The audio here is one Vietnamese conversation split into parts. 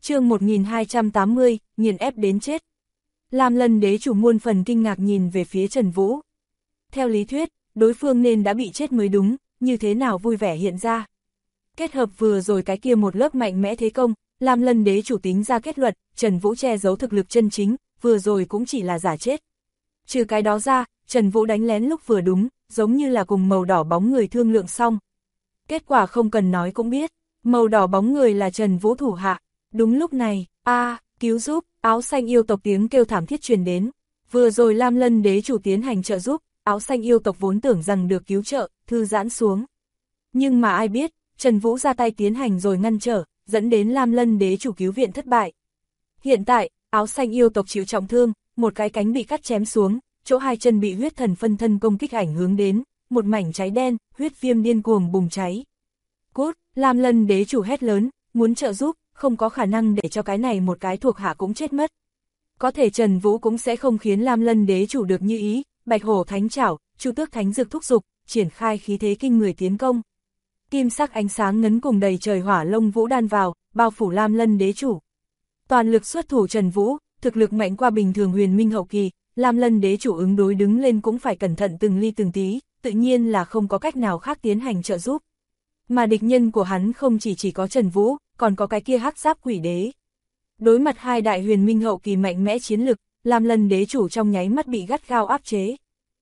Chương 1280, nghiền ép đến chết. Lam Lân đế chủ muôn phần kinh ngạc nhìn về phía Trần Vũ. Theo lý thuyết, đối phương nên đã bị chết mới đúng, như thế nào vui vẻ hiện ra. Kết hợp vừa rồi cái kia một lớp mạnh mẽ thế công, Lam Lân đế chủ tính ra kết luận, Trần Vũ che giấu thực lực chân chính, vừa rồi cũng chỉ là giả chết. Trừ cái đó ra, Trần Vũ đánh lén lúc vừa đúng, giống như là cùng màu đỏ bóng người thương lượng xong. Kết quả không cần nói cũng biết, màu đỏ bóng người là Trần Vũ thủ hạ. Đúng lúc này, cứu giúp, áo xanh yêu tộc tiếng kêu thảm thiết truyền đến. Vừa rồi Lam Lân đế chủ tiến hành trợ giúp, áo xanh yêu tộc vốn tưởng rằng được cứu trợ, thư giãn xuống. Nhưng mà ai biết, Trần Vũ ra tay tiến hành rồi ngăn trở, dẫn đến Lam Lân đế chủ cứu viện thất bại. Hiện tại, áo xanh yêu tộc chịu trọng thương, một cái cánh bị cắt chém xuống, chỗ hai chân bị huyết thần phân thân công kích ảnh hướng đến, một mảnh cháy đen, huyết viêm điên cuồng bùng cháy. Cút, Lam Lân đế chủ hét lớn, muốn trợ giúp, không có khả năng để cho cái này một cái thuộc hạ cũng chết mất. Có thể Trần Vũ cũng sẽ không khiến Lam Lân đế chủ được như ý, Bạch Hổ Thánh Trảo, Chu Tước Thánh Dược thúc dục, triển khai khí thế kinh người tiến công. Kim sắc ánh sáng ngấn cùng đầy trời hỏa lông vũ đan vào, bao phủ Lam Lân đế chủ. Toàn lực xuất thủ Trần Vũ, thực lực mạnh qua bình thường huyền minh hậu kỳ, Lam Lân đế chủ ứng đối đứng lên cũng phải cẩn thận từng ly từng tí, tự nhiên là không có cách nào khác tiến hành trợ giúp. Mà địch nhân của hắn không chỉ có Trần Vũ, còn có cái kia hắc giáp quỷ đế. Đối mặt hai đại huyền minh hậu kỳ mạnh mẽ chiến lực, Lam Lân đế chủ trong nháy mắt bị gắt gao áp chế.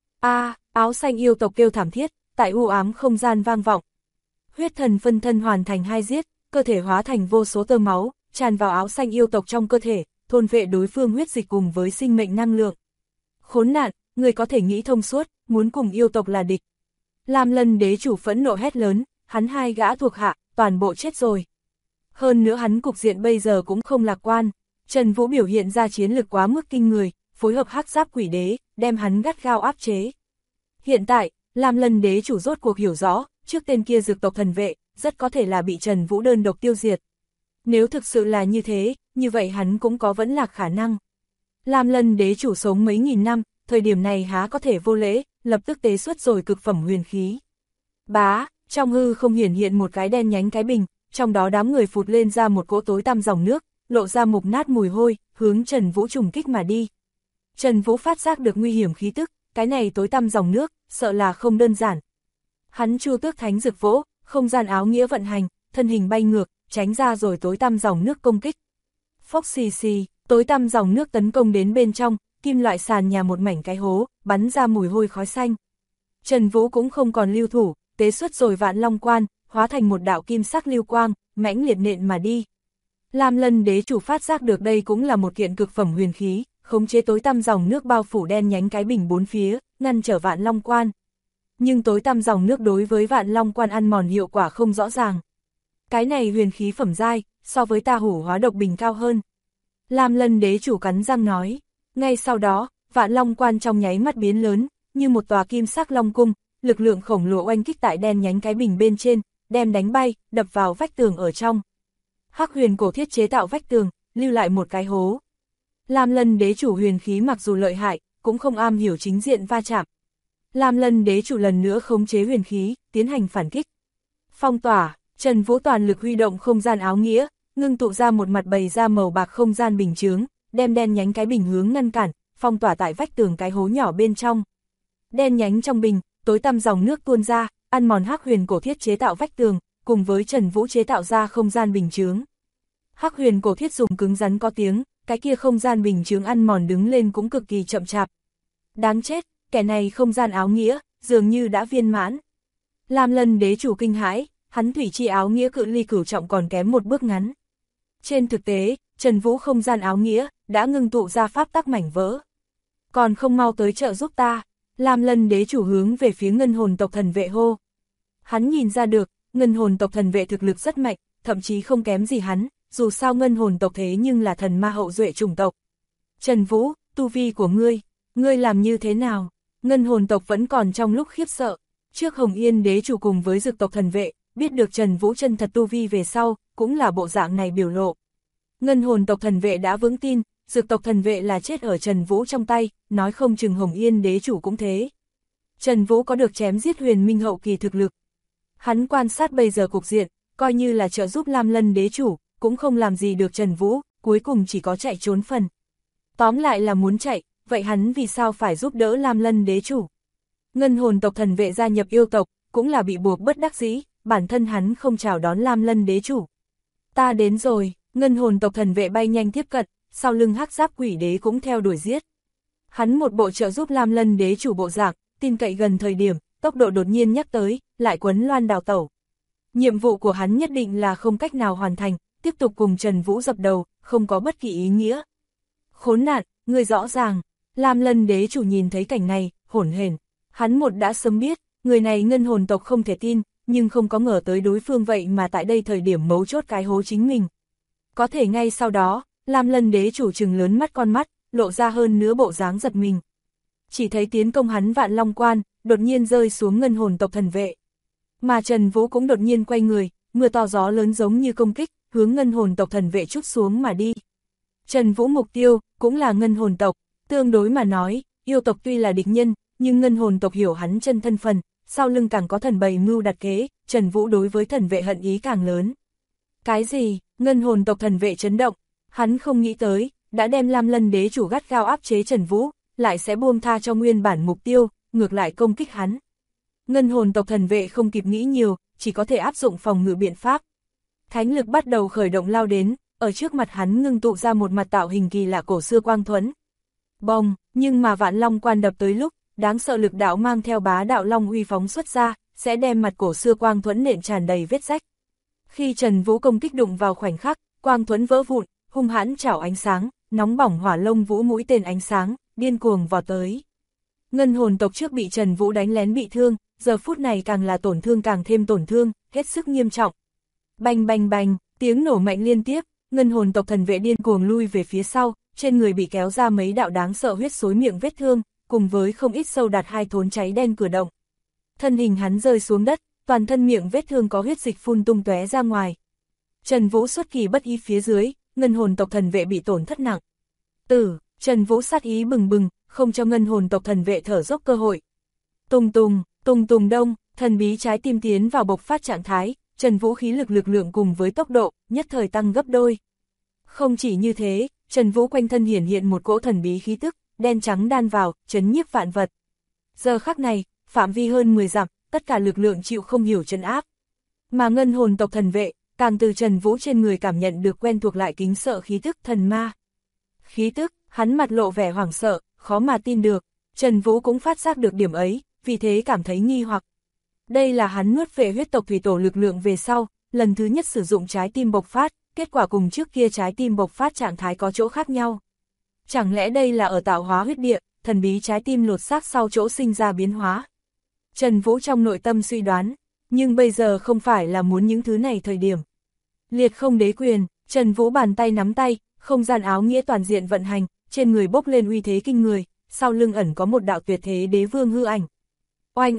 Áo xanh yêu tộc kêu thảm thiết, tại u ám không gian vang vọng. Huyết thần phân thân hoàn thành hai giết, cơ thể hóa thành vô số tơ máu, tràn vào áo xanh yêu tộc trong cơ thể, thôn vệ đối phương huyết dịch cùng với sinh mệnh năng lượng. Khốn nạn, người có thể nghĩ thông suốt, muốn cùng yêu tộc là địch. Lam Lân đế chủ phẫn nộ hét lớn, hắn hai gã thuộc hạ, toàn bộ chết rồi. Hơn nữa hắn cục diện bây giờ cũng không lạc quan, Trần Vũ biểu hiện ra chiến lực quá mức kinh người, phối hợp hắc giáp quỷ đế, đem hắn gắt gao áp chế. Hiện tại, Lam Lân đế chủ rốt cuộc hiểu rõ, trước tên kia dược tộc thần vệ, rất có thể là bị Trần Vũ đơn độc tiêu diệt. Nếu thực sự là như thế, như vậy hắn cũng có vẫn lạc khả năng. Lam Lân đế chủ sống mấy nghìn năm, thời điểm này há có thể vô lễ, lập tức tế xuất rồi cực phẩm huyền khí. Bá, trong hư không hiển hiện một cái đen nhánh cái bình, trong đó đám người phụt lên ra một cỗ tối tăm dòng nước, lộ ra mục nát mùi hôi, hướng Trần Vũ trùng kích mà đi. Trần Vũ phát giác được nguy hiểm khí tức, cái này tối tăm dòng nước, sợ là không đơn giản. Hắn Chu Tước Thánh Dược vỗ, không gian áo nghĩa vận hành, thân hình bay ngược, tránh ra rồi tối tăm dòng nước công kích. Phốc xì xì, tối tăm dòng nước tấn công đến bên trong, kim loại sàn nhà một mảnh cái hố, bắn ra mùi hôi khói xanh. Trần Vũ cũng không còn lưu thủ, tế xuất rồi Vạn Long Quan, hóa thành một đạo kim sắc lưu quang, mãnh liệt nện mà đi. Lam Lân đế chủ phát giác được đây cũng là một kiện cực phẩm huyền khí, khống chế tối tăm dòng nước bao phủ đen nhánh cái bình bốn phía, ngăn trở Vạn Long Quan. Nhưng tối tăm dòng nước đối với Vạn Long Quan ăn mòn hiệu quả không rõ ràng. Cái này huyền khí phẩm giai, so với ta hủ hóa độc bình cao hơn. Lam Lân đế chủ cắn răng nói. Ngay sau đó, Vạn Long Quan trong nháy mắt biến lớn, như một tòa kim sắc long cung, lực lượng khổng lồ oanh kích tại đen nhánh cái bình bên trên, đem đánh bay, đập vào vách tường ở trong. Hắc huyền cổ thiết chế tạo vách tường, lưu lại một cái hố. Lam Lân đế chủ huyền khí mặc dù lợi hại, cũng không am hiểu chính diện va chạm. Lam Lân đế chủ lần nữa khống chế huyền khí, tiến hành phản kích. Phong tỏa, Trần Vũ toàn lực huy động không gian áo nghĩa, ngưng tụ ra một mặt bày ra màu bạc không gian bình chướng, đem đen nhánh cái bình hướng ngăn cản, phong tỏa tại vách tường cái hố nhỏ bên trong. Đen nhánh trong bình, tối tăm dòng nước tuôn ra, ăn mòn hắc huyền cổ thiết chế tạo vách tường, cùng với Trần Vũ chế tạo ra không gian bình chướng. Hắc huyền cổ thiết dùng cứng rắn có tiếng, cái kia không gian bình chướng ăn mòn đứng lên cũng cực kỳ chậm chạp. Đáng chết, kẻ này không gian áo nghĩa, dường như đã viên mãn. Lam Lân đế chủ kinh hãi, hắn thủy chi áo nghĩa cự ly cửu trọng còn kém một bước ngắn. Trên thực tế, Trần Vũ không gian áo nghĩa, đã ngưng tụ ra pháp tắc mảnh vỡ. Còn không mau tới trợ giúp ta, Lam Lân đế chủ hướng về phía ngân hồn tộc thần vệ hô. Hắn nhìn ra được, ngân hồn tộc thần vệ thực lực rất mạnh, thậm chí không kém gì hắn, dù sao ngân hồn tộc thế nhưng là thần ma hậu duệ chủng tộc. Trần Vũ, tu vi của ngươi làm như thế nào? Ngân hồn tộc vẫn còn trong lúc khiếp sợ. Trước Hồng Yên đế chủ cùng với dực tộc thần vệ, biết được Trần Vũ chân thật tu vi về sau, cũng là bộ dạng này biểu lộ. Ngân hồn tộc thần vệ đã vững tin, dực tộc thần vệ là chết ở Trần Vũ trong tay, nói không chừng Hồng Yên đế chủ cũng thế. Trần Vũ có được chém giết huyền minh hậu kỳ thực lực. Hắn quan sát bây giờ cục diện, coi như là trợ giúp Lam Lân đế chủ, cũng không làm gì được Trần Vũ, cuối cùng chỉ có chạy trốn phần. Tóm lại là muốn chạy, vậy hắn vì sao phải giúp đỡ Lam Lân đế chủ? Ngân hồn tộc thần vệ gia nhập yêu tộc, cũng là bị buộc bất đắc dĩ, bản thân hắn không chào đón Lam Lân đế chủ. Ta đến rồi, ngân hồn tộc thần vệ bay nhanh tiếp cận, sau lưng hắc giáp quỷ đế cũng theo đuổi giết. Hắn một bộ trợ giúp Lam Lân đế chủ bộ dạng, tin cậy gần thời điểm, tốc độ đột nhiên nhắc tới, lại quấn loan đào tẩu. Nhiệm vụ của hắn nhất định là không cách nào hoàn thành, tiếp tục cùng Trần Vũ dập đầu, không có bất kỳ ý nghĩa. Khốn nạn, người rõ ràng, Lam Lân đế chủ nhìn thấy cảnh này, hổn hển. Hắn một đã sớm biết, người này ngân hồn tộc không thể tin, nhưng không có ngờ tới đối phương vậy mà tại đây thời điểm mấu chốt cái hố chính mình. Có thể ngay sau đó, Lam Lân đế chủ trừng lớn mắt con mắt, lộ ra hơn nữa bộ dáng giật mình. Chỉ thấy tiến công hắn Vạn Long Quan, đột nhiên rơi xuống ngân hồn tộc thần vệ. Mà Trần Vũ cũng đột nhiên quay người, mưa to gió lớn giống như công kích, hướng ngân hồn tộc thần vệ trút xuống mà đi. Trần Vũ mục tiêu, cũng là ngân hồn tộc, tương đối mà nói, yêu tộc tuy là địch nhân, nhưng ngân hồn tộc hiểu hắn chân thân phần, sau lưng càng có thần bày mưu đặt kế, Trần Vũ đối với thần vệ hận ý càng lớn. Cái gì? Ngân hồn tộc thần vệ chấn động, hắn không nghĩ tới, đã đem Lam Lân đế chủ gắt gao áp chế Trần Vũ, lại sẽ buông tha cho nguyên bản mục tiêu, ngược lại công kích hắn. Ngân hồn tộc thần vệ không kịp nghĩ nhiều, chỉ có thể áp dụng phòng ngự biện pháp. Thánh lực bắt đầu khởi động lao đến, ở trước mặt hắn ngưng tụ ra một mặt tạo hình kỳ lạ cổ xưa quang thuẫn. Bồng, nhưng mà Vạn Long Quan đập tới lúc, đáng sợ lực đạo mang theo bá đạo long uy phóng xuất ra, sẽ đem mặt cổ xưa quang thuẫn nện tràn đầy vết rách. Khi Trần Vũ công kích đụng vào khoảnh khắc, quang thuẫn vỡ vụn, hung hãn chảo ánh sáng, nóng bỏng hỏa lông vũ mũi tên ánh sáng, điên cuồng vọt tới. Ngân hồn tộc trước bị Trần Vũ đánh lén bị thương, giờ phút này càng là tổn thương càng thêm tổn thương, hết sức nghiêm trọng. Bành bành bành, tiếng nổ mạnh liên tiếp, ngân hồn tộc thần vệ điên cuồng lui về phía sau, trên người bị kéo ra mấy đạo đáng sợ huyết xối miệng vết thương, cùng với không ít sâu đạt 2 thốn cháy đen cửa động. Thân hình hắn rơi xuống đất, toàn thân miệng vết thương có huyết dịch phun tung tóe ra ngoài. Trần Vũ xuất kỳ bất ý phía dưới, ngân hồn tộc thần vệ bị tổn thất nặng. Trần Vũ sát ý bừng bừng, không cho ngân hồn tộc thần vệ thở dốc cơ hội. Tùng tùng đông, thần bí trái tim tiến vào bộc phát trạng thái, Trần Vũ khí lực lượng cùng với tốc độ, nhất thời tăng gấp đôi. Không chỉ như thế, Trần Vũ quanh thân hiển hiện một cỗ thần bí khí tức, đen trắng đan vào, trấn nhiếp vạn vật. Giờ khắc này, phạm vi hơn 10 dặm, tất cả lực lượng chịu không hiểu trấn áp. Mà ngân hồn tộc thần vệ, càng từ Trần Vũ trên người cảm nhận được quen thuộc lại kính sợ khí tức thần ma. Khí tức, hắn mặt lộ vẻ hoảng sợ, khó mà tin được, Trần Vũ cũng phát giác được điểm ấy, vì thế cảm thấy nghi hoặc. Đây là hắn nuốt về huyết tộc thủy tổ lực lượng về sau, lần thứ nhất sử dụng trái tim bộc phát, kết quả cùng trước kia trái tim bộc phát trạng thái có chỗ khác nhau. Chẳng lẽ đây là ở tạo hóa huyết địa, thần bí trái tim lột xác sau chỗ sinh ra biến hóa? Trần Vũ trong nội tâm suy đoán, nhưng bây giờ không phải là muốn những thứ này thời điểm. Liệt không đế quyền, Trần Vũ bàn tay nắm tay, không gian áo nghĩa toàn diện vận hành, trên người bốc lên uy thế kinh người, sau lưng ẩn có một đạo tuyệt thế đế vương hư ảnh. Oanh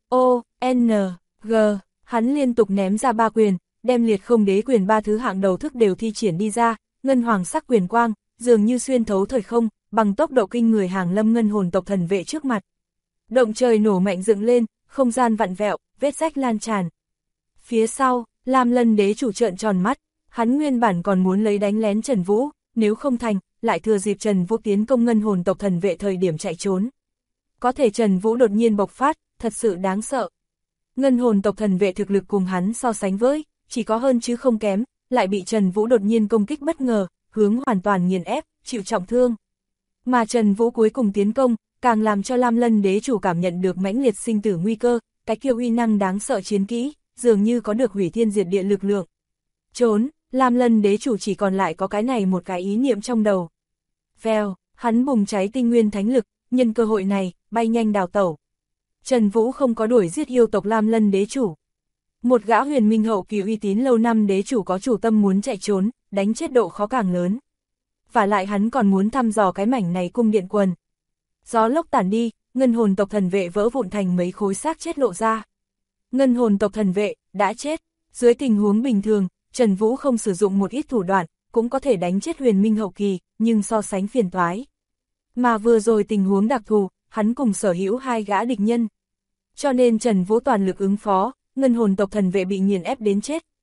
hắn liên tục ném ra 3 quyền, đem liệt không đế quyền 3 thứ hạng đầu thức đều thi triển đi ra, ngân hoàng sắc quyền quang, dường như xuyên thấu thời không, bằng tốc độ kinh người hàng lâm ngân hồn tộc thần vệ trước mặt. Động trời nổ mạnh dựng lên, không gian vặn vẹo, vết rách lan tràn. Phía sau, Lam Lân đế chủ trợn tròn mắt, hắn nguyên bản còn muốn lấy đánh lén Trần Vũ, nếu không thành, lại thừa dịp Trần Vũ tiến công ngân hồn tộc thần vệ thời điểm chạy trốn. Có thể Trần Vũ đột nhiên bộc phát, thật sự đáng sợ. Ngân hồn tộc thần vệ thực lực cùng hắn so sánh với, chỉ có hơn chứ không kém, lại bị Trần Vũ đột nhiên công kích bất ngờ, hướng hoàn toàn nghiền ép, chịu trọng thương. Mà Trần Vũ cuối cùng tiến công, càng làm cho Lam Lân đế chủ cảm nhận được mãnh liệt sinh tử nguy cơ, cái kiêu uy năng đáng sợ chiến kỹ, dường như có được hủy thiên diệt địa lực lượng. Trốn, Lam Lân đế chủ chỉ còn lại có cái này một cái ý niệm trong đầu. Vèo, hắn bùng cháy tinh nguyên thánh lực, nhân cơ hội này, bay nhanh đào tẩu. Trần Vũ không có đuổi giết yêu tộc Lam Lân đế chủ. Một gã huyền minh hậu kỳ uy tín lâu năm đế chủ có chủ tâm muốn chạy trốn, đánh chết độ khó càng lớn. Và lại hắn còn muốn thăm dò cái mảnh này cung điện quần. Gió lốc tản đi, ngân hồn tộc thần vệ vỡ vụn thành mấy khối xác chết lộ ra. Ngân hồn tộc thần vệ, đã chết. Dưới tình huống bình thường, Trần Vũ không sử dụng một ít thủ đoạn, cũng có thể đánh chết huyền minh hậu kỳ, nhưng so sánh phiền toái. Mà vừa rồi tình huống đặc thù, hắn cùng sở hữu 2 gã địch nhân. Cho nên Trần Vũ toàn lực ứng phó, ngân hồn tộc thần vệ bị nghiền ép đến chết,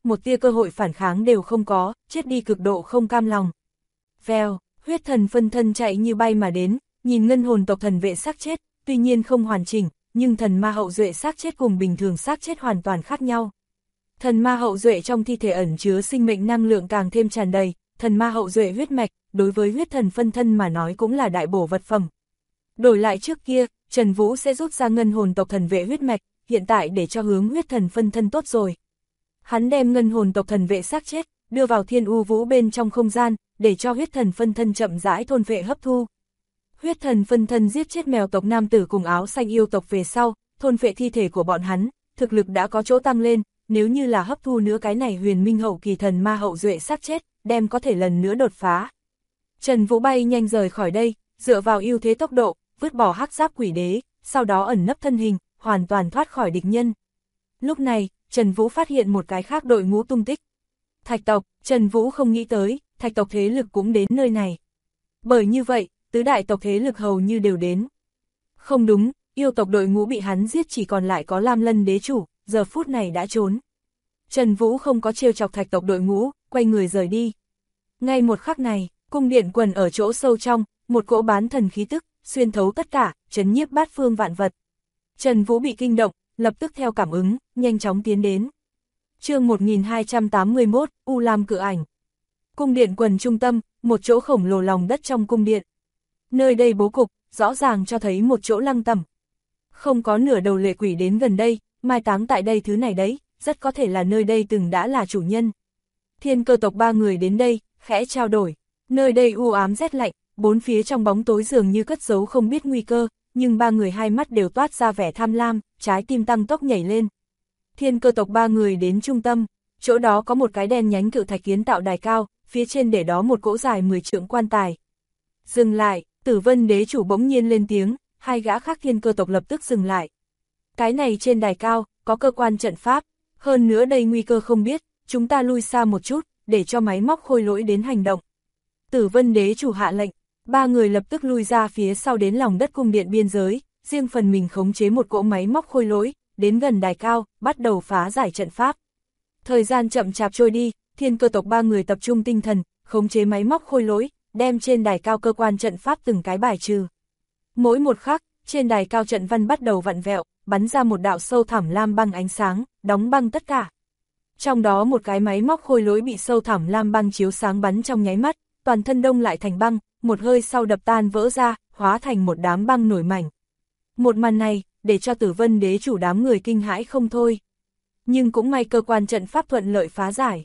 một tia cơ hội phản kháng đều không có, chết đi cực độ không cam lòng. Vèo, huyết thần phân thân chạy như bay mà đến, nhìn ngân hồn tộc thần vệ xác chết, tuy nhiên không hoàn chỉnh, nhưng thần ma hậu duệ xác chết cùng bình thường xác chết hoàn toàn khác nhau. Thần ma hậu duệ trong thi thể ẩn chứa sinh mệnh năng lượng càng thêm tràn đầy, thần ma hậu duệ huyết mạch, đối với huyết thần phân thân mà nói cũng là đại bổ vật phẩm. Đổi lại trước kia, Trần Vũ sẽ rút ra ngân hồn tộc thần vệ huyết mạch, hiện tại để cho hướng huyết thần phân thân tốt rồi. Hắn đem ngân hồn tộc thần vệ xác chết, đưa vào thiên u vũ bên trong không gian, để cho huyết thần phân thân chậm rãi thôn vệ hấp thu. Huyết thần phân thân giết chết mèo tộc nam tử cùng áo xanh yêu tộc về sau, thôn vệ thi thể của bọn hắn, thực lực đã có chỗ tăng lên, nếu như là hấp thu nữa cái này huyền minh hậu kỳ thần ma hậu duệ xác chết, đem có thể lần nữa đột phá. Trần Vũ bay nhanh rời khỏi đây, dựa vào ưu thế tốc độ, vứt bỏ hắc giáp quỷ đế, sau đó ẩn nấp thân hình, hoàn toàn thoát khỏi địch nhân. Lúc này, Trần Vũ phát hiện một cái khác đội ngũ tung tích. Thạch tộc, Trần Vũ không nghĩ tới, thạch tộc thế lực cũng đến nơi này. Bởi như vậy, tứ đại tộc thế lực hầu như đều đến. Không đúng, yêu tộc đội ngũ bị hắn giết chỉ còn lại có Lam Lân đế chủ, giờ phút này đã trốn. Trần Vũ không có trêu chọc thạch tộc đội ngũ, quay người rời đi. Ngay một khắc này, cung điện quần ở chỗ sâu trong, một cỗ bán thần khí tức, xuyên thấu tất cả, trấn nhiếp bát phương vạn vật. Trần Vũ bị kinh động, lập tức theo cảm ứng, nhanh chóng tiến đến. Chương 1281, U Lam cự ảnh. Cung điện quần trung tâm, một chỗ khổng lồ lòng đất trong cung điện. Nơi đây bố cục, rõ ràng cho thấy một chỗ lăng tẩm. Không có nửa đầu lệ quỷ đến gần đây, mai táng tại đây thứ này đấy, rất có thể là nơi đây từng đã là chủ nhân. Thiên Cơ tộc 3 người đến đây, khẽ trao đổi. Nơi đây u ám rét lạnh, bốn phía trong bóng tối dường như cất giấu không biết nguy cơ, nhưng 3 người hai mắt đều toát ra vẻ tham lam, trái tim tăng tốc nhảy lên. Thiên Cơ tộc 3 người đến trung tâm, chỗ đó có một cái đen nhánh cự thạch kiến tạo đài cao, phía trên để đó một cỗ dài 10 trượng quan tài. Dừng lại, Tử Vân đế chủ bỗng nhiên lên tiếng, hai gã khác Thiên Cơ tộc lập tức dừng lại. Cái này trên đài cao, có cơ quan trận pháp, hơn nữa đây nguy cơ không biết, chúng ta lui xa một chút, để cho máy móc khôi lỗi đến hành động. Tử Vân đế chủ hạ lệnh, 3 người lập tức lui ra phía sau đến lòng đất cung điện biên giới, riêng phần mình khống chế một cỗ máy móc khôi lỗi, đến gần đài cao, bắt đầu phá giải trận pháp. Thời gian chậm chạp trôi đi, Thiên Cơ tộc 3 người tập trung tinh thần, khống chế máy móc khôi lỗi, đem trên đài cao cơ quan trận pháp từng cái bài trừ. Mỗi một khắc, trên đài cao trận văn bắt đầu vặn vẹo, bắn ra một đạo sâu thẳm lam băng ánh sáng, đóng băng tất cả. Trong đó một cái máy móc khôi lỗi bị sâu thẳm lam băng chiếu sáng bắn trong nháy mắt, toàn thân đông lại thành băng, một hơi sau đập tan vỡ ra, hóa thành một đám băng nổi mảnh. Một màn này, để cho Tử Vân đế chủ đám người kinh hãi không thôi. Nhưng cũng may cơ quan trận pháp thuận lợi phá giải.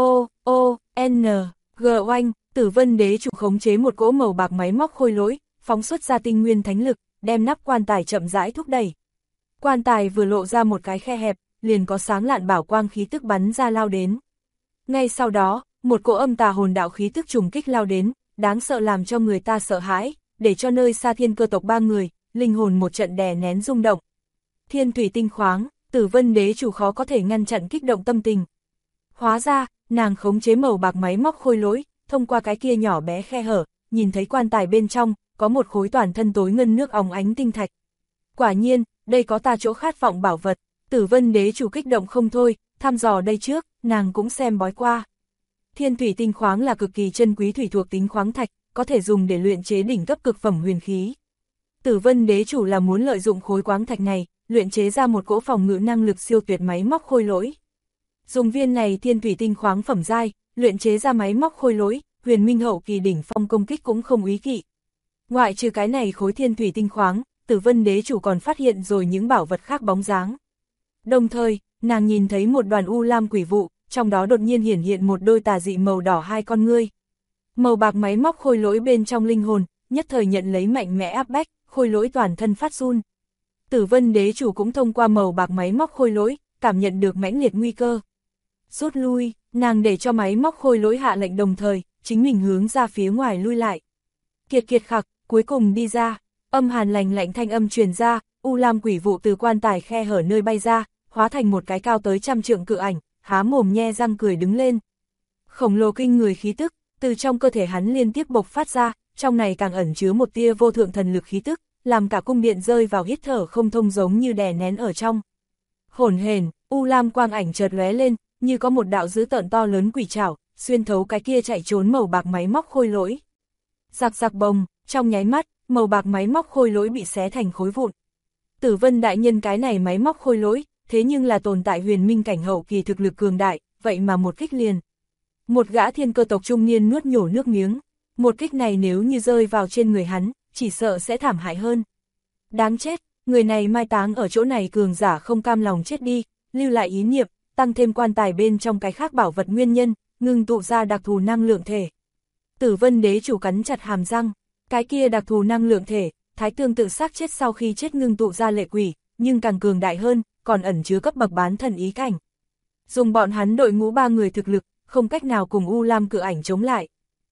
G oanh, Tử Vân đế chủ khống chế một cỗ màu bạc máy móc khôi lỗi, phóng xuất ra tinh nguyên thánh lực, đem nắp quan tài chậm rãi thúc đẩy. Quan tài vừa lộ ra một cái khe hẹp, liền có sáng lạn bảo quang khí tức bắn ra lao đến. Ngay sau đó, một cỗ âm tà hồn đạo khí tức trùng kích lao đến, đáng sợ làm cho người ta sợ hãi, để cho nơi xa Thiên Cơ tộc 3 người, linh hồn một trận đè nén rung động. Thiên thủy tinh khoáng, Tử Vân đế chủ khó có thể ngăn chặn kích động tâm tình. Hóa ra, nàng khống chế màu bạc máy móc khôi lỗi, thông qua cái kia nhỏ bé khe hở, nhìn thấy quan tài bên trong, có một khối toàn thân tối ngân nước óng ánh tinh thạch. Quả nhiên, đây có ta chỗ khát vọng bảo vật, Tử Vân đế chủ kích động không thôi, thăm dò đây trước, nàng cũng xem bói qua. Thiên thủy tinh khoáng là cực kỳ chân quý thủy thuộc tính khoáng thạch, có thể dùng để luyện chế đỉnh cấp cực phẩm huyền khí. Tử Vân đế chủ là muốn lợi dụng khối khoáng thạch này, luyện chế ra một cỗ phòng ngự năng lực siêu tuyệt máy móc khôi lỗi. Dùng viên này thiên thủy tinh khoáng phẩm giai, luyện chế ra máy móc khôi lỗi, huyền minh hậu kỳ đỉnh phong công kích cũng không ý kỵ. Ngoại trừ cái này khối thiên thủy tinh khoáng, Tử Vân đế chủ còn phát hiện rồi những bảo vật khác bóng dáng. Đồng thời, nàng nhìn thấy một đoàn u lam quỷ vụ, trong đó đột nhiên hiển hiện một đôi tà dị màu đỏ hai con ngươi. Màu bạc máy móc khôi lỗi bên trong linh hồn, nhất thời nhận lấy mạnh mẽ áp bách, khôi lỗi toàn thân phát run. Tử Vân đế chủ cũng thông qua màu bạc máy móc khôi lỗi, cảm nhận được mãnh liệt nguy cơ. Rút lui, nàng để cho máy móc khôi lỗi hạ lệnh đồng thời, chính mình hướng ra phía ngoài lui lại. Kiệt kiệt khặc, cuối cùng đi ra, âm hàn lạnh lạnh thanh âm truyền ra, u lam quỷ vụ từ quan tài khe hở nơi bay ra, hóa thành một cái cao tới 100 trượng cự ảnh, há mồm nhe răng cười đứng lên. Khổng lồ kinh người khí tức, từ trong cơ thể hắn liên tiếp bộc phát ra, trong này càng ẩn chứa một tia vô thượng thần lực khí tức, làm cả cung điện rơi vào hít thở không thông giống như đè nén ở trong. Hổn hển, u lam quang ảnh chợt lóe lên, như có một đạo dữ tợn to lớn quỷ trảo, xuyên thấu cái kia chạy trốn màu bạc máy móc khôi lỗi. Giặc giặc bồng, trong nháy mắt, màu bạc máy móc khôi lỗi bị xé thành khối vụn. Tử Vân đại nhân cái này máy móc khôi lỗi, thế nhưng là tồn tại huyền minh cảnh hậu kỳ thực lực cường đại, vậy mà một kích liền. Một gã thiên cơ tộc trung niên nuốt nhổ nước miếng, một kích này nếu như rơi vào trên người hắn, chỉ sợ sẽ thảm hại hơn. Đáng chết, người này mai táng ở chỗ này cường giả không cam lòng chết đi, lưu lại ý niệm, tăng thêm quan tài bên trong cái khác bảo vật nguyên nhân, ngưng tụ ra đặc thù năng lượng thể. Tử Vân đế chủ cắn chặt hàm răng, cái kia đặc thù năng lượng thể, thái tương tự xác chết sau khi chết ngưng tụ ra lệ quỷ, nhưng càng cường đại hơn, còn ẩn chứa cấp bậc bán thần ý cảnh. Dùng bọn hắn đội ngũ 3 người thực lực, không cách nào cùng U Lam Cự Ảnh chống lại.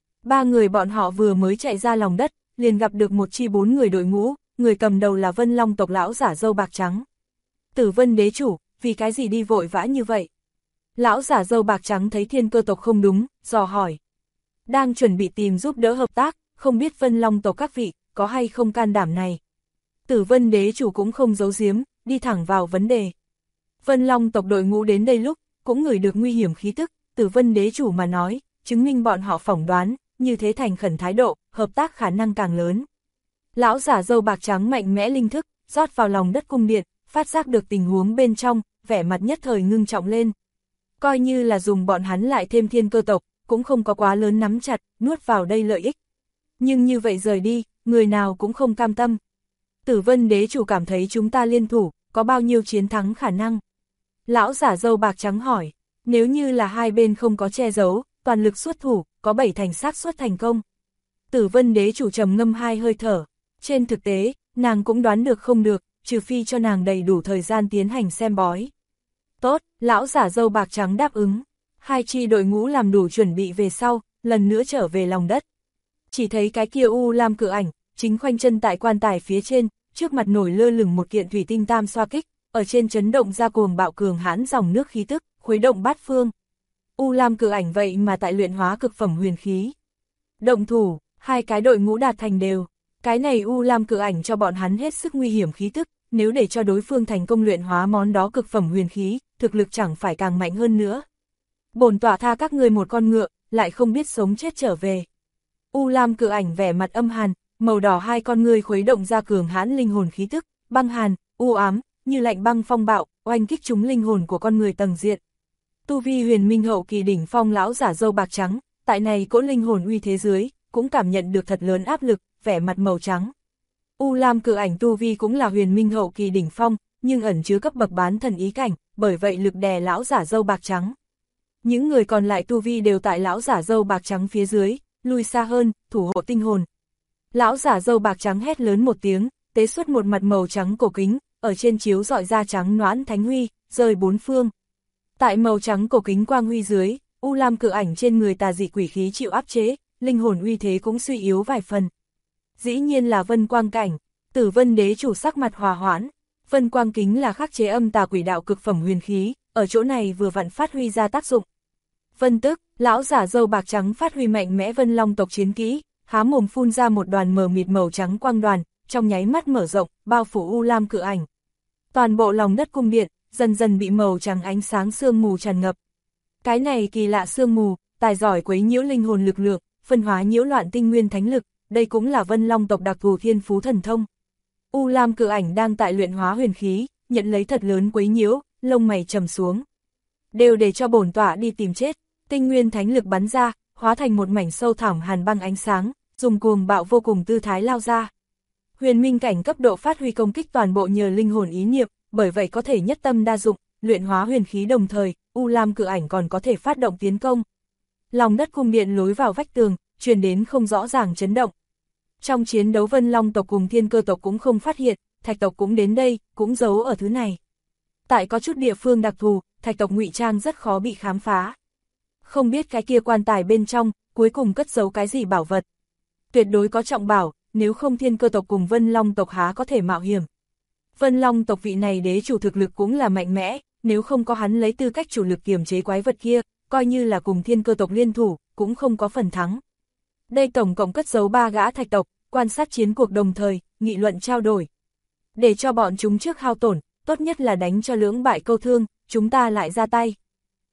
3 người bọn họ vừa mới chạy ra lòng đất, liền gặp được một chi 4 người đội ngũ, người cầm đầu là Vân Long tộc lão giả râu bạc trắng. Tử Vân đế chủ, vì cái gì đi vội vã như vậy? Lão giả râu bạc trắng thấy thiên cơ tộc không đúng, dò hỏi. Đang chuẩn bị tìm giúp đỡ hợp tác, không biết Vân Long tộc các vị, có hay không can đảm này? Tử Vân đế chủ cũng không giấu giếm, đi thẳng vào vấn đề. Vân Long tộc đội ngũ đến đây lúc, cũng ngửi được nguy hiểm khí tức, Tử Vân đế chủ mà nói, chứng minh bọn họ phỏng đoán, như thế thành khẩn thái độ, hợp tác khả năng càng lớn. Lão giả râu bạc trắng mạnh mẽ linh thức, rót vào lòng đất cung điện, phát giác được tình huống bên trong, vẻ mặt nhất thời ngưng trọng lên. Coi như là dùng bọn hắn lại thêm thiên cơ tộc, cũng không có quá lớn nắm chặt, nuốt vào đây lợi ích. Nhưng như vậy rời đi, người nào cũng không cam tâm. Tử Vân đế chủ cảm thấy chúng ta liên thủ, có bao nhiêu chiến thắng khả năng? Lão giả râu bạc trắng hỏi, nếu như là hai bên không có che giấu, toàn lực xuất thủ, có 7 thành xác suất thành công. Tử Vân đế chủ trầm ngâm 2 hơi thở, trên thực tế, nàng cũng đoán được không được, trừ phi cho nàng đầy đủ thời gian tiến hành xem bói. Tốt, lão giả râu bạc trắng đáp ứng. Hai chi đội ngũ làm đủ chuẩn bị về sau, lần nữa trở về lòng đất. Chỉ thấy cái kia U Lam Cự Ảnh, chính khoanh chân tại quan tài phía trên, trước mặt nổi lơ lửng một kiện thủy tinh tam xoa kích, ở trên chấn động ra cuồng bạo cường hãn dòng nước khí tức, khuấy động bát phương. U Lam Cự Ảnh vậy mà tại luyện hóa cực phẩm huyền khí. Động thủ, hai cái đội ngũ đạt thành đều. Cái này U Lam Cự Ảnh cho bọn hắn hết sức nguy hiểm khí tức, nếu để cho đối phương thành công luyện hóa món đó cực phẩm huyền khí, thực lực chẳng phải càng mạnh hơn nữa. Bổn tọa tha các ngươi một con ngựa, lại không biết sống chết trở về. U Lam Cự Ảnh vẻ mặt âm hàn, màu đỏ hai con ngươi khuấy động ra cường hãn linh hồn khí tức, băng hàn, u ám, như lạnh băng phong bạo, oanh kích trúng linh hồn của con người tầng diện. Tu vi huyền minh hậu kỳ đỉnh phong lão giả râu bạc trắng, tại này cỗ linh hồn uy thế dưới, cũng cảm nhận được thật lớn áp lực, vẻ mặt màu trắng. U Lam Cự Ảnh tu vi cũng là huyền minh hậu kỳ đỉnh phong, nhưng ẩn chứa cấp bậc bán thần ý cảnh, bởi vậy lực đè lão giả râu bạc trắng. Những người còn lại tu vi đều tại lão giả râu bạc trắng phía dưới, lui xa hơn, thủ hộ tinh hồn. Lão giả râu bạc trắng hét lớn một tiếng, tế xuất một mặt màu trắng cổ kính, ở trên chiếu rọi ra trắng noãn thánh huy, rơi bốn phương. Tại màu trắng cổ kính quang huy dưới, U Lam Cự Ảnh trên người tà dị quỷ khí chịu áp chế, linh hồn uy thế cũng suy yếu vài phần. Dĩ nhiên là Vân Quang Cảnh, Tử Vân đế chủ sắc mặt hòa hoãn. Vân Quang Kính là khắc chế âm tà quỷ đạo cực phẩm huyền khí, ở chỗ này vừa vặn phát huy ra tác dụng. Vân Tức, lão giả râu bạc trắng phát huy mạnh mẽ Vân Long tộc chiến kỹ, há mồm phun ra một đoàn mờ mịt màu trắng quang đoàn, trong nháy mắt mở rộng, bao phủ U Lam Cự Ảnh. Toàn bộ lòng đất cung điện, dần dần bị màu trắng ánh sáng sương mù tràn ngập. Cái này kỳ lạ sương mù, tài giỏi quấy nhiễu linh hồn lực lượng, phân hóa nhiễu loạn tinh nguyên thánh lực, đây cũng là Vân Long tộc đặc thù thiên phú thần thông. U Lam Cự Ảnh đang tại luyện hóa huyền khí, nhận lấy thật lớn quấy nhiễu, lông mày trầm xuống. Đều để cho bổn tọa đi tìm chết, tinh nguyên thánh lực bắn ra, hóa thành một mảnh sâu thẳm hàn băng ánh sáng, dùng cuồng bạo vô cùng tư thái lao ra. Huyền minh cảnh cấp độ phát huy công kích toàn bộ nhờ linh hồn ý niệm, bởi vậy có thể nhất tâm đa dụng, luyện hóa huyền khí đồng thời, U Lam Cự Ảnh còn có thể phát động tiến công. Lòng đất cung điện lối vào vách tường, truyền đến không rõ ràng chấn động. Trong chiến đấu Vân Long tộc cùng Thiên Cơ tộc cũng không phát hiện, Thạch tộc cũng đến đây, cũng giấu ở thứ này. Tại có chút địa phương đặc thù, Thạch tộc ngụy trang rất khó bị khám phá. Không biết cái kia quan tài bên trong, cuối cùng cất giấu cái gì bảo vật. Tuyệt đối có trọng bảo, nếu không Thiên Cơ tộc cùng Vân Long tộc há có thể mạo hiểm. Vân Long tộc vị này đế chủ thực lực cũng là mạnh mẽ, nếu không có hắn lấy tư cách chủ lực kiềm chế quái vật kia, coi như là cùng Thiên Cơ tộc liên thủ, cũng không có phần thắng. Đây tổng cộng cất giấu 3 gã thạch tộc, quan sát chiến cuộc đồng thời, nghị luận trao đổi. Để cho bọn chúng trước hao tổn, tốt nhất là đánh cho lưỡng bại câu thương, chúng ta lại ra tay.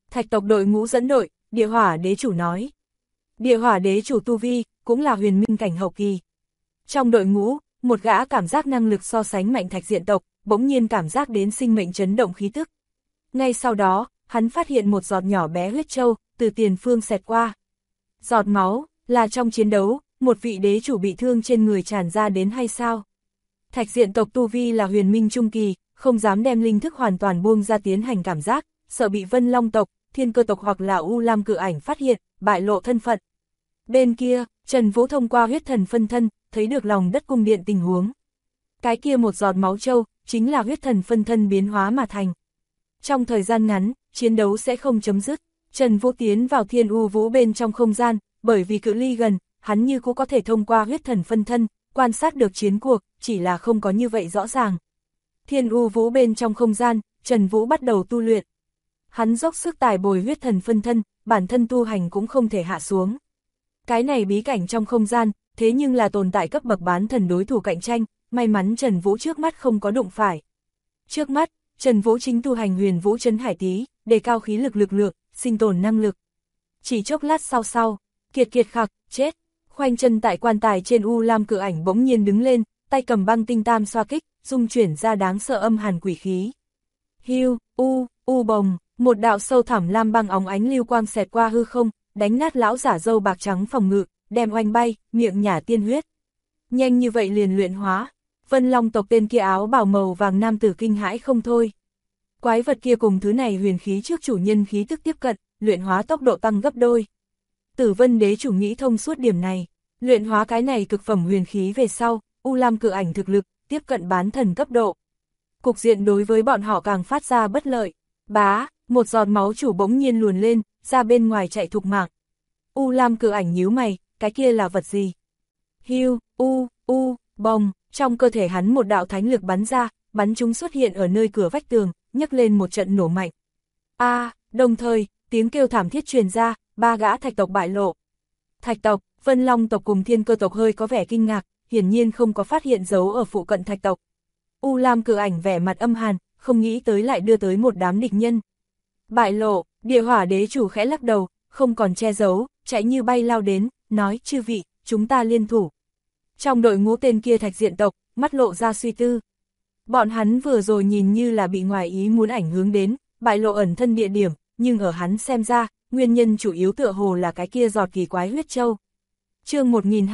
Thạch tộc đội ngũ dẫn đội, địa hỏa đế chủ nói. Địa hỏa đế chủ tu vi, cũng là huyền minh cảnh hậu kỳ. Trong đội ngũ, một gã cảm giác năng lực so sánh mạnh thạch diện tộc, bỗng nhiên cảm giác đến sinh mệnh chấn động khí tức. Ngay sau đó, hắn phát hiện một giọt nhỏ bé huyết châu, từ tiền phương xẹt qua. Giọt máu, là trong chiến đấu, một vị đế chủ bị thương trên người tràn ra đến hay sao? Thạch diện tộc tu vi là huyền minh trung kỳ, không dám đem linh thức hoàn toàn buông ra tiến hành cảm giác, sợ bị Vân Long tộc, Thiên Cơ tộc hoặc là U Lam Cự Ảnh phát hiện, bại lộ thân phận. Bên kia, Trần Vũ thông qua huyết thần phân thân, thấy được lòng đất cung điện tình huống. Cái kia một giọt máu châu, chính là huyết thần phân thân biến hóa mà thành. Trong thời gian ngắn, chiến đấu sẽ không chấm dứt. Trần Vũ tiến vào Thiên U Vũ bên trong không gian, bởi vì cự ly gần, hắn như cũng có thể thông qua huyết thần phân thân, quan sát được chiến cuộc, chỉ là không có như vậy rõ ràng. Thiên U Vũ bên trong không gian, Trần Vũ bắt đầu tu luyện. Hắn dốc sức tài bồi huyết thần phân thân, bản thân tu hành cũng không thể hạ xuống. Cái này bí cảnh trong không gian, thế nhưng là tồn tại cấp bậc bán thần đối thủ cạnh tranh, may mắn Trần Vũ trước mắt không có đụng phải. Trước mắt, Trần Vũ chính tu hành huyền vũ trấn hải tí, đề cao khí lực lực lượng, sinh tồn năng lực. Chỉ chốc lát sau, kiệt kiệt khặc, chết, khoanh chân tại quan tài trên U Lam Cự Ảnh bỗng nhiên đứng lên, tay cầm băng tinh tam xoa kích, dung chuyển ra đáng sợ âm hàn quỷ khí. Hiu, bồng, một đạo sâu thẳm lam băng óng ánh lưu quang xẹt qua hư không, đánh nát lão giả râu bạc trắng phòng ngự, đem oanh bay, miệng nhả tiên huyết. Nhanh như vậy liền luyện hóa, Vân Long tộc tên kia áo bào màu vàng nam tử kinh hãi không thôi. Quái vật kia cùng thứ này huyền khí trước chủ nhân khí tức tiếp cận, luyện hóa tốc độ tăng gấp đôi. Tử Vân đế chủ nghĩ thông suốt điểm này, luyện hóa cái này cực phẩm huyền khí về sau, U Lam Cự Ảnh thực lực, tiếp cận bán thần cấp độ. Cục diện đối với bọn họ càng phát ra bất lợi. Bá, một giọt máu chủ bỗng nhiên luồn lên, ra bên ngoài chạy thục mạng. U Lam Cự Ảnh nhíu mày, cái kia là vật gì? Hiu, bồng, trong cơ thể hắn một đạo thánh lực bắn ra, bắn chúng xuất hiện ở nơi cửa vách tường, nhấc lên một trận nổ mạnh. Đồng thời, tiếng kêu thảm thiết truyền ra, ba gã thạch tộc bại lộ. Thạch tộc, Vân Long tộc cùng Thiên Cơ tộc hơi có vẻ kinh ngạc, hiển nhiên không có phát hiện dấu ở phụ cận thạch tộc. U Lam Cự Ảnh vẻ mặt âm hàn, không nghĩ tới lại đưa tới một đám địch nhân. Bại lộ, địa hỏa đế chủ khẽ lắc đầu, không còn che giấu, chạy như bay lao đến, nói chư vị, chúng ta liên thủ. Trong đội ngũ tên kia thạch diện tộc, mắt lộ ra suy tư. Bọn hắn vừa rồi nhìn như là bị ngoài ý muốn ảnh hưởng đến, bại lộ ẩn thân địa điểm, nhưng ở hắn xem ra, nguyên nhân chủ yếu tựa hồ là cái kia giọt kỳ quái huyết châu. Chương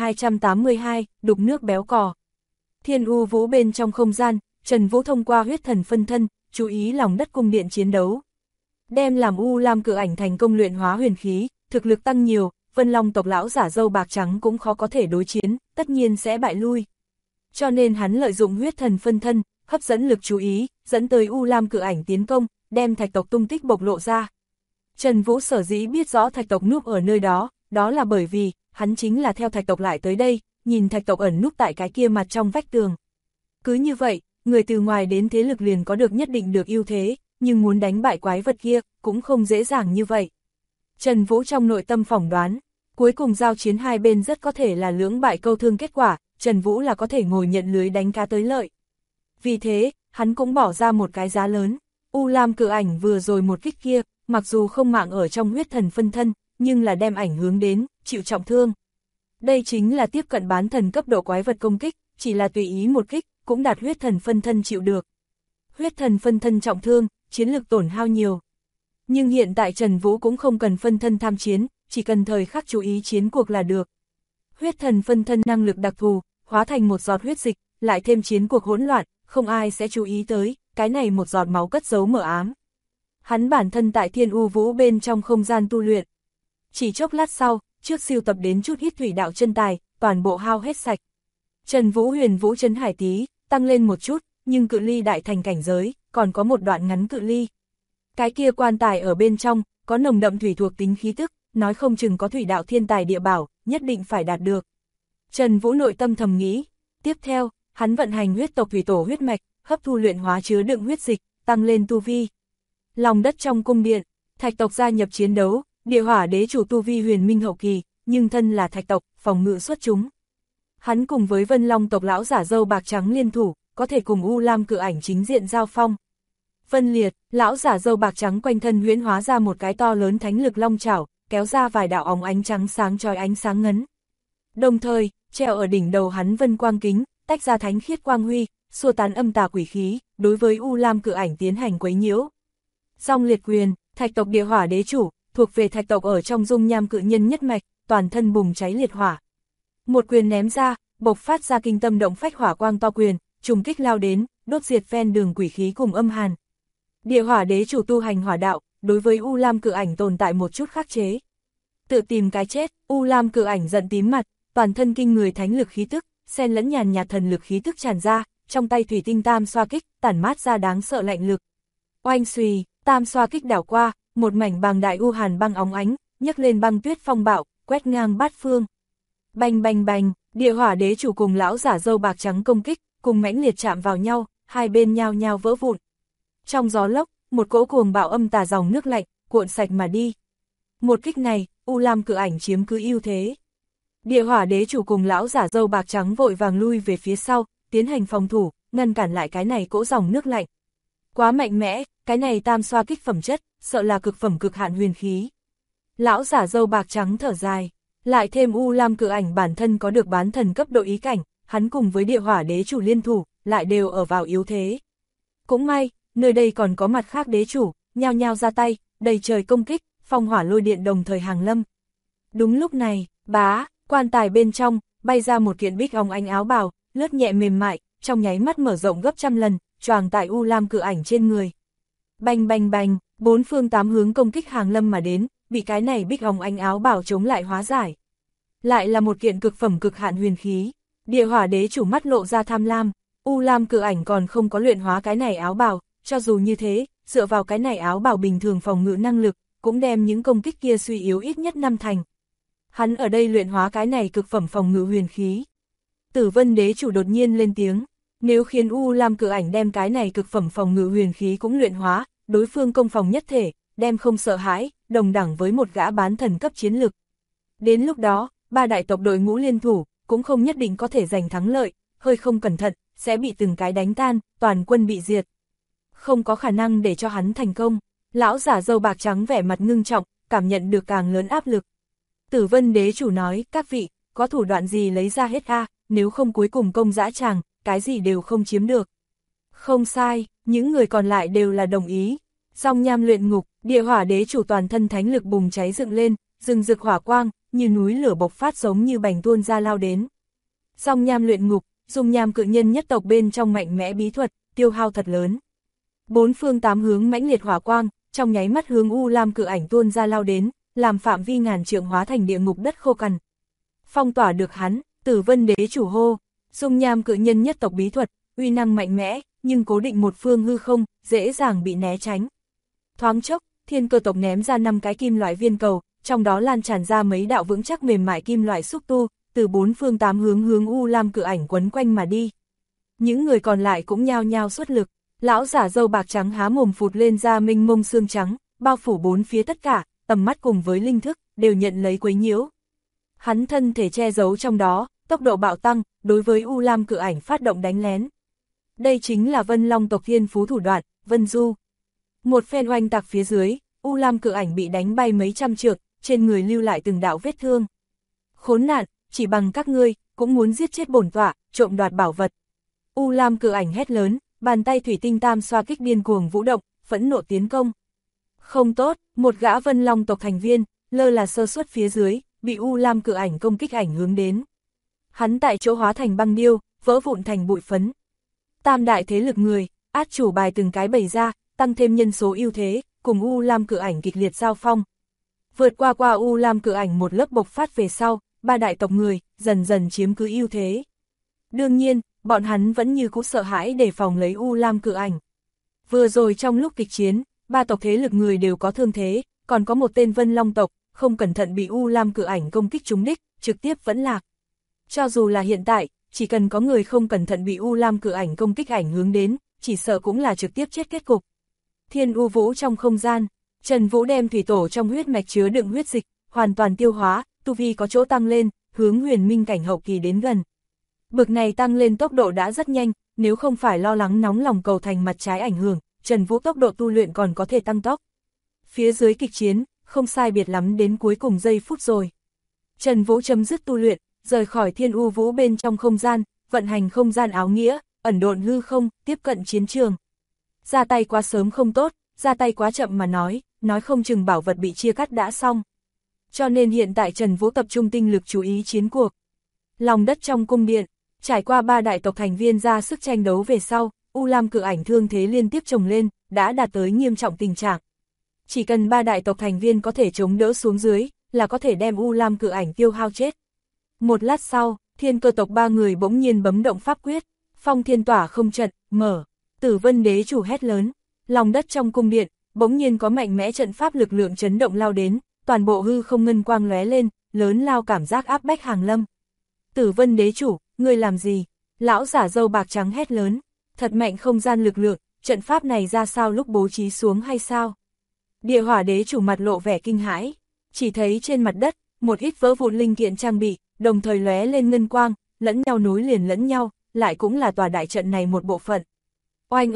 1282, đục nước béo cò. Thiên U Vũ bên trong không gian, Trần Vũ thông qua huyết thần phân thân, chú ý lòng đất cung điện chiến đấu. Đem làm U Lam Cự Ảnh thành công luyện hóa huyền khí, thực lực tăng nhiều, Vân Long tộc lão giả râu bạc trắng cũng khó có thể đối chiến, tất nhiên sẽ bại lui. Cho nên hắn lợi dụng huyết thần phân thân, hấp dẫn lực chú ý, dẫn tới U Lam Cự Ảnh tiến công, đem thạch tộc tung tích bộc lộ ra. Trần Vũ sở dĩ biết rõ thạch tộc núp ở nơi đó, đó là bởi vì, hắn chính là theo thạch tộc lại tới đây, nhìn thạch tộc ẩn núp tại cái kia mặt trong vách tường. Cứ như vậy, người từ ngoài đến thế lực liền có được nhất định được ưu thế, nhưng muốn đánh bại quái vật kia, cũng không dễ dàng như vậy. Trần Vũ trong nội tâm phỏng đoán, cuối cùng giao chiến hai bên rất có thể là lưỡng bại câu thương kết quả, Trần Vũ là có thể ngồi nhận lưới đánh cá tới lợi. Vì thế, hắn cũng bỏ ra một cái giá lớn. U Lam Cự Ảnh vừa rồi một kích kia, mặc dù không mạng ở trong huyết thần phân thân, nhưng là đem ảnh hướng đến, chịu trọng thương. Đây chính là tiếp cận bán thần cấp độ quái vật công kích, chỉ là tùy ý một kích, cũng đạt huyết thần phân thân chịu được. Huyết thần phân thân trọng thương, chiến lực tổn hao nhiều. Nhưng hiện tại Trần Vũ cũng không cần phân thân tham chiến, chỉ cần thời khắc chú ý chiến cuộc là được. Huyết thần phân thân năng lực đặc thù, hóa thành một giọt huyết dịch, lại thêm chiến cuộc hỗn loạn, không ai sẽ chú ý tới, cái này một giọt máu cất giấu mờ ám. Hắn bản thân tại Thiên U Vũ bên trong không gian tu luyện. Chỉ chốc lát sau, trước siêu tập đến chút ít thủy đạo chân tài, toàn bộ hao hết sạch. Trần Vũ huyền vũ trấn hải tí, tăng lên một chút, nhưng cự ly đại thành cảnh giới, còn có một đoạn ngắn cự ly. Cái kia quan tài ở bên trong, có nồng đậm thủy thuộc tính khí tức, nói không chừng có thủy đạo thiên tài địa bảo, nhất định phải đạt được. Trần Vũ nội tâm thầm nghĩ, tiếp theo, hắn vận hành huyết tộc thủy tổ huyết mạch, hấp thu luyện hóa chứa đựng huyết dịch, tăng lên tu vi. Lòng đất trong cung điện, thạch tộc gia nhập chiến đấu, địa hỏa đế chủ tu vi huyền minh hậu kỳ, nhưng thân là thạch tộc, phòng ngự xuất chúng. Hắn cùng với Vân Long tộc lão giả râu bạc trắng liên thủ, có thể cùng U Lam Cự Ảnh chính diện giao phong. Vân liệt, lão giả râu bạc trắng quanh thân huyễn hóa ra một cái to lớn thánh lực long chảo, kéo ra vài đạo óng ánh trắng sáng chói ánh sáng ngấn. Đồng thời, treo ở đỉnh đầu hắn vân quang kính, tách ra thánh khiết quang huy, xua tán âm tà quỷ khí, đối với U Lam Cự Ảnh tiến hành quấy nhiễu. Dòng liệt quyền, Thạch tộc địa hỏa đế chủ, thuộc về Thạch tộc ở trong dung nham cự nhân nhất mạch, toàn thân bùng cháy liệt hỏa. Một quyền ném ra, bộc phát ra kinh tâm động phách hỏa quang to quyền, trùng kích lao đến, đốt diệt ven đường quỷ khí cùng âm hàn. Địa hỏa đế chủ tu hành hỏa đạo, đối với U Lam Cự Ảnh tồn tại một chút khắc chế. Tự tìm cái chết, U Lam Cự Ảnh giận tím mặt, toàn thân kinh người thánh lực khí tức, xen lẫn nhàn nhạt thần lực khí tức tràn ra, trong tay thủy tinh tam xoa kích, tản mát ra đáng sợ lạnh lực. Oanh xùy, tam xoa kích đảo qua, một mảnh bàng đại u hàn băng óng ánh, nhấc lên băng tuyết phong bạo, quét ngang bát phương. Bành bành bành, địa hỏa đế chủ cùng lão giả râu bạc trắng công kích, cùng mãnh liệt chạm vào nhau, hai bên nhao nhao vỡ vụn. Trong gió lốc, một cỗ cuồng bạo âm tà dòng nước lạnh, cuộn sạch mà đi. Một kích này, U Lam Cự Ảnh chiếm cứ ưu thế. Địa hỏa đế chủ cùng lão giả râu bạc trắng vội vàng lui về phía sau, tiến hành phòng thủ, ngăn cản lại cái này cỗ dòng nước lạnh. Quá mạnh mẽ, cái này tam xoa kích phẩm chất, sợ là cực phẩm cực hạn huyền khí. Lão giả râu bạc trắng thở dài, lại thêm U Lam Cự Ảnh bản thân có được bán thần cấp độ ý cảnh, hắn cùng với địa hỏa đế chủ liên thủ, lại đều ở vào yếu thế. Cũng may, nơi đây còn có mặt khác đế chủ, nhao nhao ra tay, đầy trời công kích, phong hỏa lôi điện đồng thời hàng lâm. Đúng lúc này, bá, quan tài bên trong, bay ra một kiện bích óng ánh áo bào, lướt nhẹ mềm mại, trong nháy mắt mở rộng gấp trăm lần, choàng tại U Lam Cự Ảnh trên người. Bành bành bành, bốn phương tám hướng công kích hàng lâm mà đến, bị cái này bích óng ánh áo bào chống lại hóa giải. Lại là một kiện cực phẩm cực hạn huyền khí, địa hỏa đế chủ mắt lộ ra tham lam, U Lam Cự Ảnh còn không có luyện hóa cái này áo bào, cho dù như thế, dựa vào cái này áo bào bình thường phòng ngự năng lực, cũng đem những công kích kia suy yếu ít nhất 5 thành. Hắn ở đây luyện hóa cái này cực phẩm phòng ngự huyền khí. Tử Vân đế chủ đột nhiên lên tiếng, nếu khiến U Lam Cự Ảnh đem cái này cực phẩm phòng ngự huyền khí cũng luyện hóa, đối phương công phòng nhất thể, đem không sợ hãi, đồng đẳng với một gã bán thần cấp chiến lực. Đến lúc đó, ba đại tộc đội ngũ liên thủ, cũng không nhất định có thể giành thắng lợi, hơi không cẩn thận, sẽ bị từng cái đánh tan, toàn quân bị diệt. Không có khả năng để cho hắn thành công, lão giả râu bạc trắng vẻ mặt ngưng trọng, cảm nhận được càng lớn áp lực. Tử Vân đế chủ nói, các vị, có thủ đoạn gì lấy ra hết a, nếu không cuối cùng công dã tràng, cái gì đều không chiếm được. Không sai, những người còn lại đều là đồng ý. Song nham luyện ngục, địa hỏa đế chủ toàn thân thánh lực bùng cháy dựng lên, rừng rực hỏa quang, như núi lửa bộc phát giống như bành tuôn ra lao đến. Song nham luyện ngục, dung nham cự nhân nhất tộc bên trong mạnh mẽ bí thuật, tiêu hao thật lớn. Bốn phương tám hướng mãnh liệt hỏa quang, trong nháy mắt hướng U Lam Cự Ảnh tuôn ra lao đến, làm phạm vi ngàn trượng hóa thành địa ngục đất khô cằn. Phong tỏa được hắn, Tử Vân đế chủ hô, dung nham cự nhân nhất tộc bí thuật, uy năng mạnh mẽ, nhưng cố định một phương hư không, dễ dàng bị né tránh. Thoáng chốc, Thiên Cơ tộc ném ra 5 cái kim loại viên cầu, trong đó lan tràn ra mấy đạo vững chắc mềm mại kim loại xúc tu, từ bốn phương tám hướng hướng U Lam Cự Ảnh quấn quanh mà đi. Những người còn lại cũng nhao nhao xuất lực, lão giả râu bạc trắng há mồm phụt lên ra mênh mông xương trắng, bao phủ bốn phía tất cả, tầm mắt cùng với linh thức, đều nhận lấy quấy nhiễu. Hắn thân thể che giấu trong đó, tốc độ bạo tăng, đối với U Lam Cự Ảnh phát động đánh lén. Đây chính là Vân Long tộc thiên phú thủ đoạn, Vân Du. Một phen oanh tạc phía dưới, U Lam Cự Ảnh bị đánh bay mấy trăm trượng, trên người lưu lại từng đạo vết thương. Khốn nạn, chỉ bằng các ngươi, cũng muốn giết chết bổn tọa, trộm đoạt bảo vật. U Lam Cự Ảnh hét lớn, bàn tay thủy tinh tam xoa kích điên cuồng vũ động, phẫn nộ tiến công. Không tốt, một gã Vân Long tộc thành viên, lơ là sơ suất phía dưới, bị U Lam Cự Ảnh công kích ảnh hướng đến. Hắn tại chỗ hóa thành băng điêu, vỡ vụn thành bụi phấn. Tam đại thế lực người, át chủ bài từng cái bày ra, tăng thêm nhân số ưu thế, cùng U Lam Cự Ảnh kịch liệt giao phong. Vượt qua U Lam Cự Ảnh một lớp bộc phát về sau, ba đại tộc người, dần dần chiếm cứ ưu thế. Đương nhiên, bọn hắn vẫn như cũ sợ hãi để phòng lấy U Lam Cự Ảnh. Vừa rồi trong lúc kịch chiến, ba tộc thế lực người đều có thương thế, còn có một tên Vân Long tộc, không cẩn thận bị U Lam Cự Ảnh công kích trúng đích, trực tiếp vẫn lạc. Cho dù là hiện tại, chỉ cần có người không cẩn thận bị U Lam Cự Ảnh công kích ảnh hướng đến, chỉ sợ cũng là trực tiếp chết kết cục. Thiên U Vũ trong không gian, Trần Vũ đem thủy tổ trong huyết mạch chứa đựng huyết dịch, hoàn toàn tiêu hóa, tu vi có chỗ tăng lên, hướng huyền minh cảnh hậu kỳ đến gần. Bực này tăng lên tốc độ đã rất nhanh, nếu không phải lo lắng nóng lòng cầu thành mặt trái ảnh hưởng, Trần Vũ tốc độ tu luyện còn có thể tăng tốc. Phía dưới kịch chiến, không sai biệt lắm đến cuối cùng giây phút rồi. Trần Vũ chấm dứt tu luyện, rời khỏi Thiên U Vũ bên trong không gian, vận hành không gian áo nghĩa, ẩn độn hư không, tiếp cận chiến trường. Ra tay quá sớm không tốt, ra tay quá chậm mà nói không chừng bảo vật bị chia cắt đã xong. Cho nên hiện tại Trần Vũ tập trung tinh lực chú ý chiến cuộc. Lòng đất trong cung điện, trải qua 3 đại tộc thành viên ra sức tranh đấu về sau, U Lam Cự Ảnh thương thế liên tiếp chồng lên, đã đạt tới nghiêm trọng tình trạng. Chỉ cần 3 đại tộc thành viên có thể chống đỡ xuống dưới, là có thể đem U Lam Cự Ảnh tiêu hao chết. Một lát sau, Thiên Cơ tộc 3 người bỗng nhiên bấm động pháp quyết, Phong Thiên Tỏa không trận, mở. Tử Vân Đế chủ hét lớn, lòng đất trong cung điện, bỗng nhiên có mạnh mẽ trận pháp lực lượng chấn động lao đến, toàn bộ hư không ngân quang lóe lên, lớn lao cảm giác áp bách hàng lâm. Tử Vân Đế chủ, ngươi làm gì? Lão giả râu bạc trắng hét lớn, thật mạnh không gian lực lượng, trận pháp này ra sao lúc bố trí xuống hay sao? Địa Hỏa Đế chủ mặt lộ vẻ kinh hãi, chỉ thấy trên mặt đất, một ít vỡ vụn linh kiện trang bị, đồng thời lóe lên ngân quang, lẫn nhau nối liền lẫn nhau, lại cũng là tòa đại trận này một bộ phận. Oanh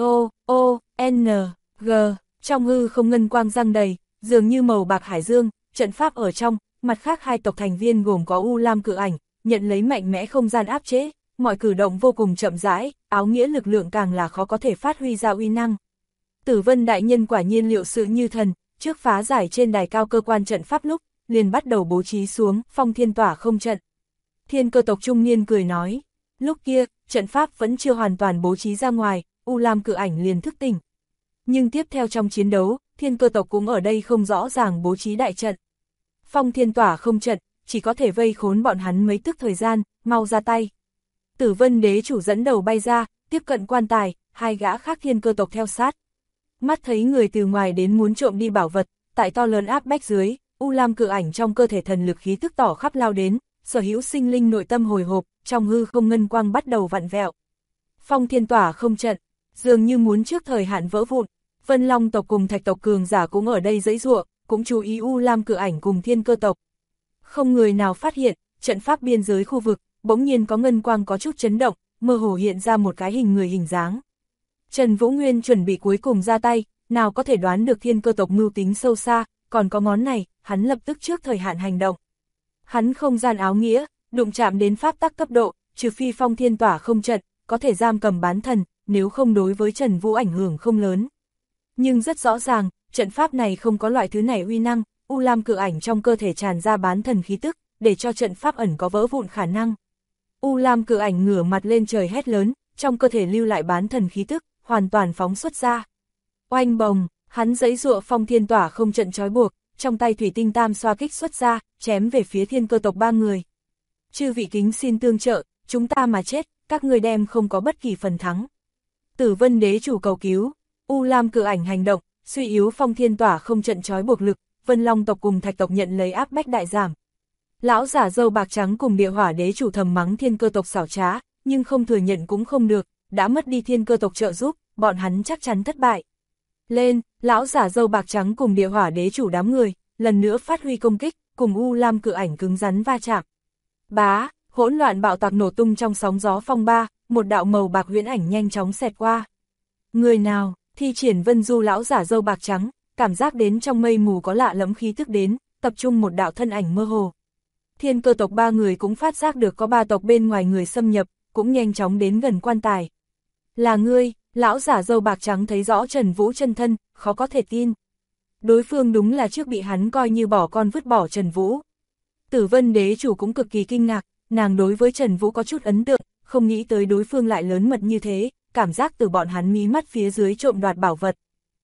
N, G, trong hư không ngân quang răng đầy, dường như màu bạc hải dương, trận pháp ở trong, mặt khác 2 tộc thành viên gồm có U Lam Cự Ảnh, nhận lấy mạnh mẽ không gian áp chế, mọi cử động vô cùng chậm rãi, áo nghĩa lực lượng càng là khó có thể phát huy ra uy năng. Tử Vân đại nhân quả nhiên liệu sự như thần, trước phá giải trên đài cao cơ quan trận pháp lúc, liền bắt đầu bố trí xuống, Phong Thiên Tỏa không trận. Thiên Cơ tộc trung niên cười nói, lúc kia, trận pháp vẫn chưa hoàn toàn bố trí ra ngoài, U Lam Cự Ảnh liền thức tỉnh. Nhưng tiếp theo trong chiến đấu, Thiên Cơ tộc cũng ở đây không rõ ràng bố trí đại trận. Phong Thiên Tỏa không trận, chỉ có thể vây khốn bọn hắn mấy tức thời gian, mau ra tay. Tử Vân Đế chủ dẫn đầu bay ra, tiếp cận quan tài, 2 gã khác Thiên Cơ tộc theo sát. Mắt thấy người từ ngoài đến muốn trộm đi bảo vật, tại to lớn áp bách dưới, U Lam Cự Ảnh trong cơ thể thần lực khí tức tỏ khắp lao đến, sở hữu sinh linh nội tâm hồi hộp, trong hư không ngân quang bắt đầu vặn vẹo. Phong Thiên Tỏa không trận, dường như muốn trước thời hạn vỡ vụn. Vân Long tộc cùng Thạch tộc cường giả cũng ở đây giãy giụa, cũng chú ý U Lam Cự Ảnh cùng Thiên Cơ tộc. Không người nào phát hiện, trận pháp biên giới khu vực, bỗng nhiên có ngân quang có chút chấn động, mơ hồ hiện ra một cái hình người hình dáng. Trần Vũ Nguyên chuẩn bị cuối cùng ra tay, nào có thể đoán được Thiên Cơ tộc mưu tính sâu xa, còn có món này, hắn lập tức trước thời hạn hành động. Hắn không gian áo nghĩa, đụng chạm đến pháp tắc cấp độ, trừ phi Phong Thiên Tỏa không trận, có thể giam cầm bán thần, nếu không đối với Trần Vũ ảnh hưởng không lớn. Nhưng rất rõ ràng, trận pháp này không có loại thứ này uy năng, U Lam Cự Ảnh trong cơ thể tràn ra bán thần khí tức, để cho trận pháp ẩn có vỡ vụn khả năng. U Lam Cự Ảnh ngửa mặt lên trời hét lớn, trong cơ thể lưu lại bán thần khí tức, hoàn toàn phóng xuất ra. Oanh bồng, hắn giãy giụa Phong Thiên Tỏa không trận trói buộc, trong tay thủy tinh tam xoa kích xuất ra, chém về phía Thiên Cơ tộc 3 người. Chư vị kính xin tương trợ, chúng ta mà chết, các người đem không có bất kỳ phần thắng. Tử Vân Đế chủ cầu cứu, U Lam Cự Ảnh hành động, suy yếu Phong Thiên Tỏa không trận trói buộc lực, Vân Long tộc cùng Thạch tộc nhận lấy áp bách đại giảm. Lão giả râu bạc trắng cùng Địa Hỏa Đế chủ thầm mắng Thiên Cơ tộc xảo trá, nhưng không thừa nhận cũng không được, đã mất đi Thiên Cơ tộc trợ giúp, bọn hắn chắc chắn thất bại. Lên, lão giả râu bạc trắng cùng Địa Hỏa Đế chủ đám người, lần nữa phát huy công kích, cùng U Lam Cự Ảnh cứng rắn va chạm. Bá, hỗn loạn bạo tạc nổ tung trong sóng gió phong ba, một đạo màu bạc huyễn ảnh nhanh chóng xẹt qua. Người nào? Thi triển Vân Du lão giả râu bạc trắng, cảm giác đến trong mây mù có lạ lẫm khí tức đến, tập trung một đạo thân ảnh mơ hồ. Thiên Cơ tộc 3 người cũng phát giác được có 3 tộc bên ngoài người xâm nhập, cũng nhanh chóng đến gần quan tài. Là ngươi, lão giả râu bạc trắng thấy rõ Trần Vũ chân thân, khó có thể tin. Đối phương đúng là trước bị hắn coi như bỏ con vứt bỏ Trần Vũ. Tử Vân Đế chủ cũng cực kỳ kinh ngạc, nàng đối với Trần Vũ có chút ấn tượng, không nghĩ tới đối phương lại lớn mật như thế, cảm giác từ bọn hắn mí mắt phía dưới trộm đoạt bảo vật.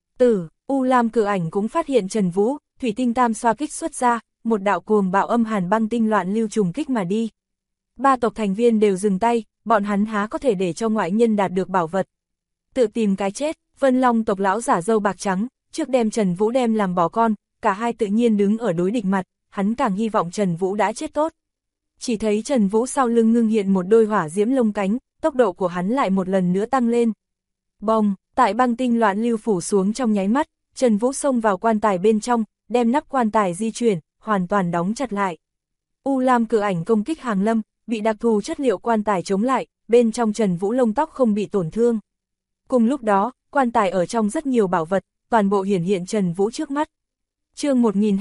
U Lam Cự Ảnh cũng phát hiện Trần Vũ, thủy tinh tam xoa kích xuất ra, một đạo cuồng bạo âm hàn băng tinh loạn lưu trùng kích mà đi. 3 tộc thành viên đều dừng tay, bọn hắn há có thể để cho ngoại nhân đạt được bảo vật. Tự tìm cái chết, Vân Long tộc lão giả râu bạc trắng, trước đem Trần Vũ đem làm bỏ con, cả hai tự nhiên đứng ở đối địch mặt, hắn càng hy vọng Trần Vũ đã chết tốt. Chỉ thấy Trần Vũ sau lưng ngưng hiện một đôi hỏa diễm lông cánh, tốc độ của hắn lại một lần nữa tăng lên. Bồng, tại băng tinh loạn lưu phủ xuống trong nháy mắt, Trần Vũ xông vào quan tài bên trong, đem nắp quan tài di chuyển, hoàn toàn đóng chặt lại. U Lam Cự Ảnh công kích hàng lâm, bị đặc thù chất liệu quan tài chống lại, bên trong Trần Vũ lông tóc không bị tổn thương. Cùng lúc đó, quan tài ở trong rất nhiều bảo vật, toàn bộ hiển hiện Trần Vũ trước mắt. Chương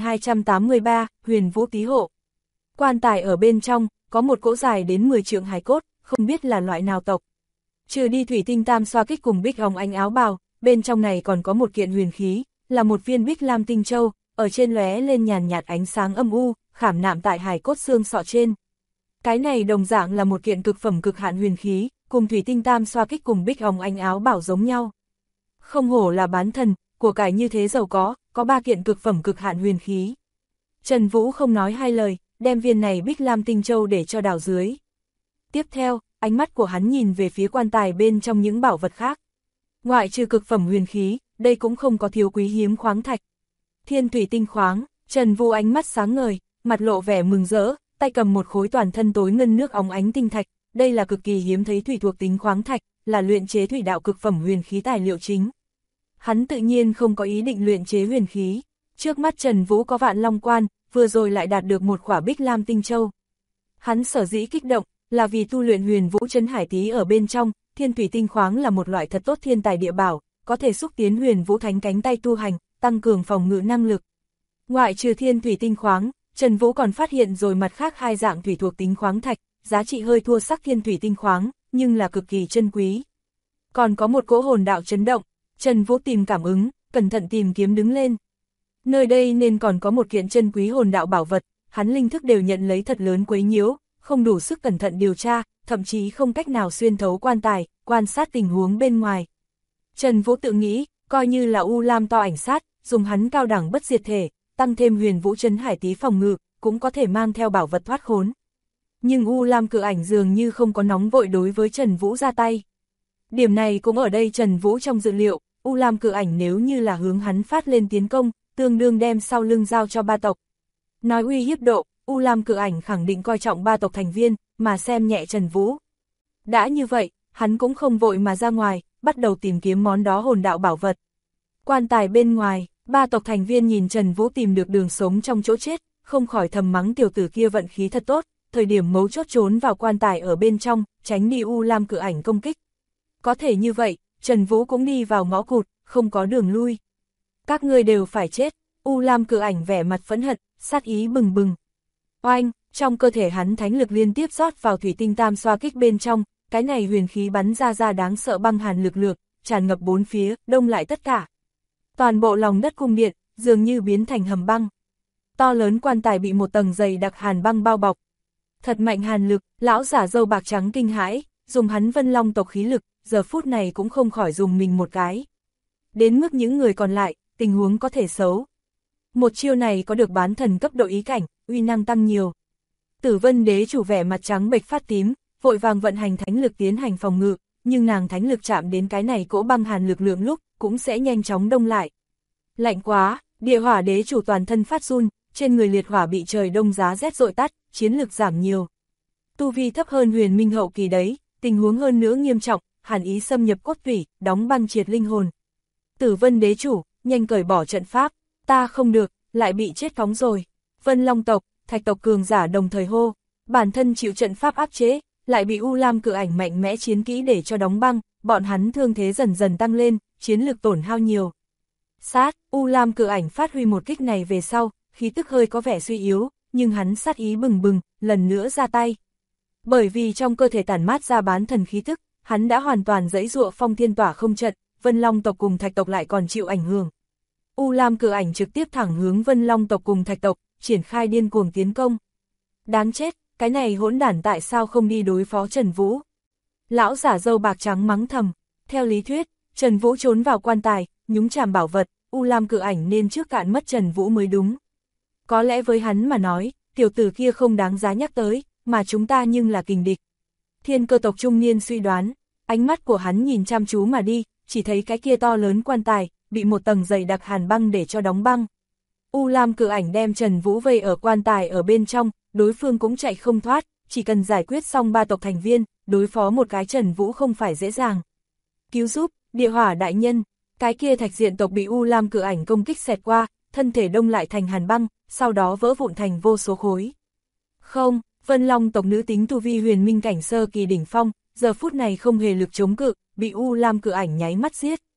1283, Huyền Vũ Tý Hộ. Quan tài ở bên trong, có một cỗ dài đến 10 trượng hài cốt, không biết là loại nào tộc. Trừ đi thủy tinh tam xoa kích cùng bích hồng anh áo bào, bên trong này còn có một kiện huyền khí, là một viên bích lam tinh châu, ở trên lóe lên nhàn nhạt ánh sáng âm u, khảm nạm tại hài cốt xương sọ trên. Cái này đồng dạng là một kiện cực phẩm cực hạn huyền khí, cùng thủy tinh tam xoa kích cùng bích hồng anh áo bảo giống nhau. Không hổ là bán thần, của cải như thế giàu có 3 kiện cực phẩm cực hạn huyền khí. Trần Vũ không nói hai lời, đem viên này bích lam tinh châu để cho đào dưới. Tiếp theo, ánh mắt của hắn nhìn về phía quan tài bên trong những bảo vật khác. Ngoại trừ cực phẩm huyền khí, đây cũng không có thiếu quý hiếm khoáng thạch. Thiên thủy tinh khoáng, Trần Vũ ánh mắt sáng ngời, mặt lộ vẻ mừng rỡ, tay cầm một khối toàn thân tối ngân nước óng ánh tinh thạch, đây là cực kỳ hiếm thấy thủy thuộc tính khoáng thạch, là luyện chế thủy đạo cực phẩm huyền khí tài liệu chính. Hắn tự nhiên không có ý định luyện chế huyền khí, trước mắt Trần Vũ có Vạn Long Quan, vừa rồi lại đạt được một quả bích lam tinh châu. Hắn sở dĩ kích động, là vì tu luyện Huyền Vũ Trấn Hải Tý ở bên trong, thiên thủy tinh khoáng là một loại thật tốt thiên tài địa bảo, có thể xúc tiến Huyền Vũ Thánh cánh tay tu hành, tăng cường phòng ngự năng lực. Ngoại trừ thiên thủy tinh khoáng, Trần Vũ còn phát hiện rồi mặt khác 2 dạng thủy thuộc tính khoáng thạch, giá trị hơi thua sắc thiên thủy tinh khoáng, nhưng là cực kỳ chân quý. Còn có một cỗ hồn đạo chấn động, Trần Vũ tìm cảm ứng, cẩn thận tìm kiếm đứng lên. Nơi đây nên còn có một kiện chân quý hồn đạo bảo vật, hắn linh thức đều nhận lấy thật lớn quấy nhiễu, không đủ sức cẩn thận điều tra, thậm chí không cách nào xuyên thấu quan tài, quan sát tình huống bên ngoài. Trần Vũ tự nghĩ, coi như là U Lam to ảnh sát, dùng hắn cao đẳng bất diệt thể, tăng thêm Huyền Vũ Trấn Hải Tý phòng ngự, cũng có thể mang theo bảo vật thoát khốn. Nhưng U Lam cự ảnh dường như không có nóng vội đối với Trần Vũ ra tay. Điểm này cũng ở đây Trần Vũ trong dự liệu, U Lam cự ảnh nếu như là hướng hắn phát lên tiến công, tương đương đem sau lưng giao cho 3 tộc. Nói uy hiếp độ, U Lam cự ảnh khẳng định coi trọng 3 tộc thành viên, mà xem nhẹ Trần Vũ. Đã như vậy, hắn cũng không vội mà ra ngoài, bắt đầu tìm kiếm món đó hồn đạo bảo vật. Quan tài bên ngoài, 3 tộc thành viên nhìn Trần Vũ tìm được đường sống trong chỗ chết, không khỏi thầm mắng tiểu tử kia vận khí thật tốt, thời điểm mấu chốt trốn vào quan tài ở bên trong, tránh đi U Lam cự ảnh công kích. Có thể như vậy, Trần Vũ cũng đi vào ngõ cụt, không có đường lui. Các ngươi đều phải chết, U Lam cự ảnh vẻ mặt phẫn hận, sát ý bừng bừng. Oanh, trong cơ thể hắn thánh lực liên tiếp rót vào thủy tinh tam xoa kích bên trong, cái này huyền khí bắn ra đáng sợ băng hàn lực lượng, tràn ngập bốn phía, đông lại tất cả. Toàn bộ lòng đất cung điện, dường như biến thành hầm băng. To lớn quan tài bị một tầng dày đặc hàn băng bao bọc. Thật mạnh hàn lực, lão giả râu bạc trắng kinh hãi, dùng hắn Vân Long tộc khí lực, giờ phút này cũng không khỏi dùng mình một cái. Đến mức những người còn lại, tình huống có thể xấu. Một chiêu này có được bán thần cấp độ ý cảnh, uy năng tăng nhiều. Tử Vân đế chủ vẻ mặt trắng bệch phát tím, vội vàng vận hành thánh lực tiến hành phòng ngự, nhưng nàng thánh lực chạm đến cái này cỗ băng hàn lực lượng lúc, cũng sẽ nhanh chóng đông lại. Lạnh quá, địa hỏa đế chủ toàn thân phát run, trên người liệt hỏa bị trời đông giá rét dội tắt, chiến lực giảm nhiều. Tu vi thấp hơn huyền minh hậu kỳ đấy, tình huống hơn nữa nghiêm trọng, hàn ý xâm nhập cốt tủy, đóng băng triệt linh hồn. Tử Vân đế chủ, nhanh cởi bỏ trận pháp, ta không được, lại bị chết phóng rồi. Vân Long tộc, Thạch tộc cường giả đồng thời hô, bản thân chịu trận pháp áp chế, lại bị U Lam cự ảnh mạnh mẽ chiến kỹ để cho đóng băng, bọn hắn thương thế dần dần tăng lên, chiến lực tổn hao nhiều. Sát, U Lam cự ảnh phát huy một kích này về sau, khí tức hơi có vẻ suy yếu, nhưng hắn sát ý bừng bừng, lần nữa ra tay. Bởi vì trong cơ thể tản mát ra bán thần khí tức, hắn đã hoàn toàn giãy giụa phong thiên tỏa không trận, Vân Long tộc cùng Thạch tộc lại còn chịu ảnh hưởng. U Lam cự ảnh trực tiếp thẳng hướng Vân Long tộc cùng Thạch tộc, triển khai điên cuồng tiến công. Đáng chết, cái này hỗn đản tại sao không đi đối phó Trần Vũ? Lão giả râu bạc trắng mắng thầm, theo lý thuyết, Trần Vũ trốn vào quan tài, nhúng chàm bảo vật, U Lam cự ảnh nên trước cạn mất Trần Vũ mới đúng. Có lẽ với hắn mà nói, tiểu tử kia không đáng giá nhắc tới, mà chúng ta nhưng là kình địch. Thiên Cơ tộc trung niên suy đoán, ánh mắt của hắn nhìn chăm chú mà đi, chỉ thấy cái kia to lớn quan tài, bị một tầng dày đặc hàn băng để cho đóng băng. U Lam cự ảnh đem Trần Vũ vây ở quan tài ở bên trong, đối phương cũng chạy không thoát, chỉ cần giải quyết xong 3 tộc thành viên, đối phó một cái Trần Vũ không phải dễ dàng. Cứu giúp, địa hỏa đại nhân, cái kia Thạch diện tộc bị U Lam cự ảnh công kích xẹt qua, thân thể đông lại thành hàn băng, sau đó vỡ vụn thành vô số khối. Không, Vân Long tộc nữ tính tu vi huyền minh cảnh sơ kỳ đỉnh phong, giờ phút này không hề lực chống cự, bị U Lam cự ảnh nháy mắt giết.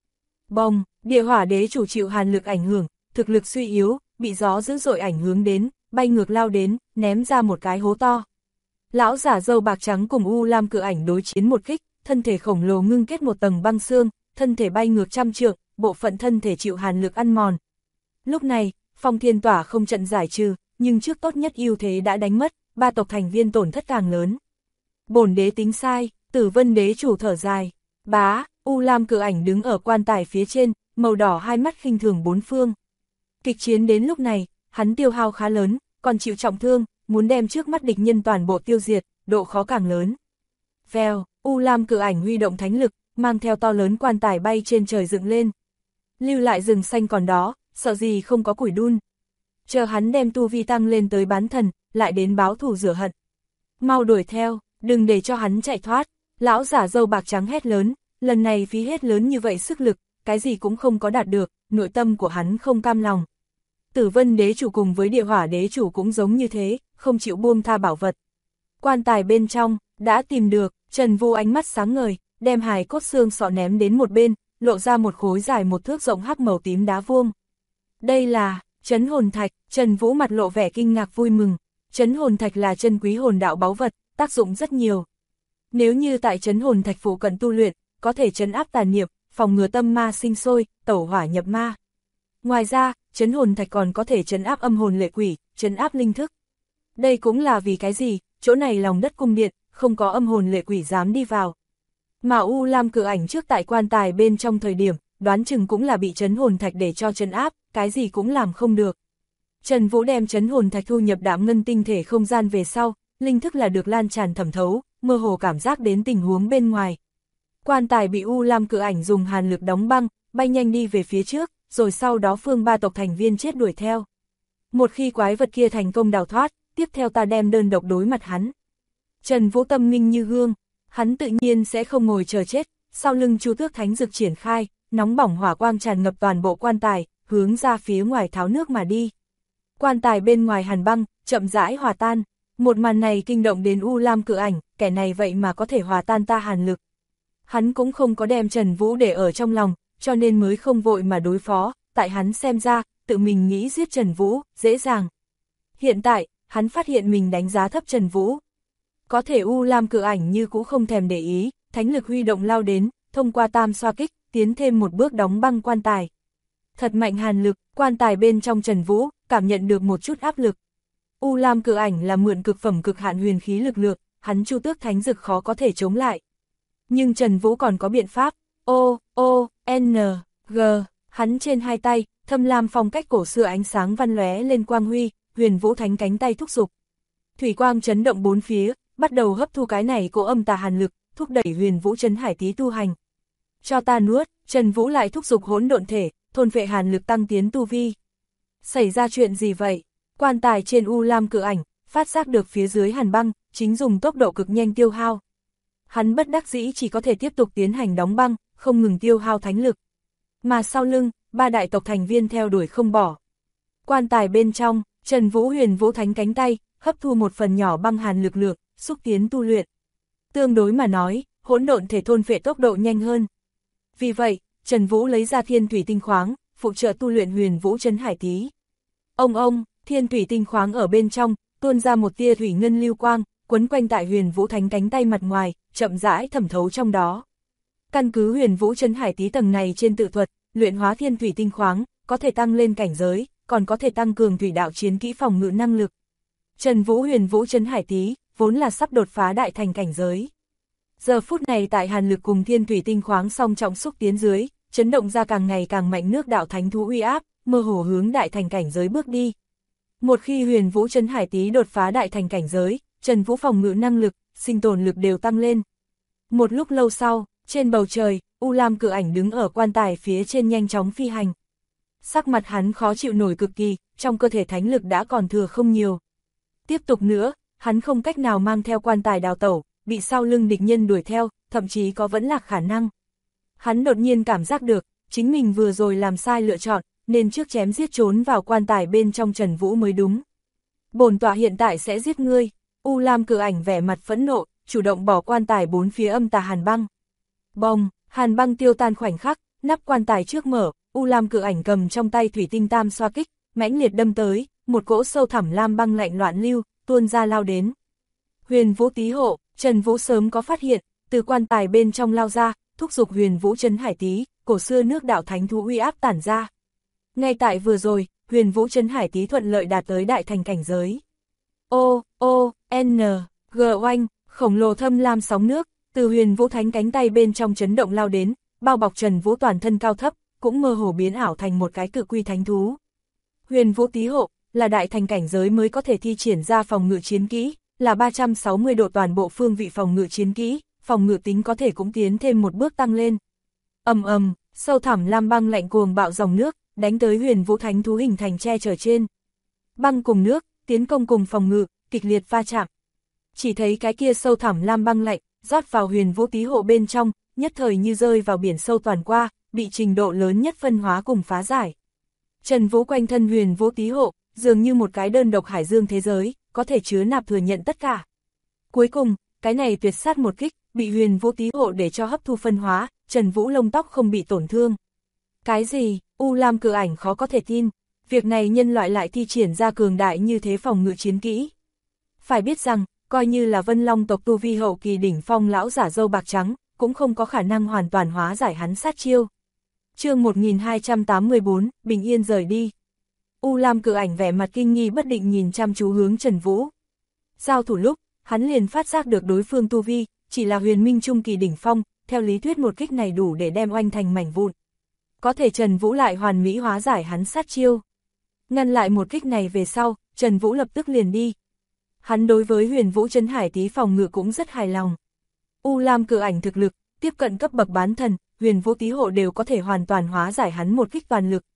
Bông, địa hỏa đế chủ chịu hàn lực ảnh hưởng, thực lực suy yếu, bị gió dữ dội ảnh hướng đến, bay ngược lao đến, ném ra một cái hố to. Lão giả râu bạc trắng cùng U Lam Cự Ảnh đối chiến một kích, thân thể khổng lồ ngưng kết một tầng băng xương, thân thể bay ngược trăm trượng, bộ phận thân thể chịu hàn lực ăn mòn. Lúc này, Phong Thiên Tỏa không trận giải trừ, nhưng trước tốt nhất ưu thế đã đánh mất, ba tộc thành viên tổn thất càng lớn. Bổn đế tính sai, Tử Vân đế chủ thở dài. Bá, U Lam Cự Ảnh đứng ở quan tài phía trên, màu đỏ hai mắt khinh thường bốn phương. Kịch chiến đến lúc này, hắn tiêu hao khá lớn, còn chịu trọng thương, muốn đem trước mắt địch nhân toàn bộ tiêu diệt, độ khó càng lớn. Vèo, U Lam Cự Ảnh huy động thánh lực, mang theo to lớn quan tài bay trên trời dựng lên. Lưu lại rừng xanh còn đó, sợ gì không có củi đun. Chờ hắn đem tu vi tăng lên tới bán thần, lại đến báo thù rửa hận. Mau đuổi theo, đừng để cho hắn chạy thoát. Lão giả râu bạc trắng hét lớn, lần này phí hết lớn như vậy sức lực, cái gì cũng không có đạt được, nội tâm của hắn không cam lòng. Tử Vân đế chủ cùng với địa hỏa đế chủ cũng giống như thế, không chịu buông tha bảo vật. Quan tài bên trong, đã tìm được, Trần Vũ ánh mắt sáng ngời, đem hài cốt xương sọ ném đến một bên, lộ ra một khối dài một thước rộng hắc màu tím đá vuông. Đây là Trấn Hồn Thạch. Trần Vũ mặt lộ vẻ kinh ngạc vui mừng. Trấn Hồn Thạch là chân quý hồn đạo báu vật, tác dụng rất nhiều. Nếu như tại Trấn Hồn Thạch phụ cận tu luyện, có thể trấn áp tà niệm, phòng ngừa tâm ma sinh sôi, tẩu hỏa nhập ma. Ngoài ra, Trấn Hồn Thạch còn có thể trấn áp âm hồn lệ quỷ, trấn áp linh thức. Đây cũng là vì cái gì, chỗ này lòng đất cung điện, không có âm hồn lệ quỷ dám đi vào. Mà U Lam Cự Ảnh trước tại quan tài bên trong thời điểm, đoán chừng cũng là bị Trấn Hồn Thạch để cho trấn áp, cái gì cũng làm không được. Trần Vũ đem Trấn Hồn Thạch thu nhập Đạm Ngân tinh thể không gian về sau, linh thức là được lan tràn thẩm thấu, mơ hồ cảm giác đến tình huống bên ngoài. Quan tài bị U Lam Cự Ảnh dùng hàn lực đóng băng, bay nhanh đi về phía trước, rồi sau đó phương ba tộc thành viên chết đuổi theo. Một khi quái vật kia thành công đào thoát, tiếp theo ta đem đơn độc đối mặt hắn. Trần Vũ tâm minh như gương, hắn tự nhiên sẽ không ngồi chờ chết, sau lưng Chu Tước Thánh Dực triển khai, nóng bỏng hỏa quang tràn ngập toàn bộ quan tài, hướng ra phía ngoài tháo nước mà đi. Quan tài bên ngoài hàn băng, chậm rãi hòa tan, một màn này kinh động đến U Lam Cự Ảnh, kẻ này vậy mà có thể hòa tan ta hàn lực. Hắn cũng không có đem Trần Vũ để ở trong lòng, cho nên mới không vội mà đối phó, tại hắn xem ra, tự mình nghĩ giết Trần Vũ, dễ dàng. Hiện tại, hắn phát hiện mình đánh giá thấp Trần Vũ. Có thể U Lam Cự Ảnh như cũ không thèm để ý, thánh lực huy động lao đến, thông qua tam xoa kích, tiến thêm một bước đóng băng quan tài. Thật mạnh hàn lực, quan tài bên trong Trần Vũ, cảm nhận được một chút áp lực. U Lam Cự Ảnh là mượn cực phẩm cực hạn huyền khí lực lượng, hắn Chu Tước Thánh Dực khó có thể chống lại. Nhưng Trần Vũ còn có biện pháp, N, G, hắn trên hai tay, thâm lam phong cách cổ xưa ánh sáng văn lóe lên quang huy, Huyền Vũ Thánh cánh tay thúc giục. Thủy quang chấn động bốn phía, bắt đầu hấp thu cái này cỗ âm tà hàn lực, thúc đẩy Huyền Vũ Trấn Hải Tý tu hành. Cho ta nuốt, Trần Vũ lại thúc giục hỗn độn thể, thôn phệ hàn lực tăng tiến tu vi. Xảy ra chuyện gì vậy? Quan tài trên U Lam Cự Ảnh, phát giác được phía dưới hàn băng, chính dùng tốc độ cực nhanh tiêu hao. Hắn bất đắc dĩ chỉ có thể tiếp tục tiến hành đóng băng, không ngừng tiêu hao thánh lực. Mà sau lưng, ba đại tộc thành viên theo đuổi không bỏ. Quan tài bên trong, Trần Vũ Huyền Vũ Thánh cánh tay, hấp thu một phần nhỏ băng hàn lực lượng, xúc tiến tu luyện. Tương đối mà nói, hỗn độn thể thôn phệ tốc độ nhanh hơn. Vì vậy, Trần Vũ lấy ra thiên thủy tinh khoáng, phụ trợ tu luyện Huyền Vũ Trấn Hải Tý. Ông, thiên thủy tinh khoáng ở bên trong, tuôn ra một tia thủy ngân lưu quang, quấn quanh tại Huyền Vũ Thánh cánh tay mặt ngoài, chậm rãi thẩm thấu trong đó. Căn cứ Huyền Vũ Trấn Hải Tý tầng này trên tự thuật, luyện hóa thiên thủy tinh khoáng, có thể tăng lên cảnh giới, còn có thể tăng cường thủy đạo chiến kỹ phòng ngự năng lực. Trần Vũ Huyền Vũ Trấn Hải Tý, vốn là sắp đột phá đại thành cảnh giới. Giờ phút này tại hàn lực cùng thiên thủy tinh khoáng song trọng xúc tiến dưới, chấn động ra càng ngày càng mạnh nước đạo thánh thú uy áp, mơ hồ hướng đại thành cảnh giới bước đi. Một khi Huyền Vũ Trấn Hải Tý đột phá đại thành cảnh giới, Trần Vũ phòng ngự năng lực, sinh tồn lực đều tăng lên. Một lúc lâu sau, trên bầu trời, U Lam Cự Ảnh đứng ở quan tài phía trên nhanh chóng phi hành. Sắc mặt hắn khó chịu nổi cực kỳ, trong cơ thể thánh lực đã còn thừa không nhiều. Tiếp tục nữa, hắn không cách nào mang theo quan tài đào tẩu, bị sau lưng địch nhân đuổi theo, thậm chí có vẫn lạc khả năng. Hắn đột nhiên cảm giác được, chính mình vừa rồi làm sai lựa chọn, nên trước chém giết trốn vào quan tài bên trong Trần Vũ mới đúng. Bổn tọa hiện tại sẽ giết ngươi. U Lam Cự Ảnh vẻ mặt phẫn nộ, chủ động bỏ quan tài bốn phía âm tà hàn băng. Bông, hàn băng tiêu tan khoảnh khắc, nắp quan tài trước mở, U Lam Cự Ảnh cầm trong tay thủy tinh tam xoa kích, mãnh liệt đâm tới, một cỗ sâu thẳm lam băng lạnh loạn lưu, tuôn ra lao đến. Huyền Vũ Tý hộ, Trần Vũ sớm có phát hiện, từ quan tài bên trong lao ra, thúc giục Huyền Vũ Trấn Hải Tý, cổ xưa nước đạo thánh thú uy áp tản ra. Ngay tại vừa rồi, Huyền Vũ Trấn Hải Tý thuận lợi đạt tới đại thành cảnh giới. G oanh, khổng lồ thâm lam sóng nước, từ Huyền Vũ Thánh cánh tay bên trong chấn động lao đến, bao bọc Trần Vũ toàn thân cao thấp, cũng mơ hồ biến ảo thành một cái cự quy thánh thú. Huyền Vũ Tý hộ, là đại thành cảnh giới mới có thể thi triển ra phòng ngự chiến kỹ, là 360 độ toàn bộ phương vị phòng ngự chiến kỹ, phòng ngự tính có thể cũng tiến thêm một bước tăng lên. Sâu thẳm lam băng lạnh cuồng bạo dòng nước, đánh tới Huyền Vũ Thánh thú hình thành che chở trên. Băng cùng nước, tiến công cùng phòng ngự, kịch liệt va chạm. Chỉ thấy cái kia sâu thẳm lam băng lạnh, rót vào Huyền Vũ Tý hộ bên trong, nhất thời như rơi vào biển sâu toàn qua, bị trình độ lớn nhất phân hóa cùng phá giải. Trần Vũ quanh thân Huyền Vũ Tý hộ, dường như một cái đơn độc hải dương thế giới, có thể chứa nạp thừa nhận tất cả. Cuối cùng, cái này tuyệt sát một kích, bị Huyền Vũ Tý hộ để cho hấp thu phân hóa, Trần Vũ lông tóc không bị tổn thương. Cái gì? U Lam Cự Ảnh khó có thể tin, việc này nhân loại lại thi triển ra cường đại như thế phòng ngự chiến kỹ. Phải biết rằng, coi như là Vân Long tộc tu vi hậu kỳ đỉnh phong lão giả râu bạc trắng, cũng không có khả năng hoàn toàn hóa giải hắn sát chiêu. Chương 1284, bình yên rời đi. U Lam Cự Ảnh vẻ mặt kinh nghi bất định nhìn chăm chú hướng Trần Vũ. Giao thủ lúc, hắn liền phát giác được đối phương tu vi, chỉ là huyền minh trung kỳ đỉnh phong, theo lý thuyết một kích này đủ để đem oanh thành mảnh vụn. Có thể Trần Vũ lại hoàn mỹ hóa giải hắn sát chiêu. Ngăn lại một kích này về sau, Trần Vũ lập tức liền đi. Hắn đối với Huyền Vũ Trấn Hải Tý phòng ngự cũng rất hài lòng. U Lam Cự Ảnh thực lực, tiếp cận cấp bậc bán thần, Huyền Vũ Tý hộ đều có thể hoàn toàn hóa giải hắn một kích toàn lực.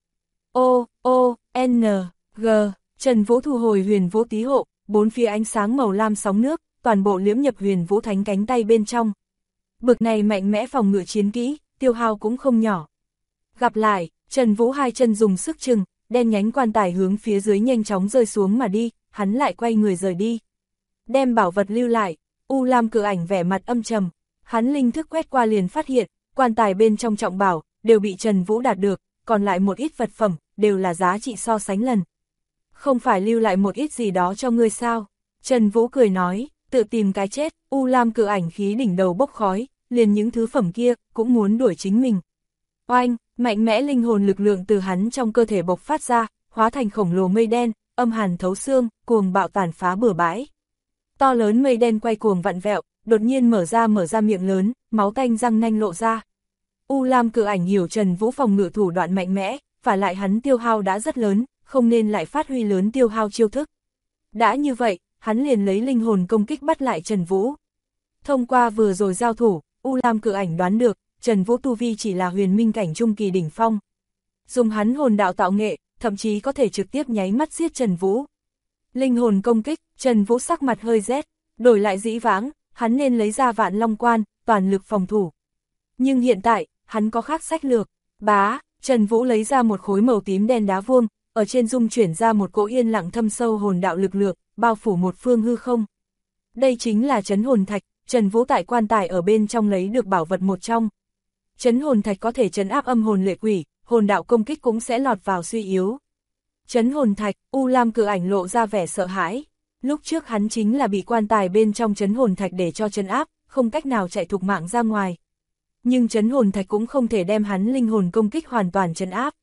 Trần Vũ thu hồi Huyền Vũ Tý hộ, bốn phía ánh sáng màu lam sóng nước, toàn bộ liễm nhập Huyền Vũ Thánh cánh tay bên trong. Bực này mạnh mẽ phòng ngự chiến kỹ, tiêu hao cũng không nhỏ. Gặp lại, Trần Vũ hai chân dùng sức chừng, đen nhánh quan tài hướng phía dưới nhanh chóng rơi xuống mà đi, hắn lại quay người rời đi. Đem bảo vật lưu lại, U Lam Cự Ảnh vẻ mặt âm trầm, hắn linh thức quét qua liền phát hiện, quan tài bên trong trọng bảo, đều bị Trần Vũ đạt được, còn lại một ít vật phẩm, đều là giá trị so sánh lần. Không phải lưu lại một ít gì đó cho ngươi sao? Trần Vũ cười nói, tự tìm cái chết. U Lam Cự Ảnh khí đỉnh đầu bốc khói, liền những thứ phẩm kia, cũng muốn đuổi chính mình. Oanh, mạnh mẽ linh hồn lực lượng từ hắn trong cơ thể bộc phát ra, hóa thành khổng lồ mây đen, âm hàn thấu xương, cuồng bạo tàn phá bừa bãi. To lớn mây đen quay cuồng vặn vẹo, đột nhiên mở ra miệng lớn, máu tanh răng nanh lộ ra. U Lam Cự Ảnh hiểu Trần Vũ phòng ngự thủ đoạn mạnh mẽ, và lại hắn tiêu hao đã rất lớn, không nên lại phát huy lớn tiêu hao chiêu thức. Đã như vậy, hắn liền lấy linh hồn công kích bắt lại Trần Vũ. Thông qua vừa rồi giao thủ, U Lam Cự Ảnh đoán được, Trần Vũ tu vi chỉ là huyền minh cảnh trung kỳ đỉnh phong. Dùng hắn hồn đạo tạo nghệ, thậm chí có thể trực tiếp nháy mắt giết Trần Vũ. Linh hồn công kích, Trần Vũ sắc mặt hơi rét, đổi lại dĩ vãng, hắn nên lấy ra Vạn Long Quan, toàn lực phòng thủ. Nhưng hiện tại, hắn có khác sách lược. Trần Vũ lấy ra một khối màu tím đen đá vuông, ở trên dung chuyển ra một cỗ yên lặng thâm sâu hồn đạo lực lượng, bao phủ một phương hư không. Đây chính là trấn hồn thạch, Trần Vũ tại quan tài ở bên trong lấy được bảo vật một trong. Trấn hồn thạch có thể trấn áp âm hồn lệ quỷ, hồn đạo công kích cũng sẽ lọt vào suy yếu. Trấn hồn thạch, U Lam Cự Ảnh lộ ra vẻ sợ hãi. Lúc trước hắn chính là bị quan tài bên trong trấn hồn thạch để cho trấn áp, không cách nào chạy thục mạng ra ngoài. Nhưng trấn hồn thạch cũng không thể đem hắn linh hồn công kích hoàn toàn trấn áp.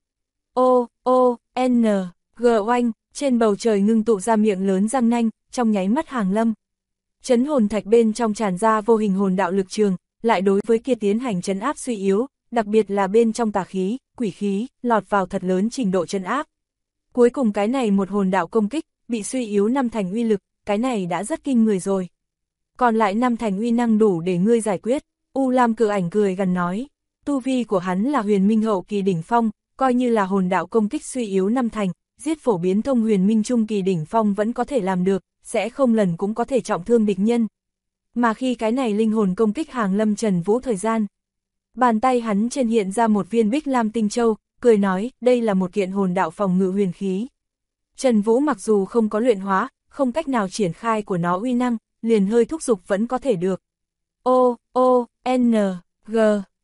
Oanh, trên bầu trời ngưng tụ ra miệng lớn răng nanh, trong nháy mắt hàng lâm. Trấn hồn thạch bên trong tràn ra vô hình hồn đạo lực trường, lại đối với kia tiến hành trấn áp suy yếu, đặc biệt là bên trong tà khí, quỷ khí, lọt vào thật lớn trình độ trấn áp. Cuối cùng cái này một hồn đạo công kích, bị suy yếu 5 thành uy lực, cái này đã rất kinh người rồi. Còn lại 5 thành uy năng đủ để ngươi giải quyết, U Lam Cự Ảnh cười gần nói. Tu vi của hắn là huyền minh hậu kỳ đỉnh phong, coi như là hồn đạo công kích suy yếu 5 thành, giết phổ biến thông huyền minh trung kỳ đỉnh phong vẫn có thể làm được, sẽ không lần cũng có thể trọng thương địch nhân. Mà khi cái này linh hồn công kích hàng lâm Trần Vũ thời gian, bàn tay hắn trên hiện ra một viên bích lam tinh châu, cười nói, đây là một kiện hồn đạo phòng ngự huyền khí. Trần Vũ mặc dù không có luyện hóa, không cách nào triển khai của nó uy năng, liền hơi thúc giục vẫn có thể được.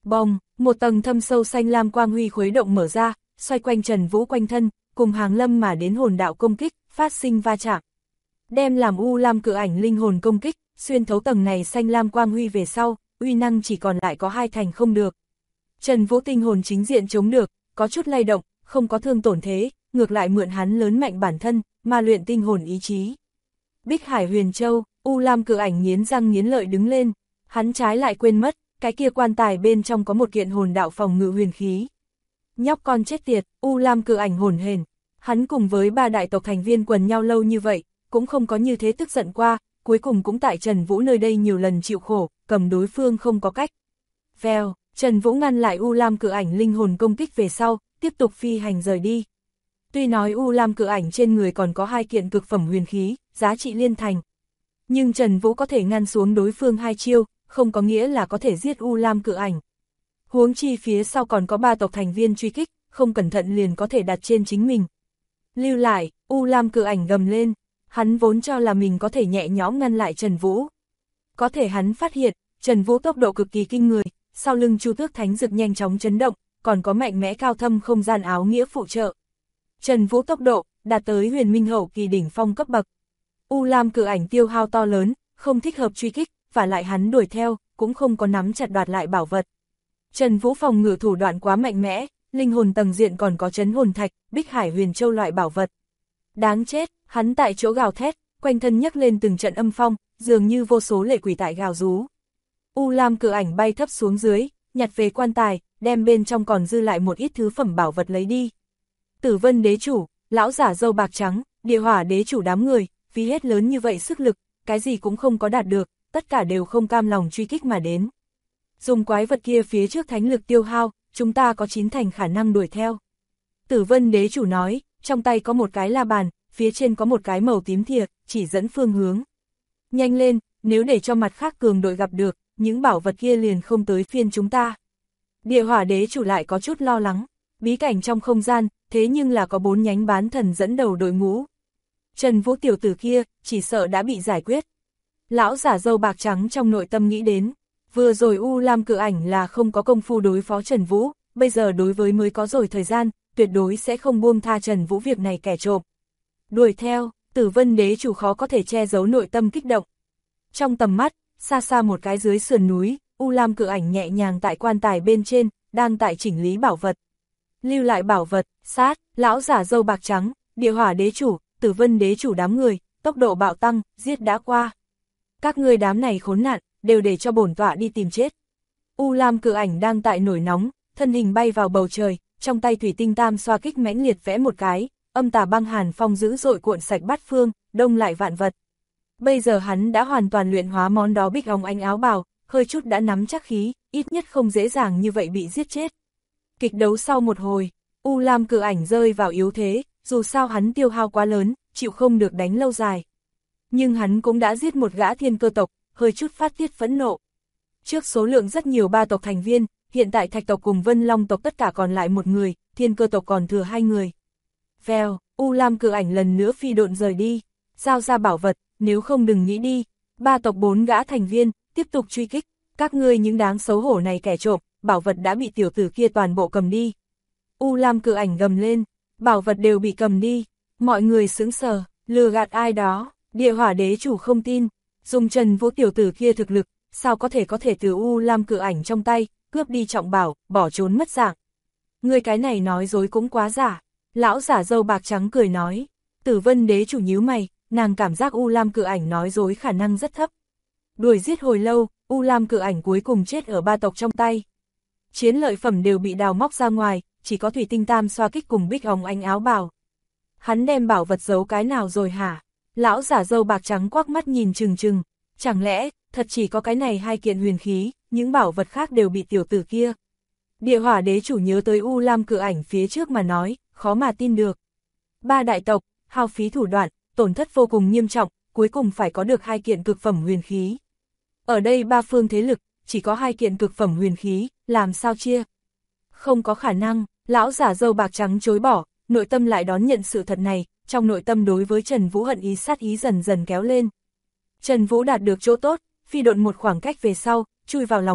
Bong, một tầng thâm sâu xanh lam quang huy khuấy động mở ra, xoay quanh Trần Vũ quanh thân, cùng hàng lâm mà đến hồn đạo công kích, phát sinh va chạm. Đem làm U Lam cự ảnh linh hồn công kích, xuyên thấu tầng này xanh lam quang huy về sau, uy năng chỉ còn lại có 2 thành không được. Trần Vũ tinh hồn chính diện chống được, có chút lay động, không có thương tổn thế, ngược lại mượn hắn lớn mạnh bản thân, mà luyện tinh hồn ý chí. Bích Hải Huyền Châu, U Lam cự ảnh nghiến răng nghiến lợi đứng lên, hắn trái lại quên mất, cái kia quan tài bên trong có một kiện hồn đạo phòng ngự huyền khí. Nhóc con chết tiệt, U Lam cự ảnh hồn hển, hắn cùng với 3 đại tộc thành viên quần nhau lâu như vậy, cũng không có như thế tức giận qua, cuối cùng cũng tại Trần Vũ nơi đây nhiều lần chịu khổ, cầm đối phương không có cách. Vèo, Trần Vũ ngăn lại U Lam cự ảnh linh hồn công kích về sau, tiếp tục phi hành rời đi. Tuy nói U Lam cự ảnh trên người còn có 2 kiện cực phẩm huyền khí, giá trị liên thành. Nhưng Trần Vũ có thể ngăn xuống đối phương 2 chiêu, không có nghĩa là có thể giết U Lam cự ảnh. Huống chi phía sau còn có 3 tộc thành viên truy kích, không cẩn thận liền có thể đặt trên chính mình. Lưu lại, U Lam cự ảnh gầm lên, hắn vốn cho là mình có thể nhẹ nhõm ngăn lại Trần Vũ. Có thể hắn phát hiện, Trần Vũ tốc độ cực kỳ kinh người, sau lưng Chu Tước Thánh Dực nhanh chóng chấn động, còn có mạnh mẽ cao thâm không gian áo nghĩa phụ trợ. Trần Vũ tốc độ đạt tới huyền minh hậu kỳ đỉnh phong cấp bậc. U Lam cự ảnh tiêu hao to lớn, không thích hợp truy kích, và lại hắn đuổi theo, cũng không có nắm chặt đoạt lại bảo vật. Trần Vũ phòng ngự thủ đoạn quá mạnh mẽ, linh hồn tầng diện còn có trấn hồn thạch, Bích Hải Huyền Châu loại bảo vật. Đáng chết, hắn tại chỗ gào thét, quanh thân nhấc lên từng trận âm phong, dường như vô số lệ quỷ tại gào rú. U Lam cự ảnh bay thấp xuống dưới, nhặt về quan tài, đem bên trong còn dư lại một ít thứ phẩm bảo vật lấy đi. Tử Vân đế chủ, lão giả râu bạc trắng, Địa Hỏa đế chủ đám người, phí hết lớn như vậy sức lực, cái gì cũng không có đạt được, tất cả đều không cam lòng truy kích mà đến. Dùng quái vật kia phía trước thánh lực tiêu hao, chúng ta có 9 thành khả năng đuổi theo. Tử Vân đế chủ nói, trong tay có một cái la bàn, phía trên có một cái màu tím thìa, chỉ dẫn phương hướng. Nhanh lên, nếu để cho mặt khác cường đội gặp được, những bảo vật kia liền không tới phiên chúng ta. Địa Hỏa đế chủ lại có chút lo lắng, bí cảnh trong không gian, thế nhưng là có 4 nhánh bán thần dẫn đầu đội ngũ. Trần Vũ tiểu tử kia, chỉ sợ đã bị giải quyết. Lão giả râu bạc trắng trong nội tâm nghĩ đến, vừa rồi U Lam cự ảnh là không có công phu đối phó Trần Vũ, bây giờ đối với mới có rồi thời gian, tuyệt đối sẽ không buông tha Trần Vũ việc này kẻ trộm. Đuổi theo, Tử Vân đế chủ khó có thể che giấu nội tâm kích động. Trong tầm mắt, xa xa một cái dưới sườn núi, U Lam cự ảnh nhẹ nhàng tại quan tài bên trên, đang tại chỉnh lý bảo vật. Lưu lại bảo vật, sát, lão giả râu bạc trắng, Địa Hỏa đế chủ, Tử Vân đế chủ đám người, tốc độ bạo tăng, giết đã qua. Các ngươi đám này khốn nạn, đều để cho bổn tọa đi tìm chết. U Lam cự ảnh đang tại nổi nóng, thân hình bay vào bầu trời, trong tay thủy tinh tam xoa kích mãnh liệt vẽ một cái, âm tà băng hàn phong dữ dội cuộn sạch bát phương, đông lại vạn vật. Bây giờ hắn đã hoàn toàn luyện hóa món đó bích óng ánh áo bào, hơi chút đã nắm chắc khí, ít nhất không dễ dàng như vậy bị giết chết. Kịch đấu sau một hồi, U Lam cự ảnh rơi vào yếu thế, dù sao hắn tiêu hao quá lớn, chịu không được đánh lâu dài. Nhưng hắn cũng đã giết một gã thiên cơ tộc, hơi chút phát tiết phẫn nộ. Trước số lượng rất nhiều 3 tộc thành viên, hiện tại Thạch tộc cùng Vân Long tộc tất cả còn lại 1 người, thiên cơ tộc còn thừa 2 người. Vèo, U Lam cự ảnh lần nữa phi độn rời đi, giao ra bảo vật, nếu không đừng nghĩ đi. 3 tộc 4 gã thành viên, tiếp tục truy kích, các ngươi những đáng xấu hổ này kẻ trộm, bảo vật đã bị tiểu tử kia toàn bộ cầm đi. U Lam cự ảnh gầm lên, bảo vật đều bị cầm đi, mọi người sững sờ, lừa gạt ai đó. Địa Hỏa đế chủ không tin, dùng Trần Vũ tiểu tử kia thực lực, sao có thể từ U Lam cự ảnh trong tay, cướp đi trọng bảo, bỏ trốn mất dạng. Người cái này nói dối cũng quá giả. Lão giả râu bạc trắng cười nói, Tử Vân đế chủ nhíu mày, nàng cảm giác U Lam cự ảnh nói dối khả năng rất thấp. Đuổi giết hồi lâu, U Lam cự ảnh cuối cùng chết ở 3 tộc trong tay. Chiến lợi phẩm đều bị đào móc ra ngoài, chỉ có thủy tinh tam xoa kích cùng bích óng ánh áo bào. Hắn đem bảo vật giấu cái nào rồi hả? Lão giả râu bạc trắng quắc mắt nhìn chừng chừng, chẳng lẽ, thật chỉ có cái này 2 kiện huyền khí, những bảo vật khác đều bị tiểu tử kia. Địa Hỏa đế chủ nhớ tới U Lam cự ảnh phía trước mà nói, khó mà tin được. 3 đại tộc, hao phí thủ đoạn, tổn thất vô cùng nghiêm trọng, cuối cùng phải có được 2 kiện cực phẩm huyền khí. Ở đây 3 phương thế lực, chỉ có 2 kiện cực phẩm huyền khí, làm sao chia? Không có khả năng, lão giả râu bạc trắng chối bỏ, nội tâm lại đón nhận sự thật này, trong nội tâm đối với Trần Vũ hận ý sát ý dần dần kéo lên. Trần Vũ đạt được chỗ tốt, phi độn một khoảng cách về sau, chui vào lòng đất,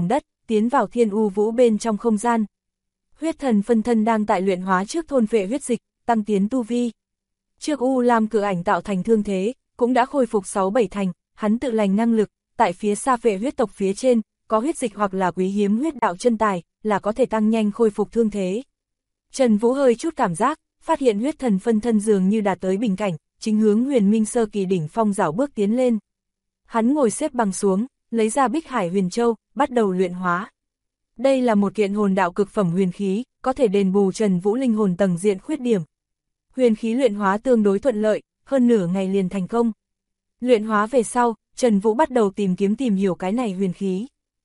tiến vào thiên u vũ bên trong không gian. Huyết thần phân thân đang tại luyện hóa trước thôn phệ huyết dịch, tăng tiến tu vi. Trước U Lam cự ảnh tạo thành thương thế, cũng đã khôi phục 6-7 thành, hắn tự lành năng lực, tại phía xa phệ huyết tộc phía trên, có huyết dịch hoặc là quý hiếm huyết đạo chân tài, là có thể tăng nhanh khôi phục thương thế. Trần Vũ hơi chút cảm giác, phát hiện huyết thần phân thân dường như đạt tới bình cảnh, chính hướng huyền minh sơ kỳ đỉnh phong rảo bước tiến lên. Hắn ngồi xếp bằng xuống, lấy ra Bích Hải Huyền Châu, bắt đầu luyện hóa. Đây là một kiện hồn đạo cực phẩm huyền khí, có thể đền bù Trần Vũ linh hồn tầng diện khuyết điểm. Huyền khí luyện hóa tương đối thuận lợi, hơn nửa ngày liền thành công. Luyện hóa về sau, Trần Vũ bắt đầu tìm hiểu cái này huyền khí.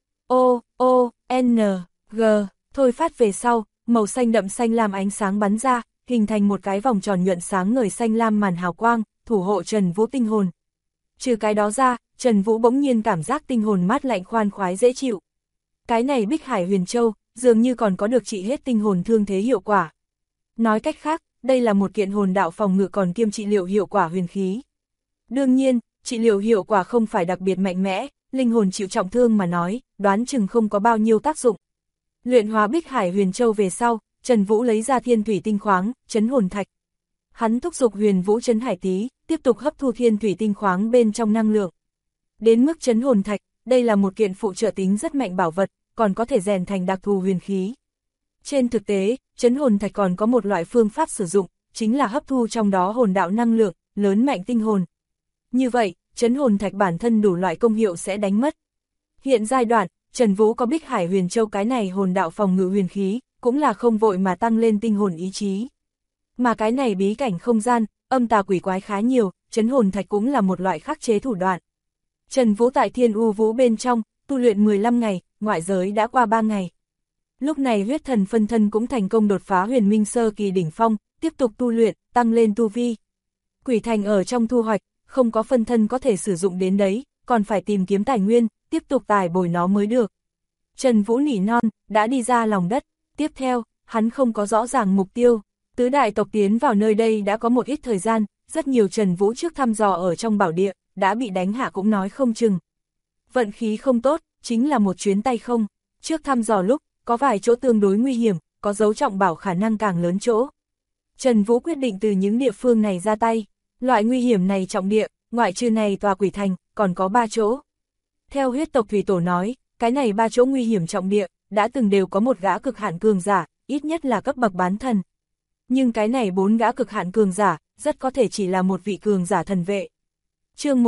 O-O-N-G, thôi phát về sau, màu xanh đậm xanh lam ánh sáng bắn ra, hình thành một cái vòng tròn nhuận sáng ngời xanh lam màn hào quang, thủ hộ Trần Vũ tinh hồn. Trừ cái đó ra, Trần Vũ bỗng nhiên cảm giác tinh hồn mát lạnh khoan khoái dễ chịu. Cái này Bích Hải Huyền Châu, dường như còn có được trị hết tinh hồn thương thế hiệu quả. Nói cách khác, đây là một kiện hồn đạo phòng ngự còn kiêm trị liệu hiệu quả huyền khí. Đương nhiên, trị liệu hiệu quả không phải đặc biệt mạnh mẽ, linh hồn chịu trọng thương mà nói, đoán chừng không có bao nhiêu tác dụng. Luyện hóa Bích Hải Huyền Châu về sau, Trần Vũ lấy ra thiên thủy tinh khoáng, chấn hồn thạch. Hắn thúc giục huyền vũ chấn hải tí, tiếp tục hấp thu thiên thủy tinh khoáng bên trong năng lượng. Đến mức chấn hồn thạch, đây là một kiện phụ trợ tính rất mạnh bảo vật, còn có thể rèn thành đặc thù huyền khí. Trên thực tế, chấn hồn thạch còn có một loại phương pháp sử dụng, chính là hấp thu trong đó hồn đạo năng lượng, lớn mạnh tinh hồn. Như vậy, chấn hồn thạch bản thân đủ loại công hiệu sẽ đánh mất. Hiện giai đoạn, Trần Vũ có Bích Hải Huyền Châu cái này hồn đạo phòng ngự huyền khí, cũng là không vội mà tăng lên tinh hồn ý chí. Mà cái này bí cảnh không gian, âm tà quỷ quái khá nhiều, chấn hồn thạch cũng là một loại khắc chế thủ đoạn. Trần Vũ tại thiên u vũ bên trong, tu luyện 15 ngày, ngoại giới đã qua 3 ngày. Lúc này huyết thần phân thân cũng thành công đột phá huyền minh sơ kỳ đỉnh phong, tiếp tục tu luyện, tăng lên tu vi. Quỷ thành ở trong thu hoạch, không có phân thân có thể sử dụng đến đấy, còn phải tìm kiếm tài nguyên, tiếp tục tài bồi nó mới được. Trần Vũ nỉ non, đã đi ra lòng đất, tiếp theo, hắn không có rõ ràng mục tiêu. Tứ đại tộc tiến vào nơi đây đã có một ít thời gian, rất nhiều Trần Vũ trước thăm dò ở trong bảo địa, đã bị đánh hạ cũng nói không chừng. Vận khí không tốt, chính là một chuyến tay không. Trước thăm dò lúc, có vài chỗ tương đối nguy hiểm, có dấu trọng bảo khả năng càng lớn chỗ. Trần Vũ quyết định từ những địa phương này ra tay. Loại nguy hiểm này trọng địa, ngoại trừ này tòa quỷ thành, còn có 3 chỗ. Theo huyết tộc thủy tổ nói, cái này 3 chỗ nguy hiểm trọng địa, đã từng đều có một gã cực hạn cường giả, ít nhất là cấp bậc bán thần. Nhưng cái này 4 gã cực hạn cường giả, rất có thể chỉ là một vị cường giả thần vệ. Chương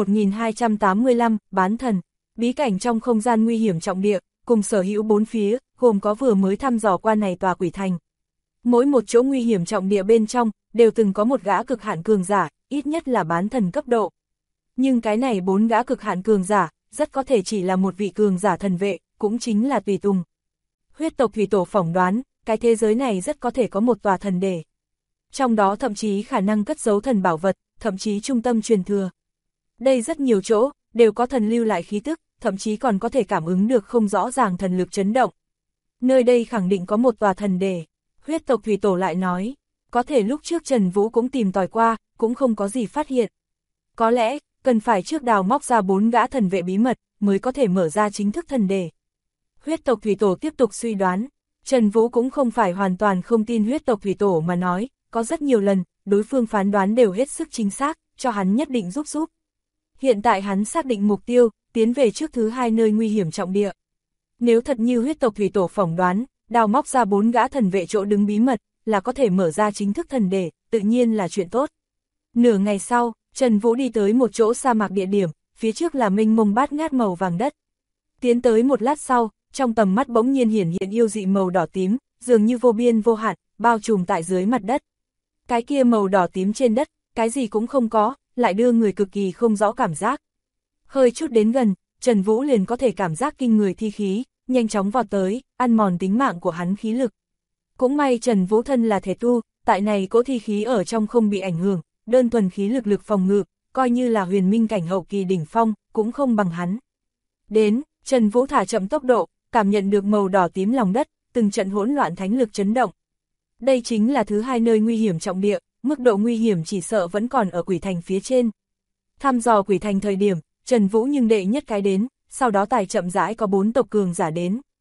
1285, bán thần, bí cảnh trong không gian nguy hiểm trọng địa, cùng sở hữu 4 phía, gồm có vừa mới thăm dò qua này tòa quỷ thành. Mỗi một chỗ nguy hiểm trọng địa bên trong, đều từng có một gã cực hạn cường giả, ít nhất là bán thần cấp độ. Nhưng cái này 4 gã cực hạn cường giả, rất có thể chỉ là một vị cường giả thần vệ, cũng chính là tùy tùng. Huyết tộc thủy tổ phỏng đoán, cái thế giới này rất có thể có một tòa thần đề. Trong đó thậm chí khả năng cất giấu thần bảo vật, thậm chí trung tâm truyền thừa. Đây rất nhiều chỗ, đều có thần lưu lại khí tức, thậm chí còn có thể cảm ứng được không rõ ràng thần lực chấn động. Nơi đây khẳng định có một tòa thần đề. Huyết tộc thủy tổ lại nói, có thể lúc trước Trần Vũ cũng tìm tòi qua, cũng không có gì phát hiện. Có lẽ, cần phải trước đào móc ra 4 gã thần vệ bí mật, mới có thể mở ra chính thức thần đề. Huyết tộc thủy tổ tiếp tục suy đoán, Trần Vũ cũng không phải hoàn toàn không tin huyết tộc thủy tổ mà nói, có rất nhiều lần, đối phương phán đoán đều hết sức chính xác, cho hắn nhất định giúp. Hiện tại hắn xác định mục tiêu, tiến về trước thứ 2 nơi nguy hiểm trọng địa. Nếu thật như huyết tộc thủy tổ phỏng đoán, đào móc ra 4 gã thần vệ chỗ đứng bí mật, là có thể mở ra chính thức thần đề, tự nhiên là chuyện tốt. Nửa ngày sau, Trần Vũ đi tới một chỗ sa mạc địa điểm, phía trước là mênh mông bát ngát màu vàng đất. Tiến tới một lát sau, trong tầm mắt bỗng nhiên hiển hiện yêu dị màu đỏ tím, dường như vô biên vô hạn, bao trùm tại dưới mặt đất. Cái kia màu đỏ tím trên đất, cái gì cũng không có, lại đưa người cực kỳ không rõ cảm giác. Hơi chút đến gần, Trần Vũ liền có thể cảm giác kinh người thi khí, nhanh chóng vọt tới, ăn mòn tính mạng của hắn khí lực. Cũng may Trần Vũ thân là thể tu, tại này cỗ thi khí ở trong không bị ảnh hưởng, đơn thuần khí lực phòng ngự, coi như là huyền minh cảnh hậu kỳ đỉnh phong, cũng không bằng hắn. Đến, Trần Vũ thả chậm tốc độ, cảm nhận được màu đỏ tím lòng đất, từng trận hỗn loạn thánh lực chấn động. Đây chính là thứ 2 nơi nguy hiểm trọng địa, mức độ nguy hiểm chỉ sợ vẫn còn ở quỷ thành phía trên. Thăm dò quỷ thành thời điểm, Trần Vũ nhưng đệ nhất cái đến, sau đó tài chậm rãi có 4 tộc cường giả đến.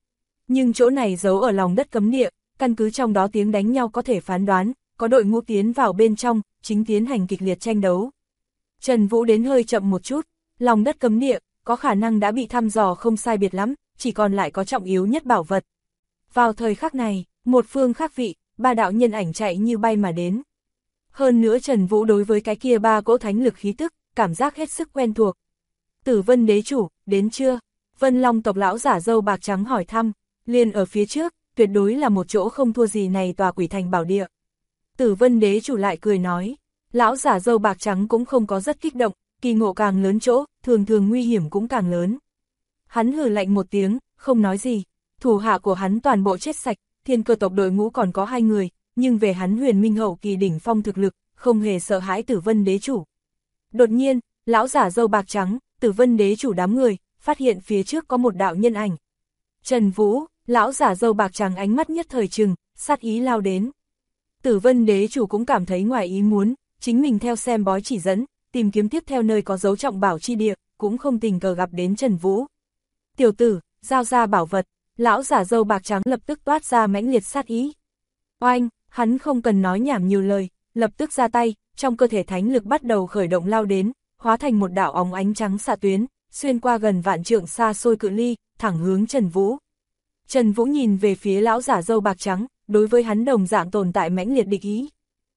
Nhưng chỗ này giấu ở lòng đất cấm địa, căn cứ trong đó tiếng đánh nhau có thể phán đoán, có đội ngũ tiến vào bên trong, chính tiến hành kịch liệt tranh đấu. Trần Vũ đến hơi chậm một chút, lòng đất cấm địa, có khả năng đã bị thăm dò không sai biệt lắm, chỉ còn lại có trọng yếu nhất bảo vật. Vào thời khắc này, một phương khác vị, ba đạo nhân ảnh chạy như bay mà đến. Hơn nữa Trần Vũ đối với cái kia ba cỗ thánh lực khí tức, cảm giác hết sức quen thuộc. Tử Vân đế chủ, đến chưa? Vân Long tộc lão giả râu bạc trắng hỏi thăm, liền ở phía trước, tuyệt đối là một chỗ không thua gì này tòa quỷ thành bảo địa. Tử Vân đế chủ lại cười nói, lão giả râu bạc trắng cũng không có rất kích động, kỳ ngộ càng lớn chỗ, thường thường nguy hiểm cũng càng lớn. Hắn hừ lạnh một tiếng, không nói gì, thủ hạ của hắn toàn bộ chết sạch, Thiên Cơ tộc đội ngũ còn có 2 người, nhưng về hắn huyền minh hậu kỳ đỉnh phong thực lực, không hề sợ hãi Tử Vân đế chủ. Đột nhiên, lão giả râu bạc trắng, Tử Vân đế chủ đám người, phát hiện phía trước có một đạo nhân ảnh. Trần Vũ, lão giả râu bạc trắng ánh mắt nhất thời trừng, sát ý lao đến. Tử Vân đế chủ cũng cảm thấy ngoài ý muốn, chính mình theo xem bói chỉ dẫn, tìm kiếm tiếp theo nơi có dấu trọng bảo chi địa, cũng không tình cờ gặp đến Trần Vũ. Tiểu tử, giao ra bảo vật, lão giả râu bạc trắng lập tức toát ra mãnh liệt sát ý. Oanh, hắn không cần nói nhảm nhiều lời, lập tức ra tay, trong cơ thể thánh lực bắt đầu khởi động lao đến, hóa thành một đạo óng ánh trắng xạ tuyến, xuyên qua gần vạn trượng xa xôi cự ly, thẳng hướng Trần Vũ. Trần Vũ nhìn về phía lão giả râu bạc trắng, đối với hắn đồng dạng tồn tại mãnh liệt địch ý.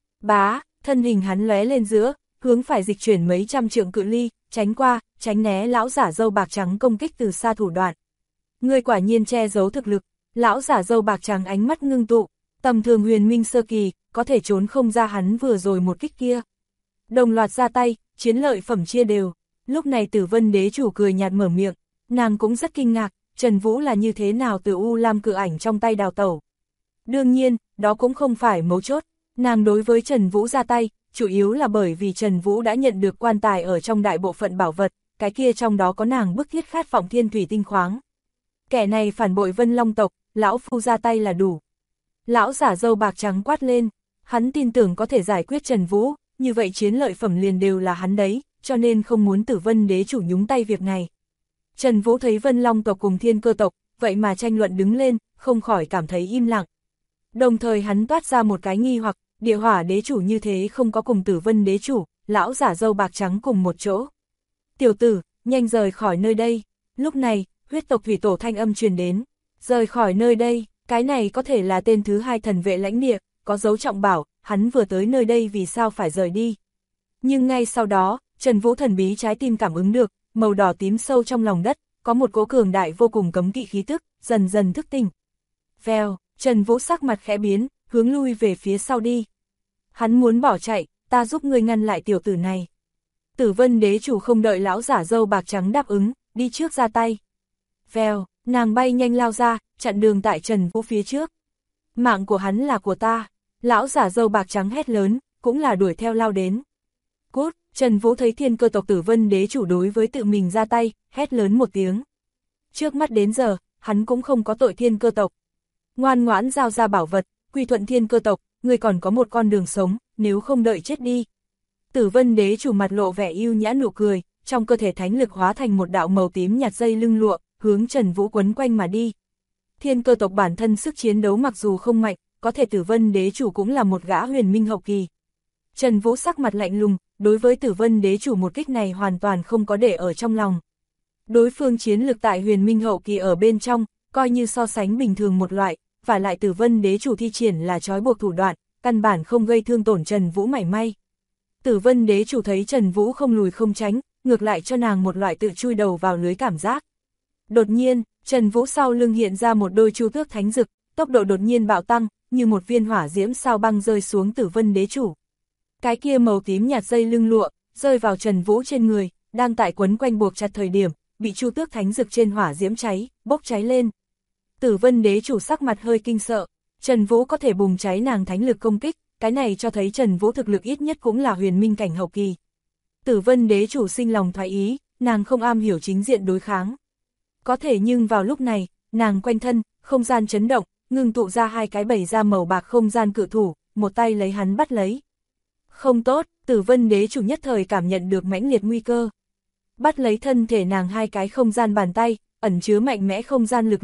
Bá, thân hình hắn lóe lên giữa, hướng phải dịch chuyển mấy trăm trượng cự ly, tránh qua, tránh né lão giả râu bạc trắng công kích từ xa thủ đoạn. Ngươi quả nhiên che giấu thực lực, lão giả râu bạc trắng ánh mắt ngưng tụ, tầm thường huyền minh sơ kỳ, có thể trốn không ra hắn vừa rồi một kích kia. Đồng loạt ra tay, chiến lợi phẩm chia đều. Lúc này Tử Vân đế chủ cười nhạt mở miệng, nàng cũng rất kinh ngạc, Trần Vũ là như thế nào từ U Lam cự ảnh trong tay đào tẩu. Đương nhiên, đó cũng không phải mấu chốt, nàng đối với Trần Vũ ra tay, chủ yếu là bởi vì Trần Vũ đã nhận được quan tài ở trong đại bộ phận bảo vật, cái kia trong đó có nàng bức thiết khát vọng thiên thủy tinh khoáng. Kẻ này phản bội Vân Long tộc, lão phu ra tay là đủ. Lão giả râu bạc trắng quát lên, hắn tin tưởng có thể giải quyết Trần Vũ, như vậy chiến lợi phẩm liền đều là hắn đấy, cho nên không muốn Tử Vân đế chủ nhúng tay việc này. Trần Vũ thấy Vân Long tộc cùng Thiên Cơ tộc, vậy mà tranh luận đứng lên, không khỏi cảm thấy im lặng. Đồng thời hắn toát ra một cái nghi hoặc, Địa Hỏa đế chủ như thế không có cùng Tử Vân đế chủ, lão giả râu bạc trắng cùng một chỗ. Tiểu tử, nhanh rời khỏi nơi đây. Lúc này, huyết tộc thủy tổ thanh âm truyền đến. Rời khỏi nơi đây, cái này có thể là tên thứ 2 thần vệ lãnh địa, có dấu trọng bảo, hắn vừa tới nơi đây vì sao phải rời đi. Nhưng ngay sau đó, Trần Vũ thần bí trái tim cảm ứng được, màu đỏ tím sâu trong lòng đất, có một cỗ cường đại vô cùng cấm kỵ khí tức, dần dần thức tỉnh. Vèo, Trần Vũ sắc mặt khẽ biến, hướng lui về phía sau đi. Hắn muốn bỏ chạy, ta giúp ngươi ngăn lại tiểu tử này. Tử Vân đế chủ không đợi lão giả râu bạc trắng đáp ứng, đi trước ra tay. Vèo, nàng bay nhanh lao ra, chặn đường tại Trần Vũ phía trước. Mạng của hắn là của ta. Lão giả râu bạc trắng hét lớn, cũng là đuổi theo lao đến. Cút, Trần Vũ thấy Thiên Cơ tộc Tử Vân đế chủ đối với tự mình ra tay, hét lớn một tiếng. Trước mắt đến giờ, hắn cũng không có tội Thiên Cơ tộc. Ngoan ngoãn giao ra bảo vật, quy thuận Thiên Cơ tộc, ngươi còn có một con đường sống, nếu không đợi chết đi. Tử Vân đế chủ mặt lộ vẻ yêu nhã nụ cười, trong cơ thể thánh lực hóa thành một đạo màu tím nhạt dây lưng lụa, hướng Trần Vũ quấn quanh mà đi. Thiên Cơ tộc bản thân sức chiến đấu mặc dù không mạnh, có thể Tử Vân đế chủ cũng là một gã huyền minh hậu kỳ. Trần Vũ sắc mặt lạnh lùng, đối với Tử Vân đế chủ một kích này hoàn toàn không có để ở trong lòng. Đối phương chiến lực tại huyền minh hậu kỳ ở bên trong, coi như so sánh bình thường một loại, và lại Tử Vân đế chủ thi triển là trói buộc thủ đoạn, căn bản không gây thương tổn Trần Vũ mảy may. Tử Vân đế chủ thấy Trần Vũ không lùi không tránh, ngược lại cho nàng một loại tự chui đầu vào lưới cảm giác. Đột nhiên, Trần Vũ sau lưng hiện ra một đôi chu tước thánh dực, tốc độ đột nhiên bạo tăng, như một viên hỏa diễm sao băng rơi xuống Tử Vân đế chủ. Cái kia màu tím nhạt dây lưng lụa, rơi vào Trần Vũ trên người, đang tại quấn quanh buộc chặt thời điểm, bị chu tước thánh dực trên hỏa diễm cháy, bốc cháy lên. Tử Vân đế chủ sắc mặt hơi kinh sợ, Trần Vũ có thể bùng cháy nàng thánh lực công kích, cái này cho thấy Trần Vũ thực lực ít nhất cũng là huyền minh cảnh hậu kỳ. Tử Vân đế chủ sinh lòng thoái ý, nàng không am hiểu chính diện đối kháng. Có thể nhưng vào lúc này, nàng quanh thân, không gian chấn động, ngưng tụ ra 2 cái bầy da màu bạc không gian cự thủ, một tay lấy hắn bắt lấy. Không tốt, Tử Vân đế chủ nhất thời cảm nhận được mãnh liệt nguy cơ. Bắt lấy thân thể nàng 2 cái không gian bàn tay, ẩn chứa mạnh mẽ không gian lực lượng,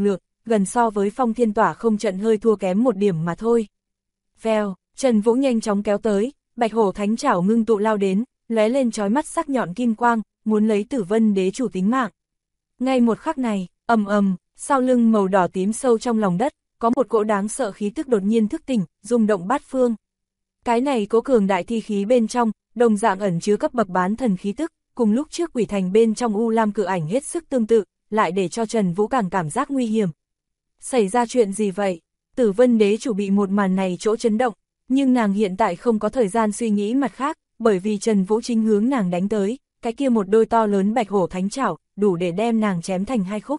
gần so với Phong Thiên Tỏa không trận hơi thua kém một điểm mà thôi. Vèo, Trần Vũ nhanh chóng kéo tới, Bạch Hổ Thánh Trảo ngưng tụ lao đến, lóe lên chói mắt sắc nhọn kim quang, muốn lấy Tử Vân Đế chủ tính mạng. Ngay một khắc này, ầm ầm, sau lưng màu đỏ tím sâu trong lòng đất, có một cỗ đáng sợ khí tức đột nhiên thức tỉnh, rung động bát phương. Cái này có cường đại thi khí bên trong, đồng dạng ẩn chứa cấp bậc bán thần khí tức, cùng lúc trước Quỷ Thành bên trong U Lam Cự Ảnh hết sức tương tự, lại để cho Trần Vũ càng cảm giác nguy hiểm. Xảy ra chuyện gì vậy? Tử Vân Đế chủ bị một màn này chỗ chấn động, nhưng nàng hiện tại không có thời gian suy nghĩ mặt khác, bởi vì Trần Vũ chính hướng nàng đánh tới, cái kia một đôi to lớn Bạch Hổ Thánh Trảo, đủ để đem nàng chém thành hai khúc.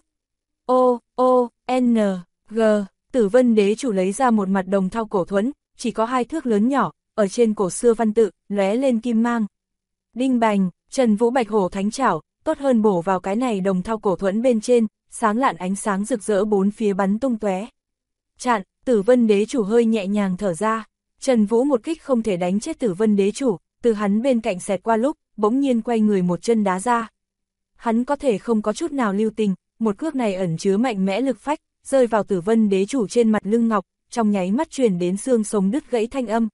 G, Tử Vân Đế chủ lấy ra một mặt đồng thau cổ thuẫn, chỉ có 2 thước lớn nhỏ, ở trên cổ xưa văn tự, lóe lên kim mang. Đinh bành, Trần Vũ Bạch Hổ Thánh Trảo, tốt hơn bổ vào cái này đồng thau cổ thuẫn bên trên, sáng lạn ánh sáng rực rỡ bốn phía bắn tung tóe. Chặn, Tử Vân Đế chủ hơi nhẹ nhàng thở ra, Trần Vũ một kích không thể đánh chết Tử Vân Đế chủ, từ hắn bên cạnh xẹt qua lúc, bỗng nhiên quay người một chân đá ra. Hắn có thể không có chút nào lưu tình, một cước này ẩn chứa mạnh mẽ lực phách, rơi vào Tử Vân Đế chủ trên mặt lưng ngọc, trong nháy mắt truyền đến xương sống đứt gãy thanh âm.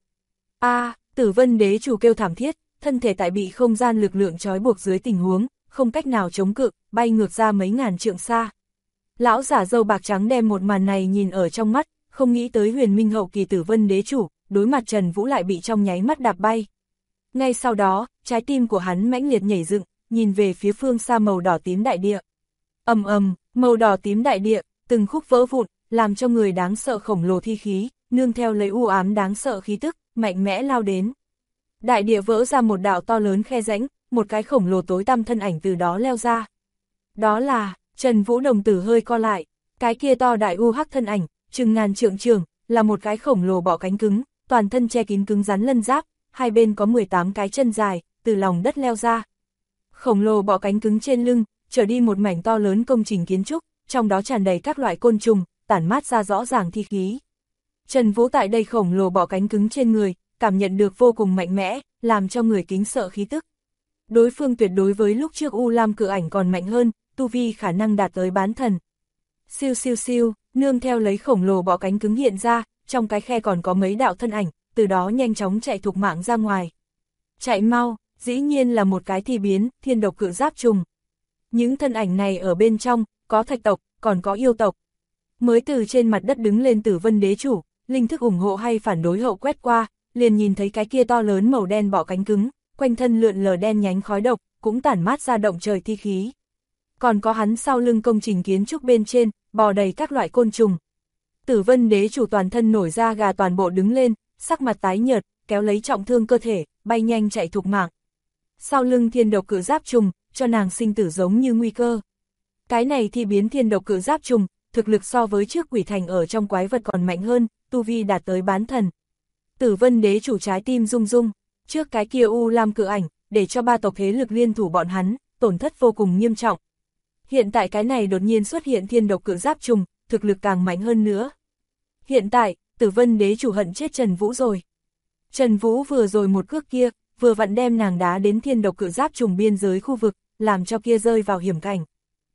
Tử Vân Đế chủ kêu thảm thiết, thân thể tại bị không gian lực lượng trói buộc dưới tình huống, không cách nào chống cự, bay ngược ra mấy ngàn trượng xa. Lão giả râu bạc trắng đem một màn này nhìn ở trong mắt, không nghĩ tới huyền minh hậu kỳ Tử Vân Đế chủ, đối mặt Trần Vũ lại bị trong nháy mắt đạp bay. Ngay sau đó, trái tim của hắn mãnh liệt nhảy dựng, nhìn về phía phương xa màu đỏ tím đại địa. Ầm ầm, màu đỏ tím đại địa, từng khúc vỡ vụn, làm cho người đáng sợ khổng lồ thi khí, nương theo lấy u ám đáng sợ khí tức, mạnh mẽ lao đến. Đại địa vỡ ra một đạo to lớn khe rãnh, một cái khổng lồ tối tăm thân ảnh từ đó leo ra. Đó là, Trần Vũ đồng tử hơi co lại, cái kia to đại u hắc thân ảnh, chừng ngàn trượng trường, là một cái khổng lồ bọ cánh cứng, toàn thân che kín cứng rắn lân giáp, hai bên có 18 cái chân dài, từ lòng đất leo ra. Khổng lồ bọ cánh cứng trên lưng, trở đi một mảnh to lớn công trình kiến trúc, trong đó tràn đầy các loại côn trùng, tản mát ra rõ ràng thi khí. Trần Vũ tại đây khổng lồ bọ cánh cứng trên người, cảm nhận được vô cùng mạnh mẽ, làm cho người kính sợ khí tức. Đối phương tuyệt đối với lúc trước U Lam Cự Ảnh còn mạnh hơn, tu vi khả năng đạt tới bán thần. Siêu siêu siêu, nương theo lấy khổng lồ bọ cánh cứng hiện ra, trong cái khe còn có mấy đạo thân ảnh, từ đó nhanh chóng chạy thục mạng ra ngoài. Chạy mau, dĩ nhiên là một cái thi biến, thiên độc cự giáp trùng. Những thân ảnh này ở bên trong, có thạch tộc, còn có yêu tộc. Mới từ trên mặt đất đứng lên Tử Vân Đế chủ, linh thức ủng hộ hay phản đối hậu quét qua, liền nhìn thấy cái kia to lớn màu đen bọ cánh cứng, quanh thân lượn lờ đen nhánh khói độc, cũng tản mát ra động trời thi khí. Còn có hắn sau lưng công trình kiến trúc bên trên, bò đầy các loại côn trùng. Tử Vân Đế chủ toàn thân nổi da gà toàn bộ đứng lên, sắc mặt tái nhợt, kéo lấy trọng thương cơ thể, bay nhanh chạy thục mạng. Sau lưng thiên độc cự giáp trùng, cho nàng sinh tử giống như nguy cơ. Cái này thì biến thiên độc cự giáp trùng, thực lực so với trước Quỷ Thành ở trong quái vật còn mạnh hơn, tu vi đạt tới bán thần. Tử Vân Đế chủ trái tim rung rung, trước cái kia U Lam Cự Ảnh, để cho 3 tộc thế lực liên thủ bọn hắn, tổn thất vô cùng nghiêm trọng. Hiện tại cái này đột nhiên xuất hiện thiên độc cự giáp trùng, thực lực càng mạnh hơn nữa. Hiện tại, Tử Vân Đế chủ hận chết Trần Vũ rồi. Trần Vũ vừa rồi một cước kia, vừa vặn đem nàng đá đến thiên độc cự giáp trùng biên giới khu vực, làm cho kia rơi vào hiểm cảnh.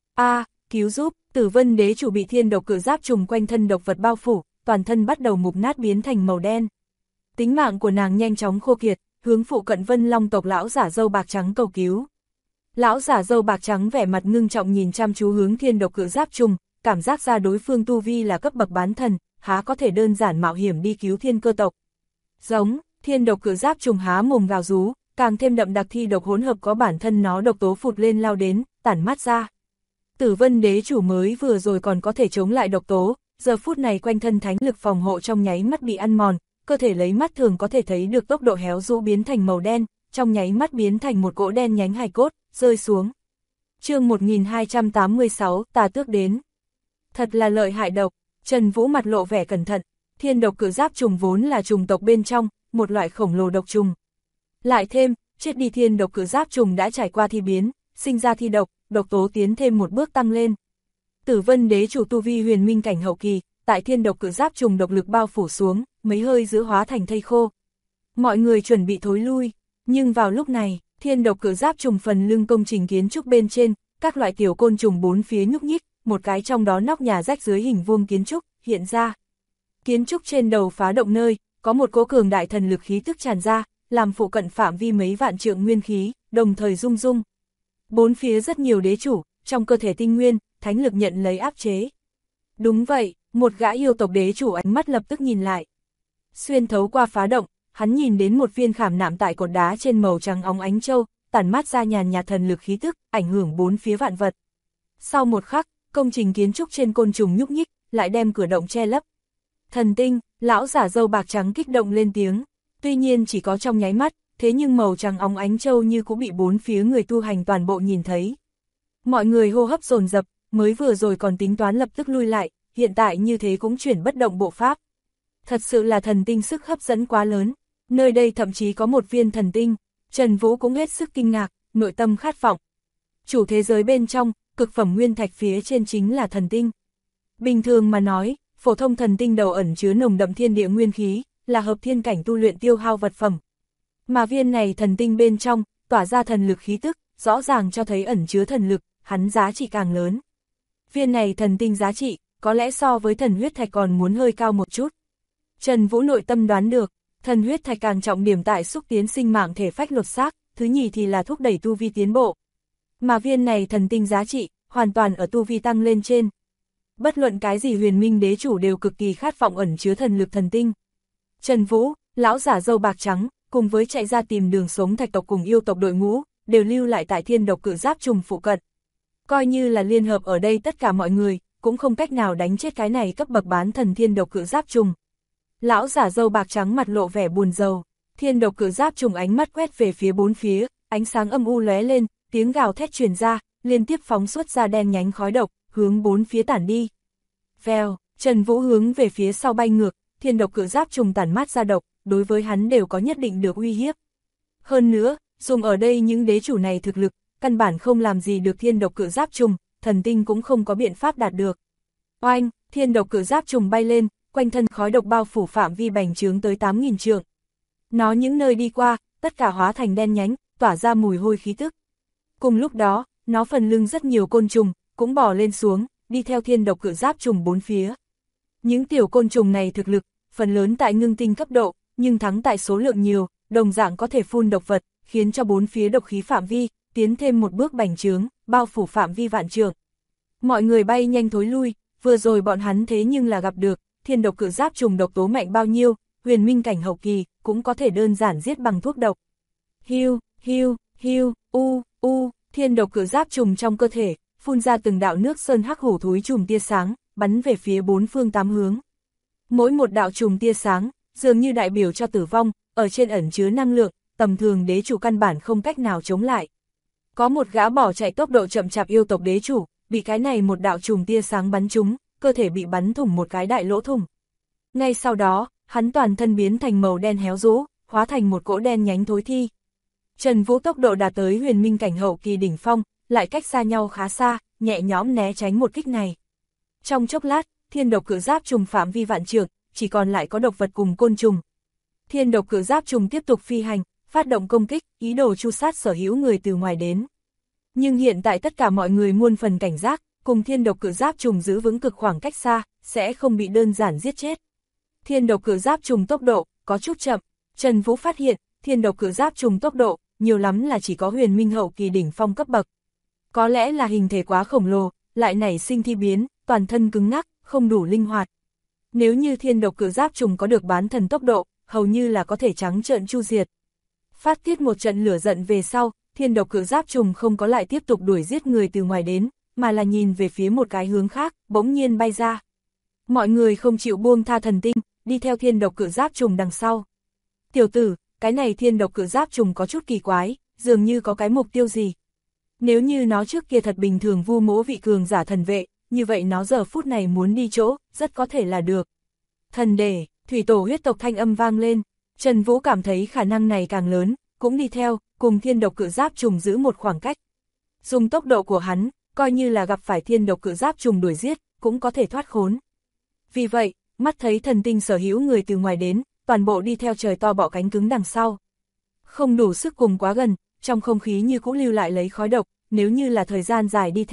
Cứu giúp, Tử Vân Đế chủ bị thiên độc cự giáp trùng quanh thân độc vật bao phủ, toàn thân bắt đầu mục nát biến thành màu đen. Tính mạng của nàng nhanh chóng khô kiệt, hướng phụ cận Vân Long tộc lão giả râu bạc trắng cầu cứu. Lão giả râu bạc trắng vẻ mặt ngưng trọng nhìn chăm chú hướng thiên độc cự giáp trùng, cảm giác ra đối phương tu vi là cấp bậc bán thần, há có thể đơn giản mạo hiểm đi cứu thiên cơ tộc. Giống, thiên độc cự giáp trùng há mồm gào rú, càng thêm đậm đặc thi độc hỗn hợp có bản thân nó độc tố phụt lên lao đến, tản mát ra. Tử Vân Đế chủ mới vừa rồi còn có thể chống lại độc tố, giờ phút này quanh thân thánh lực phòng hộ trong nháy mắt bị ăn mòn, cơ thể lấy mắt thường có thể thấy được tốc độ héo rũ biến thành màu đen, trong nháy mắt biến thành một cỗ đen nhánh hài cốt, rơi xuống. Chương 1286, Tà Tước đến. Thật là lợi hại độc, Trần Vũ mặt lộ vẻ cẩn thận, thiên độc cự giáp trùng vốn là trùng tộc bên trong, một loại khổng lồ độc trùng. Lại thêm, chết đi thiên độc cự giáp trùng đã trải qua thi biến, sinh ra thi độc, độc tố tiến thêm một bước tăng lên. Tử Vân Đế chủ tu vi huyền minh cảnh hậu kỳ, tại thiên độc cự giáp trùng độc lực bao phủ xuống, mấy hơi giữa hóa thành thây khô. Mọi người chuẩn bị thối lui, nhưng vào lúc này, thiên độc cự giáp trùng phần lưng công trình kiến trúc bên trên, các loại tiểu côn trùng bốn phía nhúc nhích, một cái trong đó nóc nhà rách dưới hình vuông kiến trúc hiện ra. Kiến trúc trên đầu phá động nơi, có một cỗ cường đại thần lực khí tức tràn ra, làm phụ cận phạm vi mấy vạn trượng nguyên khí, đồng thời rung rung. Bốn phía rất nhiều đế chủ, trong cơ thể tinh nguyên, thánh lực nhận lấy áp chế. Đúng vậy, một gã yêu tộc đế chủ ánh mắt lập tức nhìn lại. Xuyên thấu qua phá động, hắn nhìn đến một viên khảm nạm tại cột đá trên màu trắng óng ánh châu, tản mát ra nhàn nhạt thần lực khí tức, ảnh hưởng bốn phía vạn vật. Sau một khắc, công trình kiến trúc trên côn trùng nhúc nhích, lại đem cửa động che lấp. Thần tinh, lão giả râu bạc trắng kích động lên tiếng, tuy nhiên chỉ có trong nháy mắt, thế nhưng màu trắng óng ánh châu như cũng bị bốn phía người tu hành toàn bộ nhìn thấy. Mọi người hô hấp dồn dập, mới vừa rồi còn tính toán lập tức lui lại, hiện tại như thế cũng chuyển bất động bộ pháp. Thật sự là thần tinh sức hấp dẫn quá lớn, nơi đây thậm chí có một viên thần tinh, Trần Vũ cũng hết sức kinh ngạc, nội tâm khát vọng. Chủ thế giới bên trong, cực phẩm nguyên thạch phía trên chính là thần tinh. Bình thường mà nói, phổ thông thần tinh đầu ẩn chứa nồng đậm thiên địa nguyên khí, là hợp thiên cảnh tu luyện tiêu hao vật phẩm. Mà viên này thần tinh bên trong, tỏa ra thần lực khí tức, rõ ràng cho thấy ẩn chứa thần lực, hắn giá trị càng lớn. Viên này thần tinh giá trị, có lẽ so với thần huyết thạch còn muốn hơi cao một chút. Trần Vũ nội tâm đoán được, thần huyết thạch càng trọng điểm tại xúc tiến sinh mạng thể phách lột xác, thứ nhì thì là thúc đẩy tu vi tiến bộ. Mà viên này thần tinh giá trị, hoàn toàn ở tu vi tăng lên trên. Bất luận cái gì huyền minh đế chủ đều cực kỳ khát vọng ẩn chứa thần lực thần tinh. Trần Vũ, lão giả râu bạc trắng, cùng với chạy ra tìm đường sống thạch tộc cùng yêu tộc đội ngũ, đều lưu lại tại thiên độc cự giáp trùng phụ cận. Coi như là liên hợp ở đây tất cả mọi người, cũng không cách nào đánh chết cái này cấp bậc bán thần thiên độc cự giáp trùng. Lão giả râu bạc trắng mặt lộ vẻ buồn rầu, thiên độc cự giáp trùng ánh mắt quét về phía bốn phía, ánh sáng âm u lóe lên, tiếng gào thét truyền ra, liên tiếp phóng xuất ra đen nhánh khói độc, hướng bốn phía tản đi. Vèo, Trần Vũ hướng về phía sau bay ngược, thiên độc cự giáp trùng tản mát ra độc, đối với hắn đều có nhất định được uy hiếp. Hơn nữa, dùng ở đây những đế chủ này thực lực, căn bản không làm gì được thiên độc cự giáp trùng, thần tinh cũng không có biện pháp đạt được. Oanh, thiên độc cự giáp trùng bay lên, quanh thân khói độc bao phủ phạm vi bành trướng tới 8.000 trượng. Nó những nơi đi qua, tất cả hóa thành đen nhánh, tỏa ra mùi hôi khí tức. Cùng lúc đó, nó phần lưng rất nhiều côn trùng, cũng bò lên xuống, đi theo thiên độc cự giáp trùng bốn phía. Những tiểu côn trùng này thực lực, phần lớn tại ngưng tinh cấp độ, nhưng thắng tại số lượng nhiều, đồng dạng có thể phun độc vật, khiến cho bốn phía độc khí phạm vi, tiến thêm một bước bành trướng, bao phủ phạm vi vạn trượng. Mọi người bay nhanh thối lui, vừa rồi bọn hắn thế nhưng là gặp được, thiên độc cự giáp trùng độc tố mạnh bao nhiêu, huyền minh cảnh hậu kỳ, cũng có thể đơn giản giết bằng thuốc độc. Hiu, hiu, hiu, thiên độc cự giáp trùng trong cơ thể, phun ra từng đạo nước sơn hắc hổ thúi chùm tia sáng, bắn về phía bốn phương tám hướng. Mỗi một đạo chùm tia sáng, dường như đại biểu cho tử vong, ở trên ẩn chứa năng lượng, tầm thường đế chủ căn bản không cách nào chống lại. Có một gã bỏ chạy tốc độ chậm chạp yêu tộc đế chủ, bị cái này một đạo chùm tia sáng bắn trúng, cơ thể bị bắn thủng một cái đại lỗ thủng. Ngay sau đó, hắn toàn thân biến thành màu đen héo rũ, hóa thành một cỗ đen nhánh thối thi. Trần Vũ tốc độ đạt tới huyền minh cảnh hậu kỳ đỉnh phong, lại cách xa nhau khá xa, nhẹ nhõm né tránh một kích này. Trong chốc lát, thiên độc cự giáp trùng phạm vi vạn trượng, chỉ còn lại có độc vật cùng côn trùng. Thiên độc cự giáp trùng tiếp tục phi hành, phát động công kích, ý đồ tru sát sở hữu người từ ngoài đến. Nhưng hiện tại tất cả mọi người muôn phần cảnh giác, cùng thiên độc cự giáp trùng giữ vững cực khoảng cách xa, sẽ không bị đơn giản giết chết. Thiên độc cự giáp trùng tốc độ có chút chậm, Trần Vũ phát hiện, thiên độc cự giáp trùng tốc độ, nhiều lắm là chỉ có huyền minh hậu kỳ đỉnh phong cấp bậc. Có lẽ là hình thể quá khổng lồ, lại nảy sinh thi biến, toàn thân cứng ngắc, không đủ linh hoạt. Nếu như thiên độc cự giáp trùng có được bán thần tốc độ, hầu như là có thể trắng trợn chu diệt. Phát tiết một trận lửa giận về sau, thiên độc cự giáp trùng không có lại tiếp tục đuổi giết người từ ngoài đến, mà là nhìn về phía một cái hướng khác, bỗng nhiên bay ra. Mọi người không chịu buông tha thần tinh, đi theo thiên độc cự giáp trùng đằng sau. Tiểu tử, cái này thiên độc cự giáp trùng có chút kỳ quái, dường như có cái mục tiêu gì. Nếu như nó trước kia thật bình thường vu mỗ vị cường giả thần vệ, như vậy nó giờ phút này muốn đi chỗ, rất có thể là được. Thần đề, thủy tổ huyết tộc thanh âm vang lên, Trần Vũ cảm thấy khả năng này càng lớn, cũng đi theo, cùng thiên độc cự giáp trùng giữ một khoảng cách. Dùng tốc độ của hắn, coi như là gặp phải thiên độc cự giáp trùng đuổi giết, cũng có thể thoát khốn. Vì vậy, mắt thấy thần tinh sở hữu người từ ngoài đến, toàn bộ đi theo trời to bọ cánh cứng đằng sau. Không đủ sức cùng quá gần, trong không khí như cũng lưu lại lấy khói độc, nếu như là thời gian dài đi theo,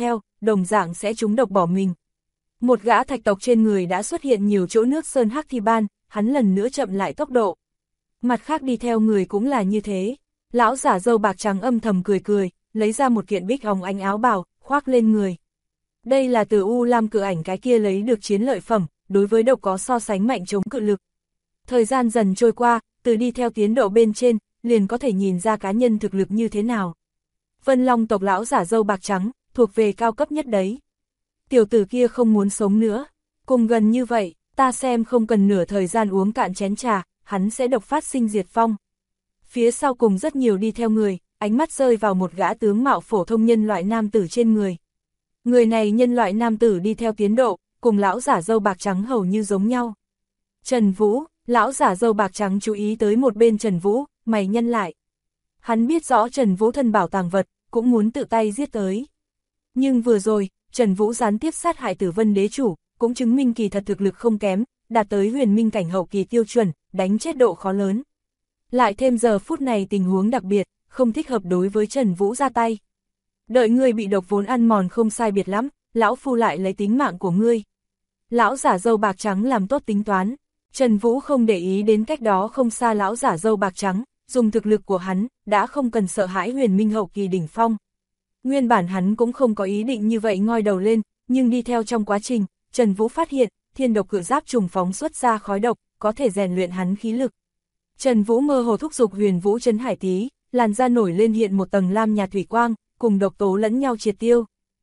đồng dạng sẽ trúng độc bỏ mình. Một gã thạch tộc trên người đã xuất hiện nhiều chỗ nước sơn hắc thi ban, hắn lần nữa chậm lại tốc độ. Mặt khác đi theo người cũng là như thế. Lão giả râu bạc trắng âm thầm cười cười, lấy ra một kiện bích hồng ánh áo bào, khoác lên người. Đây là từ U Lam cự ảnh cái kia lấy được chiến lợi phẩm, đối với độc có so sánh mạnh chống cự lực. Thời gian dần trôi qua, từ đi theo tiến độ bên trên, liền có thể nhìn ra cá nhân thực lực như thế nào. Vân Long tộc lão giả râu bạc trắng, thuộc về cao cấp nhất đấy. Tiểu tử kia không muốn sống nữa. Cùng gần như vậy, ta xem không cần nửa thời gian uống cạn chén trà, hắn sẽ độc phát sinh diệt phong. Phía sau cùng rất nhiều đi theo người, ánh mắt rơi vào một gã tướng mạo phổ thông nhân loại nam tử trên người. Người này nhân loại nam tử đi theo tiến độ, cùng lão giả râu bạc trắng hầu như giống nhau. Trần Vũ, lão giả râu bạc trắng chú ý tới một bên Trần Vũ, mày nhăn lại. Hắn biết rõ Trần Vũ thân bảo tàng vật, cũng muốn tự tay giết tới. Nhưng vừa rồi, Trần Vũ gián tiếp sát hại Tử Vân đế chủ, cũng chứng minh kỳ thật thực lực không kém, đạt tới huyền minh cảnh hậu kỳ tiêu chuẩn, đánh chết độ khó lớn. Lại thêm giờ phút này tình huống đặc biệt, không thích hợp đối với Trần Vũ ra tay. Đợi ngươi bị độc vốn ăn mòn không sai biệt lắm, lão phu lại lấy tính mạng của ngươi. Lão giả râu bạc trắng làm tốt tính toán, Trần Vũ không để ý đến cách đó không xa lão giả râu bạc trắng, dùng thực lực của hắn, đã không cần sợ hãi huyền minh hậu kỳ đỉnh phong. Nguyên bản hắn cũng không có ý định như vậy ngoi đầu lên, nhưng đi theo trong quá trình, Trần Vũ phát hiện, thiên độc cự giáp trùng phóng xuất ra khói độc, có thể rèn luyện hắn khí lực. Trần Vũ mơ hồ thúc giục huyền vũ trấn hải tí, làn da nổi lên hiện một tầng lam nhạt thủy quang, cùng độc tố lẫn nhau triệt tiêu.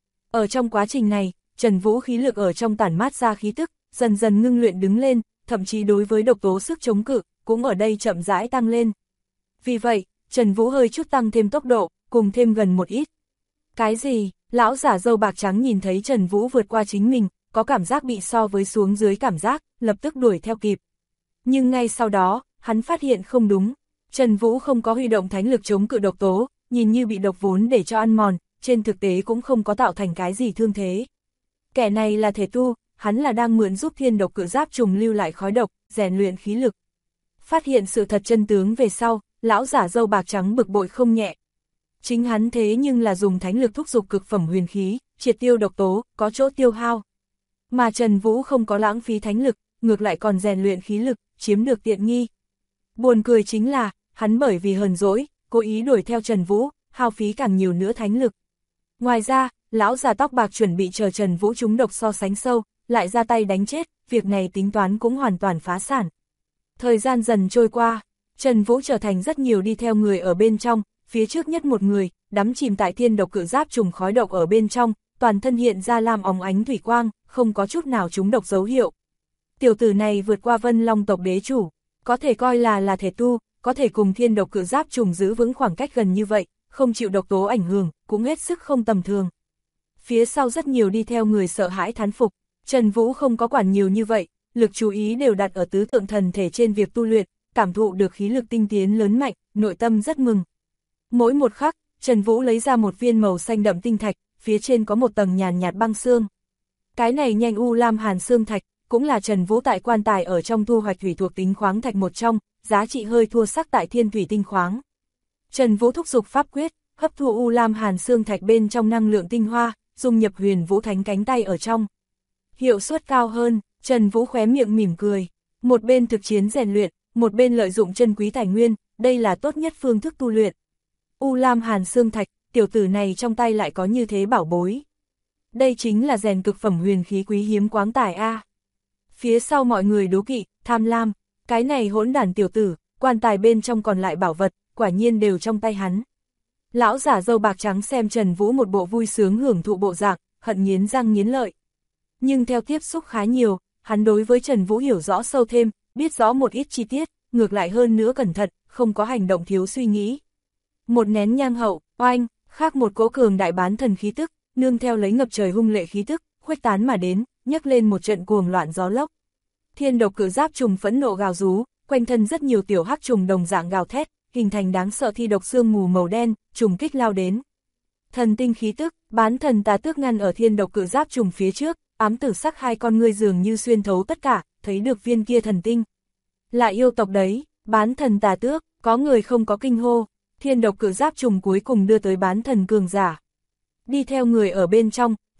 Ở trong quá trình này, Trần Vũ khí lực ở trong tản mát ra khí tức, dần dần ngưng luyện đứng lên, thậm chí đối với độc tố sức chống cự, cũng ở đây chậm rãi tăng lên. Vì vậy, Trần Vũ hơi chút tăng thêm tốc độ, cùng thêm gần một ít. Cái gì? Lão giả râu bạc trắng nhìn thấy Trần Vũ vượt qua chính mình, có cảm giác bị so với xuống dưới cảm giác, lập tức đuổi theo kịp. Nhưng ngay sau đó, hắn phát hiện không đúng. Trần Vũ không có huy động thánh lực chống cự độc tố, nhìn như bị độc vốn để cho ăn mòn, trên thực tế cũng không có tạo thành cái gì thương thế. Kẻ này là thể tu, hắn là đang mượn giúp thiên độc cự giáp trùng lưu lại khói độc, rèn luyện khí lực. Phát hiện sự thật chân tướng về sau, lão giả râu bạc trắng bực bội không nhẹ. Chính hắn thế nhưng là dùng thánh lực thúc giục cực phẩm huyền khí, triệt tiêu độc tố, có chỗ tiêu hao. Mà Trần Vũ không có lãng phí thánh lực, ngược lại còn rèn luyện khí lực, chiếm được tiện nghi. Buồn cười chính là, hắn bởi vì hờn dỗi, cố ý đuổi theo Trần Vũ, hao phí càng nhiều nữa thánh lực. Ngoài ra, lão già tóc bạc chuẩn bị chờ Trần Vũ trúng độc so sánh sâu, lại ra tay đánh chết, việc này tính toán cũng hoàn toàn phá sản. Thời gian dần trôi qua, Trần Vũ trở thành rất nhiều đi theo người ở bên trong, phía trước nhất một người, đắm chìm tại thiên độc cự giáp trùng khói độc ở bên trong, toàn thân hiện ra lam óng ánh thủy quang, không có chút nào trúng độc dấu hiệu. Tiểu tử này vượt qua Vân Long tộc đế chủ, có thể coi là thể tu, có thể cùng thiên độc cự giáp trùng giữ vững khoảng cách gần như vậy, không chịu độc tố ảnh hưởng, cũng hết sức không tầm thường. Phía sau rất nhiều đi theo người sợ hãi thán phục, Trần Vũ không có quản nhiều như vậy, lực chú ý đều đặt ở tứ tượng thần thể trên việc tu luyện, cảm thụ được khí lực tinh tiến lớn mạnh, nội tâm rất mừng. Mỗi một khắc, Trần Vũ lấy ra một viên màu xanh đậm tinh thạch, phía trên có một tầng nhàn nhạt băng xương. Cái này nhanh u lam hàn xương thạch, cũng là Trần Vũ tại quan tài ở trong thu hoạch thủy thuộc tính khoáng thạch một trong, giá trị hơi thua sắc tại thiên thủy tinh khoáng. Trần Vũ thúc giục pháp quyết, hấp thu u lam hàn xương thạch bên trong năng lượng tinh hoa, dung nhập huyền vũ thánh cánh tay ở trong. Hiệu suất cao hơn, Trần Vũ khóe miệng mỉm cười, một bên thực chiến rèn luyện, một bên lợi dụng chân quý tài nguyên, đây là tốt nhất phương thức tu luyện. U lam hàn xương thạch, tiểu tử này trong tay lại có như thế bảo bối. Đây chính là rèn cực phẩm huyền khí quý hiếm quáng tài a. Phía sau mọi người đố kỵ, tham lam, cái này hỗn đản tiểu tử, quan tài bên trong còn lại bảo vật, quả nhiên đều trong tay hắn. Lão giả râu bạc trắng xem Trần Vũ một bộ vui sướng hưởng thụ bộ dạng, hận nghiến răng nghiến lợi. Nhưng theo tiếp xúc khá nhiều, hắn đối với Trần Vũ hiểu rõ sâu thêm, biết rõ một ít chi tiết, ngược lại hơn nữa cẩn thận, không có hành động thiếu suy nghĩ. Một nén nhang hậu, oanh, khác một cỗ cường đại bán thần khí tức, nương theo lấy ngập trời hung lệ khí tức, khuếch tán mà đến, nhấc lên một trận cuồng loạn gió lốc. Thiên độc cự giáp trùng phẫn nộ gào rú, quanh thân rất nhiều tiểu hắc trùng đồng dạng gào thét, hình thành đáng sợ thi độc sương mù màu đen, trùng kích lao đến. Thần tinh khí tức, bán thần tà tước ngăn ở thiên độc cự giáp trùng phía trước, ám tử sắc hai con ngươi dường như xuyên thấu tất cả, thấy được viên kia thần tinh. Là yêu tộc đấy, bán thần tà tước, có người không có kinh hô, thiên độc cự giáp trùng cuối cùng đưa tới bán thần cường giả. Đi theo người ở bên trong,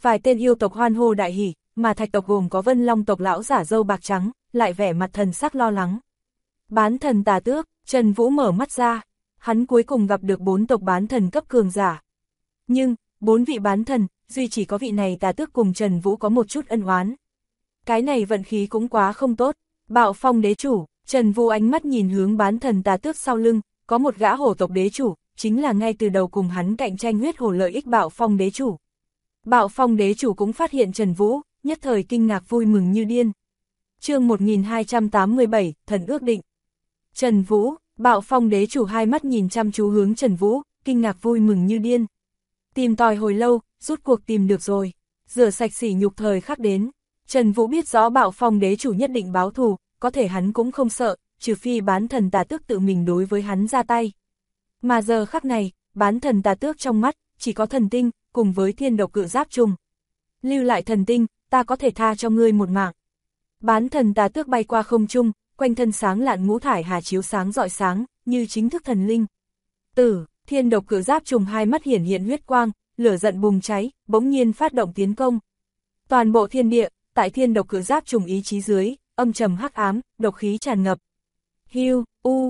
vài tên yêu tộc hoan hô đại hỉ, mà thạch tộc gồm có Vân Long tộc lão giả râu bạc trắng, lại vẻ mặt thần sắc lo lắng. Bán thần tà tước, Trần Vũ mở mắt ra, hắn cuối cùng gặp được 4 tộc bán thần cấp cường giả. Nhưng, 4 vị bán thần, duy chỉ có vị này tà tước cùng Trần Vũ có một chút ân oán. Cái này vận khí cũng quá không tốt. Bạo Phong đế chủ, Trần Vũ ánh mắt nhìn hướng bán thần tà tước sau lưng, có một gã hổ tộc đế chủ, chính là ngay từ đầu cùng hắn cạnh tranh huyết hổ lợi ích Bạo Phong đế chủ. Bạo Phong đế chủ cũng phát hiện Trần Vũ, nhất thời kinh ngạc vui mừng như điên. Chương 1287, thần ước định. Trần Vũ, Bạo Phong đế chủ hai mắt nhìn chăm chú hướng Trần Vũ, kinh ngạc vui mừng như điên. Tìm tòi hồi lâu, rút cuộc tìm được rồi. Rửa sạch sỉ nhục thời khắc đến. Trần Vũ biết rõ Bạo Phong đế chủ nhất định báo thù, có thể hắn cũng không sợ, trừ phi bán thần tà tước tự mình đối với hắn ra tay. Mà giờ khắc này, bán thần tà tước trong mắt, chỉ có thần tinh, cùng với thiên độc cự giáp trùng. Lưu lại thần tinh, ta có thể tha cho ngươi một mạng. Bán thần tà tước bay qua không trung, quanh thân sáng lạn ngũ thải hà chiếu sáng rọi sáng, như chính thức thần linh. Thiên độc cự giáp trùng hai mắt hiển hiện huyết quang, lửa giận bùng cháy, bỗng nhiên phát động tiến công. Toàn bộ thiên địa, tại thiên độc cự giáp trùng ý chí dưới, âm trầm hắc ám, độc khí tràn ngập. Hiu,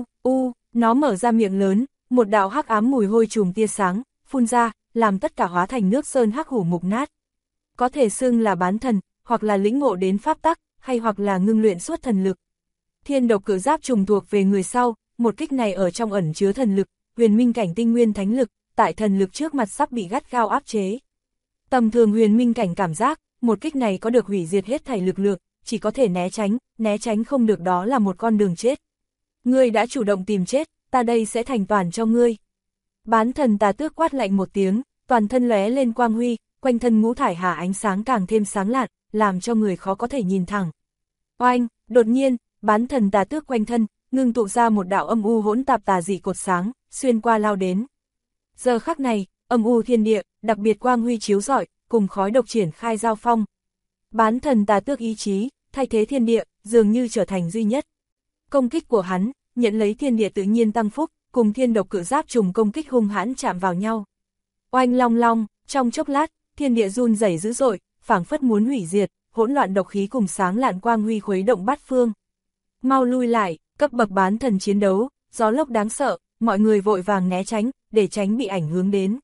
nó mở ra miệng lớn, một đạo hắc ám mùi hôi trùm tia sáng, phun ra, làm tất cả hóa thành nước sơn hắc hủ mục nát. Có thể xưng là bán thần, hoặc là lĩnh ngộ đến pháp tắc, hay hoặc là ngưng luyện suốt thần lực. Thiên độc cự giáp trùng thuộc về người sau, một kích này ở trong ẩn chứa thần lực, huyền minh cảnh tinh nguyên thánh lực, tại thần lực trước mặt sắp bị gắt gao áp chế. Tầm thường huyền minh cảnh cảm giác, một kích này có được hủy diệt hết thảy lực lượng, chỉ có thể né tránh không được đó là một con đường chết. Ngươi đã chủ động tìm chết, ta đây sẽ thành toàn cho ngươi. Bán thần tà tước quát lạnh một tiếng, toàn thân lóe lên quang huy, quanh thân ngũ thải hà ánh sáng càng thêm sáng lạn, làm cho người khó có thể nhìn thẳng. Oanh, đột nhiên, bán thần tà tước quanh thân, ngưng tụ ra một đạo âm u hỗn tạp tà dị cột sáng, xuyên qua lao đến. Giờ khắc này, âm u thiên địa, đặc biệt quang huy chiếu rọi, cùng khói độc triển khai giao phong. Bán thần tà tước ý chí, thay thế thiên địa, dường như trở thành duy nhất. Công kích của hắn, nhận lấy thiên địa tự nhiên tăng phúc, cùng thiên độc cự giáp trùng công kích hung hãn chạm vào nhau. Oanh long long, trong chốc lát, thiên địa run rẩy dữ dội, phảng phất muốn hủy diệt, hỗn loạn độc khí cùng sáng lạn quang huy khuấy động bát phương. Mau lui lại, cấp bậc bán thần chiến đấu, gió lốc đáng sợ, mọi người vội vàng né tránh, để tránh bị ảnh hưởng đến.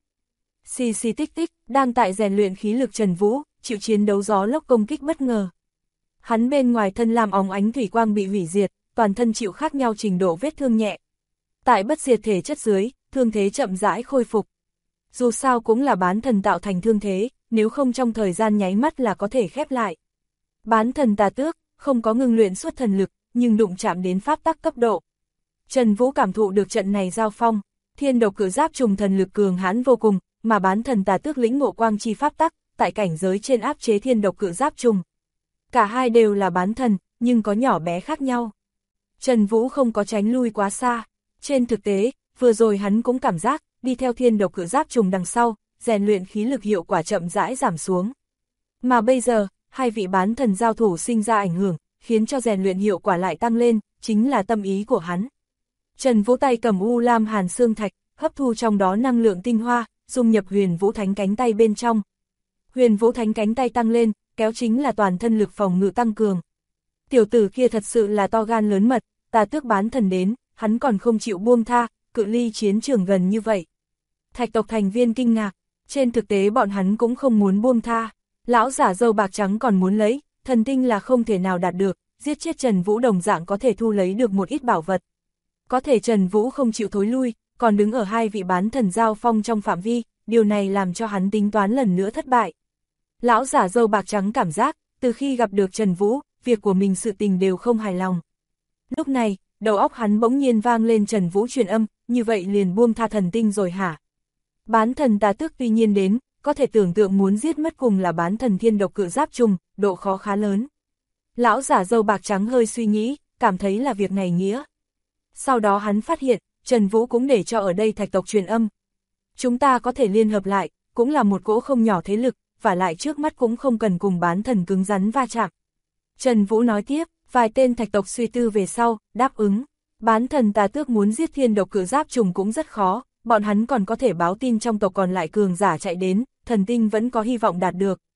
Xì xì tích tích, đang tại rèn luyện khí lực Trần Vũ, chịu chiến đấu gió lốc công kích bất ngờ. Hắn bên ngoài thân làm óng ánh thủy quang bị hủy diệt, toàn thân chịu khác nhau trình độ vết thương nhẹ. Tại bất diệt thể chất dưới, thương thế chậm rãi khôi phục. Dù sao cũng là bán thần tạo thành thương thế, nếu không trong thời gian nháy mắt là có thể khép lại. Bán thần tà tước, không có ngưng luyện suốt thần lực, nhưng đụng chạm đến pháp tắc cấp độ. Trần Vũ cảm thụ được trận này giao phong, thiên độc cự giáp trùng thần lực cường hãn vô cùng, mà bán thần tà tước lĩnh ngộ quang chi pháp tắc, tại cảnh giới trên áp chế thiên độc cự giáp trùng. Cả hai đều là bán thần, nhưng có nhỏ bé khác nhau. Trần Vũ không có tránh lui quá xa. Trên thực tế, vừa rồi hắn cũng cảm giác, đi theo thiên độc cự giáp trùng đằng sau, rèn luyện khí lực hiệu quả chậm rãi giảm xuống. Mà bây giờ, hai vị bán thần giao thủ sinh ra ảnh hưởng, khiến cho rèn luyện hiệu quả lại tăng lên, chính là tâm ý của hắn. Trần Vũ tay cầm U Lam Hàn Xương Thạch, hấp thu trong đó năng lượng tinh hoa, dung nhập Huyền Vũ Thánh cánh tay bên trong. Huyền Vũ Thánh cánh tay tăng lên, kéo chính là toàn thân lực phòng ngự tăng cường. Tiểu tử kia thật sự là to gan lớn mật, tà tước bán thần đến, hắn còn không chịu buông tha, cự ly chiến trường gần như vậy. Thạch tộc thành viên kinh ngạc, trên thực tế bọn hắn cũng không muốn buông tha. Lão giả râu bạc trắng còn muốn lấy, thần tinh là không thể nào đạt được, giết chết Trần Vũ đồng dạng có thể thu lấy được một ít bảo vật. Có thể Trần Vũ không chịu thối lui, còn đứng ở hai vị bán thần giao phong trong phạm vi, điều này làm cho hắn tính toán lần nữa thất bại. Lão giả râu bạc trắng cảm giác, từ khi gặp được Trần Vũ, việc của mình sự tình đều không hài lòng. Lúc này, đầu óc hắn bỗng nhiên vang lên Trần Vũ truyền âm, như vậy liền buông tha thần tinh rồi hả? Bán thần tà tước tuy nhiên đến, có thể tưởng tượng muốn giết mất cùng là bán thần thiên độc cự giáp trùng, độ khó khá lớn. Lão giả râu bạc trắng hơi suy nghĩ, cảm thấy là việc này nghĩa. Sau đó hắn phát hiện, Trần Vũ cũng để cho ở đây thạch tộc truyền âm. Chúng ta có thể liên hợp lại, cũng là một cỗ không nhỏ thế lực, và lại trước mắt cũng không cần cùng bán thần cứng rắn va chạm. Trần Vũ nói tiếp, vài tên thạch tộc suy tư về sau, đáp ứng. Bán thần tà tước muốn giết thiên độc cự giáp trùng cũng rất khó, bọn hắn còn có thể báo tin trong tộc còn lại cường giả chạy đến, thần tinh vẫn có hy vọng đạt được.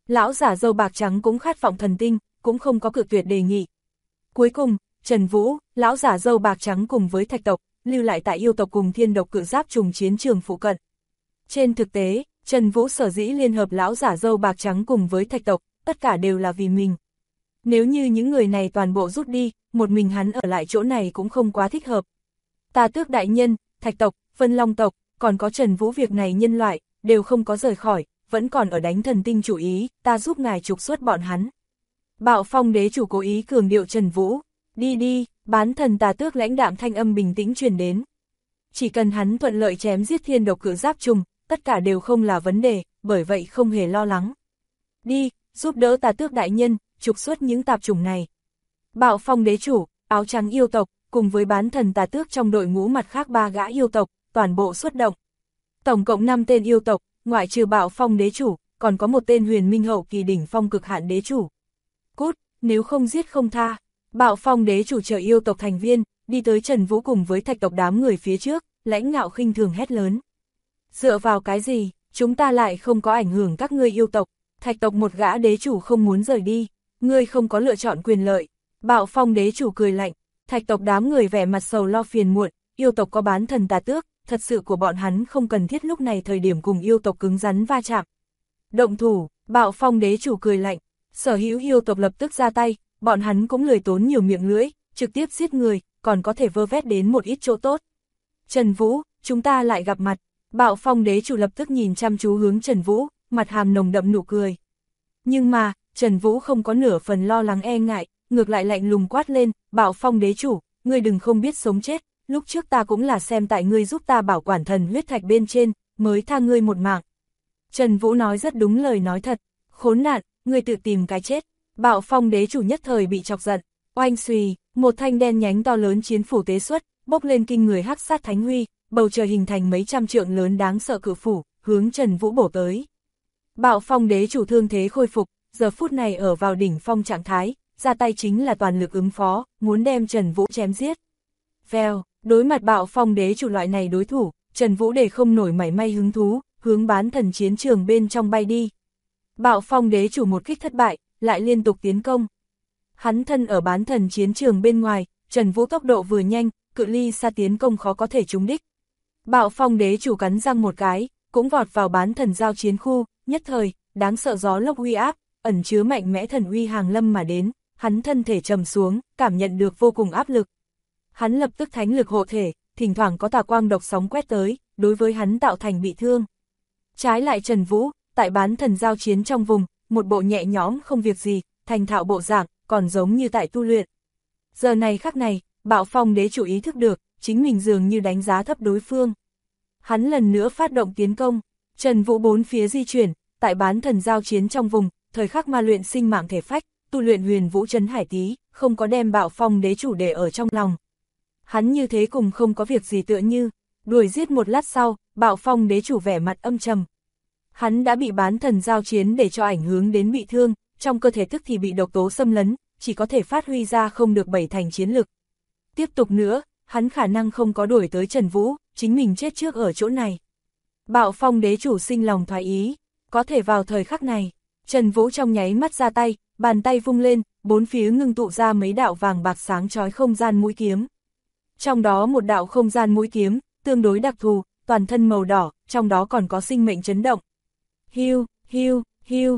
Lão giả râu bạc trắng cũng khát vọng thần tinh, cũng không có cự tuyệt đề nghị. Cuối cùng, Trần Vũ, lão giả râu bạc trắng cùng với thạch tộc, lưu lại tại yêu tộc cùng thiên độc cự giáp trùng chiến trường phụ cận. Trên thực tế, Trần Vũ sở dĩ liên hợp lão giả râu bạc trắng cùng với thạch tộc, tất cả đều là vì mình. Nếu như những người này toàn bộ rút đi, một mình hắn ở lại chỗ này cũng không quá thích hợp. Tà Tước đại nhân, thạch tộc, Vân Long tộc, còn có Trần Vũ việc này nhân loại, đều không có rời khỏi, vẫn còn ở đánh thần tinh chủ ý, ta giúp ngài trục xuất bọn hắn. Bạo Phong đế chủ cố ý cường điệu Trần Vũ, đi đi, bán thần Tà Tước lãnh đạm thanh âm bình tĩnh truyền đến. Chỉ cần hắn thuận lợi chém giết thiên độc cự giáp trùng, tất cả đều không là vấn đề, bởi vậy không hề lo lắng. Đi, giúp đỡ Tà Tước đại nhân, trục xuất những tạp chủng này. Bạo Phong đế chủ, áo trắng yêu tộc, cùng với bán thần Tà Tước trong đội ngũ mặt khác 3 gã yêu tộc, toàn bộ xuất động. Tổng cộng 5 tên yêu tộc, ngoại trừ Bạo Phong đế chủ, còn có một tên huyền minh hậu kỳ đỉnh phong cực hạn đế chủ. Cút, nếu không giết không tha. Bạo Phong đế chủ chờ yêu tộc thành viên, đi tới Trần Vũ cùng với thạch tộc đám người phía trước, lãnh ngạo khinh thường hét lớn. Dựa vào cái gì, chúng ta lại không có ảnh hưởng các ngươi yêu tộc, thạch tộc một gã đế chủ không muốn rời đi, ngươi không có lựa chọn quyền lợi. Bạo Phong đế chủ cười lạnh, thạch tộc đám người vẻ mặt sầu lo phiền muộn, yêu tộc có bán thần Tà Tước, thật sự của bọn hắn không cần thiết lúc này thời điểm cùng yêu tộc cứng rắn va chạm. Động thủ, Bạo Phong đế chủ cười lạnh, sở hữu yêu tộc lập tức ra tay, bọn hắn cũng lười tốn nhiều miệng lưỡi, trực tiếp giết người, còn có thể vơ vét đến một ít chỗ tốt. Trần Vũ, chúng ta lại gặp mặt. Bạo Phong đế chủ lập tức nhìn chăm chú hướng Trần Vũ, mặt hàm nồng đậm nụ cười. Nhưng mà, Trần Vũ không có nửa phần lo lắng e ngại, ngược lại lạnh lùng quát lên, Bạo Phong đế chủ, ngươi đừng không biết sống chết, lúc trước ta cũng là xem tại ngươi giúp ta bảo quản thần huyết thạch bên trên, mới tha ngươi một mạng. Trần Vũ nói rất đúng lời nói thật, khốn nạn, ngươi tự tìm cái chết. Bạo Phong đế chủ nhất thời bị chọc giận, oanh xùy, một thanh đen nhánh to lớn chiến phủ tế xuất, bốc lên kinh người hắc sát thánh huy, bầu trời hình thành mấy trăm trượng lớn đáng sợ cự phủ, hướng Trần Vũ bổ tới. Bạo Phong đế chủ thương thế khôi phục, giờ phút này ở vào đỉnh phong trạng thái, ra tay chính là toàn lực ứng phó, muốn đem Trần Vũ chém giết. Vèo, đối mặt Bạo Phong đế chủ loại này đối thủ, Trần Vũ để không nổi mảy may hứng thú, hướng bán thần chiến trường bên trong bay đi. Bạo Phong đế chủ một kích thất bại, lại liên tục tiến công. Hắn thân ở bán thần chiến trường bên ngoài, Trần Vũ tốc độ vừa nhanh, cự ly xa tiến công khó có thể trúng đích. Bạo Phong đế chủ cắn răng một cái, cũng vọt vào bán thần giao chiến khu, nhất thời, đáng sợ gió lốc uy áp, ẩn chứa mạnh mẽ thần uy hàng lâm mà đến, hắn thân thể trầm xuống, cảm nhận được vô cùng áp lực. Hắn lập tức thánh lực hộ thể, thỉnh thoảng có tà quang độc sóng quét tới, đối với hắn tạo thành bị thương. Trái lại Trần Vũ, tại bán thần giao chiến trong vùng, một bộ nhẹ nhõm không việc gì, thành thạo bộ dạng, còn giống như tại tu luyện. Giờ này khắc này, Bạo Phong đế chủ ý thức được, chính mình dường như đánh giá thấp đối phương. Hắn lần nữa phát động tiến công, Trần Vũ bốn phía di chuyển, tại bán thần giao chiến trong vùng, thời khắc ma luyện sinh mạng thể phách, tu luyện huyền vũ trấn hải tí, không có đem Bạo Phong đế chủ để ở trong lòng. Hắn như thế cùng không có việc gì tựa như, đuổi giết một lát sau, Bạo Phong đế chủ vẻ mặt âm trầm. Hắn đã bị bán thần giao chiến để cho ảnh hưởng đến bị thương, trong cơ thể tức thì bị độc tố xâm lấn, chỉ có thể phát huy ra không được 7 thành chiến lực. Tiếp tục nữa, hắn khả năng không có đuổi tới Trần Vũ, chính mình chết trước ở chỗ này. Bạo Phong đế chủ sinh lòng thoái ý, có thể vào thời khắc này, Trần Vũ trong nháy mắt ra tay, bàn tay vung lên, bốn phía ngưng tụ ra mấy đạo vàng bạc sáng chói không gian mũi kiếm. Trong đó một đạo không gian mũi kiếm, tương đối đặc thù, toàn thân màu đỏ, trong đó còn có sinh mệnh chấn động. Hiu, hiu, hiu,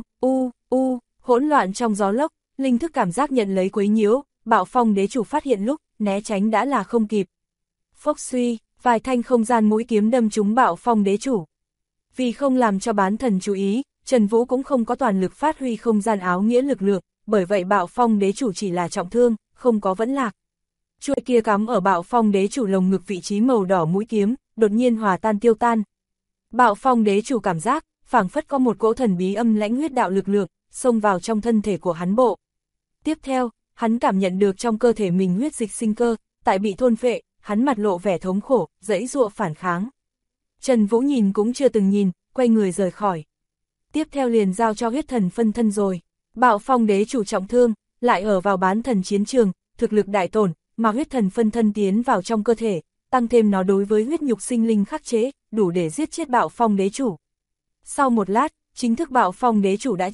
hỗn loạn trong gió lốc, linh thức cảm giác nhận lấy quấy nhiễu, Bạo Phong đế chủ phát hiện lúc, né tránh đã là không kịp. Phốc suy, vài thanh không gian mũi kiếm đâm trúng Bạo Phong đế chủ. Vì không làm cho bán thần chú ý, Trần Vũ cũng không có toàn lực phát huy không gian áo nghĩa lực lượng, bởi vậy Bạo Phong đế chủ chỉ là trọng thương, không có vẫn lạc. Chuôi kia cắm ở Bạo Phong đế chủ lồng ngực vị trí màu đỏ mũi kiếm, đột nhiên hòa tan tiêu tan. Bạo Phong đế chủ cảm giác, phảng phất có một cỗ thần bí âm lãnh huyết đạo lực lượng, xông vào trong thân thể của hắn bộ. Tiếp theo, hắn cảm nhận được trong cơ thể mình huyết dịch sinh cơ, tại bị thôn phệ, hắn mặt lộ vẻ thống khổ, giãy giụa phản kháng. Trần Vũ nhìn cũng chưa từng nhìn, quay người rời khỏi. Tiếp theo liền giao cho huyết thần phân thân rồi. Bạo Phong đế chủ trọng thương, lại ở vào bán thần chiến trường, thực lực đại tổn, mà huyết thần phân thân tiến vào trong cơ thể, tăng thêm nó đối với huyết nhục sinh linh khắc chế, đủ để giết chết Bạo Phong đế chủ. Sau một lát, chính thức Bạo Phong đế chủ đã chết,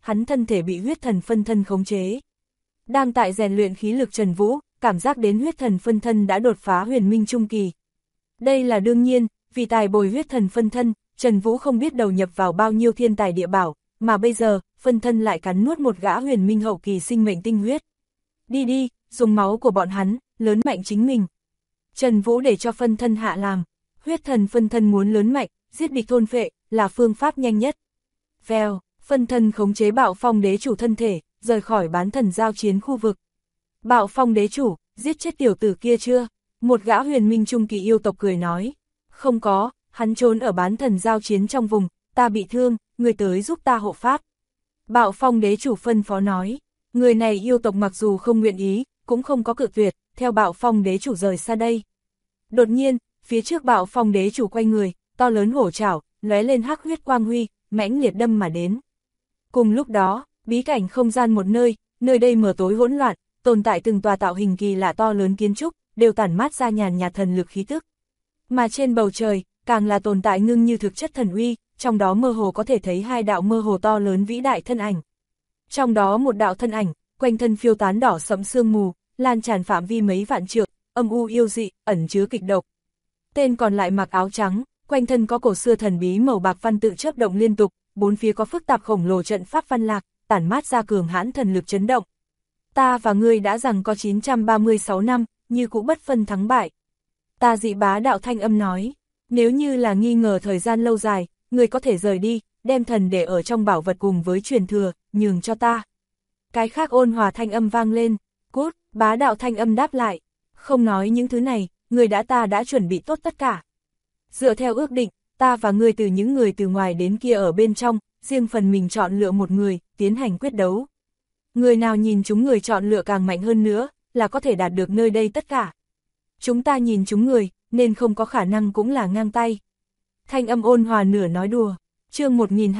hắn thân thể bị huyết thần phân thân khống chế. Đang tại rèn luyện khí lực Trần Vũ, cảm giác đến huyết thần phân thân đã đột phá huyền minh trung kỳ. Đây là đương nhiên, vì tài bồi huyết thần phân thân, Trần Vũ không biết đầu nhập vào bao nhiêu thiên tài địa bảo, mà bây giờ, phân thân lại cắn nuốt một gã huyền minh hậu kỳ sinh mệnh tinh huyết. Đi đi, dùng máu của bọn hắn, lớn mạnh chính mình. Trần Vũ để cho phân thân hạ làm, huyết thần phân thân muốn lớn mạnh, giết địch thôn phệ, là phương pháp nhanh nhất. Vèo, phân thân khống chế Bạo Phong đế chủ thân thể, rời khỏi bán thần giao chiến khu vực. Bạo Phong đế chủ, giết chết tiểu tử kia chưa? Một gã huyền minh trung kỳ yêu tộc cười nói. Không có, hắn trốn ở bán thần giao chiến trong vùng, ta bị thương, người tới giúp ta hộ pháp. Bạo Phong đế chủ phân phó nói. Người này yêu tộc mặc dù không nguyện ý, cũng không có cự tuyệt, theo Bạo Phong đế chủ rời xa đây. Đột nhiên, phía trước Bạo Phong đế chủ quay người, to lớn hổ trảo, lóe lên hắc huyết quang huy, mãnh liệt đâm mà đến. Cùng lúc đó, bí cảnh không gian một nơi, nơi đây mờ tối hỗn loạn, tồn tại từng tòa tạo hình kỳ lạ to lớn kiến trúc, đều tản mát ra nhàn nhạt thần lực khí tức. Mà trên bầu trời, càng là tồn tại ngưng như thực chất thần uy, trong đó mơ hồ có thể thấy hai đạo mơ hồ to lớn vĩ đại thân ảnh. Trong đó một đạo thân ảnh, quanh thân phiêu tán đỏ sẫm sương mù, lan tràn phạm vi mấy vạn trượng, âm u yêu dị, ẩn chứa kịch độc. Tên còn lại mặc áo trắng, quanh thân có cổ xưa thần bí màu bạc văn tự chớp động liên tục, bốn phía có phức tạp khổng lồ trận pháp văn lạc, tản mát ra cường hãn thần lực chấn động. Ta và ngươi đã rằng có 936 năm, như cũ bất phân thắng bại. Ta dị bá đạo thanh âm nói, nếu như là nghi ngờ thời gian lâu dài, ngươi có thể rời đi, đem thần để ở trong bảo vật cùng với truyền thừa, nhường cho ta. Cái khác ôn hòa thanh âm vang lên, cút, bá đạo thanh âm đáp lại, không nói những thứ này, ta đã chuẩn bị tốt tất cả. Dựa theo ước định, ta và ngươi từ những người từ ngoài đến kia ở bên trong, riêng phần mình chọn lựa một người, tiến hành quyết đấu. Người nào nhìn chúng người chọn lựa càng mạnh hơn nữa, là có thể đạt được nơi đây tất cả. Chúng ta nhìn chúng người, nên không có khả năng cũng là ngang tay. Thanh âm ôn hòa nửa nói đùa, chương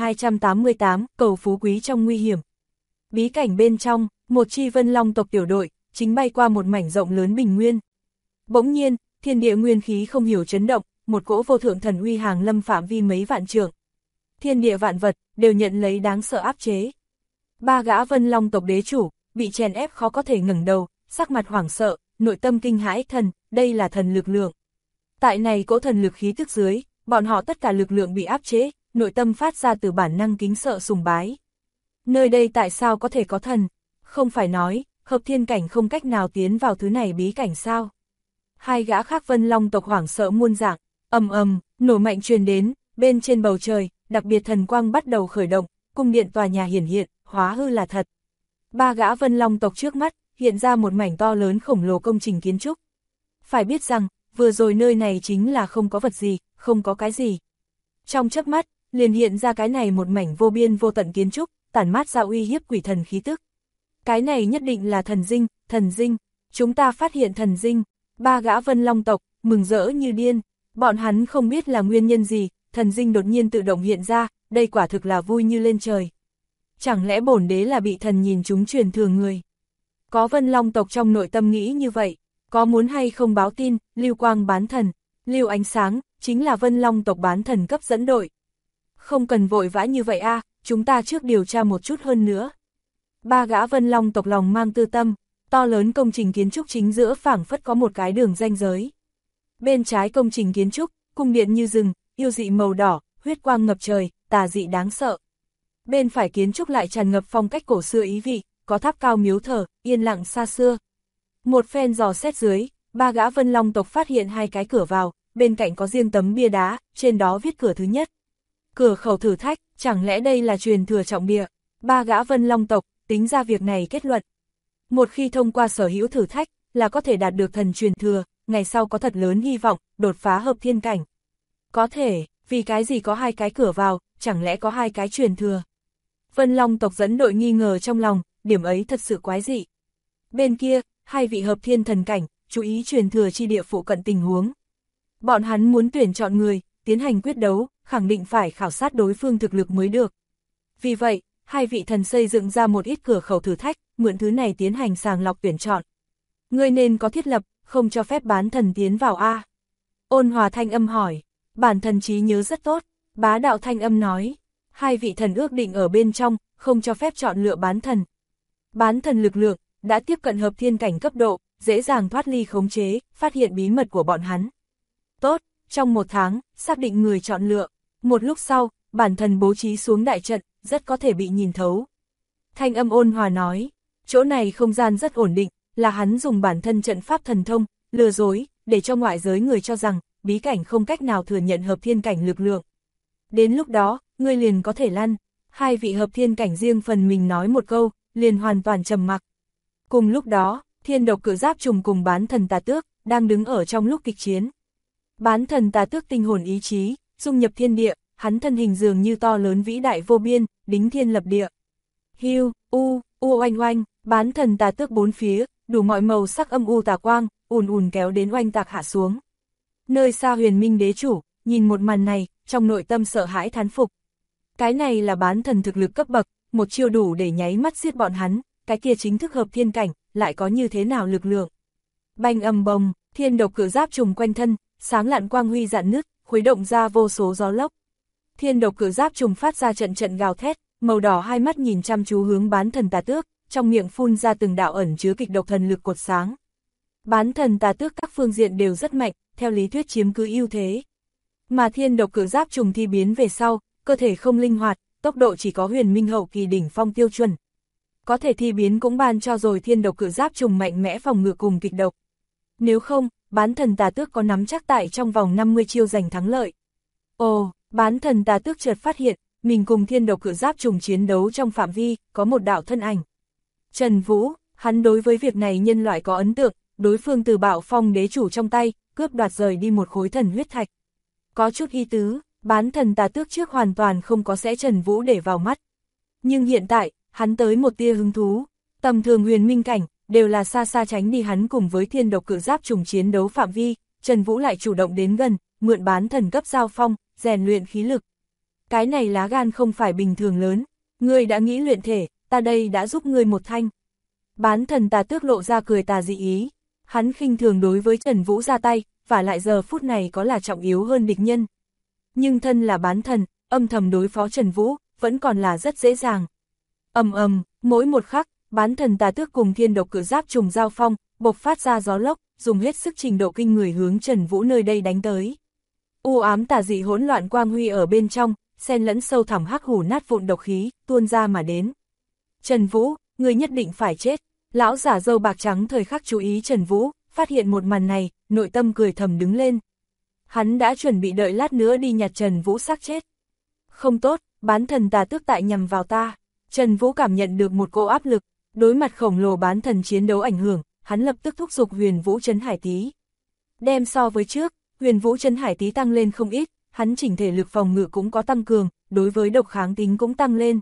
1288, cầu phú quý trong nguy hiểm. Bí cảnh bên trong, một chi Vân Long tộc tiểu đội, chính bay qua một mảnh rộng lớn bình nguyên. Bỗng nhiên, thiên địa nguyên khí không hiểu chấn động, một cỗ vô thượng thần uy hàng lâm phạm vi mấy vạn trượng. Thiên địa vạn vật, đều nhận lấy đáng sợ áp chế. Ba gã Vân Long tộc đế chủ, bị chèn ép khó có thể ngẩng đầu, sắc mặt hoảng sợ, nội tâm kinh hãi thần, đây là thần lực lượng. Tại này cỗ thần lực khí tức dưới, bọn họ tất cả lực lượng bị áp chế, nội tâm phát ra từ bản năng kính sợ sùng bái. Nơi đây tại sao có thể có thần? Không phải nói, hợp thiên cảnh không cách nào tiến vào thứ này bí cảnh sao? Hai gã khác Vân Long tộc hoảng sợ muôn dạng, ầm ầm, nổ mạnh truyền đến, bên trên bầu trời, đặc biệt thần quang bắt đầu khởi động, cung điện tòa nhà hiển hiện, hóa hư là thật. Ba gã Vân Long tộc trước mắt, hiện ra một mảnh to lớn khổng lồ công trình kiến trúc. Phải biết rằng, vừa rồi nơi này chính là không có vật gì, không có cái gì. Trong chớp mắt, liền hiện ra cái này một mảnh vô biên vô tận kiến trúc, tản mát ra uy hiếp quỷ thần khí tức. Cái này nhất định là thần dinh, chúng ta phát hiện thần dinh. Ba gã Vân Long tộc, mừng rỡ như điên, bọn hắn không biết là nguyên nhân gì, thần dinh đột nhiên tự động hiện ra, đây quả thực là vui như lên trời. Chẳng lẽ bổn đế là bị thần nhìn chúng truyền thừa người? Có Vân Long tộc trong nội tâm nghĩ như vậy, có muốn hay không báo tin, Lưu Quang bán thần, Lưu Ánh Sáng, chính là Vân Long tộc bán thần cấp dẫn đội. Không cần vội vã như vậy a, chúng ta trước điều tra một chút hơn nữa. Ba gã Vân Long tộc lòng mang tư tâm, to lớn công trình kiến trúc chính giữa phảng phất có một cái đường ranh giới. Bên trái công trình kiến trúc, cung điện như rừng, yêu dị màu đỏ, huyết quang ngập trời, tà dị đáng sợ. Bên phải kiến trúc lại tràn ngập phong cách cổ xưa ý vị, có tháp cao miếu thờ, yên lặng xa xưa. Một phen dò xét dưới, ba gã Vân Long tộc phát hiện hai cái cửa vào, bên cạnh có riêng tấm bia đá, trên đó viết cửa thứ nhất. Cửa khẩu thử thách, chẳng lẽ đây là truyền thừa trọng địa? Ba gã Vân Long tộc, tính ra việc này kết luận. Một khi thông qua sở hữu thử thách, là có thể đạt được thần truyền thừa, ngày sau có thật lớn hy vọng, đột phá hợp thiên cảnh. Có thể, vì cái gì có hai cái cửa vào, chẳng lẽ có hai cái truyền thừa? Vân Long tộc dẫn đội nghi ngờ trong lòng, điểm ấy thật sự quái dị. Bên kia, hai vị hợp thiên thần cảnh, chú ý truyền thừa chi địa phụ cận tình huống. Bọn hắn muốn tuyển chọn người, tiến hành quyết đấu, khẳng định phải khảo sát đối phương thực lực mới được. Vì vậy, hai vị thần xây dựng ra một ít cửa khẩu thử thách, mượn thứ này tiến hành sàng lọc tuyển chọn. Ngươi nên có thiết lập, không cho phép bán thần tiến vào a. Ôn hòa thanh âm hỏi, bản thần trí nhớ rất tốt, bá đạo thanh âm nói. Hai vị thần ước định ở bên trong, không cho phép chọn lựa bán thần. Bán thần lực lượng, đã tiếp cận hợp thiên cảnh cấp độ, dễ dàng thoát ly khống chế, phát hiện bí mật của bọn hắn. Tốt, trong 1 tháng, xác định người chọn lựa. Một lúc sau, bản thần bố trí xuống đại trận, rất có thể bị nhìn thấu. Thanh âm ôn hòa nói, chỗ này không gian rất ổn định, là hắn dùng bản thân trận pháp thần thông, lừa dối, để cho ngoại giới người cho rằng, bí cảnh không cách nào thừa nhận hợp thiên cảnh lực lượng. Đến lúc đó, ngươi liền có thể lăn. Hai vị hợp thiên cảnh riêng phần mình nói một câu, liền hoàn toàn trầm mặc. Cùng lúc đó, Thiên Độc Cự Giáp Trùng cùng bán thần Tà Tước, đang đứng ở trong lúc kịch chiến. Bán thần Tà Tước tinh hồn ý chí, dung nhập thiên địa, hắn thân hình dường như to lớn vĩ đại vô biên, đính thiên lập địa. Hiu, oanh oanh, bán thần Tà Tước bốn phía, đủ mọi màu sắc âm u tà quang, ùn ùn kéo đến oanh tạc hạ xuống. Nơi xa Huyền Minh Đế Chủ, nhìn một màn này, trong nội tâm sợ hãi thán phục. Cái này là bán thần thực lực cấp bậc, một chiêu đủ để nháy mắt giết bọn hắn, cái kia chính thức hợp thiên cảnh, lại có như thế nào lực lượng. Bành ầm bồng, Thiên Độc Cự Giáp Trùng quanh thân, sáng lạn quang huy rạn nứt, khuấy động ra vô số gió lốc. Thiên Độc Cự Giáp Trùng phát ra trận trận gào thét, màu đỏ hai mắt nhìn chăm chú hướng bán thần Tà Tước, trong miệng phun ra từng đạo ẩn chứa kịch độc thần lực cột sáng. Bán thần Tà Tước các phương diện đều rất mạnh, theo lý thuyết chiếm cứ ưu thế. Mà Thiên Độc Cự Giáp Trùng thi biến về sau, cơ thể không linh hoạt, tốc độ chỉ có huyền minh hậu kỳ đỉnh phong tiêu chuẩn. Có thể thi biến cũng ban cho rồi Thiên Độc Cự Giáp Trùng mạnh mẽ phòng ngự cùng kịch độc. Nếu không, bán thần Tà Tước có nắm chắc tại trong vòng 50 chiêu giành thắng lợi. Ồ, bán thần Tà Tước chợt phát hiện, mình cùng Thiên Độc Cự Giáp Trùng chiến đấu trong phạm vi, có một đạo thân ảnh. Trần Vũ, hắn đối với việc này nhân loại có ấn tượng, đối phương từ Bạo Phong Đế Chủ trong tay, cướp đoạt rời đi một khối thần huyết thạch. Có chút ý tứ, bán thần Tà Tước trước hoàn toàn không có sẽ Trần Vũ để vào mắt. Nhưng hiện tại, hắn tới một tia hứng thú, tầm thường huyền minh cảnh, đều là xa xa tránh đi hắn cùng với Thiên Độc Cự Giáp Trùng chiến đấu phạm vi, Trần Vũ lại chủ động đến gần, mượn bán thần cấp giao phong, rèn luyện khí lực. Cái này lá gan không phải bình thường lớn, ngươi đã nghĩ luyện thể, ta đây đã giúp ngươi một thanh. Bán thần Tà Tước lộ ra cười tà dị ý, hắn khinh thường đối với Trần Vũ ra tay, và lại giờ phút này có là trọng yếu hơn địch nhân. Nhưng thân là bán thần, âm thầm đối phó Trần Vũ, vẫn còn là rất dễ dàng. Mỗi một khắc, bán thần Tà Tước cùng Thiên Độc Cự Giáp Trùng giao phong, bộc phát ra gió lốc, dùng hết sức trình độ kinh người hướng Trần Vũ nơi đây đánh tới. U ám tà dị hỗn loạn quang huy ở bên trong, xen lẫn sâu thẳm hắc hủ nát vụn độc khí, tuôn ra mà đến. Trần Vũ, ngươi nhất định phải chết. Lão giả râu bạc trắng thời khắc chú ý Trần Vũ, phát hiện một màn này, nội tâm cười thầm đứng lên. Hắn đã chuẩn bị đợi lát nữa đi nhặt Trần Vũ xác chết. Không tốt, bán thần Tà Tước tại nhằm vào ta. Trần Vũ cảm nhận được một cỗ áp lực, đối mặt khổng lồ bán thần chiến đấu ảnh hưởng, hắn lập tức thúc giục Huyền Vũ Trấn Hải Tý. Đem so với trước, Huyền Vũ Trấn Hải Tý tăng lên không ít, hắn chỉnh thể lực phòng ngự cũng có tăng cường, đối với độc kháng tính cũng tăng lên.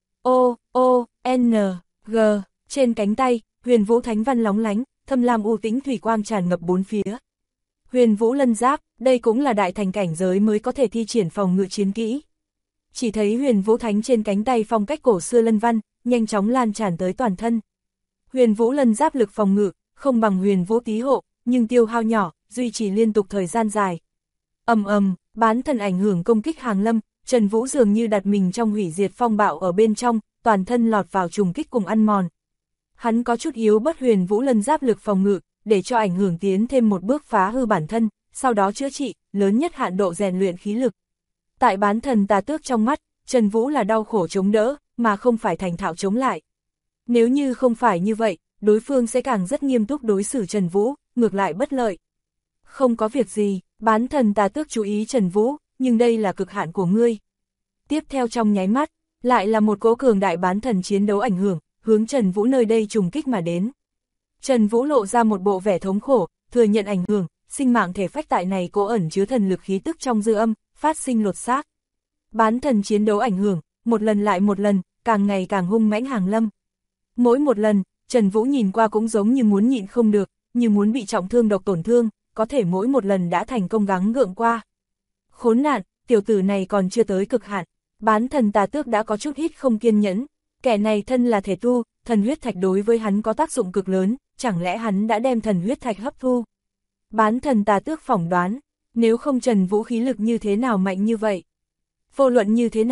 G, trên cánh tay, Huyền Vũ Thánh Văn lóng lánh, thâm lam u tĩnh thủy quang tràn ngập bốn phía. Huyền Vũ Lân Giáp, đây cũng là đại thành cảnh giới mới có thể thi triển phòng ngự chiến kỹ. Chỉ thấy Huyền Vũ Thánh trên cánh tay phong cách cổ xưa lân văn, nhanh chóng lan tràn tới toàn thân. Huyền Vũ Lân Giáp lực phòng ngự, không bằng Huyền Vũ Tý Hộ, nhưng tiêu hao nhỏ, duy trì liên tục thời gian dài. Bán thần ảnh hưởng công kích hàng lâm, Trần Vũ dường như đặt mình trong hủy diệt phong bạo ở bên trong, toàn thân lọt vào trùng kích cùng ăn mòn. Hắn có chút yếu bất Huyền Vũ Lân Giáp lực phòng ngự, để cho ảnh hưởng tiến thêm một bước phá hư bản thân, sau đó chữa trị, lớn nhất hạn độ rèn luyện khí lực. Tại bán thần Tà Tước trong mắt, Trần Vũ là đau khổ chống đỡ, mà không phải thành thạo chống lại. Nếu như không phải như vậy, đối phương sẽ càng rất nghiêm túc đối xử Trần Vũ, ngược lại bất lợi. Không có việc gì, bán thần Tà Tước chú ý Trần Vũ, nhưng đây là cực hạn của ngươi. Tiếp theo trong nháy mắt, lại là một cỗ cường đại bán thần chiến đấu ảnh hưởng, hướng Trần Vũ nơi đây trùng kích mà đến. Trần Vũ lộ ra một bộ vẻ thống khổ, thừa nhận ảnh hưởng, sinh mạng thể phách tại này cố ẩn chứa thần lực khí tức trong dư âm, phát sinh lột xác. Bán thần chiến đấu ảnh hưởng, một lần lại một lần, càng ngày càng hung mãnh hàng lâm. Mỗi một lần, Trần Vũ nhìn qua cũng giống như muốn nhịn không được, như muốn bị trọng thương độc tổn thương, có thể mỗi một lần đã thành công gắng gượng qua. Khốn nạn, tiểu tử này còn chưa tới cực hạn, bán thần Tà Tước đã có chút ít không kiên nhẫn, kẻ này thân là thể tu, thần huyết thạch đối với hắn có tác dụng cực lớn, chẳng lẽ hắn đã đem thần huyết thạch hấp thu? Bán thần Tà Tước phỏng đoán, nếu không Trần Vũ khí lực như thế nào mạnh như vậy? Vô luận như thế nào,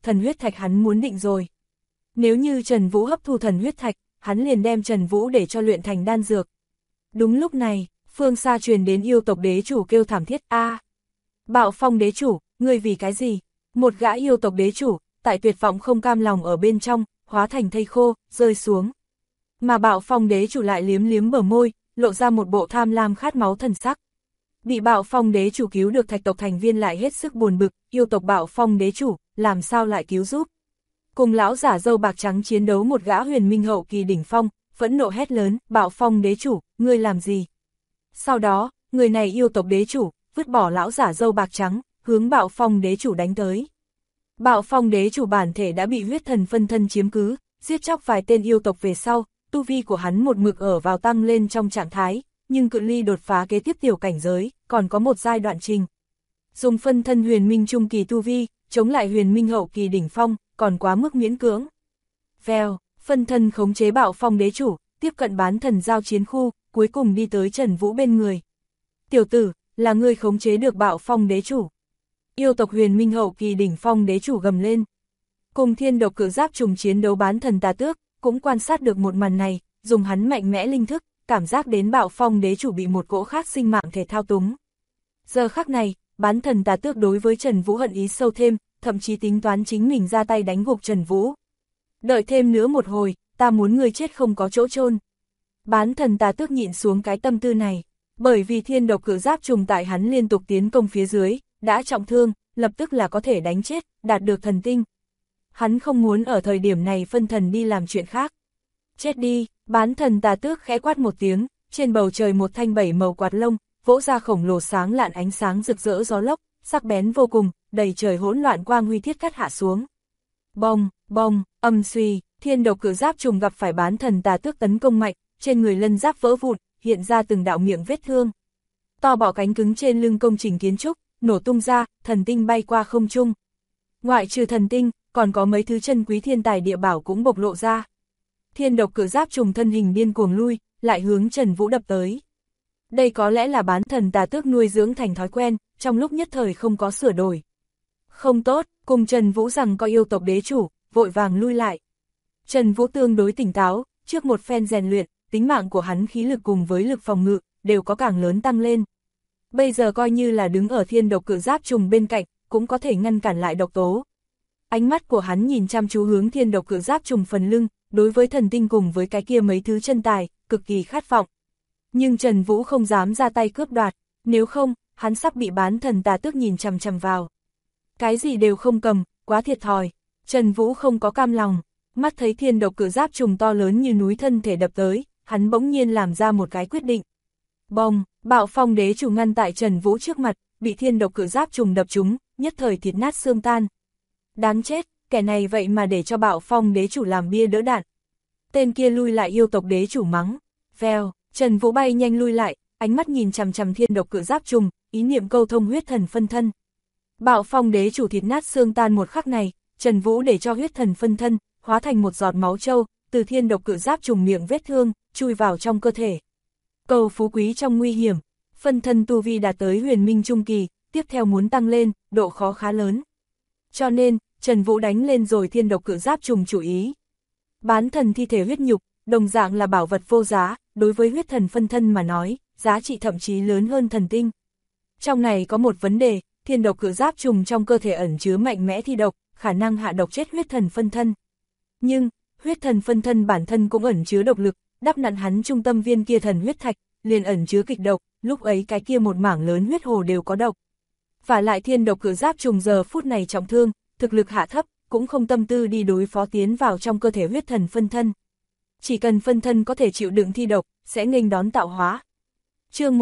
thần huyết thạch hắn muốn định rồi. Nếu như Trần Vũ hấp thu thần huyết thạch, hắn liền đem Trần Vũ để cho luyện thành đan dược. Đúng lúc này, phương xa truyền đến yêu tộc đế chủ kêu thảm thiết a. Bạo Phong đế chủ, ngươi vì cái gì? Một gã yêu tộc đế chủ, tại tuyệt vọng không cam lòng ở bên trong, hóa thành thây khô, rơi xuống. Mà Bạo Phong đế chủ lại liếm liếm bờ môi, lộ ra một bộ tham lam khát máu thần sắc. Bị Bạo Phong đế chủ cứu được thạch tộc thành viên lại hết sức buồn bực, yêu tộc Bạo Phong đế chủ, làm sao lại cứu giúp? Cùng lão giả râu bạc trắng chiến đấu một gã huyền minh hậu kỳ đỉnh phong, phẫn nộ hét lớn, Bạo Phong đế chủ, ngươi làm gì? Sau đó, người này yêu tộc đế chủ, vứt bỏ lão giả râu bạc trắng, hướng Bạo Phong đế chủ đánh tới. Bạo Phong đế chủ bản thể đã bị huyết thần phân thân chiếm cứ, giết chóc vài tên yêu tộc về sau, tu vi của hắn một mực ở vào tăng lên trong trạng thái, nhưng cự ly đột phá kế tiếp tiểu cảnh giới, còn có một giai đoạn trình. Dùng phân thân huyền minh trung kỳ tu vi, chống lại huyền minh hậu kỳ đỉnh phong, còn quá mức miễn cưỡng. Vèo, phân thân khống chế Bạo Phong đế chủ, tiếp cận bán thần giao chiến khu, cuối cùng đi tới Trần Vũ bên người. Tiểu tử, là ngươi khống chế được Bạo Phong đế chủ. Yêu tộc huyền minh hậu kỳ đỉnh phong đế chủ gầm lên. Cùng thiên độc cự giáp trùng chiến đấu bán thần tà tước, cũng quan sát được một màn này, dùng hắn mạnh mẽ linh thức, cảm giác đến Bạo Phong đế chủ bị một cỗ khác sinh mạng thể thao túng. Giờ khắc này, bán thần tà tước đối với Trần Vũ hận ý sâu thêm, thậm chí tính toán chính mình ra tay đánh gục Trần Vũ. Đợi thêm nữa một hồi, ta muốn ngươi chết không có chỗ chôn. Bán thần tà tước nhịn xuống cái tâm tư này, bởi vì thiên độc cự giáp trùng tại hắn liên tục tiến công phía dưới, đã trọng thương, lập tức là có thể đánh chết, đạt được thần tinh. Hắn không muốn ở thời điểm này phân thần đi làm chuyện khác. Chết đi, bán thần tà tước khẽ quát một tiếng, trên bầu trời một thanh 7 màu quạt lông, vỗ ra khổng lồ sáng lạn ánh sáng rực rỡ gió lốc, sắc bén vô cùng, đầy trời hỗn loạn quang huy thiết cắt hạ xuống. Bong, bong, âm suy, thiên độc cự giáp trùng gặp phải bán thần tà tước tấn công mạnh, trên người lân giáp vỡ vụn, hiện ra từng đạo miệng vết thương. To bọ cánh cứng trên lưng công trình kiến trúc, nổ tung ra, thần tinh bay qua không trung. Ngoại trừ thần tinh, còn có mấy thứ chân quý thiên tài địa bảo cũng bộc lộ ra. Thiên độc cự giáp trùng thân hình điên cuồng lui, lại hướng Trần Vũ đập tới. Đây có lẽ là bán thần tà tước nuôi dưỡng thành thói quen, trong lúc nhất thời không có sửa đổi. Không tốt, cùng Trần Vũ rằng có yêu tộc đế chủ, vội vàng lui lại. Trần Vũ tương đối tỉnh táo, trước một phen rèn luyện, tính mạng của hắn khí lực cùng với lực phòng ngự, đều có càng lớn tăng lên. Bây giờ coi như là đứng ở thiên độc cự giáp trùng bên cạnh, cũng có thể ngăn cản lại độc tố. Ánh mắt của hắn nhìn chăm chú hướng thiên độc cự giáp trùng phần lưng, đối với thần tinh cùng với cái kia mấy thứ chân tài, cực kỳ khát vọng. Nhưng Trần Vũ không dám ra tay cướp đoạt, nếu không, hắn sắp bị bán thần tà tước nhìn chằm chằm vào. Cái gì đều không cầm, quá thiệt thòi. Trần Vũ không có cam lòng, mắt thấy thiên độc cự giáp trùng to lớn như núi thân thể đập tới, hắn bỗng nhiên làm ra một cái quyết định. Bong, Bạo Phong đế chủ ngăn tại Trần Vũ trước mặt, bị thiên độc cự giáp trùng đập trúng, nhất thời thịt nát xương tan. Đáng chết, kẻ này vậy mà để cho Bạo Phong đế chủ làm bia đỡ đạn. Tên kia lui lại yêu tộc đế chủ mắng. Vèo, Trần Vũ bay nhanh lui lại, ánh mắt nhìn chằm chằm thiên độc cự giáp trùng, ý niệm câu thông huyết thần phân thân. Bạo Phong đế chủ thịt nát xương tan một khắc này, Trần Vũ để cho huyết thần phân thân, hóa thành một giọt máu trâu, từ thiên độc cự giáp trùng miệng vết thương, chui vào trong cơ thể. Cầu phú quý trong nguy hiểm, phân thân tu vi đạt tới huyền minh trung kỳ, tiếp theo muốn tăng lên, độ khó khá lớn. Cho nên, Trần Vũ đánh lên rồi thiên độc cự giáp trùng chủ ý. Bán thần thi thể huyết nhục, đồng dạng là bảo vật vô giá, đối với huyết thần phân thân mà nói, giá trị thậm chí lớn hơn thần tinh. Trong này có một vấn đề, thiên độc cự giáp trùng trong cơ thể ẩn chứa mạnh mẽ thi độc, khả năng hạ độc chết huyết thần phân thân. Nhưng, huyết thần phân thân bản thân cũng ẩn chứa độc lực, đắp nặn hắn trung tâm viên kia thần huyết thạch, liền ẩn chứa kịch độc, lúc ấy cái kia một mảng lớn huyết hồ đều có độc. Và lại thiên độc cự giáp trùng giờ phút này trọng thương, thực lực hạ thấp, cũng không tâm tư đi đối phó tiến vào trong cơ thể huyết thần phân thân. Chỉ cần phân thân có thể chịu đựng thi độc, sẽ nghênh đón tạo hóa. Chương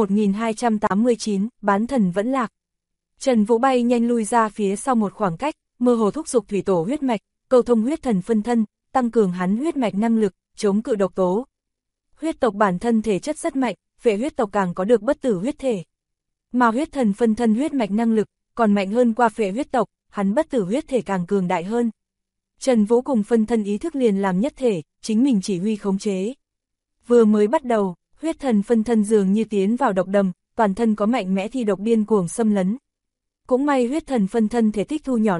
1289, bán thần vẫn lạc. Trần Vũ bay nhanh lui ra phía sau một khoảng cách, mơ hồ thúc giục thủy tổ huyết mạch, câu thông huyết thần phân thân, tăng cường hắn huyết mạch năng lực, chống cự độc tố. Huyết tộc bản thân thể chất rất mạnh, phệ huyết tộc càng có được bất tử huyết thể. Mà huyết thần phân thân huyết mạch năng lực, còn mạnh hơn qua phệ huyết tộc, hắn bất tử huyết thể càng cường đại hơn. Trần Vũ cùng phân thân ý thức liền làm nhất thể, chính mình chỉ huy khống chế. Vừa mới bắt đầu, huyết thần phân thân dường như tiến vào độc đầm, toàn thân có mạnh mẽ thi độc điên cuồng xâm lấn. Cũng may huyết thần phân thân thể tích thu nhỏ lại,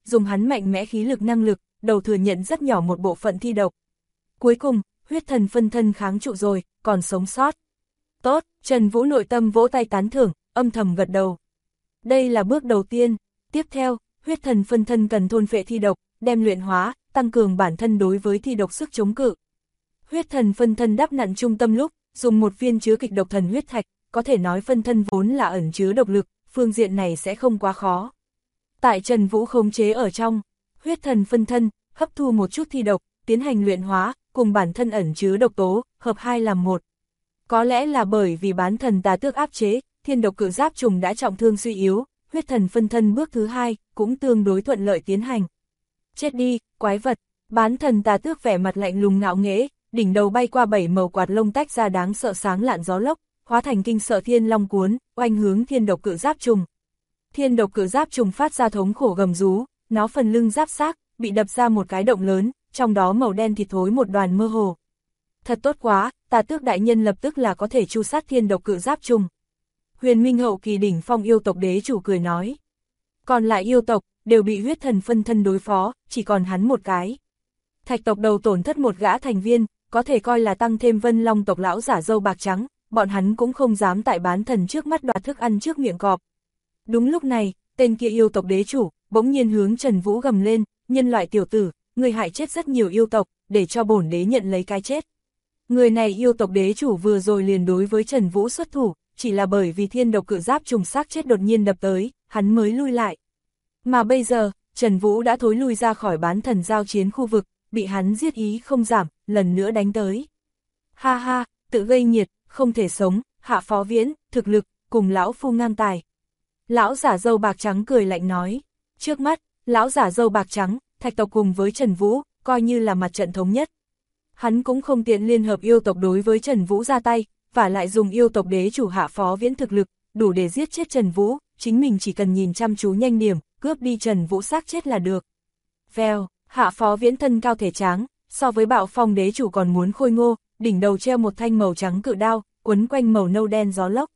dùng hắn mạnh mẽ khí lực năng lực, đầu thừa nhận rất nhỏ một bộ phận thi độc. Cuối cùng, huyết thần phân thân kháng trụ rồi, còn sống sót. Tốt, Trần Vũ nội tâm vỗ tay tán thưởng, âm thầm gật đầu. Đây là bước đầu tiên, tiếp theo, huyết thần phân thân cần thôn phệ thi độc, đem luyện hóa, tăng cường bản thân đối với thi độc sức chống cự. Huyết thần phân thân đắp nặn trung tâm lúc, dùng một viên chứa kịch độc thần huyết thạch, có thể nói phân thân vốn là ẩn chứa độc lực, phương diện này sẽ không quá khó. Tại Trần Vũ khống chế ở trong, huyết thần phân thân, hấp thu một chút thi độc, tiến hành luyện hóa, cùng bản thân ẩn chứa độc tố, hợp hai làm một. Có lẽ là bởi vì bán thần tà tước áp chế, thiên độc cự giáp trùng đã trọng thương suy yếu, huyết thần phân thân bước thứ hai, cũng tương đối thuận lợi tiến hành. Chết đi, quái vật, bán thần tà tước vẻ mặt lạnh lùng ngạo nghễ, đỉnh đầu bay qua 7 màu quạt lông tách ra đáng sợ sáng lạn gió lốc, hóa thành kinh sợ thiên long cuốn, oanh hướng thiên độc cự giáp trùng. Thiên độc cự giáp trùng phát ra thống khổ gầm rú, nó phần lưng giáp xác, bị đập ra một cái động lớn, trong đó màu đen thịt thối một đoàn mơ hồ. Thật tốt quá, tà tước đại nhân lập tức là có thể tru sát thiên độc cự giáp trùng. Huyền Minh hậu kỳ đỉnh phong yêu tộc đế chủ cười nói. Còn lại yêu tộc, đều bị huyết thần phân thân đối phó, chỉ còn hắn một cái. Thạch tộc đầu tổn thất một gã thành viên, có thể coi là tăng thêm Vân Long tộc lão giả râu bạc trắng, bọn hắn cũng không dám tại bán thần trước mắt đoạt thức ăn trước miệng cọp. Đúng lúc này, tên kia yêu tộc đế chủ, bỗng nhiên hướng Trần Vũ gầm lên, nhân loại tiểu tử, người hại chết rất nhiều yêu tộc, để cho bổn đế nhận lấy cái chết. Người này yêu tộc đế chủ vừa rồi liền đối với Trần Vũ xuất thủ, chỉ là bởi vì thiên độc cự giáp trùng xác chết đột nhiên đập tới, hắn mới lui lại. Mà bây giờ, Trần Vũ đã thối lui ra khỏi bán thần giao chiến khu vực, bị hắn giết ý không giảm, lần nữa đánh tới. Ha ha, tự gây nhiệt, không thể sống, Hạ Phó Viễn, thực lực, cùng lão phu ngang tài. Lão giả râu bạc trắng cười lạnh nói. Trước mắt, lão giả râu bạc trắng, thạch tộc cùng với Trần Vũ, coi như là mặt trận thống nhất. Hắn cũng không tiện liên hợp yêu tộc đối với Trần Vũ ra tay, và lại dùng yêu tộc đế chủ Hạ Phó Viễn thực lực, đủ để giết chết Trần Vũ, chính mình chỉ cần nhìn chăm chú nhanh điểm, cướp đi Trần Vũ xác chết là được. Vèo, Hạ Phó Viễn thân cao thể tráng, so với Bạo Phong đế chủ còn muốn khôi ngô, đỉnh đầu treo một thanh màu trắng cự đao, quấn quanh màu nâu đen gió lốc.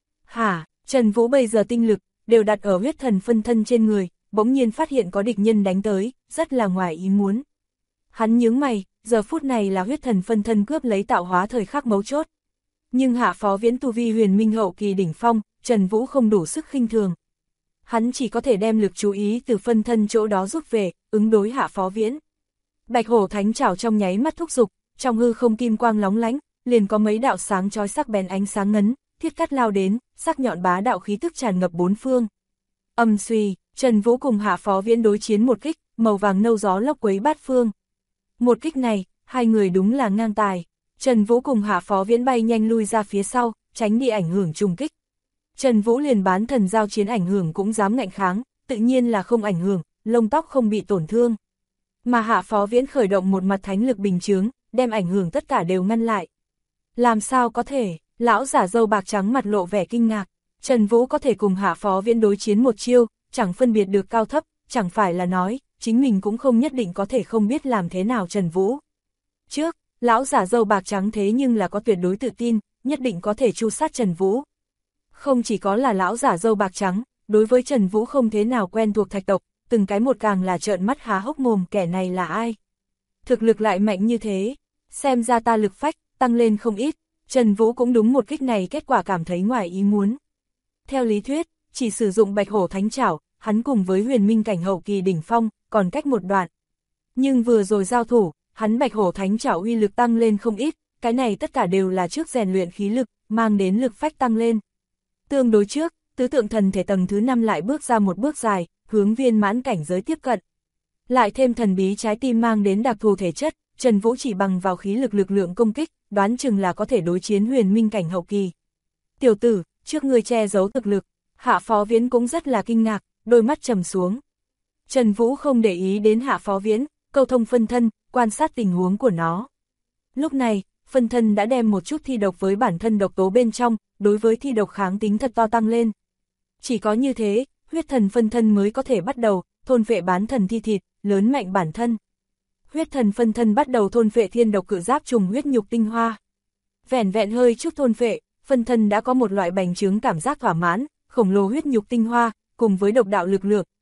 Hả, Trần Vũ bây giờ tinh lực, đều đặt ở huyết thần phân thân trên người, bỗng nhiên phát hiện có địch nhân đánh tới, rất là ngoài ý muốn. Hắn nhướng mày, giờ phút này là huyết thần phân thân cướp lấy tạo hóa thời khắc mấu chốt. Nhưng Hạ Phó Viễn tu vi huyền minh hậu kỳ đỉnh phong, Trần Vũ không đủ sức khinh thường. Hắn chỉ có thể đem lực chú ý từ phân thân chỗ đó rút về, ứng đối Hạ Phó Viễn. Bạch hổ thánh trảo trong nháy mắt thúc giục, trong hư không kim quang lóng lánh, liền có mấy đạo sáng chói sắc bén ánh sáng ngấn, thiết cắt lao đến, sắc nhọn bá đạo khí tức tràn ngập bốn phương. Âm suy, Trần Vũ cùng Hạ Phó Viễn đối chiến một kích, màu vàng nâu gió lốc quấy bát phương. Một kích này, hai người đúng là ngang tài. Trần Vũ cùng Hạ Phó Viễn bay nhanh lui ra phía sau, tránh đi ảnh hưởng trùng kích. Trần Vũ liền bán thần giao chiến ảnh hưởng cũng dám ngạnh kháng, tự nhiên là không ảnh hưởng, lông tóc không bị tổn thương. Mà Hạ Phó Viễn khởi động một mặt thánh lực bình chướng, đem ảnh hưởng tất cả đều ngăn lại. Làm sao có thể, lão giả râu bạc trắng mặt lộ vẻ kinh ngạc, Trần Vũ có thể cùng Hạ Phó Viễn đối chiến một chiêu, chẳng phân biệt được cao thấp, chẳng phải là nói, chính mình cũng không nhất định có thể không biết làm thế nào Trần Vũ. Trước, lão giả râu bạc trắng thế nhưng là có tuyệt đối tự tin, nhất định có thể tru sát Trần Vũ. Không chỉ có là lão giả râu bạc trắng, đối với Trần Vũ không thế nào quen thuộc thạch tộc, từng cái một càng là trợn mắt há hốc mồm, kẻ này là ai? Thực lực lại mạnh như thế, xem ra ta lực phách, tăng lên không ít, Trần Vũ cũng đúng một kích này kết quả cảm thấy ngoài ý muốn. Theo lý thuyết, chỉ sử dụng bạch hổ thánh trảo, hắn cùng với huyền minh cảnh hậu kỳ đỉnh phong, còn cách một đoạn. Nhưng vừa rồi giao thủ, hắn bạch hổ thánh trảo uy lực tăng lên không ít, cái này tất cả đều là trước rèn luyện khí lực, mang đến lực phách tăng lên. Tương đối trước, tứ tượng thần thể tầng thứ 5 lại bước ra một bước dài, hướng viên mãn cảnh giới tiếp cận. Lại thêm thần bí trái tim mang đến đặc thù thể chất, Trần Vũ chỉ bằng vào khí lực lực lượng công kích, đoán chừng là có thể đối chiến huyền minh cảnh hậu kỳ. Tiểu tử, trước người che giấu thực lực, Hạ Phó Viễn cũng rất là kinh ngạc, đôi mắt trầm xuống. Trần Vũ không để ý đến Hạ Phó Viễn, câu thông phân thân, quan sát tình huống của nó. Lúc này, phân thân đã đem một chút thi độc với bản thân độc tố bên trong, đối với thi độc kháng tính thật to tăng lên. Chỉ có như thế, huyết thần phân thân mới có thể bắt đầu thôn phệ bán thần thi thịt, lớn mạnh bản thân. Huyết thần phân thân bắt đầu thôn phệ thiên độc cự giáp trùng huyết nhục tinh hoa. Vẻn vẹn hơi chút thôn phệ, phân thân đã có một loại bành trướng cảm giác thỏa mãn, khổng lồ huyết nhục tinh hoa, cùng với độc đạo lực lượng,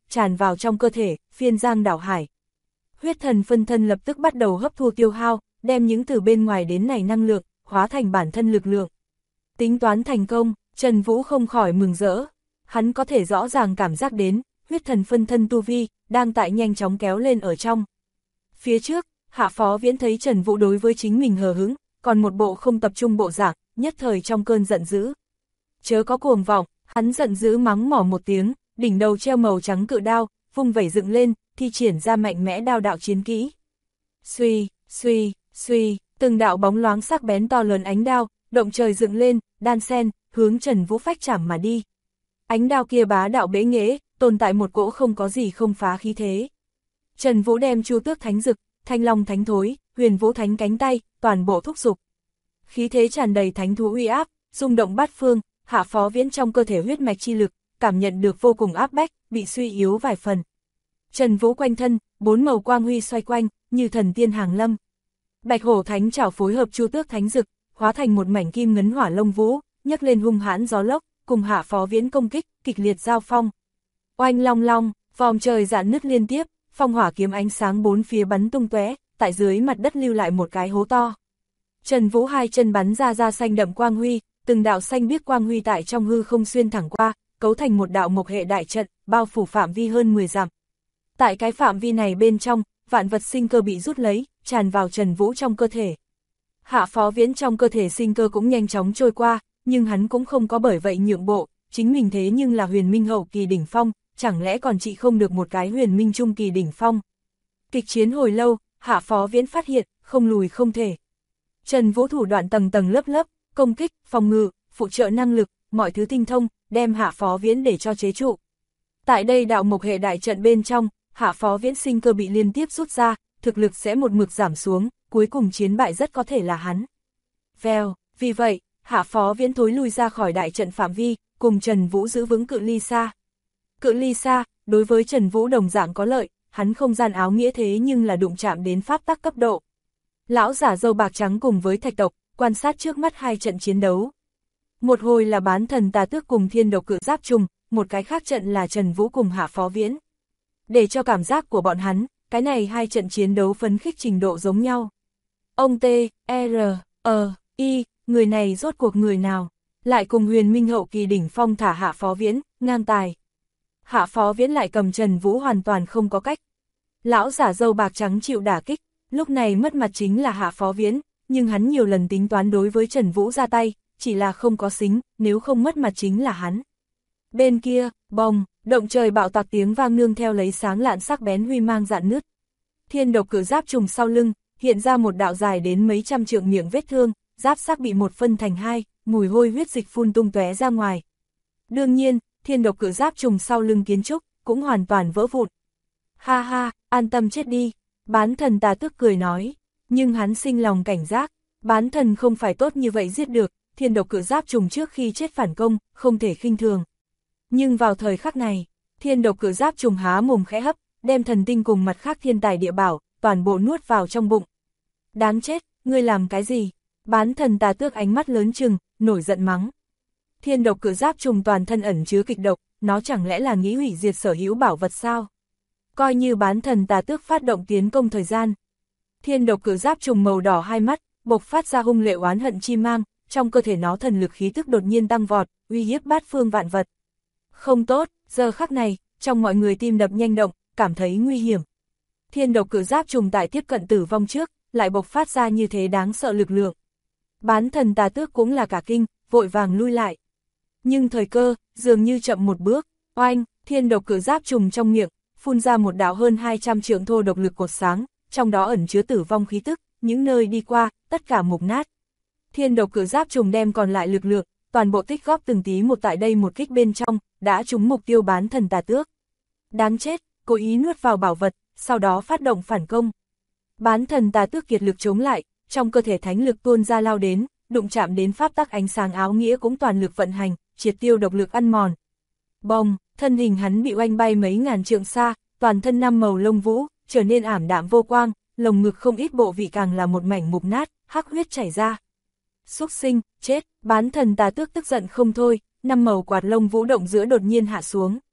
tràn vào trong cơ thể, phiên giang đảo hải. Huyết thần phân thân lập tức bắt đầu hấp thu tiêu hao, đem những từ bên ngoài đến này năng lượng, hóa thành bản thân lực lượng. Tính toán thành công, Trần Vũ không khỏi mừng rỡ. Hắn có thể rõ ràng cảm giác đến, huyết thần phân thân tu vi, đang tại nhanh chóng kéo lên ở trong. Phía trước, Hạ Phó Viễn thấy Trần Vũ đối với chính mình hờ hững, còn một bộ không tập trung bộ dạng, nhất thời trong cơn giận dữ. Chớ có cuồng vọng, hắn giận dữ mắng mỏ một tiếng, đỉnh đầu treo màu trắng cự đao, vung vẩy dựng lên, thi triển ra mạnh mẽ đao đạo chiến kỹ. Xuy, xuy, xuy, từng đạo bóng loáng sắc bén to lớn ánh đao, động trời dựng lên, đan sen, hướng Trần Vũ phách chảm mà đi. Ánh đao kia bá đạo bế nghễ, tồn tại một cỗ không có gì không phá khí thế. Trần Vũ đem Chu Tước Thánh Dực, Thanh Long Thánh Thối, Huyền Vũ Thánh cánh tay, toàn bộ thúc dục. Khí thế tràn đầy thánh thú uy áp, rung động bát phương, Hạ Phó Viễn trong cơ thể huyết mạch chi lực, cảm nhận được vô cùng áp bách, bị suy yếu vài phần. Trần Vũ quanh thân, 4 màu quang huy xoay quanh, như thần tiên hàng lâm. Bạch Hổ Thánh Trảo phối hợp Chu Tước Thánh Dực, hóa thành một mảnh kim ngấn hỏa lông vũ, nhấc lên hung hãn gió lốc, cùng Hạ Phó Viễn công kích, kịch liệt giao phong. Oanh long long, vòm trời rạn nứt liên tiếp, phong hỏa kiếm ánh sáng bốn phía bắn tung tóe, tại dưới mặt đất lưu lại một cái hố to. Trần Vũ hai chân bắn ra xanh đậm quang huy, từng đạo xanh biếc quang huy tại trong hư không xuyên thẳng qua, cấu thành một đạo mộc hệ đại trận, bao phủ phạm vi hơn 10 dặm. Tại cái phạm vi này bên trong, vạn vật sinh cơ bị rút lấy, tràn vào Trần Vũ trong cơ thể. Hạ Phó Viễn trong cơ thể sinh cơ cũng nhanh chóng trôi qua, nhưng hắn cũng không có bởi vậy nhượng bộ, chính mình thế nhưng là huyền minh hậu kỳ đỉnh phong, chẳng lẽ còn trị không được một cái huyền minh trung kỳ đỉnh phong. Kịch chiến hồi lâu, Hạ Phó Viễn phát hiện, không lùi không thể. Trần Vũ thủ đoạn tầng tầng lớp lớp, công kích, phòng ngự, phụ trợ năng lực, mọi thứ tinh thông, đem Hạ Phó Viễn để cho chế trụ. Tại đây đạo mộc hệ đại trận bên trong, Hạ Phó Viễn sinh cơ bị liên tiếp rút ra, thực lực sẽ một mực giảm xuống, cuối cùng chiến bại rất có thể là hắn. Vèo, vì vậy, Hạ Phó Viễn thối lui ra khỏi đại trận phạm vi, cùng Trần Vũ giữ vững cự ly xa. Cự ly xa, đối với Trần Vũ đồng dạng có lợi, hắn không gian áo nghĩa thế nhưng là đụng chạm đến pháp tắc cấp độ. Lão giả râu bạc trắng cùng với thạch tộc, quan sát trước mắt hai trận chiến đấu. Một hồi là bán thần tà tước cùng thiên độc cự giáp trùng, một cái khác trận là Trần Vũ cùng Hạ Phó Viễn. Để cho cảm giác của bọn hắn, cái này hai trận chiến đấu phấn khích trình độ giống nhau. Ông T, R, I, người này rốt cuộc người nào? Lại cùng huyền minh hậu kỳ đỉnh phong thả Hạ Phó Viễn, ngang tài. Hạ Phó Viễn lại cầm Trần Vũ hoàn toàn không có cách. Lão giả râu bạc trắng chịu đả kích, lúc này mất mặt chính là Hạ Phó Viễn, nhưng hắn nhiều lần tính toán đối với Trần Vũ ra tay, chỉ là không có xính, nếu không mất mặt chính là hắn. Bên kia, bồng, động trời bạo tạc tiếng vang nương theo lấy sáng lạn sắc bén huy mang rạn nứt. Thiên độc cự giáp trùng sau lưng, hiện ra một đạo dài đến mấy trăm trượng miệng vết thương, giáp xác bị một phân thành hai, mùi hôi huyết dịch phun tung tóe ra ngoài. Đương nhiên, thiên độc cự giáp trùng sau lưng kiến trúc, cũng hoàn toàn vỡ vụn. Ha ha, an tâm chết đi, bán thần tà tước cười nói, nhưng hắn sinh lòng cảnh giác, bán thần không phải tốt như vậy giết được, thiên độc cự giáp trùng trước khi chết phản công, không thể khinh thường. Nhưng vào thời khắc này, thiên độc cự giáp trùng há mồm khẽ hấp, đem thần tinh cùng mặt khác thiên tài địa bảo, toàn bộ nuốt vào trong bụng. Đáng chết, ngươi làm cái gì? Bán thần tà tước ánh mắt lớn trừng, nổi giận mắng. Thiên độc cự giáp trùng toàn thân ẩn chứa kịch độc, nó chẳng lẽ là nghĩ hủy diệt sở hữu bảo vật sao? Coi như bán thần tà tước phát động tiến công thời gian. Thiên độc cự giáp trùng màu đỏ hai mắt, bộc phát ra hung lệ oán hận chi mang, trong cơ thể nó thần lực khí tức đột nhiên tăng vọt, uy hiếp bát phương vạn vật. Không tốt, giờ khắc này, trong mọi người tim đập nhanh động, cảm thấy nguy hiểm. Thiên độc cự giáp trùng tại tiếp cận tử vong trước, lại bộc phát ra như thế đáng sợ lực lượng. Bán thần tà tước cũng là cả kinh, vội vàng lui lại. Nhưng thời cơ, dường như chậm một bước, oanh, thiên độc cự giáp trùng trong miệng, phun ra một đạo hơn 200 trượng thô độc lực cột sáng, trong đó ẩn chứa tử vong khí tức, những nơi đi qua, tất cả mục nát. Thiên độc cự giáp trùng đem còn lại lực lượng, toàn bộ tích góp từng tí một tại đây một kích bên trong, đã trúng mục tiêu bán thần tà tước. Đáng chết, cố ý nuốt vào bảo vật, sau đó phát động phản công. Bán thần tà tước kiệt lực chống lại, trong cơ thể thánh lực tuôn ra lao đến, đụng chạm đến pháp tắc ánh sáng áo nghĩa cũng toàn lực vận hành, triệt tiêu độc lực ăn mòn. Bồng, thân hình hắn bị oanh bay mấy ngàn trượng xa, toàn thân năm màu lông vũ, trở nên ảm đạm vô quang, lồng ngực không ít bộ vị càng là một mảnh mục nát, hắc huyết chảy ra. Xúc sinh, chết, bán thần tà tước tức giận không thôi, năm màu quạt lông vũ động giữa đột nhiên hạ xuống.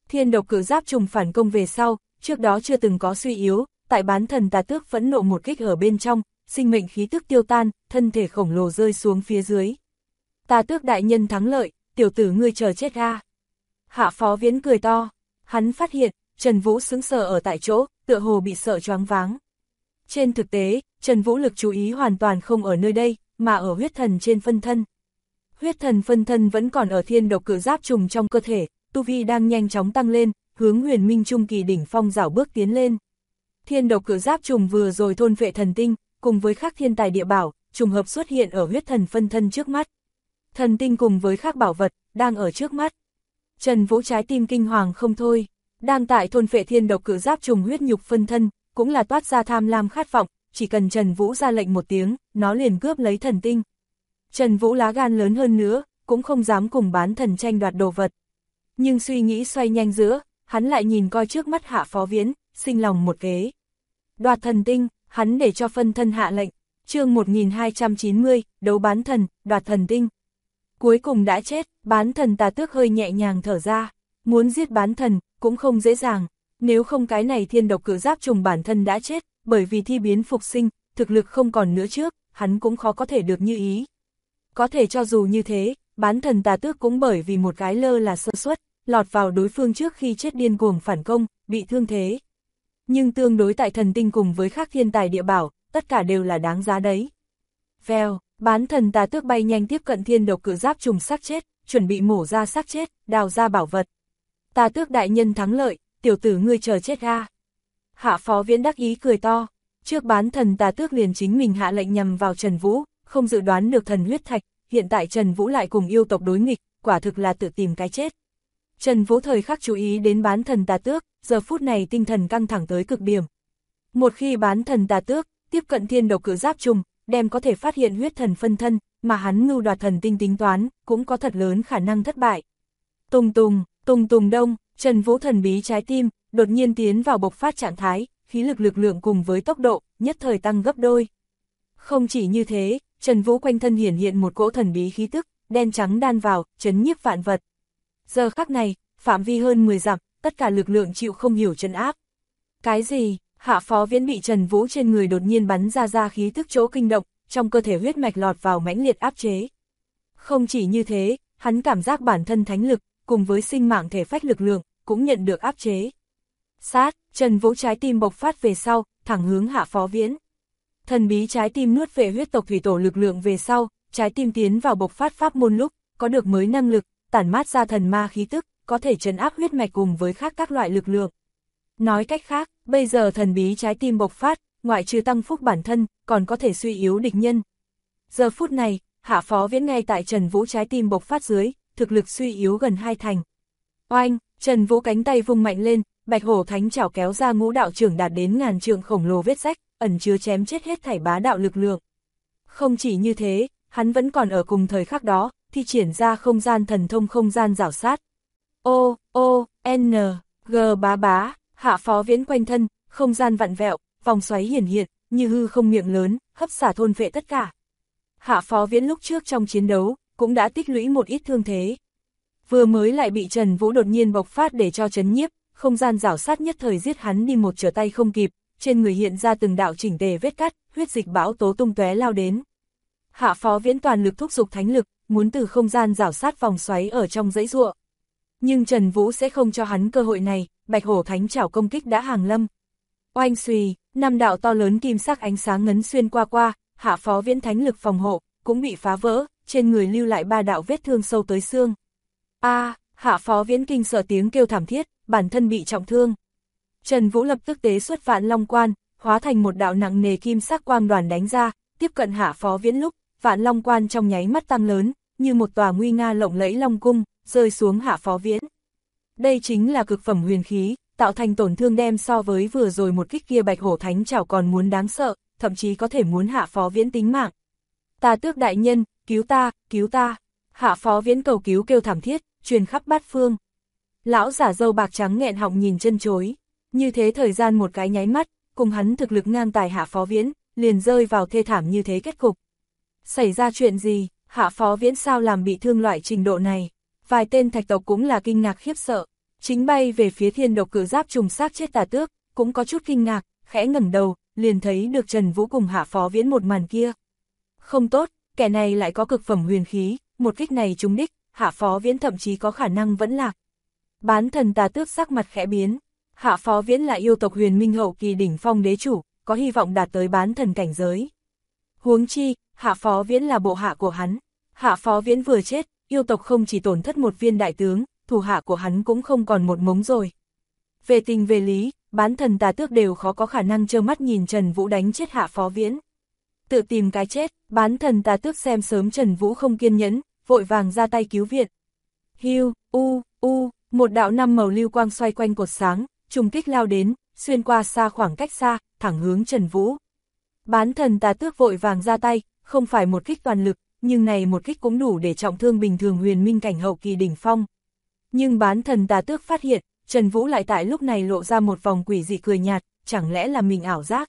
Thiên độc cử giáp trùng phản công về sau, trước đó chưa từng có suy yếu, tại bán thần tà tước phẫn nộ một kích ở bên trong, sinh mệnh khí tức tiêu tan, thân thể khổng lồ rơi xuống phía dưới. Tà tước đại nhân thắng lợi, tiểu tử ngươi chờ chết ga. Hạ Phó Viễn cười to, hắn phát hiện, Trần Vũ sững sờ ở tại chỗ, tựa hồ bị sợ choáng váng. Trên thực tế, Trần Vũ lực chú ý hoàn toàn không ở nơi đây, mà ở huyết thần trên phân thân. Huyết thần phân thân vẫn còn ở thiên độc cử giáp trùng trong cơ thể, tu vi đang nhanh chóng tăng lên, hướng huyền minh trung kỳ đỉnh phong rảo bước tiến lên. Thiên độc cử giáp trùng vừa rồi thôn phệ thần tinh, cùng với các thiên tài địa bảo, trùng hợp xuất hiện ở huyết thần phân thân trước mắt. Thần tinh cùng với các bảo vật, đang ở trước mắt. Trần Vũ trái tim kinh hoàng không thôi, đang tại thôn phệ thiên độc cử giáp trùng huyết nhục phân thân, cũng là toát ra tham lam khát vọng, chỉ cần Trần Vũ ra lệnh một tiếng, nó liền cướp lấy thần tinh. Trần Vũ lá gan lớn hơn nữa, cũng không dám cùng bán thần tranh đoạt đồ vật. Nhưng suy nghĩ xoay nhanh giữa, hắn lại nhìn coi trước mắt Hạ Phó Viễn, sinh lòng một kế. Đoạt thần tinh, hắn để cho phân thân hạ lệnh. Chương 1290, đấu bán thần, đoạt thần tinh. Cuối cùng đã chết, bán thần tà tước hơi nhẹ nhàng thở ra. Muốn giết bán thần, cũng không dễ dàng. Nếu không cái này thiên độc cử giáp trùng bản thân đã chết, bởi vì thi biến phục sinh, thực lực không còn nữa trước, hắn cũng khó có thể được như ý. Có thể cho dù như thế, bán thần tà tước cũng bởi vì một cái lơ là sơ suất, lọt vào đối phương trước khi chết điên cuồng phản công, bị thương thế. Nhưng tương đối tại thần tinh cùng với các thiên tài địa bảo, tất cả đều là đáng giá đấy. Vèo, bán thần tà tước bay nhanh tiếp cận thiên độc cử giáp trùng xác chết, chuẩn bị mổ ra xác chết, đào ra bảo vật. Tà tước đại nhân thắng lợi, tiểu tử ngươi chờ chết ga. Hạ Phó Viễn đắc ý cười to, trước bán thần tà tước liền chính mình hạ lệnh nhằm vào Trần Vũ, không dự đoán được thần huyết thạch, hiện tại Trần Vũ lại cùng yêu tộc đối nghịch, quả thực là tự tìm cái chết. Trần Vũ thời khắc chú ý đến bán thần tà tước, giờ phút này tinh thần căng thẳng tới cực điểm. Một khi bán thần tà tước tiếp cận thiên độc cử giáp trùng, đem có thể phát hiện huyết thần phân thân, mà hắn mưu đoạt thần tinh tính toán, cũng có thật lớn khả năng thất bại. Tùng tùng đông, Trần Vũ thần bí trái tim, đột nhiên tiến vào bộc phát trạng thái, khí lực lượng cùng với tốc độ, nhất thời tăng gấp đôi. Không chỉ như thế, Trần Vũ quanh thân hiển hiện một cỗ thần bí khí tức, đen trắng đan vào, trấn nhiếp vạn vật. Giờ khắc này, phạm vi hơn 10 dặm, tất cả lực lượng chịu không hiểu trấn áp. Cái gì? Hạ Phó Viễn bị Trần Vũ trên người đột nhiên bắn ra khí tức chỗ kinh động, trong cơ thể huyết mạch lọt vào mãnh liệt áp chế. Không chỉ như thế, hắn cảm giác bản thân thánh lực, cùng với sinh mạng thể phách lực lượng, cũng nhận được áp chế. Sát, Trần Vũ trái tim bộc phát về sau, thẳng hướng Hạ Phó Viễn. Thần bí trái tim nuốt về huyết tộc thủy tổ lực lượng về sau, trái tim tiến vào bộc phát pháp môn lúc, có được mới năng lực, tản mát ra thần ma khí tức, có thể trấn áp huyết mạch cùng với khác các loại lực lượng. Nói cách khác, bây giờ thần bí trái tim bộc phát, ngoại trừ tăng phúc bản thân, còn có thể suy yếu địch nhân. Giờ phút này, Hạ Phó Viễn ngay tại Trần Vũ trái tim bộc phát dưới, thực lực suy yếu gần 2 thành. Oanh, Trần Vũ cánh tay vung mạnh lên, bạch hổ thánh chảo kéo ra ngũ đạo trưởng đạt đến ngàn trượng khổng lồ vết rách, ẩn chứa chém chết hết thảy bá đạo lực lượng. Không chỉ như thế, hắn vẫn còn ở cùng thời khắc đó, thi triển ra không gian thần thông không gian rảo sát. G bá, Hạ Phó Viễn quanh thân, không gian vặn vẹo, vòng xoáy hiển hiện, như hư không miệng lớn, hấp xả thôn phệ tất cả. Hạ Phó Viễn lúc trước trong chiến đấu, cũng đã tích lũy một ít thương thế. Vừa mới lại bị Trần Vũ đột nhiên bộc phát để cho chấn nhiếp, không gian rảo sát nhất thời giết hắn đi một trở tay không kịp, trên người hiện ra từng đạo chỉnh tề vết cắt, huyết dịch bão tố tung tóe lao đến. Hạ Phó Viễn toàn lực thúc giục thánh lực, muốn từ không gian rảo sát vòng xoáy ở trong dãy ruộng. Nhưng Trần Vũ sẽ không cho hắn cơ hội này, bạch hổ thánh chảo công kích đã hàng lâm. Oanh xùy, 5 đạo to lớn kim sắc ánh sáng ngấn xuyên qua, Hạ Phó Viễn thánh lực phòng hộ, cũng bị phá vỡ, trên người lưu lại 3 đạo vết thương sâu tới xương. Hạ Phó Viễn kinh sợ tiếng kêu thảm thiết, bản thân bị trọng thương. Trần Vũ lập tức tế xuất Vạn Long Quan, hóa thành một đạo nặng nề kim sắc quang đoàn đánh ra, tiếp cận Hạ Phó Viễn lúc, Vạn Long Quan trong nháy mắt tăng lớn, như một tòa nguy nga lộng lẫy long cung, rơi xuống Hạ Phó Viễn. Đây chính là cực phẩm huyền khí, tạo thành tổn thương đem so với vừa rồi một kích kia bạch hổ thánh chảo còn muốn đáng sợ, thậm chí có thể muốn Hạ Phó Viễn tính mạng. Tà Tước đại nhân, cứu ta, cứu ta. Hạ Phó Viễn cầu cứu kêu thảm thiết, truyền khắp bát phương. Lão giả râu bạc trắng nghẹn họng nhìn chân chối. Như thế thời gian một cái nháy mắt, cùng hắn thực lực ngang tài Hạ Phó Viễn, liền rơi vào thê thảm như thế kết cục. Xảy ra chuyện gì, Hạ Phó Viễn sao làm bị thương loại trình độ này? Vài tên thạch tộc cũng là kinh ngạc khiếp sợ. Chính bay về phía thiên độc cự giáp trùng xác chết Tà Tước, cũng có chút kinh ngạc, khẽ ngẩng đầu, liền thấy được Trần Vũ cùng Hạ Phó Viễn một màn kia. Không tốt, kẻ này lại có cực phẩm huyền khí, một kích này trúng đích, Hạ Phó Viễn thậm chí có khả năng vẫn lạc. Bán thần Tà Tước sắc mặt khẽ biến, Hạ Phó Viễn là yêu tộc Huyền Minh hậu kỳ đỉnh phong đế chủ, có hy vọng đạt tới bán thần cảnh giới. Huống chi, Hạ Phó Viễn là bộ hạ của hắn, Hạ Phó Viễn vừa chết, yêu tộc không chỉ tổn thất một viên đại tướng, thủ hạ của hắn cũng không còn một mống rồi. Về tình về lý, bán thần Tà Tước đều khó có khả năng trơ mắt nhìn Trần Vũ đánh chết Hạ Phó Viễn. Tự tìm cái chết, bán thần Tà Tước xem sớm Trần Vũ không kiên nhẫn, vội vàng ra tay cứu viện. Hiu, một đạo 5 màu lưu quang xoay quanh cột sáng, trùng kích lao đến, xuyên qua xa khoảng cách xa, thẳng hướng Trần Vũ. Bán thần Tà Tước vội vàng ra tay, không phải một kích toàn lực, nhưng này một kích cũng đủ để trọng thương bình thường huyền minh cảnh hậu kỳ đỉnh phong. Nhưng bán thần Tà Tước phát hiện, Trần Vũ lại tại lúc này lộ ra một vòng quỷ dị cười nhạt, chẳng lẽ là mình ảo giác?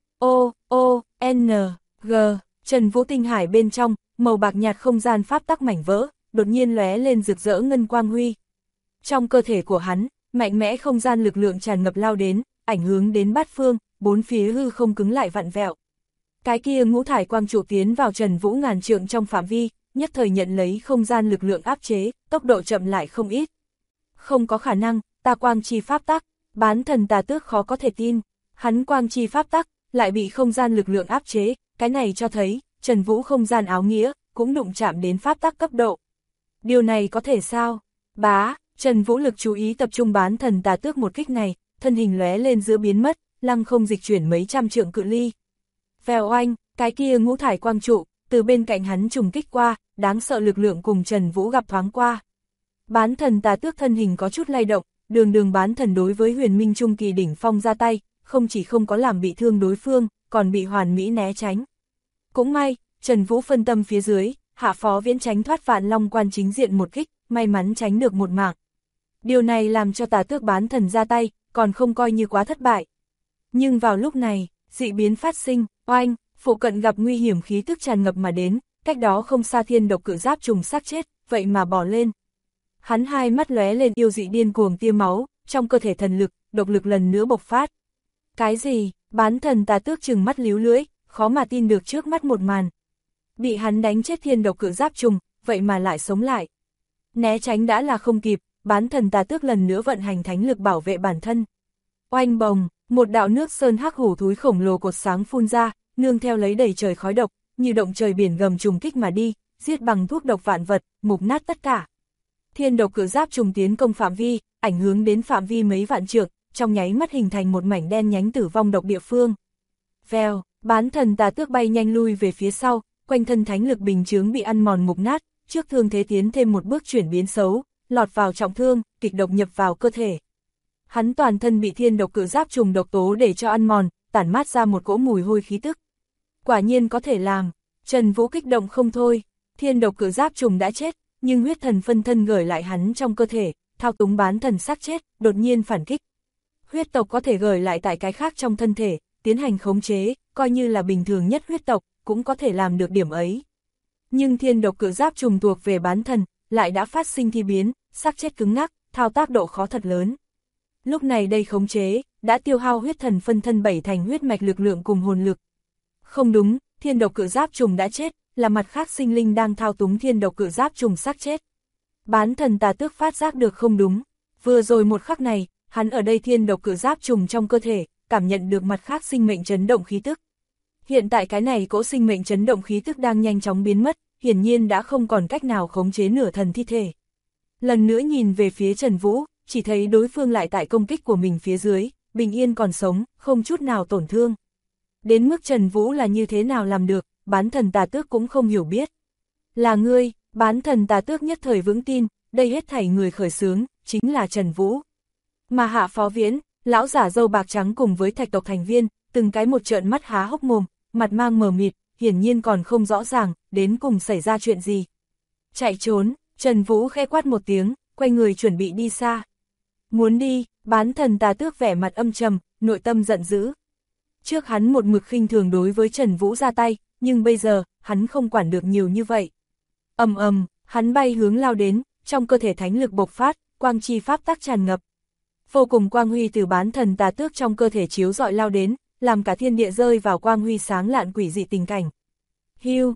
G, Trần Vũ tinh hải bên trong, màu bạc nhạt không gian pháp tắc mảnh vỡ, đột nhiên lóe lên rực rỡ ngân quang huy. Trong cơ thể của hắn, mạnh mẽ không gian lực lượng tràn ngập lao đến, ảnh hưởng đến bát phương, bốn phía hư không cứng lại vặn vẹo. Cái kia ngũ thải quang trụ tiến vào Trần Vũ ngàn trượng trong phạm vi, nhất thời nhận lấy không gian lực lượng áp chế, tốc độ chậm lại không ít. Không có khả năng, ta quang chi pháp tắc, bán thần Tà Tước khó có thể tin, hắn quang chi pháp tắc, lại bị không gian lực lượng áp chế, cái này cho thấy, Trần Vũ không gian áo nghĩa, cũng đụng chạm đến pháp tắc cấp độ. Điều này có thể sao? Trần Vũ lực chú ý tập trung bán thần Tà Tước một kích này, thân hình lóe lên giữa biến mất, lăng không dịch chuyển mấy trăm trượng cự ly. Vèo oanh, cái kia ngũ thải quang trụ, từ bên cạnh hắn trùng kích qua, đáng sợ lực lượng cùng Trần Vũ gặp thoáng qua. Bán thần Tà Tước thân hình có chút lay động, đường bán thần đối với huyền minh trung kỳ đỉnh phong ra tay, không chỉ không có làm bị thương đối phương, còn bị hoàn mỹ né tránh. Cũng may, Trần Vũ phân tâm phía dưới, Hạ Phó Viễn tránh thoát Vạn Long Quan chính diện một kích, may mắn tránh được một mạng. Điều này làm cho Tà Tước bán thần ra tay, còn không coi như quá thất bại. Nhưng vào lúc này, dị biến phát sinh, oanh, phụ cận gặp nguy hiểm khí tức tràn ngập mà đến, cách đó không xa thiên độc cự giáp trùng xác chết, vậy mà bỏ lên. Hắn hai mắt lóe lên yêu dị điên cuồng tia máu, trong cơ thể thần lực, độc lực lần nữa bộc phát. Cái gì? Bán thần Tà Tước trừng mắt líu lưỡi, khó mà tin được trước mắt một màn. Bị hắn đánh chết thiên độc cự giáp trùng, vậy mà lại sống lại. Né tránh đã là không kịp, bán thần Tà Tước lần nữa vận hành thánh lực bảo vệ bản thân. Oanh bồng, một đạo nước sơn hắc hủ thúi khổng lồ cột sáng phun ra, nương theo lấy đầy trời khói độc, như động trời biển gầm trùng kích mà đi, giết bằng thuốc độc vạn vật, mục nát tất cả. Thiên độc cự giáp trùng tiến công phạm vi, ảnh hưởng đến phạm vi mấy vạn trượng, trong nháy mắt hình thành một mảnh đen nhánh tử vong độc địa phương. Vèo, bán thần Tà Tước bay nhanh lui về phía sau, quanh thân thánh lực bình chướng bị ăn mòn mục nát, trước thương thế tiến thêm một bước chuyển biến xấu, lọt vào trọng thương, kịch độc nhập vào cơ thể. Hắn toàn thân bị thiên độc cự giáp trùng độc tố để cho ăn mòn, tản mát ra một cỗ mùi hôi khí tức. Quả nhiên có thể làm, Trần Vũ kích động không thôi, thiên độc cự giáp trùng đã chết, nhưng huyết thần phân thân gửi lại hắn trong cơ thể, thao túng bán thần xác chết, đột nhiên phản kích. Huyết tộc có thể gửi lại tại cái khác trong thân thể, tiến hành khống chế, coi như là bình thường nhất huyết tộc, cũng có thể làm được điểm ấy. Nhưng thiên độc cự giáp trùng thuộc về bán thần, lại đã phát sinh thi biến, xác chết cứng ngắc, thao tác độ khó thật lớn. Lúc này đây khống chế, đã tiêu hao huyết thần phân thân 7 thành huyết mạch lực lượng cùng hồn lực. Không đúng, thiên độc cự giáp trùng đã chết, là mặt khác sinh linh đang thao túng thiên độc cự giáp trùng xác chết. Bán thần Tà Tước phát giác được không đúng, vừa rồi một khắc này, hắn ở đây thiên độc cự giáp trùng trong cơ thể, cảm nhận được mặt khác sinh mệnh chấn động khí tức. Hiện tại cái này cỗ sinh mệnh chấn động khí tức đang nhanh chóng biến mất, hiển nhiên đã không còn cách nào khống chế nửa thần thi thể. Lần nữa nhìn về phía Trần Vũ, chỉ thấy đối phương lại tại công kích của mình phía dưới, bình yên còn sống, không chút nào tổn thương. Đến mức Trần Vũ là như thế nào làm được, bán thần Tà Tước cũng không hiểu biết. Là ngươi, bán thần Tà Tước nhất thời vững tin, đây hết thảy người khởi xướng, chính là Trần Vũ. Mà Hạ Phó Viễn, lão giả râu bạc trắng cùng với thạch tộc thành viên, từng cái một trợn mắt há hốc mồm, mặt mang mờ mịt, hiển nhiên còn không rõ ràng, đến cùng xảy ra chuyện gì. Chạy trốn, Trần Vũ khẽ quát một tiếng, quay người chuẩn bị đi xa. Muốn đi, bán thần Tà Tước vẻ mặt âm trầm, nội tâm giận dữ. Trước hắn một mực khinh thường đối với Trần Vũ ra tay, nhưng bây giờ, hắn không quản được nhiều như vậy. Hắn bay hướng lao đến, trong cơ thể thánh lực bộc phát, quang chi pháp tắc tràn ngập. Vô cùng quang huy từ bán thần tà tước trong cơ thể chiếu rọi lao đến, làm cả thiên địa rơi vào quang huy sáng lạn quỷ dị tình cảnh. Hiu,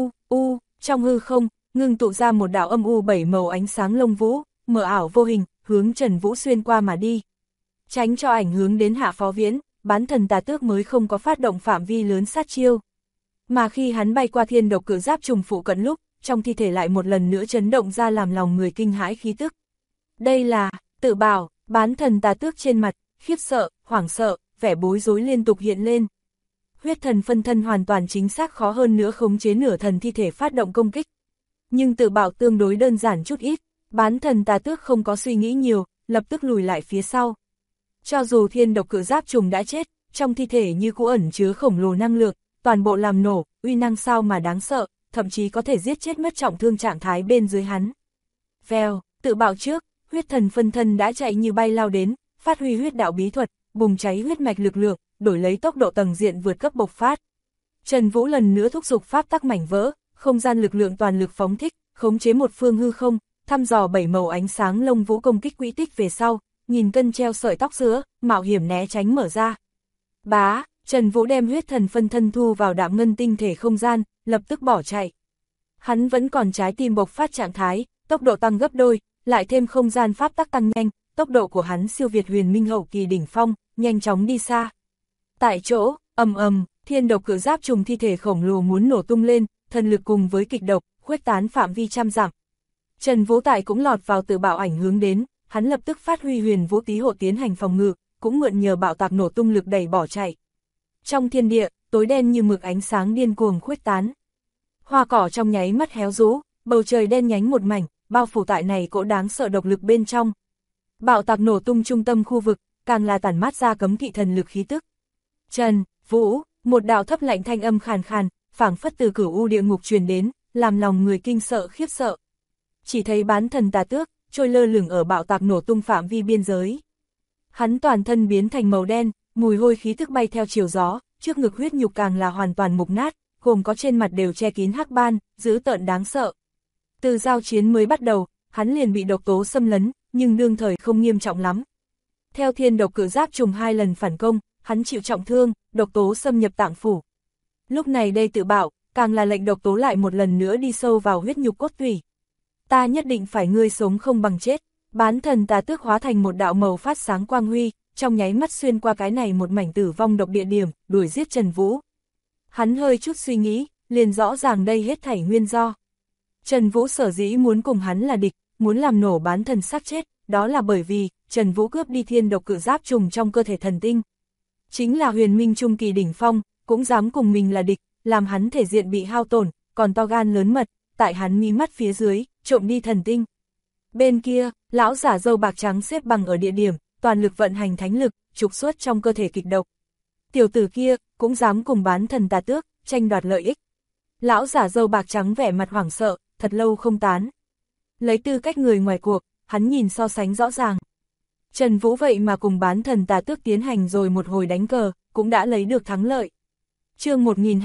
trong hư không, ngưng tụ ra một đạo âm u 7 màu ánh sáng lông vũ, mờ ảo vô hình, hướng Trần Vũ xuyên qua mà đi. Tránh cho ảnh hướng đến Hạ Phó Viễn, bán thần tà tước mới không có phát động phạm vi lớn sát chiêu. Mà khi hắn bay qua thiên độc cự giáp trùng phụ cận lúc, trong thi thể lại một lần nữa chấn động ra làm lòng người kinh hãi khí tức. Đây là, tự bảo, bán thần tà tước trên mặt, khiếp sợ, hoảng sợ, vẻ bối rối liên tục hiện lên. Huyết thần phân thân hoàn toàn chính xác khó hơn nữa khống chế nửa thần thi thể phát động công kích. Nhưng tự bảo tương đối đơn giản chút ít, bán thần tà tước không có suy nghĩ nhiều, lập tức lùi lại phía sau. Cho dù thiên độc cự giáp trùng đã chết, trong thi thể như cũ ẩn chứa khổng lồ năng lượng, toàn bộ làm nổ, uy năng sao mà đáng sợ, thậm chí có thể giết chết mất trọng thương trạng thái bên dưới hắn. Vèo, tự bảo trước, huyết thần phân thân đã chạy như bay lao đến, phát huy huyết đạo bí thuật, bùng cháy huyết mạch lực lượng, đổi lấy tốc độ tầng diện vượt cấp bộc phát. Trần Vũ lần nữa thúc giục pháp tắc mảnh vỡ, không gian lực lượng toàn lực phóng thích, khống chế một phương hư không, thăm dò 7 màu ánh sáng lông vũ công kích quỹ tích về sau, nghìn cân treo sợi tóc giữa, mạo hiểm né tránh mở ra. Bá, Trần Vũ đem huyết thần phân thân thu vào đạm ngân tinh thể không gian, lập tức bỏ chạy. Hắn vẫn còn trái tim bộc phát trạng thái, tốc độ tăng gấp đôi, lại thêm không gian pháp tắc tăng nhanh, tốc độ của hắn siêu việt huyền minh hậu kỳ đỉnh phong, nhanh chóng đi xa. Tại chỗ, ầm, thiên độc cự giáp trùng thi thể khổng lồ muốn nổ tung lên, thần lực cùng với kịch độc, khuếch tán phạm vi trăm dặm. Trần Vũ Tại cũng lọt vào tự bạo ảnh hướng đến, hắn lập tức phát huy huyền vũ tí hộ tiến hành phòng ngự, cũng mượn nhờ bạo tạc nổ tung lực đẩy bỏ chạy. Trong thiên địa, tối đen như mực ánh sáng điên cuồng khuếch tán. Hoa cỏ trong nháy mắt héo rũ, bầu trời đen nhánh một mảnh, bao phủ tại này cỗ đáng sợ độc lực bên trong. Bạo tạc nổ tung trung tâm khu vực, càng là tản mát ra cấm kỵ thần lực khí tức. Trần Vũ, một đạo thấp lạnh thanh âm khàn khàn, phảng phất từ cửu u địa ngục truyền đến, làm lòng người kinh sợ khiếp sợ. Chỉ thấy bán thần tà tước, trôi lơ lửng ở bạo tạc nổ tung phạm vi biên giới. Hắn toàn thân biến thành màu đen, mùi hôi khí tức bay theo chiều gió, trước ngực huyết nhục càng là hoàn toàn mục nát, gồm có trên mặt đều che kín hắc ban, dữ tợn đáng sợ. Từ giao chiến mới bắt đầu, hắn liền bị độc tố xâm lấn, nhưng đương thời không nghiêm trọng lắm. Theo thiên độc cự giáp trùng 2 lần phản công, hắn chịu trọng thương, độc tố xâm nhập tạng phủ. Lúc này đây tự bảo, càng là lệnh độc tố lại một lần nữa đi sâu vào huyết nhục cốt tủy. Ta nhất định phải ngươi sống không bằng chết. Bán thần tà tước hóa thành một đạo màu phát sáng quang huy, trong nháy mắt xuyên qua cái này một mảnh tử vong độc địa điểm, đuổi giết Trần Vũ. Hắn hơi chút suy nghĩ, liền rõ ràng đây hết thảy nguyên do. Trần Vũ sở dĩ muốn cùng hắn là địch, muốn làm nổ bán thần xác chết, đó là bởi vì Trần Vũ cướp đi thiên độc cự giáp trùng trong cơ thể thần tinh. Chính là huyền minh trung kỳ đỉnh phong, cũng dám cùng mình là địch, làm hắn thể diện bị hao tổn, còn to gan lớn mật, tại hắn mí mắt phía dưới, trộm đi thần tinh. Bên kia, lão giả râu bạc trắng xếp bằng ở địa điểm, toàn lực vận hành thánh lực, trục xuất trong cơ thể kịch độc. Tiểu tử kia, cũng dám cùng bán thần tà tước, tranh đoạt lợi ích. Lão giả râu bạc trắng vẻ mặt hoảng sợ, thật lâu không tán. Lấy tư cách người ngoài cuộc, hắn nhìn so sánh rõ ràng. Trần Vũ vậy mà cùng bán thần tà tước tiến hành rồi một hồi đánh cờ, cũng đã lấy được thắng lợi. Chương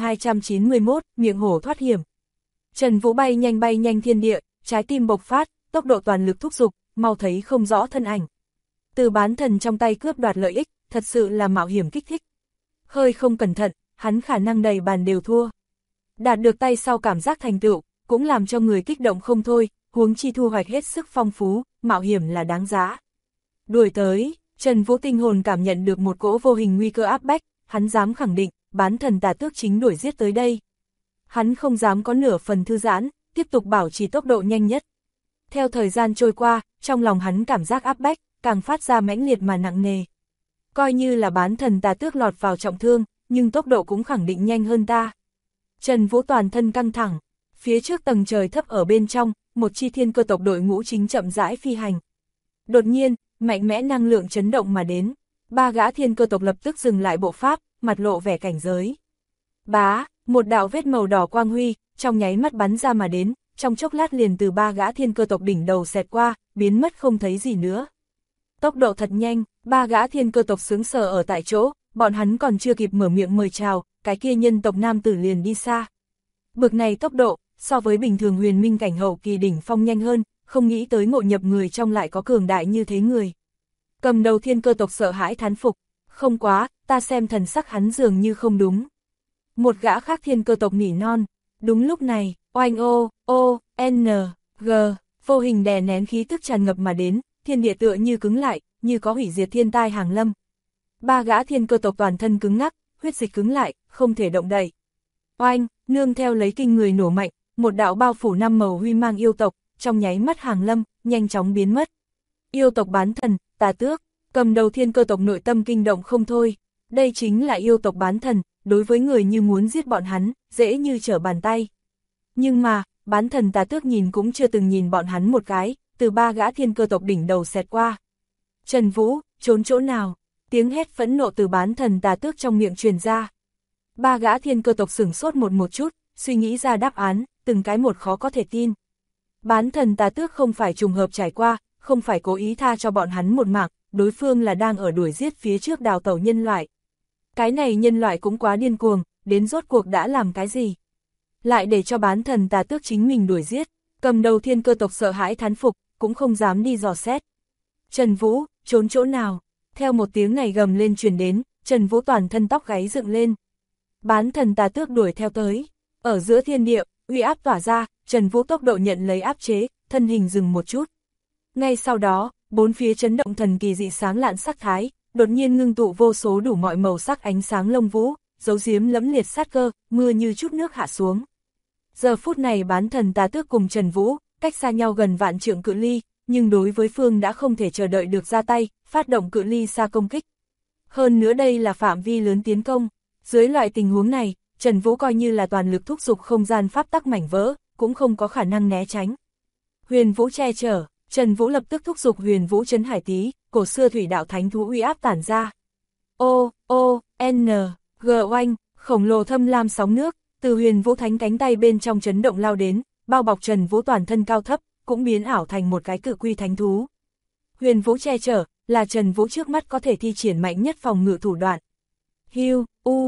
1291, miệng hổ thoát hiểm. Trần Vũ bay nhanh thiên địa, trái tim bộc phát, tốc độ toàn lực thúc giục, mau thấy không rõ thân ảnh. Từ bán thần trong tay cướp đoạt lợi ích, thật sự là mạo hiểm kích thích. Hơi không cẩn thận, hắn khả năng đầy bàn đều thua. Đạt được tay sau cảm giác thành tựu, cũng làm cho người kích động không thôi, huống chi thu hoạch hết sức phong phú, mạo hiểm là đáng giá. Đuổi tới, Trần Vũ tinh hồn cảm nhận được một cỗ vô hình nguy cơ áp bách, hắn dám khẳng định, bán thần tà tước chính đuổi giết tới đây. Hắn không dám có nửa phần thư giãn, tiếp tục bảo trì tốc độ nhanh nhất. Theo thời gian trôi qua, trong lòng hắn cảm giác áp bách, càng phát ra mãnh liệt mà nặng nề. Coi như là bán thần tà tước lọt vào trọng thương, nhưng tốc độ cũng khẳng định nhanh hơn ta. Trần Vũ toàn thân căng thẳng, phía trước tầng trời thấp ở bên trong, một chi thiên cơ tộc đội ngũ chính chậm rãi phi hành. Đột nhiên, mạnh mẽ năng lượng chấn động mà đến, 3 gã thiên cơ tộc lập tức dừng lại bộ pháp, mặt lộ vẻ cảnh giới. Bá, một đạo vết màu đỏ quang huy, trong nháy mắt bắn ra mà đến, trong chốc lát liền từ 3 gã thiên cơ tộc đỉnh đầu xẹt qua, biến mất không thấy gì nữa. Tốc độ thật nhanh, 3 gã thiên cơ tộc sững sờ ở tại chỗ, bọn hắn còn chưa kịp mở miệng mời chào, cái kia nhân tộc nam tử liền đi xa. Bực này tốc độ, so với bình thường huyền minh cảnh hậu kỳ đỉnh phong nhanh hơn, không nghĩ tới ngộ nhập người trong lại có cường đại như thế người. Cầm đầu thiên cơ tộc sợ hãi thán phục, không quá, ta xem thần sắc hắn dường như không đúng. Một gã khác thiên cơ tộc nỉ non, đúng lúc này, oanh n, g, vô hình đè nén khí tức tràn ngập mà đến, thiên địa tựa như cứng lại, như có hủy diệt thiên tai hàng lâm. Ba gã thiên cơ tộc toàn thân cứng ngắc, huyết dịch cứng lại, không thể động đậy. Oanh, nương theo lấy kinh người nổ mạnh, một đạo bao phủ năm màu huy mang yêu tộc, trong nháy mắt hàng lâm, nhanh chóng biến mất. Yêu tộc bán thần, Tà Tước, cầm đầu thiên cơ tộc nội tâm kinh động không thôi. Đây chính là yêu tộc bán thần, đối với người như muốn giết bọn hắn, dễ như trở bàn tay. Nhưng mà, bán thần Tà Tước nhìn cũng chưa từng nhìn bọn hắn một cái, từ ba gã thiên cơ tộc đỉnh đầu xẹt qua. Trần Vũ, trốn chỗ nào? Tiếng hét phẫn nộ từ bán thần Tà Tước trong miệng truyền ra. Ba gã thiên cơ tộc sửng sốt một chút, suy nghĩ ra đáp án, từng cái một khó có thể tin. Bán thần Tà Tước không phải trùng hợp trải qua, không phải cố ý tha cho bọn hắn một mạng, đối phương là đang ở đuổi giết phía trước đào tẩu nhân loại. Cái này nhân loại cũng quá điên cuồng, đến rốt cuộc đã làm cái gì? Lại để cho bán thần Tà Tước chính mình đuổi giết, cầm đầu thiên cơ tộc sợ hãi thán phục, cũng không dám đi dò xét. Trần Vũ, trốn chỗ nào? Theo một tiếng này gầm lên truyền đến, Trần Vũ toàn thân tóc gáy dựng lên. Bán thần Tà Tước đuổi theo tới, ở giữa thiên địa, uy áp tỏa ra, Trần Vũ tốc độ nhận lấy áp chế, thân hình dừng một chút. Ngay sau đó, bốn phía chấn động thần kỳ dị sáng lạn sắc thái, đột nhiên ngưng tụ vô số đủ mọi màu sắc ánh sáng lông vũ, giấu giếm lẫm liệt sát cơ, mưa như chút nước hạ xuống. Giờ phút này bán thần Tà Tước cùng Trần Vũ, cách xa nhau gần vạn trượng cự ly, nhưng đối với phương đã không thể chờ đợi được ra tay, phát động cự ly xa công kích. Hơn nữa đây là phạm vi lớn tiến công, dưới loại tình huống này, Trần Vũ coi như là toàn lực thúc giục không gian pháp tắc mảnh vỡ, cũng không có khả năng né tránh. Huyền Vũ che chở, Trần Vũ lập tức thúc giục Huyền Vũ Trấn Hải Tý, cổ xưa thủy đạo thánh thú uy áp tản ra. N, G oanh, khổng lồ thâm lam sóng nước, từ Huyền Vũ Thánh cánh tay bên trong chấn động lao đến, bao bọc Trần Vũ toàn thân cao thấp, cũng biến ảo thành một cái cự quy thánh thú. Huyền Vũ che chở, là Trần Vũ trước mắt có thể thi triển mạnh nhất phòng ngự thủ đoạn. Hiu,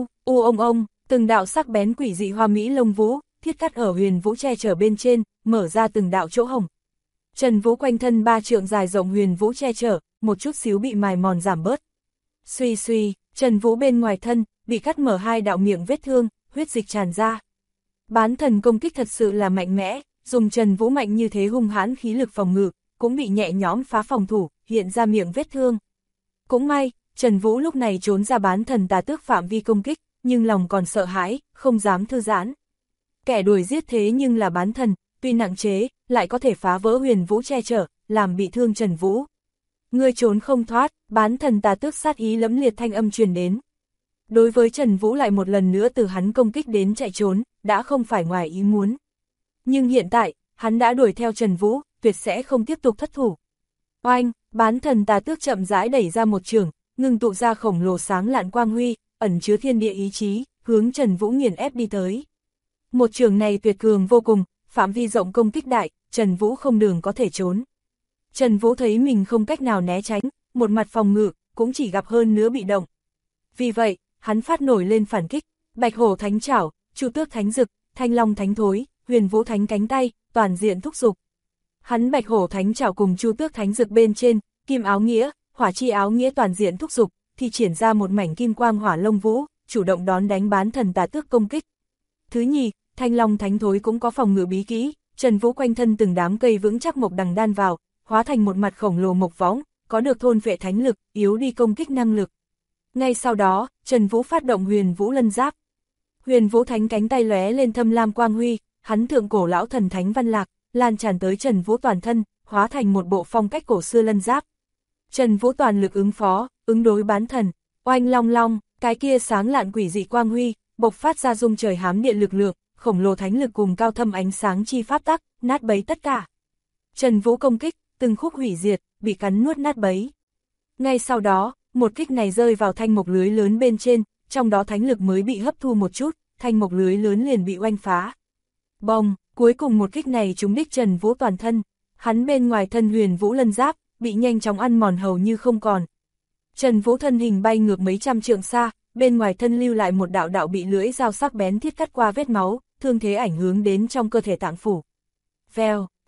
ông, từng đạo sắc bén quỷ dị hoa mỹ lông vũ, thiết cắt ở Huyền Vũ che chở bên trên, mở ra từng đạo chỗ hổng. Trần Vũ quanh thân 3 trượng dài rộng Huyền Vũ che chở, một chút xíu bị mài mòn giảm bớt. Suy suy, Trần Vũ bên ngoài thân, bị cắt mở 2 đạo miệng vết thương, huyết dịch tràn ra. Bán thần công kích thật sự là mạnh mẽ, dùng Trần Vũ mạnh như thế hung hãn khí lực phòng ngự, cũng bị nhẹ nhõm phá phòng thủ, hiện ra miệng vết thương. Cũng may, Trần Vũ lúc này trốn ra bán thần Tà Tước phạm vi công kích, nhưng lòng còn sợ hãi, không dám thư giãn. Kẻ đuổi giết thế nhưng là bán thần, tuy nặng chế, lại có thể phá vỡ Huyền Vũ che chở, làm bị thương Trần Vũ. Ngươi trốn không thoát, bán thần Tà Tước sát ý lẫm liệt thanh âm truyền đến. Đối với Trần Vũ lại một lần nữa từ hắn công kích đến chạy trốn, đã không phải ngoài ý muốn. Nhưng hiện tại, hắn đã đuổi theo Trần Vũ, tuyệt sẽ không tiếp tục thất thủ. Oanh, bán thần Tà Tước chậm rãi đẩy ra một chưởng, ngưng tụ ra khổng lồ sáng lạn quang huy, ẩn chứa thiên địa ý chí, hướng Trần Vũ nghiền ép đi tới. Một chưởng này tuyệt cường vô cùng, phạm vi rộng công kích đại, Trần Vũ không đường có thể trốn. Trần Vũ thấy mình không cách nào né tránh, một mặt phòng ngự, cũng chỉ gặp hơn nữa bị động. Vì vậy, hắn phát nổi lên phản kích, Bạch Hổ Thánh Trảo, Chu Tước Thánh Dực, Thanh Long Thánh Thối, Huyền Vũ Thánh cánh tay, toàn diện thúc giục. Hắn Bạch Hổ Thánh Trảo cùng Chu Tước Thánh Dực bên trên, kim áo nghĩa, hỏa chi áo nghĩa toàn diện thúc giục, thì triển ra một mảnh kim quang hỏa lông vũ, chủ động đón đánh bán thần Tà Tước công kích. Thứ nhì, Thanh Long Thánh Thối cũng có phòng ngự bí kỹ, Trần Vũ quanh thân từng đám cây vững chắc mộc đằng đan vào, hóa thành một mặt khổng lồ mộc võng, có được thôn vệ thánh lực, yếu đi công kích năng lực. Ngay sau đó, Trần Vũ phát động Huyền Vũ Lân Giáp. Huyền Vũ Thánh cánh tay lóe lên thâm lam quang huy, hắn thượng cổ lão thần thánh văn lạc, lan tràn tới Trần Vũ toàn thân, hóa thành một bộ phong cách cổ xưa lân giáp. Trần Vũ toàn lực ứng phó, ứng đối bán thần, oanh long long, cái kia sáng lạn quỷ dị quang huy, bộc phát ra rung trời hám địa lực lượng, khổng lồ thánh lực cùng cao thâm ánh sáng chi pháp tắc, nát bấy tất cả. Trần Vũ công kích, từng khúc hủy diệt, bị cắn nuốt nát bấy. Ngay sau đó, một kích này rơi vào thanh mộc lưới lớn bên trên, trong đó thánh lực mới bị hấp thu một chút, thanh mộc lưới lớn liền bị oanh phá. Bồng, cuối cùng một kích này trúng đích Trần Vũ toàn thân, hắn bên ngoài thân Huyền Vũ Lân Giáp, bị nhanh chóng ăn mòn hầu như không còn. Trần Vũ thân hình bay ngược mấy trăm trượng xa, bên ngoài thân lưu lại một đạo đạo bị lưỡi dao sắc bén thiết cắt qua vết máu, thương thế ảnh hưởng đến trong cơ thể tạng phủ. Vèo,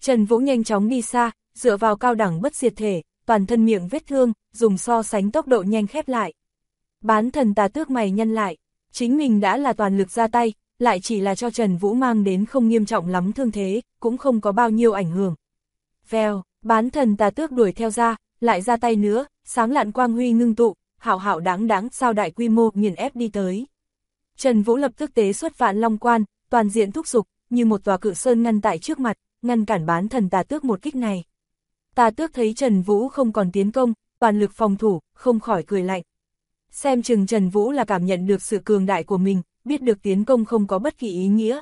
Trần Vũ nhanh chóng đi xa, dựa vào cao đẳng bất diệt thể, toàn thân miệng vết thương, dùng so sánh tốc độ nhanh khép lại. Bán thần tà tước mày nhăn lại, chính mình đã là toàn lực ra tay, lại chỉ là cho Trần Vũ mang đến không nghiêm trọng lắm thương thế, cũng không có bao nhiêu ảnh hưởng. Vèo, bán thần tà tước đuổi theo lại ra tay nữa, sáng lạn quang huy ngưng tụ, hạo hạo đáng đáng sao đại quy mô nghiền ép đi tới. Trần Vũ lập tức tế xuất Vạn Long Quan, toàn diện thúc giục, như một tòa cự sơn ngăn tại trước mặt, ngăn cản bán thần tà tước một kích này. Tà tước thấy Trần Vũ không còn tiến công, toàn lực phòng thủ, không khỏi cười lạnh. Xem chừng Trần Vũ là cảm nhận được sự cường đại của mình, biết được tiến công không có bất kỳ ý nghĩa.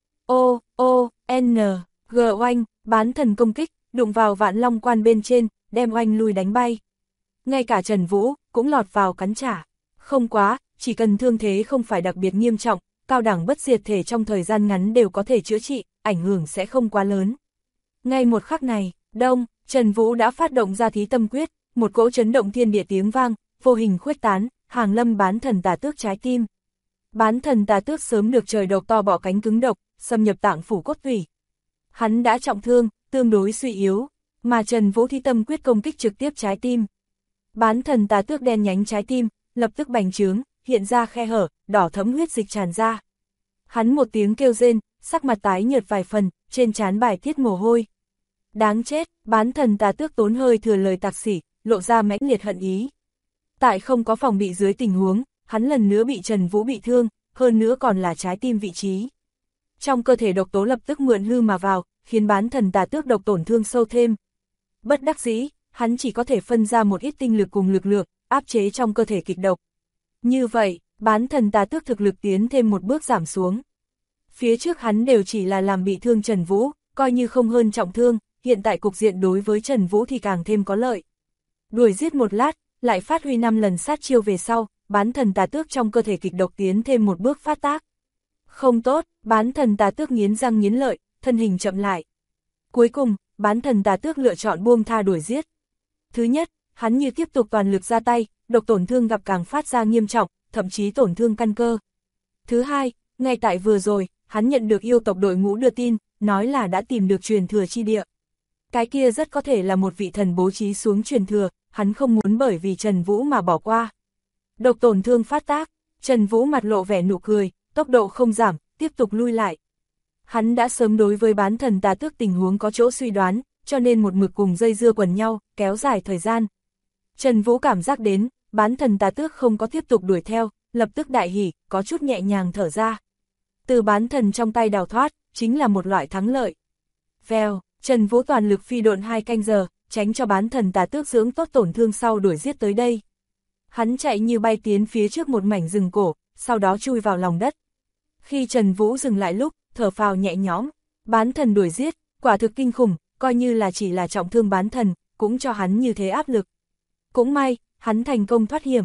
G oanh, bán thần công kích, đụng vào Vạn Long Quan bên trên, đem oanh lui đánh bay. Ngay cả Trần Vũ cũng lọt vào cắn trả. Không quá, chỉ cần thương thế không phải đặc biệt nghiêm trọng, cao đẳng bất diệt thể trong thời gian ngắn đều có thể chữa trị, ảnh hưởng sẽ không quá lớn. Ngay một khắc này, đông, Trần Vũ đã phát động ra thí tâm quyết, một cỗ chấn động thiên địa tiếng vang, vô hình khuếch tán, hàng lâm bán thần tà tước trái tim. Bán thần tà tước sớm được trời độc to bọ cánh cứng độc, xâm nhập tạng phủ cốt tủy. Hắn đã trọng thương, tương đối suy yếu, mà Trần Vũ thí tâm quyết công kích trực tiếp trái tim. Bán thần tà tước đen nhánh trái tim, lập tức bành trướng, hiện ra khe hở, đỏ thẫm huyết dịch tràn ra. Hắn một tiếng kêu rên, sắc mặt tái nhợt vài phần, trên trán bài tiết mồ hôi. Đáng chết, bán thần tà tước tốn hơi thừa lời tạc xỉ, lộ ra mãnh liệt hận ý. Tại không có phòng bị dưới tình huống, hắn lần nữa bị Trần Vũ bị thương, hơn nữa còn là trái tim vị trí. Trong cơ thể độc tố lập tức mượn hư mà vào, khiến bán thần tà tước độc tổn thương sâu thêm. Bất đắc dĩ, hắn chỉ có thể phân ra một ít tinh lực cùng lực lượng, áp chế trong cơ thể kịch độc. Như vậy, bán thần tà tước thực lực tiến thêm một bước giảm xuống. Phía trước hắn đều chỉ là làm bị thương Trần Vũ, coi như không hơn trọng thương, hiện tại cục diện đối với Trần Vũ thì càng thêm có lợi. Đuổi giết một lát, lại phát huy 5 lần sát chiêu về sau, bán thần tà tước trong cơ thể kịch độc tiến thêm một bước phát tác. Không tốt, bán thần tà tước nghiến răng nghiến lợi, thân hình chậm lại. Cuối cùng, bán thần tà tước lựa chọn buông tha đuổi giết. Thứ nhất, hắn như tiếp tục toàn lực ra tay, độc tổn thương gặp càng phát ra nghiêm trọng, thậm chí tổn thương căn cơ. Thứ hai, ngay tại vừa rồi, hắn nhận được yêu tộc đội ngũ đưa tin, nói là đã tìm được truyền thừa chi địa. Cái kia rất có thể là một vị thần bố trí xuống truyền thừa, hắn không muốn bởi vì Trần Vũ mà bỏ qua. Độc tổn thương phát tác, Trần Vũ mặt lộ vẻ nụ cười, tốc độ không giảm, tiếp tục lui lại. Hắn đã sớm đối với bán thần tà tước tình huống có chỗ suy đoán, cho nên một mực cùng dây dưa quần nhau, kéo dài thời gian. Trần Vũ cảm giác đến, bán thần tà tước không có tiếp tục đuổi theo, lập tức đại hỉ, có chút nhẹ nhàng thở ra. Từ bán thần trong tay đào thoát, chính là một loại thắng lợi. Vèo, Trần Vũ toàn lực phi độn 2 canh giờ, tránh cho bán thần tà tước dưỡng tốt tổn thương sau đuổi giết tới đây. Hắn chạy như bay tiến phía trước một mảnh rừng cổ, sau đó chui vào lòng đất. Khi Trần Vũ dừng lại lúc, thở phào nhẹ nhõm, bán thần đuổi giết, quả thực kinh khủng, coi như là chỉ là trọng thương bán thần, cũng cho hắn như thế áp lực. Cũng may, hắn thành công thoát hiểm.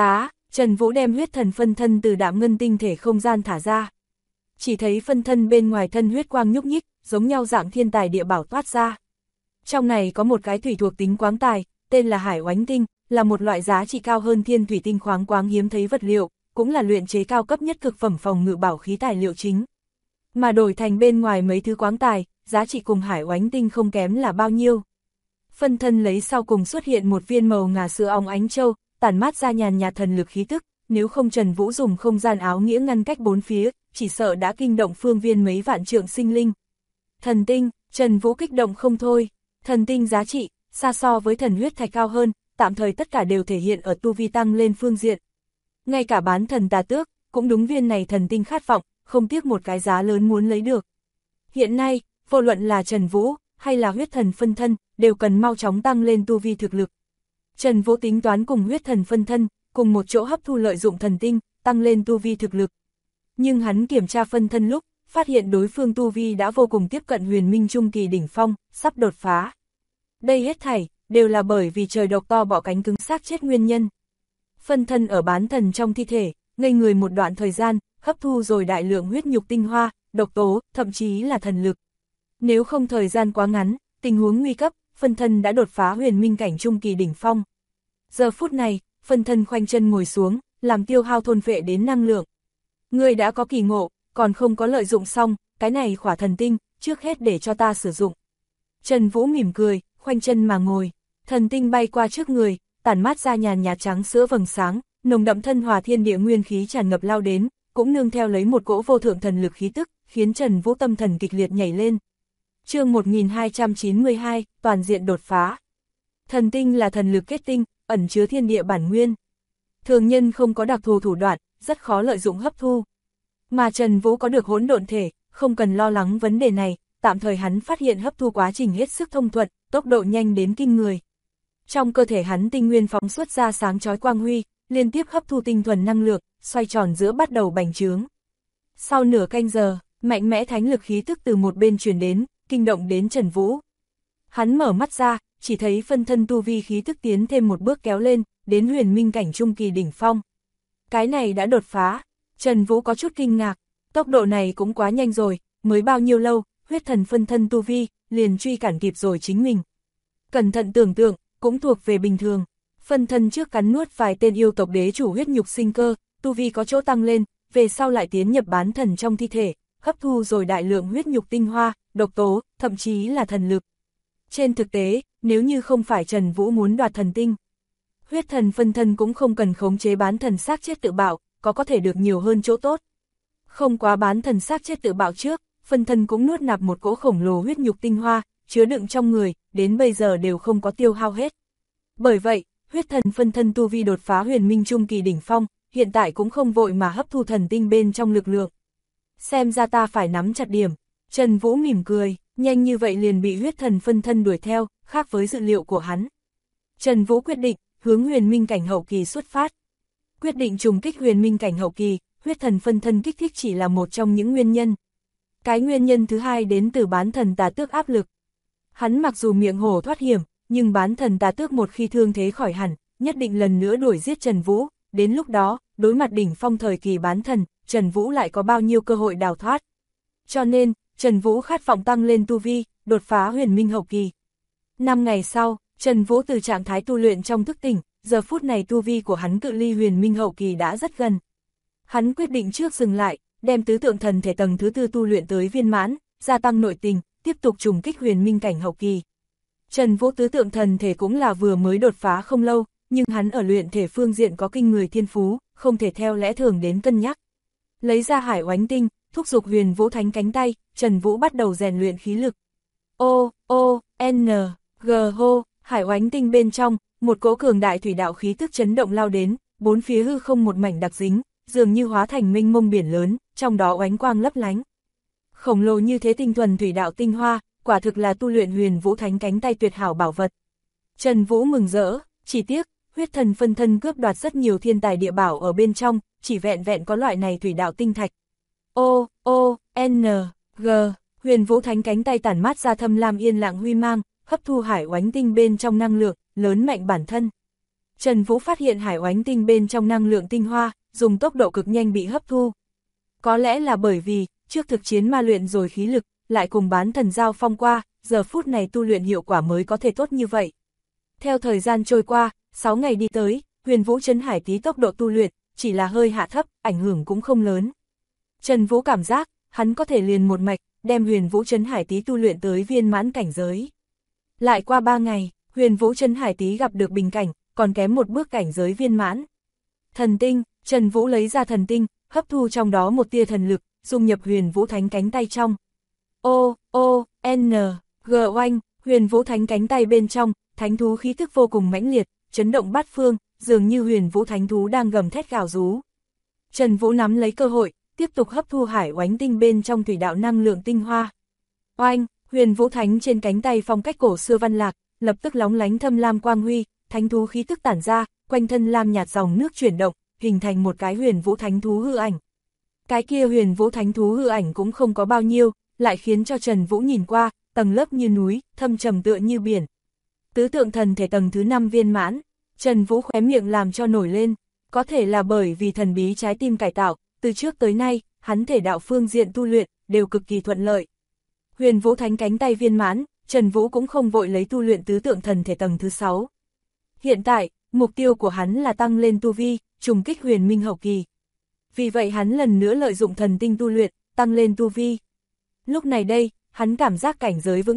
Trần Vũ đem huyết thần phân thân từ đạm ngân tinh thể không gian thả ra. Chỉ thấy phân thân bên ngoài thân huyết quang nhúc nhích, giống nhau dạng thiên tài địa bảo toát ra. Trong này có một cái thủy thuộc tính quáng tài, tên là hải oánh tinh, là một loại giá trị cao hơn thiên thủy tinh khoáng quáng hiếm thấy vật liệu, cũng là luyện chế cao cấp nhất cực phẩm phòng ngự bảo khí tài liệu chính. Mà đổi thành bên ngoài mấy thứ quáng tài, giá trị cùng hải oánh tinh không kém là bao nhiêu. Phân thân lấy sau cùng xuất hiện một viên màu ngà sữa óng ánh châu, tản mát ra nhàn nhạt thần lực khí tức, nếu không Trần Vũ dùng không gian áo nghĩa ngăn cách bốn phía, chỉ sợ đã kinh động phương viên mấy vạn trượng sinh linh. Thần tinh, Trần Vũ kích động không thôi, thần tinh giá trị, xa so với thần huyết thạch cao hơn, tạm thời tất cả đều thể hiện ở tu vi tăng lên phương diện. Ngay cả bán thần tà tước, cũng đúng viên này thần tinh khát vọng, không tiếc một cái giá lớn muốn lấy được. Hiện nay, vô luận là Trần Vũ, hay là huyết thần phân thân, đều cần mau chóng tăng lên tu vi thực lực. Trần Vũ tính toán cùng huyết thần phân thân, cùng một chỗ hấp thu lợi dụng thần tinh, tăng lên tu vi thực lực. Nhưng hắn kiểm tra phân thân lúc, phát hiện đối phương tu vi đã vô cùng tiếp cận huyền minh trung kỳ đỉnh phong, sắp đột phá. Đây hết thảy, đều là bởi vì trời độc to bọ cánh cứng xác chết nguyên nhân. Phân thân ở bán thần trong thi thể, ngây người một đoạn thời gian, hấp thu rồi đại lượng huyết nhục tinh hoa, độc tố, thậm chí là thần lực. Nếu không thời gian quá ngắn, tình huống nguy cấp, phân thân đã đột phá huyền minh cảnh trung kỳ đỉnh phong. Giờ phút này, phân thân khoanh chân ngồi xuống, làm tiêu hao thôn phệ đến năng lượng. Ngươi đã có kỳ ngộ, còn không có lợi dụng xong, cái này khỏa thần tinh, trước hết để cho ta sử dụng. Trần Vũ mỉm cười, khoanh chân mà ngồi, thần tinh bay qua trước người, tản mát ra nhàn nhạt trắng sữa vầng sáng, nồng đậm thân hòa thiên địa nguyên khí tràn ngập lao đến, cũng nương theo lấy một cỗ vô thượng thần lực khí tức, khiến Trần Vũ tâm thần kịch liệt nhảy lên. Chương 1292, toàn diện đột phá. Thần tinh là thần lực kết tinh, ẩn chứa thiên địa bản nguyên. Thường nhân không có đặc thù thủ đoạn, rất khó lợi dụng hấp thu. Mà Trần Vũ có được hỗn độn thể, không cần lo lắng vấn đề này, tạm thời hắn phát hiện hấp thu quá trình hết sức thông thuận, tốc độ nhanh đến kinh người. Trong cơ thể hắn tinh nguyên phóng xuất ra sáng chói quang huy, liên tiếp hấp thu tinh thuần năng lượng, xoay tròn giữa bắt đầu bành trướng. Sau nửa canh giờ, mạnh mẽ thánh lực khí tức từ một bên truyền đến, kinh động đến Trần Vũ. Hắn mở mắt ra, chỉ thấy phân thân tu vi khí tức tiến thêm một bước kéo lên, đến huyền minh cảnh trung kỳ đỉnh phong. Cái này đã đột phá, Trần Vũ có chút kinh ngạc, tốc độ này cũng quá nhanh rồi, mới bao nhiêu lâu, huyết thần phân thân tu vi, liền truy cản kịp rồi chính mình. Cẩn thận tưởng tượng, cũng thuộc về bình thường, phân thân trước cắn nuốt vài tên yêu tộc đế chủ huyết nhục sinh cơ, tu vi có chỗ tăng lên, về sau lại tiến nhập bán thần trong thi thể, hấp thu rồi đại lượng huyết nhục tinh hoa, độc tố, thậm chí là thần lực. Trên thực tế, nếu như không phải Trần Vũ muốn đoạt thần tinh, huyết thần phân thân cũng không cần khống chế bán thần xác chết tự bạo, có thể được nhiều hơn chỗ tốt. Không quá bán thần xác chết tự bạo trước, phân thân cũng nuốt nạp một cỗ khổng lồ huyết nhục tinh hoa, chứa đựng trong người, đến bây giờ đều không có tiêu hao hết. Bởi vậy, huyết thần phân thân tu vi đột phá huyền minh trung kỳ đỉnh phong, hiện tại cũng không vội mà hấp thu thần tinh bên trong lực lượng. Xem ra ta phải nắm chặt điểm. Trần Vũ mỉm cười, nhanh như vậy liền bị huyết thần phân thân đuổi theo, khác với dự liệu của hắn. Trần Vũ quyết định, hướng huyền minh cảnh hậu kỳ xuất phát. Quyết định trùng kích huyền minh cảnh hậu kỳ, huyết thần phân thân kích thích chỉ là một trong những nguyên nhân. Cái nguyên nhân thứ hai đến từ bán thần tà tước áp lực. Hắn mặc dù miệng hổ thoát hiểm, nhưng bán thần tà tước một khi thương thế khỏi hẳn, nhất định lần nữa đuổi giết Trần Vũ, đến lúc đó, đối mặt đỉnh phong thời kỳ bán thần, Trần Vũ lại có bao nhiêu cơ hội đào thoát. Cho nên, Trần Vũ khát vọng tăng lên tu vi, đột phá huyền minh hậu kỳ. 5 ngày sau, Trần Vũ từ trạng thái tu luyện trong thức tỉnh, giờ phút này tu vi của hắn cự ly huyền minh hậu kỳ đã rất gần. Hắn quyết định trước dừng lại, đem tứ tượng thần thể tầng thứ 4 tu luyện tới viên mãn, gia tăng nội tình, tiếp tục trùng kích huyền minh cảnh hậu kỳ. Trần Vũ tứ tượng thần thể cũng là vừa mới đột phá không lâu, nhưng hắn ở luyện thể phương diện có kinh người thiên phú, không thể theo lẽ thường đến cân nhắc. Lấy ra hải oánh tinh, thúc giục huyền vũ thánh cánh tay, Trần Vũ bắt đầu rèn luyện khí lực. G hô, hải oánh tinh bên trong, một cỗ cường đại thủy đạo khí tức chấn động lao đến, bốn phía hư không một mảnh đặc dính, dường như hóa thành mênh mông biển lớn, trong đó oánh quang lấp lánh. Khổng lồ như thế tinh thuần thủy đạo tinh hoa, quả thực là tu luyện huyền vũ thánh cánh tay tuyệt hảo bảo vật. Trần Vũ mừng rỡ, chỉ tiếc, huyết thần phân thân cướp đoạt rất nhiều thiên tài địa bảo ở bên trong, chỉ vẹn vẹn có loại này thủy đạo tinh thạch. Huyền vũ thánh cánh tay tản mát ra thâm lam yên lặng huy mang, hấp thu hải oánh tinh bên trong năng lượng, lớn mạnh bản thân. Trần Vũ phát hiện hải oánh tinh bên trong năng lượng tinh hoa, dùng tốc độ cực nhanh bị hấp thu. Có lẽ là bởi vì, trước thực chiến ma luyện rồi khí lực, lại cùng bán thần giao phong qua, giờ phút này tu luyện hiệu quả mới có thể tốt như vậy. Theo thời gian trôi qua, 6 ngày đi tới, huyền vũ trấn hải tí tốc độ tu luyện, chỉ là hơi hạ thấp, ảnh hưởng cũng không lớn. Trần Vũ cảm giác, hắn có thể liền một mạch, đem huyền vũ trấn hải tí tu luyện tới viên mãn cảnh giới. Lại qua 3 ngày, huyền vũ trấn hải tí gặp được bình cảnh, còn kém một bước cảnh giới viên mãn. Thần tinh, Trần Vũ lấy ra thần tinh, hấp thu trong đó một tia thần lực, dung nhập huyền vũ thánh cánh tay trong. Oanh, huyền vũ thánh cánh tay bên trong, thánh thú khí tức vô cùng mãnh liệt, chấn động bát phương, dường như huyền vũ thánh thú đang gầm thét gào rú. Trần Vũ nắm lấy cơ hội, tiếp tục hấp thu hải oánh tinh bên trong thủy đạo năng lượng tinh hoa. Oanh, huyền vũ thánh trên cánh tay phong cách cổ xưa văn lạc, lập tức lóng lánh thâm lam quang huy, thánh thú khí tức tản ra, quanh thân lam nhạt dòng nước chuyển động, hình thành một cái huyền vũ thánh thú hư ảnh. Cái kia huyền vũ thánh thú hư ảnh cũng không có bao nhiêu, lại khiến cho Trần Vũ nhìn qua, tầng lớp như núi, thâm trầm tựa như biển. Tứ tượng thần thể tầng thứ 5 viên mãn, Trần Vũ khóe miệng làm cho nổi lên, có thể là bởi vì thần bí trái tim cải tạo, từ trước tới nay, hắn thể đạo phương diện tu luyện, đều cực kỳ thuận lợi. Huyền vũ thánh cánh tay viên mãn, Trần Vũ cũng không vội lấy tu luyện tứ tượng thần thể tầng thứ 6. Hiện tại, mục tiêu của hắn là tăng lên tu vi, trùng kích huyền minh hậu kỳ. Vì vậy hắn lần nữa lợi dụng thần tinh tu luyện, tăng lên tu vi. Lúc này đây, hắn cảm giác cảnh giới vững chắc,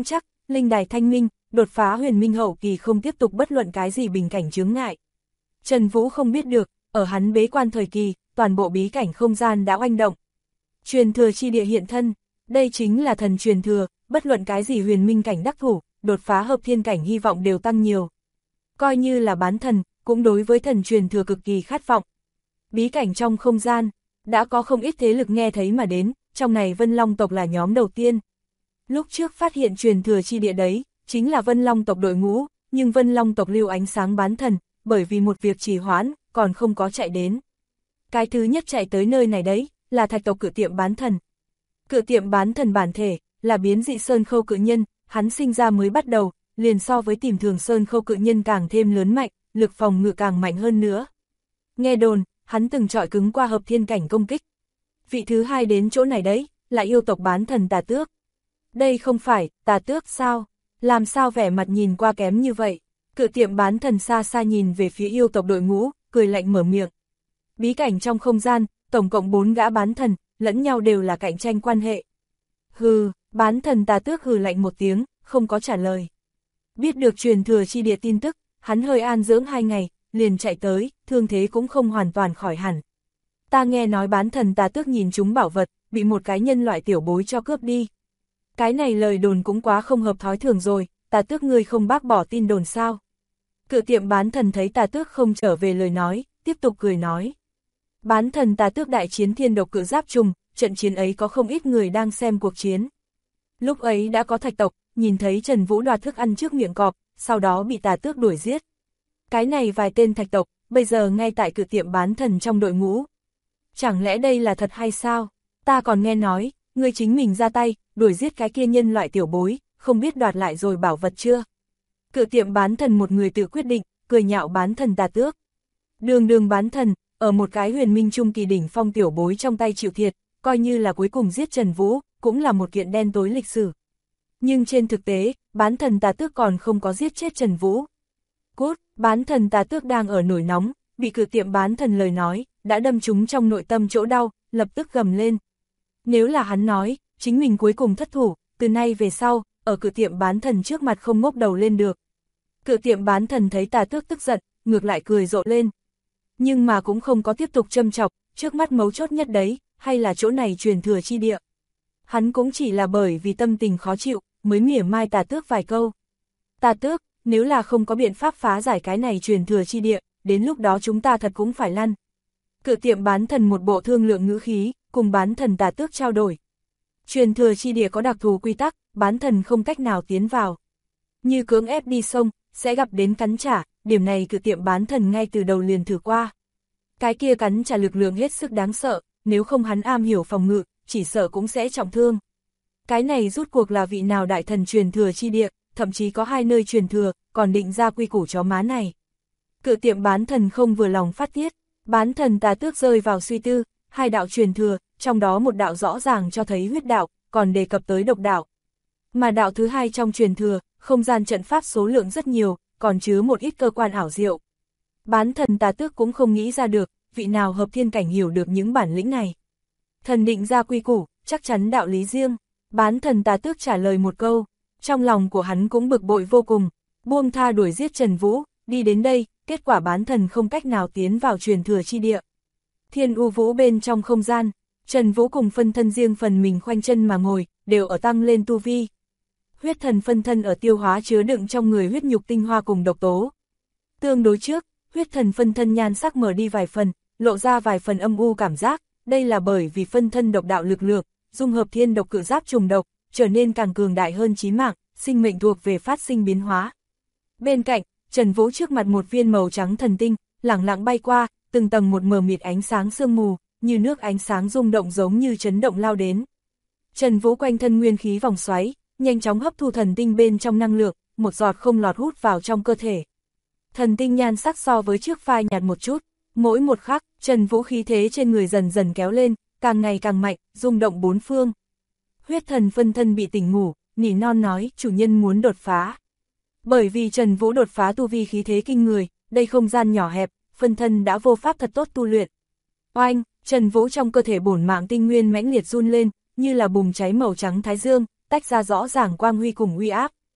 linh đài thanh minh, đột phá huyền minh hậu kỳ không tiếp tục bất luận cái gì bình cảnh chướng ngại. Trần Vũ không biết được, ở hắn bế quan thời kỳ, toàn bộ bí cảnh không gian đã oanh động. Truyền thừa chi địa hiện thân, đây chính là thần truyền thừa, bất luận cái gì huyền minh cảnh đắc thủ, đột phá hợp thiên cảnh hy vọng đều tăng nhiều. Coi như là bán thần, cũng đối với thần truyền thừa cực kỳ khát vọng. Bí cảnh trong không gian, đã có không ít thế lực nghe thấy mà đến, trong này Vân Long tộc là nhóm đầu tiên. Lúc trước phát hiện truyền thừa chi địa đấy, chính là Vân Long tộc đội ngũ, nhưng Vân Long tộc lưu ánh sáng bán thần, bởi vì một việc trì hoãn, còn không có chạy đến. Cái thứ nhất chạy tới nơi này đấy, là Thạch tộc Cự Tiệm bán thần. Cự Tiệm bán thần bản thể, là biến dị sơn khâu cự nhân, hắn sinh ra mới bắt đầu, liền so với tìm thường sơn khâu cự nhân càng thêm lớn mạnh, lực phòng ngự càng mạnh hơn nữa. Nghe đồn, hắn từng chọi cứng qua hợp thiên cảnh công kích. Vị thứ hai đến chỗ này đấy, là yêu tộc bán thần Tà Tước. Đây không phải, Tà Tước sao? Làm sao vẻ mặt nhìn qua kém như vậy? Cự Tiệm bán thần xa xa nhìn về phía yêu tộc đội ngũ, cười lạnh mở miệng. Bí cảnh trong không gian, tổng cộng 4 gã bán thần, lẫn nhau đều là cạnh tranh quan hệ. Hừ, bán thần Tà Tước hừ lạnh một tiếng, không có trả lời. Biết được truyền thừa chi địa tin tức, hắn hơi an dưỡng 2 ngày, liền chạy tới, thương thế cũng không hoàn toàn khỏi hẳn. Ta nghe nói bán thần Tà Tước nhìn chúng bảo vật, bị một cái nhân loại tiểu bối cho cướp đi. Cái này lời đồn cũng quá không hợp thói thường rồi, Tà Tước ngươi không bác bỏ tin đồn sao? Cự Tiệm bán thần thấy Tà Tước không trở về lời nói, tiếp tục cười nói. Bán thần Tà Tước đại chiến thiên độc cự giáp trùng, trận chiến ấy có không ít người đang xem cuộc chiến. Lúc ấy đã có Thạch tộc, nhìn thấy Trần Vũ đoạt thức ăn trước miệng cọp, sau đó bị Tà Tước đuổi giết. Cái này vài tên Thạch tộc, bây giờ ngay tại Cự Tiệm bán thần trong đội ngũ. Chẳng lẽ đây là thật hay sao? Ta còn nghe nói, ngươi chính mình ra tay, đuổi giết cái kia nhân loại tiểu bối, không biết đoạt lại rồi bảo vật chưa? Cự Tiệm bán thần một người tự quyết định, cười nhạo bán thần Tà Tước. Đường bán thần, ở một cái huyền minh trung kỳ đỉnh phong tiểu bối trong tay chịu thiệt, coi như là cuối cùng giết Trần Vũ, cũng là một kiện đen tối lịch sử. Nhưng trên thực tế, bán thần Tà Tước còn không có giết chết Trần Vũ. Cút, bán thần Tà Tước đang ở nổi nóng, bị Cự Tiệm bán thần lời nói, đã đâm trúng trong nội tâm chỗ đau, lập tức gầm lên. Nếu là hắn nói, chính mình cuối cùng thất thủ, từ nay về sau, ở Cự Tiệm bán thần trước mặt không ngóc đầu lên được. Cự Tiệm bán thần thấy Tà Tước tức giận, ngược lại cười rộ lên. Nhưng mà cũng không có tiếp tục châm chọc, trước mắt mấu chốt nhất đấy, hay là chỗ này truyền thừa chi địa. Hắn cũng chỉ là bởi vì tâm tình khó chịu, mới mỉa mai Tà Tước vài câu. Tà Tước, nếu là không có biện pháp phá giải cái này truyền thừa chi địa, đến lúc đó chúng ta thật cũng phải lăn. Cự Tiệm bán thần một bộ thương lượng ngữ khí, cùng bán thần Tà Tước trao đổi. Truyền thừa chi địa có đặc thù quy tắc, bán thần không cách nào tiến vào. Như cưỡng ép đi sông, sẽ gặp đến cắn trả, điểm này Cự Tiệm bán thần ngay từ đầu liền thử qua. Cái kia cắn trả lực lượng hết sức đáng sợ, nếu không hắn am hiểu phòng ngự, chỉ sợ cũng sẽ trọng thương. Cái này rút cuộc là vị nào đại thần truyền thừa chi địa, thậm chí có 2 nơi truyền thừa, còn định ra quy củ chó má này. Cự Tiệm bán thần không vừa lòng phát tiết, bán thần Tà Tước rơi vào suy tư, 2 đạo truyền thừa, trong đó một đạo rõ ràng cho thấy huyết đạo, còn đề cập tới độc đạo. Mà đạo thứ 2 trong truyền thừa, không gian trận pháp số lượng rất nhiều, còn chứa một ít cơ quan ảo diệu. Bán thần Tà Tước cũng không nghĩ ra được, vị nào hợp thiên cảnh hiểu được những bản lĩnh này. Thần định ra quy củ, chắc chắn đạo lý riêng. Bán thần Tà Tước trả lời một câu, trong lòng của hắn cũng bực bội vô cùng, buông tha đuổi giết Trần Vũ, đi đến đây, kết quả bán thần không cách nào tiến vào truyền thừa chi địa. Thiên U Vũ bên trong không gian, Trần Vũ cùng phân thân riêng phần mình khoanh chân mà ngồi, đều ở tăng lên tu vi. Huyết thần phân thân ở tiêu hóa chứa đựng trong người huyết nhục tinh hoa cùng độc tố. Tương đối trước, huyết thần phân thân nhan sắc mở đi vài phần, lộ ra vài phần âm u cảm giác, đây là bởi vì phân thân độc đạo lực lượng, dung hợp thiên độc cự giáp trùng độc, trở nên càng cường đại hơn chí mạng, sinh mệnh thuộc về phát sinh biến hóa. Bên cạnh, Trần Vũ trước mặt một viên màu trắng thần tinh, lẳng lặng bay qua, từng tầng một mờ mịt ánh sáng sương mù, như nước ánh sáng rung động giống như chấn động lao đến. Trần Vũ quanh thân nguyên khí vòng xoáy, nhanh chóng hấp thu thần tinh bên trong năng lượng, một giọt không lọt hút vào trong cơ thể. Thần tinh nhan sắc so với trước phai nhạt một chút, mỗi một khắc, Trần Vũ khí thế trên người dần dần kéo lên, càng ngày càng mạnh, rung động bốn phương. Huyết thần phân thân bị tỉnh ngủ, nỉ non nói, chủ nhân muốn đột phá. Bởi vì Trần Vũ đột phá tu vi khí thế kinh người, đây không gian nhỏ hẹp, phân thân đã vô pháp thật tốt tu luyện. Oanh, Trần Vũ trong cơ thể bổn mạng tinh nguyên mãnh liệt run lên, như là bùng cháy màu trắng thái dương, tách ra rõ ràng quang huy cùng uy áp.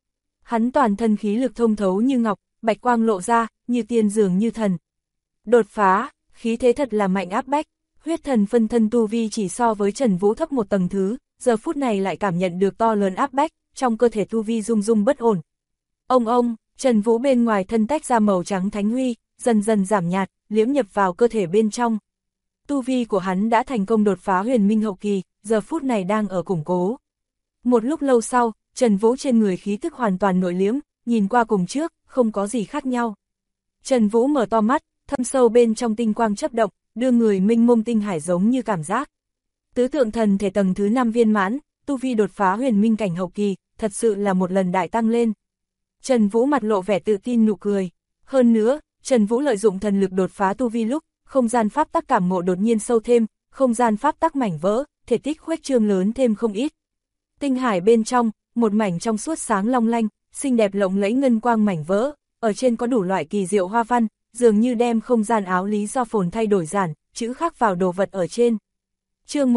Hắn toàn thân khí lực thông thấu như ngọc, bạch quang lộ ra, như tiên dường như thần. Đột phá, khí thế thật là mạnh áp bách, huyết thần phân thân tu vi chỉ so với Trần Vũ thấp một tầng thứ, giờ phút này lại cảm nhận được to lớn áp bách, trong cơ thể tu vi rung rung bất ổn. Ông, Trần Vũ bên ngoài thân tách ra màu trắng thánh huy, dần dần giảm nhạt, liễm nhập vào cơ thể bên trong. Tu vi của hắn đã thành công đột phá huyền minh hậu kỳ, giờ phút này đang ở củng cố. Một lúc lâu sau, Trần Vũ trên người khí tức hoàn toàn nội liễm, nhìn qua cùng trước, không có gì khác nhau. Trần Vũ mở to mắt, thâm sâu bên trong tinh quang chấp động, đưa người minh mông tinh hải giống như cảm giác. Tứ tượng thần thể tầng thứ 5 viên mãn, tu vi đột phá huyền minh cảnh hậu kỳ, thật sự là một lần đại tăng lên. Trần Vũ mặt lộ vẻ tự tin nụ cười. Hơn nữa, Trần Vũ lợi dụng thần lực đột phá tu vi lúc, không gian pháp tắc cảm ngộ đột nhiên sâu thêm, không gian pháp tắc mảnh vỡ, thể tích khuếch trương lớn thêm không ít. Tinh hải bên trong, một mảnh trong suốt sáng long lanh, xinh đẹp lộng lẫy ngân quang mảnh vỡ, ở trên có đủ loại kỳ diệu hoa văn, dường như đem không gian áo lý do phồn thay đổi giản, chữ khắc vào đồ vật ở trên. Chương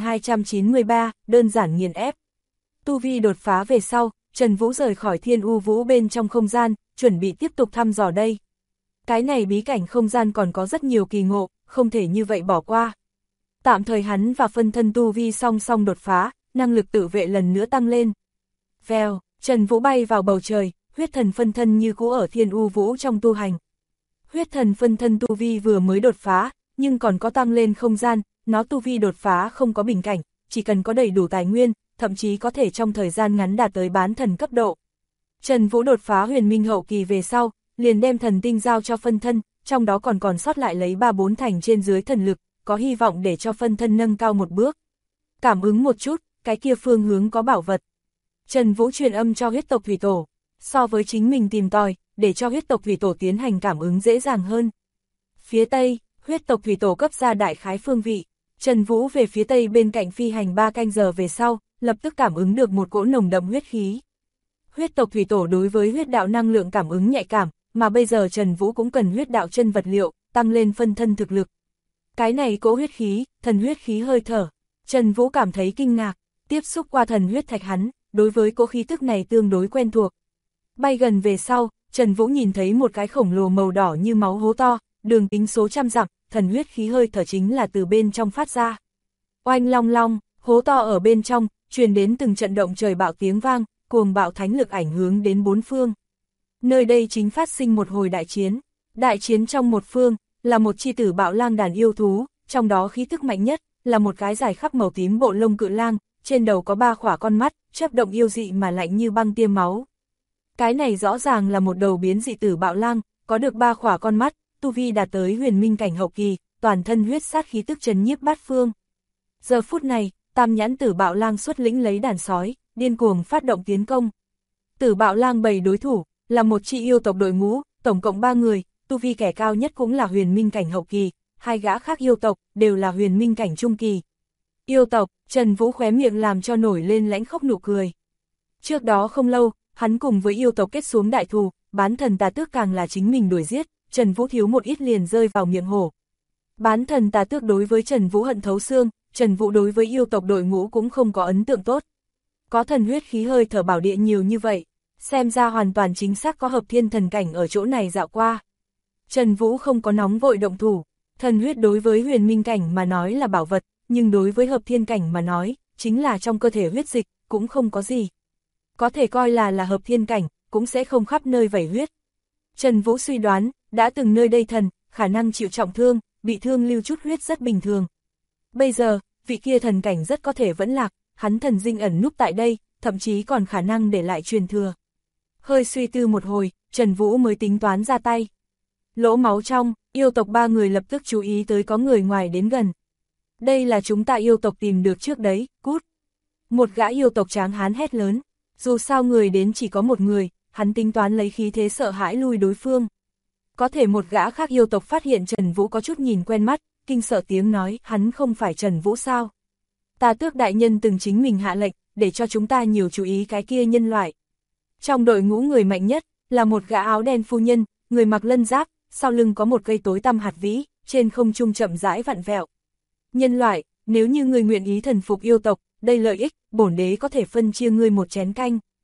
1293, đơn giản nghiền ép. Tu vi đột phá về sau, Trần Vũ rời khỏi Thiên U Vũ bên trong không gian, chuẩn bị tiếp tục thăm dò đây. Cái này bí cảnh không gian còn có rất nhiều kỳ ngộ, không thể như vậy bỏ qua. Tạm thời hắn và phân thân tu vi song song đột phá, năng lực tự vệ lần nữa tăng lên. Vèo, Trần Vũ bay vào bầu trời, huyết thần phân thân như cũ ở Thiên U Vũ trong tu hành. Huyết thần phân thân tu vi vừa mới đột phá, nhưng còn có tăng lên không gian, nó tu vi đột phá không có bình cảnh, chỉ cần có đầy đủ tài nguyên, thậm chí có thể trong thời gian ngắn đạt tới bán thần cấp độ. Trần Vũ đột phá huyền minh hậu kỳ về sau, liền đem thần tinh giao cho phân thân, trong đó còn sót lại lấy 3-4 thành trên dưới thần lực, có hy vọng để cho phân thân nâng cao một bước. Cảm ứng một chút, cái kia phương hướng có bảo vật. Trần Vũ truyền âm cho huyết tộc thủy tổ, so với chính mình tìm tòi, để cho huyết tộc thủy tổ tiến hành cảm ứng dễ dàng hơn. Phía Tây, huyết tộc thủy tổ cấp ra đại khái phương vị, Trần Vũ về phía Tây bên cạnh phi hành 3 canh giờ về sau, lập tức cảm ứng được một cỗ nồng đậm huyết khí. Huyết tộc thủy tổ đối với huyết đạo năng lượng cảm ứng nhạy cảm, mà bây giờ Trần Vũ cũng cần huyết đạo chân vật liệu, tăng lên phân thân thực lực. Cái này cỗ huyết khí, thần huyết khí hơi thở, Trần Vũ cảm thấy kinh ngạc, tiếp xúc qua thần huyết thạch hắn, đối với cỗ khí tức này tương đối quen thuộc. Bay gần về sau, Trần Vũ nhìn thấy một cái khổng lồ màu đỏ như máu hố to, đường kính số trăm dặm, thần huyết khí hơi thở chính là từ bên trong phát ra. Oanh long long, hố to ở bên trong, truyền đến từng trận động trời bạo tiếng vang, cuồng bạo thánh lực ảnh hướng đến bốn phương. Nơi đây chính phát sinh một hồi đại chiến. Đại chiến trong một phương, là một chi tử bạo lang đàn yêu thú, trong đó khí tức mạnh nhất, là một cái dài khắp màu tím bộ lông cự lang, trên đầu có 3 khỏa con mắt, chớp động yêu dị mà lạnh như băng tiêm máu. Cái này rõ ràng là một đầu biến dị tử bạo lang, có được 3 khỏa con mắt, tu vi đạt tới huyền minh cảnh hậu kỳ, toàn thân huyết sát khí tức trấn nhiếp bát phương. Giờ phút này, tam nhãn tử bạo lang xuất lĩnh lấy đàn sói, điên cuồng phát động tiến công. Tử bạo lang bầy đối thủ, là một chi yêu tộc đội ngũ, tổng cộng 3 người, tu vi kẻ cao nhất cũng là huyền minh cảnh hậu kỳ, 2 gã khác yêu tộc, đều là huyền minh cảnh trung kỳ. Yêu tộc, Trần Vũ khóe miệng làm cho nổi lên lãnh khốc nụ cười. Trước đó không lâu, hắn cùng với yêu tộc kết xuống đại thù, bán thần tà tước càng là chính mình đuổi giết, Trần Vũ thiếu một ít liền rơi vào miệng hổ. Bán thần tà tước đối với Trần Vũ hận thấu xương, Trần Vũ đối với yêu tộc đội ngũ cũng không có ấn tượng tốt. Có thần huyết khí hơi thở bảo địa nhiều như vậy, xem ra hoàn toàn chính xác có hợp thiên thần cảnh ở chỗ này dạo qua. Trần Vũ không có nóng vội động thủ, thần huyết đối với huyền minh cảnh mà nói là bảo vật, nhưng đối với hợp thiên cảnh mà nói, chính là trong cơ thể huyết dịch, cũng không có gì. Có thể coi là hợp thiên cảnh, cũng sẽ không khắp nơi vẩy huyết. Trần Vũ suy đoán, đã từng nơi đây thần, khả năng chịu trọng thương, bị thương lưu chút huyết rất bình thường. Bây giờ, vị kia thần cảnh rất có thể vẫn lạc, hắn thần dinh ẩn núp tại đây, thậm chí còn khả năng để lại truyền thừa. Hơi suy tư một hồi, Trần Vũ mới tính toán ra tay. Lỗ máu trong, yêu tộc 3 người lập tức chú ý tới có người ngoài đến gần. Đây là chúng ta yêu tộc tìm được trước đấy, cút. Một gã yêu tộc tráng hán hét lớn, dù sao người đến chỉ có một người, hắn tính toán lấy khí thế sợ hãi lui đối phương. Có thể một gã khác yêu tộc phát hiện Trần Vũ có chút nhìn quen mắt, kinh sợ tiếng nói, hắn không phải Trần Vũ sao? Tà tước đại nhân từng chính mình hạ lệnh, để cho chúng ta nhiều chú ý cái kia nhân loại. Trong đội ngũ người mạnh nhất, là một gã áo đen phu nhân, người mặc lân giáp, sau lưng có một cây tối tăm hạt vĩ, trên không trung chậm rãi vặn vẹo. Nhân loại, nếu như người nguyện ý thần phục yêu tộc, đây lợi ích, bổn đế có thể phân chia ngươi một chén canh.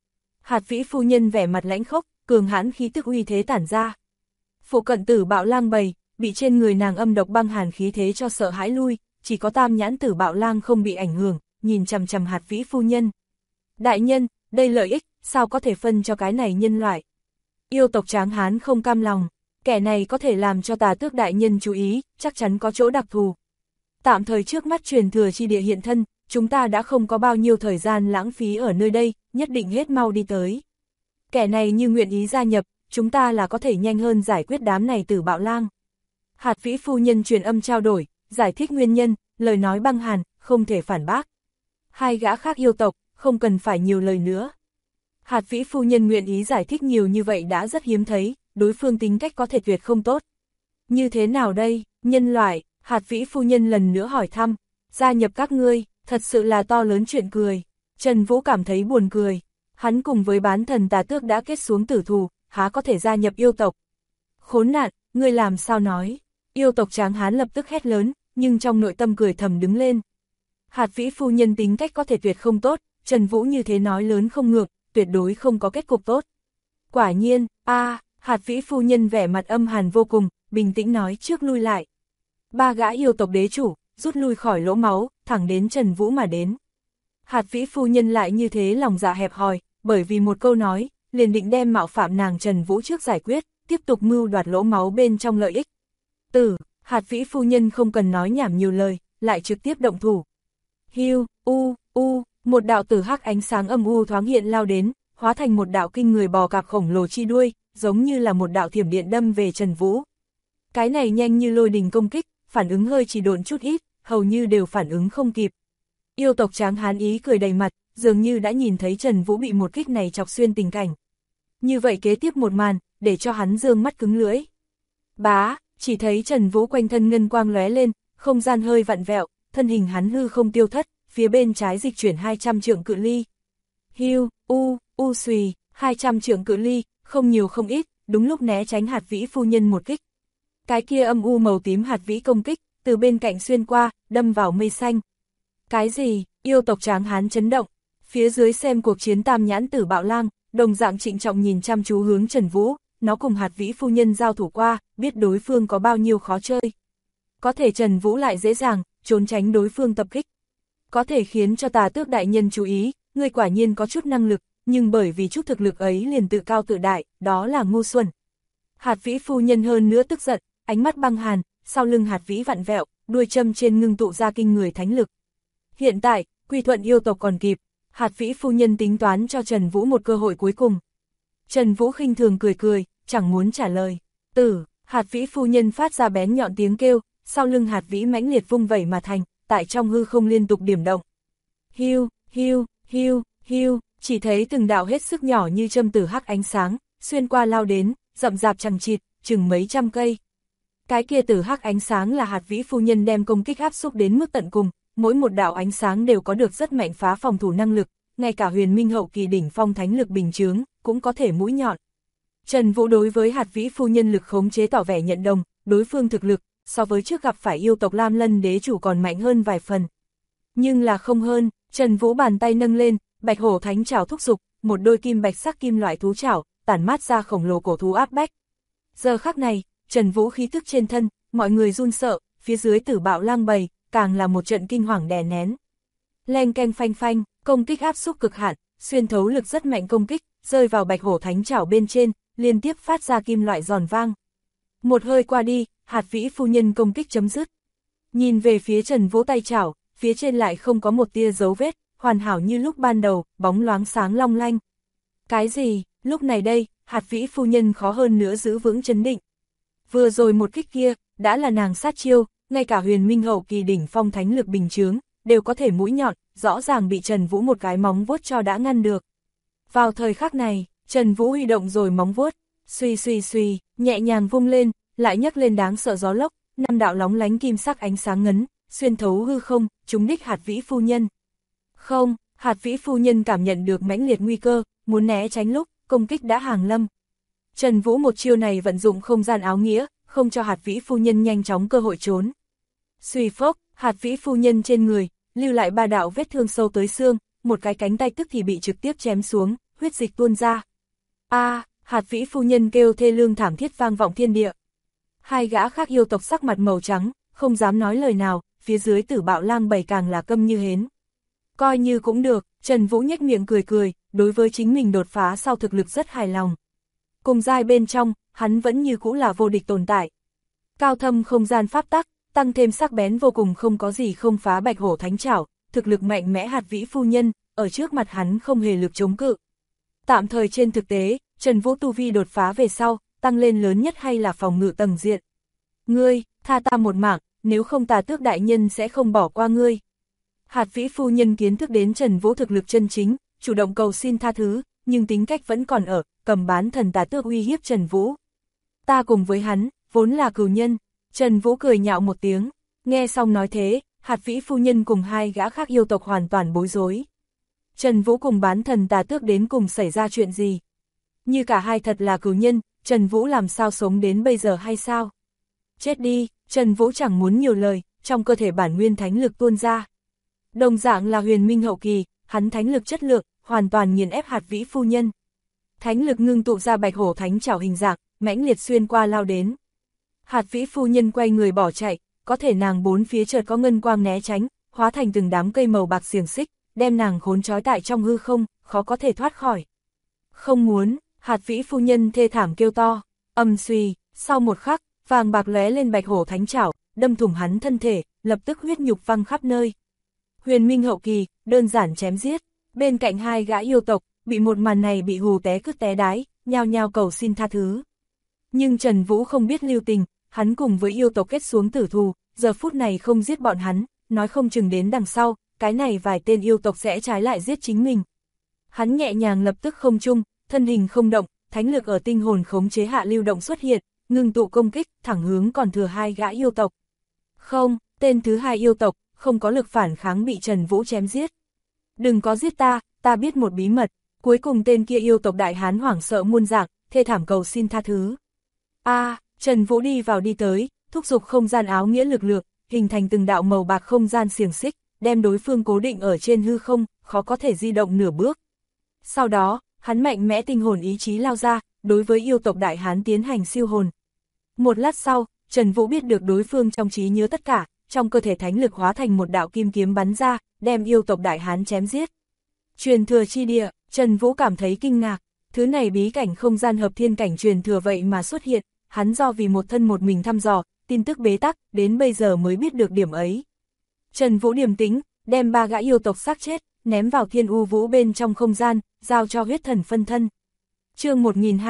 Hạt Vĩ phu nhân vẻ mặt lãnh khốc, cường hãn khí tức uy thế tản ra. Phụ cận Tử Bạo Lang bầy, bị trên người nàng âm độc băng hàn khí thế cho sợ hãi lui, chỉ có Tam Nhãn Tử Bạo Lang không bị ảnh hưởng, nhìn chằm chằm Hạt Vĩ phu nhân. Đại nhân, đây lợi ích, sao có thể phân cho cái này nhân loại? Yêu tộc Tráng Hán không cam lòng, kẻ này có thể làm cho Tà Tước đại nhân chú ý, chắc chắn có chỗ đặc thù. Tạm thời trước mắt truyền thừa chi địa hiện thân, chúng ta đã không có bao nhiêu thời gian lãng phí ở nơi đây, nhất định hết mau đi tới. Kẻ này như nguyện ý gia nhập, chúng ta là có thể nhanh hơn giải quyết đám này Tử Bạo Lang. Hạt Vĩ phu nhân truyền âm trao đổi, giải thích nguyên nhân, lời nói băng hàn, không thể phản bác. Hai gã khác yêu tộc, không cần phải nhiều lời nữa. Hạt Vĩ phu nhân nguyện ý giải thích nhiều như vậy đã rất hiếm thấy, đối phương tính cách có thể tuyệt không tốt. Như thế nào đây, nhân loại? Hạt Vĩ phu nhân lần nữa hỏi thăm, gia nhập các ngươi, thật sự là to lớn chuyện cười. Trần Vũ cảm thấy buồn cười, hắn cùng với bán thần Tà Tước đã kết xuống tử thù, há có thể gia nhập yêu tộc. Khốn nạn, ngươi làm sao nói? Yêu tộc Tráng Hán lập tức hét lớn, nhưng trong nội tâm cười thầm đứng lên. Hạt Vĩ phu nhân tính cách có thể tuyệt không tốt, Trần Vũ như thế nói lớn không ngược, tuyệt đối không có kết cục tốt. Quả nhiên, Hạt Vĩ phu nhân vẻ mặt âm hàn vô cùng, bình tĩnh nói trước lui lại. Ba gã yêu tộc đế chủ, rút lui khỏi lỗ máu, thẳng đến Trần Vũ mà đến. Hạt Vĩ phu nhân lại như thế lòng dạ hẹp hòi, bởi vì một câu nói, liền định đem mạo phạm nàng Trần Vũ trước giải quyết, tiếp tục mưu đoạt lỗ máu bên trong lợi ích. Hạt Vĩ phu nhân không cần nói nhảm nhiều lời, lại trực tiếp động thủ. Hiu, một đạo tử hắc ánh sáng âm u thoáng hiện lao đến, hóa thành một đạo kinh người bò cạp khổng lồ chi đuôi, giống như là một đạo thiểm điện đâm về Trần Vũ. Cái này nhanh như lôi đình công kích, phản ứng hơi chỉ độn chút ít, hầu như đều phản ứng không kịp. Yêu tộc Tráng Hán ý cười đầy mặt, dường như đã nhìn thấy Trần Vũ bị một kích này chọc xuyên tình cảnh. Như vậy kế tiếp một màn, để cho hắn dương mắt cứng lưỡi. Bá, chỉ thấy Trần Vũ quanh thân ngân quang lóe lên, không gian hơi vặn vẹo, thân hình hắn hư không tiêu thất, phía bên trái dịch chuyển 200 trượng cự ly. Hiu, xùy, 200 trượng cự ly, không nhiều không ít, đúng lúc né tránh Hạt Vĩ phu nhân một kích. Cái kia âm u màu tím Hạt Vĩ công kích, từ bên cạnh xuyên qua, đâm vào mây xanh. Cái gì? Yêu tộc Tráng Hán chấn động. Phía dưới xem cuộc chiến Tam Nhãn Tử Bạo Lang, đồng dạng trịnh trọng nhìn chăm chú hướng Trần Vũ, nó cùng Hạt Vĩ phu nhân giao thủ qua, biết đối phương có bao nhiêu khó chơi. Có thể Trần Vũ lại dễ dàng trốn tránh đối phương tập kích. Có thể khiến cho Tà Tước đại nhân chú ý, ngươi quả nhiên có chút năng lực, nhưng bởi vì chút thực lực ấy liền tự cao tự đại, đó là ngu xuẩn. Hạt Vĩ phu nhân hơn nữa tức giận, ánh mắt băng hàn, sau lưng Hạt Vĩ vặn vẹo, đuôi châm trên ngưng tụ ra kinh người thánh lực. Hiện tại, quy thuận yêu tộc còn kịp, Hạt Vĩ phu nhân tính toán cho Trần Vũ một cơ hội cuối cùng. Trần Vũ khinh thường cười, chẳng muốn trả lời. Hạt Vĩ phu nhân phát ra bén nhọn tiếng kêu, sau lưng Hạt Vĩ mãnh liệt vung vẩy mà thành, tại trong hư không liên tục điểm động. Hiu, chỉ thấy từng đạo hết sức nhỏ như châm tử hắc ánh sáng, xuyên qua lao đến, rậm rạp chằng chịt, chừng mấy trăm cây. Cái kia tử hắc ánh sáng là Hạt Vĩ phu nhân đem công kích áp xúc đến mức tận cùng, mỗi một đạo ánh sáng đều có được rất mạnh phá phòng thủ năng lực, ngay cả huyền minh hậu kỳ đỉnh phong thánh lực bình chướng, cũng có thể mũi nhọn. Trần Vũ đối với Hạt Vĩ phu nhân lực khống chế tỏ vẻ nhận đồng, đối phương thực lực, so với trước gặp phải yêu tộc Lam Lân đế chủ còn mạnh hơn vài phần. Nhưng là không hơn, Trần Vũ bàn tay nâng lên, bạch hổ thánh trảo thúc giục, một đôi kim bạch sắc kim loại thú trảo, tản mát ra khổng lồ cổ thú áp bách. Giờ khắc này, Trần Vũ khí tức trên thân, mọi người run sợ, phía dưới Tử Bạo Lang bầy, càng là một trận kinh hoàng đè nén. Leng keng phanh phanh, công kích áp xúc cực hạn, xuyên thấu lực rất mạnh công kích, rơi vào bạch hổ thánh trảo bên trên, liên tiếp phát ra kim loại giòn vang. Một hơi qua đi, Hạt Vĩ phu nhân công kích chấm dứt. Nhìn về phía Trần Vũ tay chảo, phía trên lại không có một tia dấu vết, hoàn hảo như lúc ban đầu, bóng loáng sáng long lanh. Cái gì? Lúc này đây, Hạt Vĩ phu nhân khó hơn nữa giữ vững trấn định. Vừa rồi một kích kia, đã là nàng sát chiêu, ngay cả huyền minh hậu kỳ đỉnh phong thánh lực bình chướng, đều có thể mũi nhọn, rõ ràng bị Trần Vũ một cái móng vuốt cho đã ngăn được. Vào thời khắc này, Trần Vũ huy động rồi móng vuốt, suy, nhẹ nhàng vung lên, lại nhấc lên đáng sợ gió lốc, 5 đạo lóng lánh kim sắc ánh sáng ngấn, xuyên thấu hư không, trúng đích Hạt Vĩ phu nhân. Không, Hạt Vĩ phu nhân cảm nhận được mãnh liệt nguy cơ, muốn né tránh lúc, công kích đã hàng lâm. Trần Vũ một chiêu này vận dụng không gian áo nghĩa, không cho Hạt Vĩ phu nhân nhanh chóng cơ hội trốn. Suy phốc, Hạt Vĩ phu nhân trên người, lưu lại 3 đạo vết thương sâu tới xương, một cái cánh tay tức thì bị trực tiếp chém xuống, huyết dịch tuôn ra. A, Hạt Vĩ phu nhân kêu thê lương thảm thiết vang vọng thiên địa. Hai gã khác yêu tộc sắc mặt màu trắng, không dám nói lời nào, phía dưới Tử Bạo Lang bầy càng là câm như hến. Coi như cũng được, Trần Vũ nhếch miệng cười cười, đối với chính mình đột phá sau thực lực rất hài lòng. Cùng giai bên trong, hắn vẫn như cũ là vô địch tồn tại. Cao thâm không gian pháp tắc, tăng thêm sắc bén vô cùng không có gì không phá Bạch Hổ Thánh Trảo, thực lực mạnh mẽ Hạt Vĩ phu nhân, ở trước mặt hắn không hề lực chống cự. Tạm thời trên thực tế, Trần Vũ tu vi đột phá về sau, tăng lên lớn nhất hay là phòng ngự tầng diện. Ngươi, tha ta một mạng, nếu không Tà Tước đại nhân sẽ không bỏ qua ngươi. Hạt Vĩ phu nhân kiến thức đến Trần Vũ thực lực chân chính, chủ động cầu xin tha thứ, nhưng tính cách vẫn còn ở, cầm bán thần Tà Tước uy hiếp Trần Vũ. Ta cùng với hắn, vốn là cừu nhân. Trần Vũ cười nhạo một tiếng, nghe xong nói thế, Hạt Vĩ phu nhân cùng hai gã khác yêu tộc hoàn toàn bối rối. Trần Vũ cùng bán thần Tà Tước đến cùng xảy ra chuyện gì? Như cả hai thật là cừu nhân, Trần Vũ làm sao sống đến bây giờ hay sao? Chết đi, Trần Vũ chẳng muốn nhiều lời, trong cơ thể bản nguyên thánh lực tuôn ra. Đồng dạng là huyền minh hậu kỳ, hắn thánh lực chất lượng, hoàn toàn nghiền ép Hạt Vĩ phu nhân. Thánh lực ngưng tụ ra Bạch Hổ Thánh Trảo hình dạng, mãnh liệt xuyên qua lao đến. Hạt Vĩ phu nhân quay người bỏ chạy, có thể nàng bốn phía chợt có ngân quang né tránh, hóa thành từng đám cây màu bạc xiềng xích, đem nàng khốn trói tại trong hư không, khó có thể thoát khỏi. Không muốn, Hạt Vĩ phu nhân thê thảm kêu to, âm suy, sau một khắc, vàng bạc lóe lên Bạch Hổ Thánh Trảo, đâm thủng hắn thân thể, lập tức huyết nhục văng khắp nơi. Huyền minh hậu kỳ, đơn giản chém giết, bên cạnh hai gã yêu tộc, bị một màn này bị hù té cứt té đái, nhao nhao cầu xin tha thứ. Nhưng Trần Vũ không biết lưu tình, hắn cùng với yêu tộc kết xuống tử thù, giờ phút này không giết bọn hắn, nói không chừng đến đằng sau, cái này vài tên yêu tộc sẽ trái lại giết chính mình. Hắn nhẹ nhàng lập tức không trung, thân hình không động, thánh lực ở tinh hồn khống chế hạ lưu động xuất hiện, ngưng tụ công kích, thẳng hướng còn thừa hai gã yêu tộc. Không, tên thứ hai yêu tộc, không có lực phản kháng bị Trần Vũ chém giết. Đừng có giết ta, ta biết một bí mật. Cuối cùng tên kia yêu tộc đại hán hoảng sợ muôn dạng, thê thảm cầu xin tha thứ. Trần Vũ đi vào đi tới, thúc giục không gian áo nghĩa lực lượng, hình thành từng đạo màu bạc không gian xiềng xích, đem đối phương cố định ở trên hư không, khó có thể di động nửa bước. Sau đó, hắn mạnh mẽ tinh hồn ý chí lao ra, đối với yêu tộc đại hán tiến hành siêu hồn. Một lát sau, Trần Vũ biết được đối phương trong trí nhớ tất cả, trong cơ thể thánh lực hóa thành một đạo kim kiếm bắn ra, đem yêu tộc đại hán chém giết. Truyền thừa chi địa, Trần Vũ cảm thấy kinh ngạc, thứ này bí cảnh không gian hợp thiên cảnh truyền thừa vậy mà xuất hiện, hắn do vì một thân một mình thăm dò, tin tức bế tắc, đến bây giờ mới biết được điểm ấy. Trần Vũ điềm tĩnh, đem ba gã yêu tộc xác chết, ném vào thiên u vũ bên trong không gian, giao cho huyết thần phân thân. Chương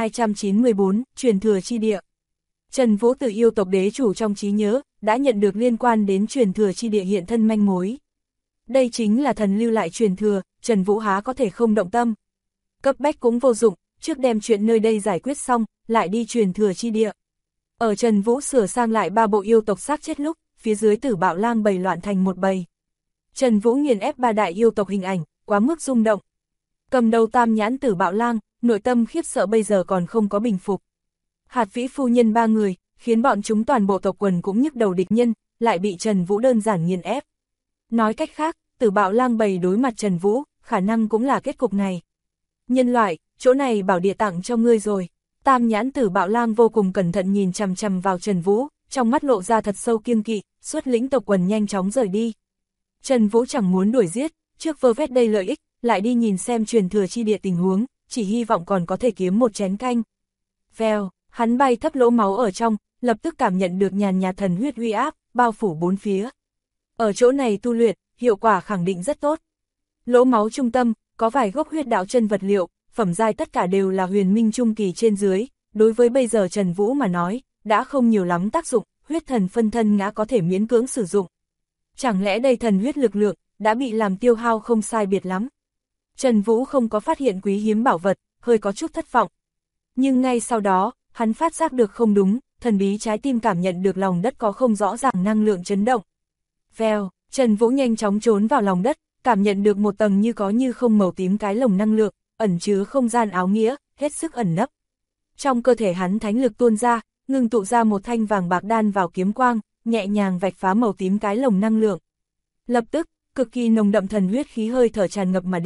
1294, truyền thừa chi địa. Trần Vũ từ yêu tộc đế chủ trong trí nhớ, đã nhận được liên quan đến truyền thừa chi địa hiện thân manh mối. Đây chính là thần lưu lại truyền thừa, Trần Vũ há có thể không động tâm. Cấp bách cũng vô dụng, trước đem chuyện nơi đây giải quyết xong, lại đi truyền thừa chi địa. Ở Trần Vũ sửa sang lại ba bộ yêu tộc xác chết lúc, phía dưới Tử Bạo Lang bầy loạn thành một bầy. Trần Vũ nghiền ép ba đại yêu tộc hình ảnh, quá mức rung động. Cầm đầu tam nhãn Tử Bạo Lang, nội tâm khiếp sợ bây giờ còn không có bình phục. Hạt Vĩ phu nhân ba người, khiến bọn chúng toàn bộ tộc quần cũng nhức đầu địch nhân, lại bị Trần Vũ đơn giản nghiền ép. Nói cách khác, Tử Bạo Lang bầy đối mặt Trần Vũ, khả năng cũng là kết cục này. Nhân loại, chỗ này bảo địa tặng cho ngươi rồi. Tam nhãn Tử Bạo Lang vô cùng cẩn thận nhìn chằm chằm vào Trần Vũ, trong mắt lộ ra thật sâu kiêng kỵ, xuất lĩnh tộc quần nhanh chóng rời đi. Trần Vũ chẳng muốn đuổi giết, trước vơ vét đây lợi ích, lại đi nhìn xem truyền thừa chi địa tình huống, chỉ hy vọng còn có thể kiếm một chén canh. Vèo, hắn bay thấp lỗ máu ở trong, lập tức cảm nhận được nhàn nhạt thần huyết uy áp, bao phủ bốn phía. Ở chỗ này tu luyện, hiệu quả khẳng định rất tốt. Lỗ máu trung tâm, có vài gốc huyết đạo chân vật liệu, phẩm giai tất cả đều là huyền minh trung kỳ trên dưới, đối với bây giờ Trần Vũ mà nói, đã không nhiều lắm tác dụng, huyết thần phân thân ngã có thể miễn cưỡng sử dụng. Chẳng lẽ đây thần huyết lực lượng, đã bị làm tiêu hao không sai biệt lắm. Trần Vũ không có phát hiện quý hiếm bảo vật, hơi có chút thất vọng. Nhưng ngay sau đó, hắn phát giác được không đúng, thần bí trái tim cảm nhận được lòng đất có không rõ ràng năng lượng chấn động. Vèo, Trần Vũ nhanh chóng trốn vào lòng đất, cảm nhận được một tầng như có như không màu tím cái lồng năng lượng, ẩn chứa không gian áo nghĩa, hết sức ẩn nấp. Trong cơ thể hắn thánh lực tuôn ra, ngưng tụ ra một thanh vàng bạc đan vào kiếm quang, nhẹ nhàng vạch phá màu tím cái lồng năng lượng. Lập tức, cực kỳ nồng đậm thần huyết khí hơi thở tràn ngập mà đến,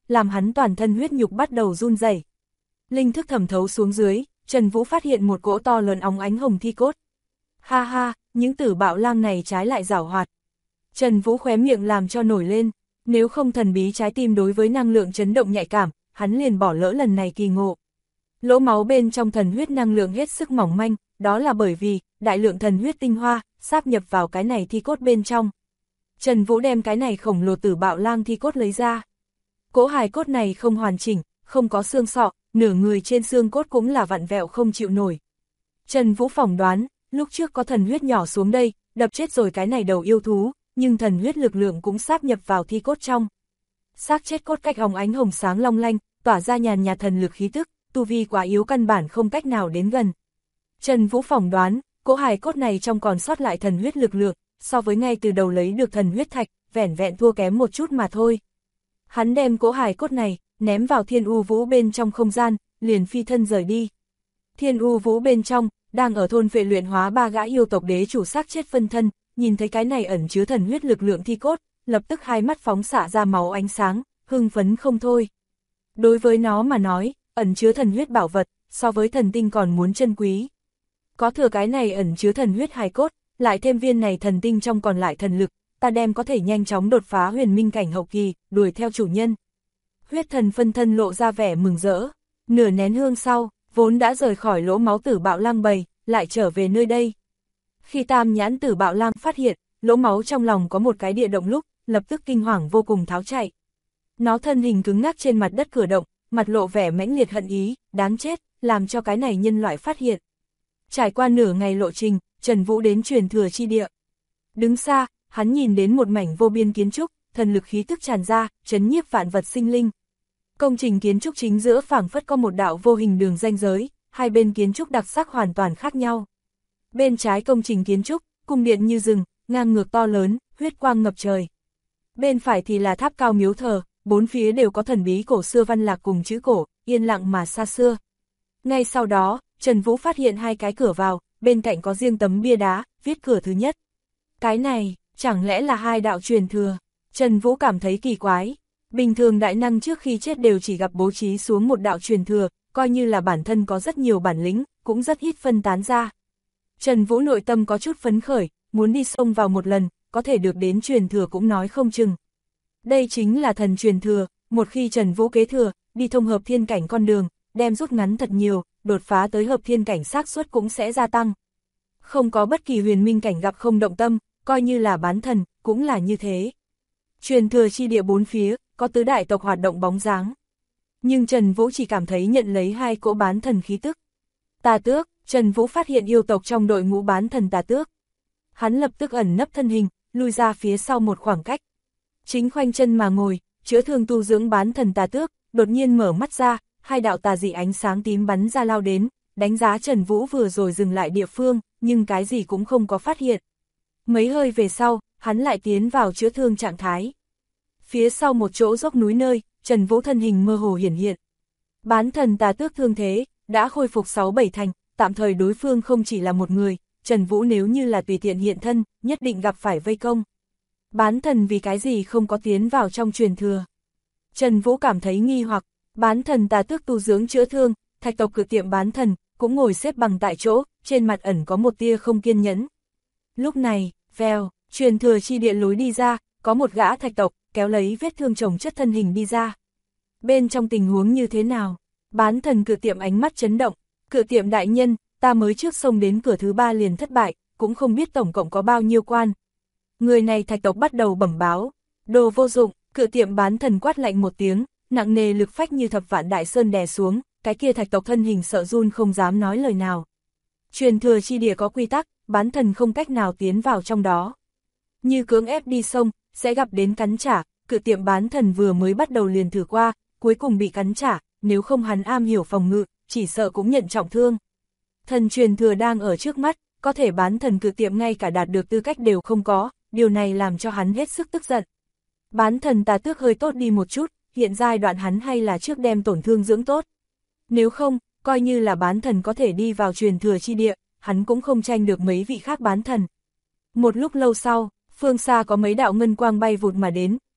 làm hắn toàn thân huyết nhục bắt đầu run rẩy. Linh thức thẩm thấu xuống dưới, Trần Vũ phát hiện một cỗ to lớn óng ánh hồng thi cốt. Ha ha, những tử bạo lang này trái lại giảo hoạt. Trần Vũ khóe miệng làm cho nổi lên, nếu không thần bí trái tim đối với năng lượng chấn động nhạy cảm, hắn liền bỏ lỡ lần này kỳ ngộ. Lỗ máu bên trong thần huyết năng lượng hết sức mỏng manh, đó là bởi vì đại lượng thần huyết tinh hoa sáp nhập vào cái này thi cốt bên trong. Trần Vũ đem cái này khổng lồ tử bạo lang thi cốt lấy ra. Cỗ hài cốt này không hoàn chỉnh, không có xương sọ, nửa người trên xương cốt cũng là vặn vẹo không chịu nổi. Trần Vũ phỏng đoán, lúc trước có thần huyết nhỏ xuống đây, đập chết rồi cái này đầu yêu thú, nhưng thần huyết lực lượng cũng sáp nhập vào thi cốt trong. Xác chết cốt cách óng ánh hồng sáng long lanh, tỏa ra nhàn nhạt thần lực khí tức, tu vi quá yếu căn bản không cách nào đến gần. Trần Vũ phỏng đoán, cỗ hài cốt này trong còn sót lại thần huyết lực lượng, so với ngay từ đầu lấy được thần huyết thạch, vẻn vẹn thua kém một chút mà thôi. Hắn đem cỗ hài cốt này, ném vào Thiên U Vũ bên trong không gian, liền phi thân rời đi. Thiên U Vũ bên trong, đang ở thôn phệ luyện hóa ba gã yêu tộc đế chủ xác chết phân thân, nhìn thấy cái này ẩn chứa thần huyết lực lượng thi cốt, lập tức hai mắt phóng xạ ra máu ánh sáng, hưng phấn không thôi. Đối với nó mà nói, ẩn chứa thần huyết bảo vật, so với thần tinh còn muốn chân quý. Có thừa cái này ẩn chứa thần huyết hài cốt, lại thêm viên này thần tinh trong còn lại thần lực, ta đem có thể nhanh chóng đột phá huyền minh cảnh hậu kỳ, đuổi theo chủ nhân. Huyết thần phân thân lộ ra vẻ mừng rỡ, nửa nén hương sau, vốn đã rời khỏi lỗ máu tử bạo lang bầy, lại trở về nơi đây. Khi tam nhãn tử bạo lang phát hiện, lỗ máu trong lòng có một cái địa động lúc, lập tức kinh hoàng vô cùng tháo chạy. Nó thân hình cứng ngắc trên mặt đất cửa động, mặt lộ vẻ mãnh liệt hận ý, đáng chết, làm cho cái này nhân loại phát hiện. Trải qua nửa ngày lộ trình, Trần Vũ đến truyền thừa chi địa. Đứng xa, hắn nhìn đến một mảnh vô biên kiến trúc, thần lực khí tức tràn ra, trấn nhiếp vạn vật sinh linh. Công trình kiến trúc chính giữa phảng phất có một đạo vô hình đường ranh giới, hai bên kiến trúc đặc sắc hoàn toàn khác nhau. Bên trái công trình kiến trúc, cung điện như rừng, ngang ngược to lớn, huyết quang ngập trời. Bên phải thì là tháp cao miếu thờ, bốn phía đều có thần bí cổ xưa văn lạc cùng chữ cổ, yên lặng mà xa xưa. Ngay sau đó, Trần Vũ phát hiện hai cái cửa vào, bên cạnh có riêng tấm bia đá, viết cửa thứ nhất. Cái này, chẳng lẽ là hai đạo truyền thừa? Trần Vũ cảm thấy kỳ quái. Bình thường đại năng trước khi chết đều chỉ gặp bố trí xuống một đạo truyền thừa, coi như là bản thân có rất nhiều bản lĩnh, cũng rất ít phân tán ra. Trần Vũ nội tâm có chút phấn khởi, muốn đi xông vào một lần, có thể được đến truyền thừa cũng nói không chừng. Đây chính là thần truyền thừa, một khi Trần Vũ kế thừa, đi thông hợp thiên cảnh con đường, đem rút ngắn thật nhiều, đột phá tới hợp thiên cảnh xác suất cũng sẽ gia tăng. Không có bất kỳ huyền minh cảnh gặp không động tâm, coi như là bán thần, cũng là như thế. Truyền thừa chi địa bốn phía, có tứ đại tộc hoạt động bóng dáng. Nhưng Trần Vũ chỉ cảm thấy nhận lấy hai cỗ bán thần khí tức. Tà tước, Trần Vũ phát hiện yêu tộc trong đội ngũ bán thần tà tước. Hắn lập tức ẩn nấp thân hình, lui ra phía sau một khoảng cách. Chính khoanh chân mà ngồi, chữa thương tu dưỡng bán thần tà tước, đột nhiên mở mắt ra, hai đạo tà dị ánh sáng tím bắn ra lao đến, đánh giá Trần Vũ vừa rồi dừng lại địa phương, nhưng cái gì cũng không có phát hiện. Mấy hơi về sau, hắn lại tiến vào chữa thương trạng thái. Phía sau một chỗ dốc núi nơi, Trần Vũ thân hình mơ hồ hiển hiện. Bán thần tà tước thương thế, đã khôi phục 6-7 thành, tạm thời đối phương không chỉ là một người, Trần Vũ nếu như là tùy tiện hiện thân, nhất định gặp phải vây công. Bán thần vì cái gì không có tiến vào trong truyền thừa? Trần Vũ cảm thấy nghi hoặc, bán thần tà tước tu dưỡng chữa thương, thạch tộc cự tiệm bán thần, cũng ngồi xếp bằng tại chỗ, trên mặt ẩn có một tia không kiên nhẫn. Lúc này, vèo, truyền thừa chi địa lối đi ra, có một gã thạch tộc, kéo lấy vết thương chồng chất thân hình đi ra. Bên trong tình huống như thế nào? Bán thần cự tiệm ánh mắt chấn động, cự tiệm đại nhân, ta mới trước xông đến cửa thứ 3 liền thất bại, cũng không biết tổng cộng có bao nhiêu quan. Người này thạch tộc bắt đầu bẩm báo, đồ vô dụng, cự tiệm bán thần quát lạnh một tiếng, nặng nề lực phách như thập vạn đại sơn đè xuống, cái kia thạch tộc thân hình sợ run không dám nói lời nào. Truyền thừa chi địa có quy tắc, bán thần không cách nào tiến vào trong đó. Như cưỡng ép đi sông, sẽ gặp đến cắn trả, cự tiệm bán thần vừa mới bắt đầu liền thử qua, cuối cùng bị cắn trả, nếu không hắn am hiểu phòng ngự, chỉ sợ cũng nhận trọng thương. Thần truyền thừa đang ở trước mắt, có thể bán thần cự tiệm ngay cả đạt được tư cách đều không có, điều này làm cho hắn hết sức tức giận. Bán thần tà tước hơi tốt đi một chút, hiện giai đoạn hắn hay là trước đem tổn thương dưỡng tốt. Nếu không, coi như là bán thần có thể đi vào truyền thừa chi địa, hắn cũng không tranh được mấy vị khác bán thần. Một lúc lâu sau, phương xa có mấy đạo ngân quang bay vụt mà đến,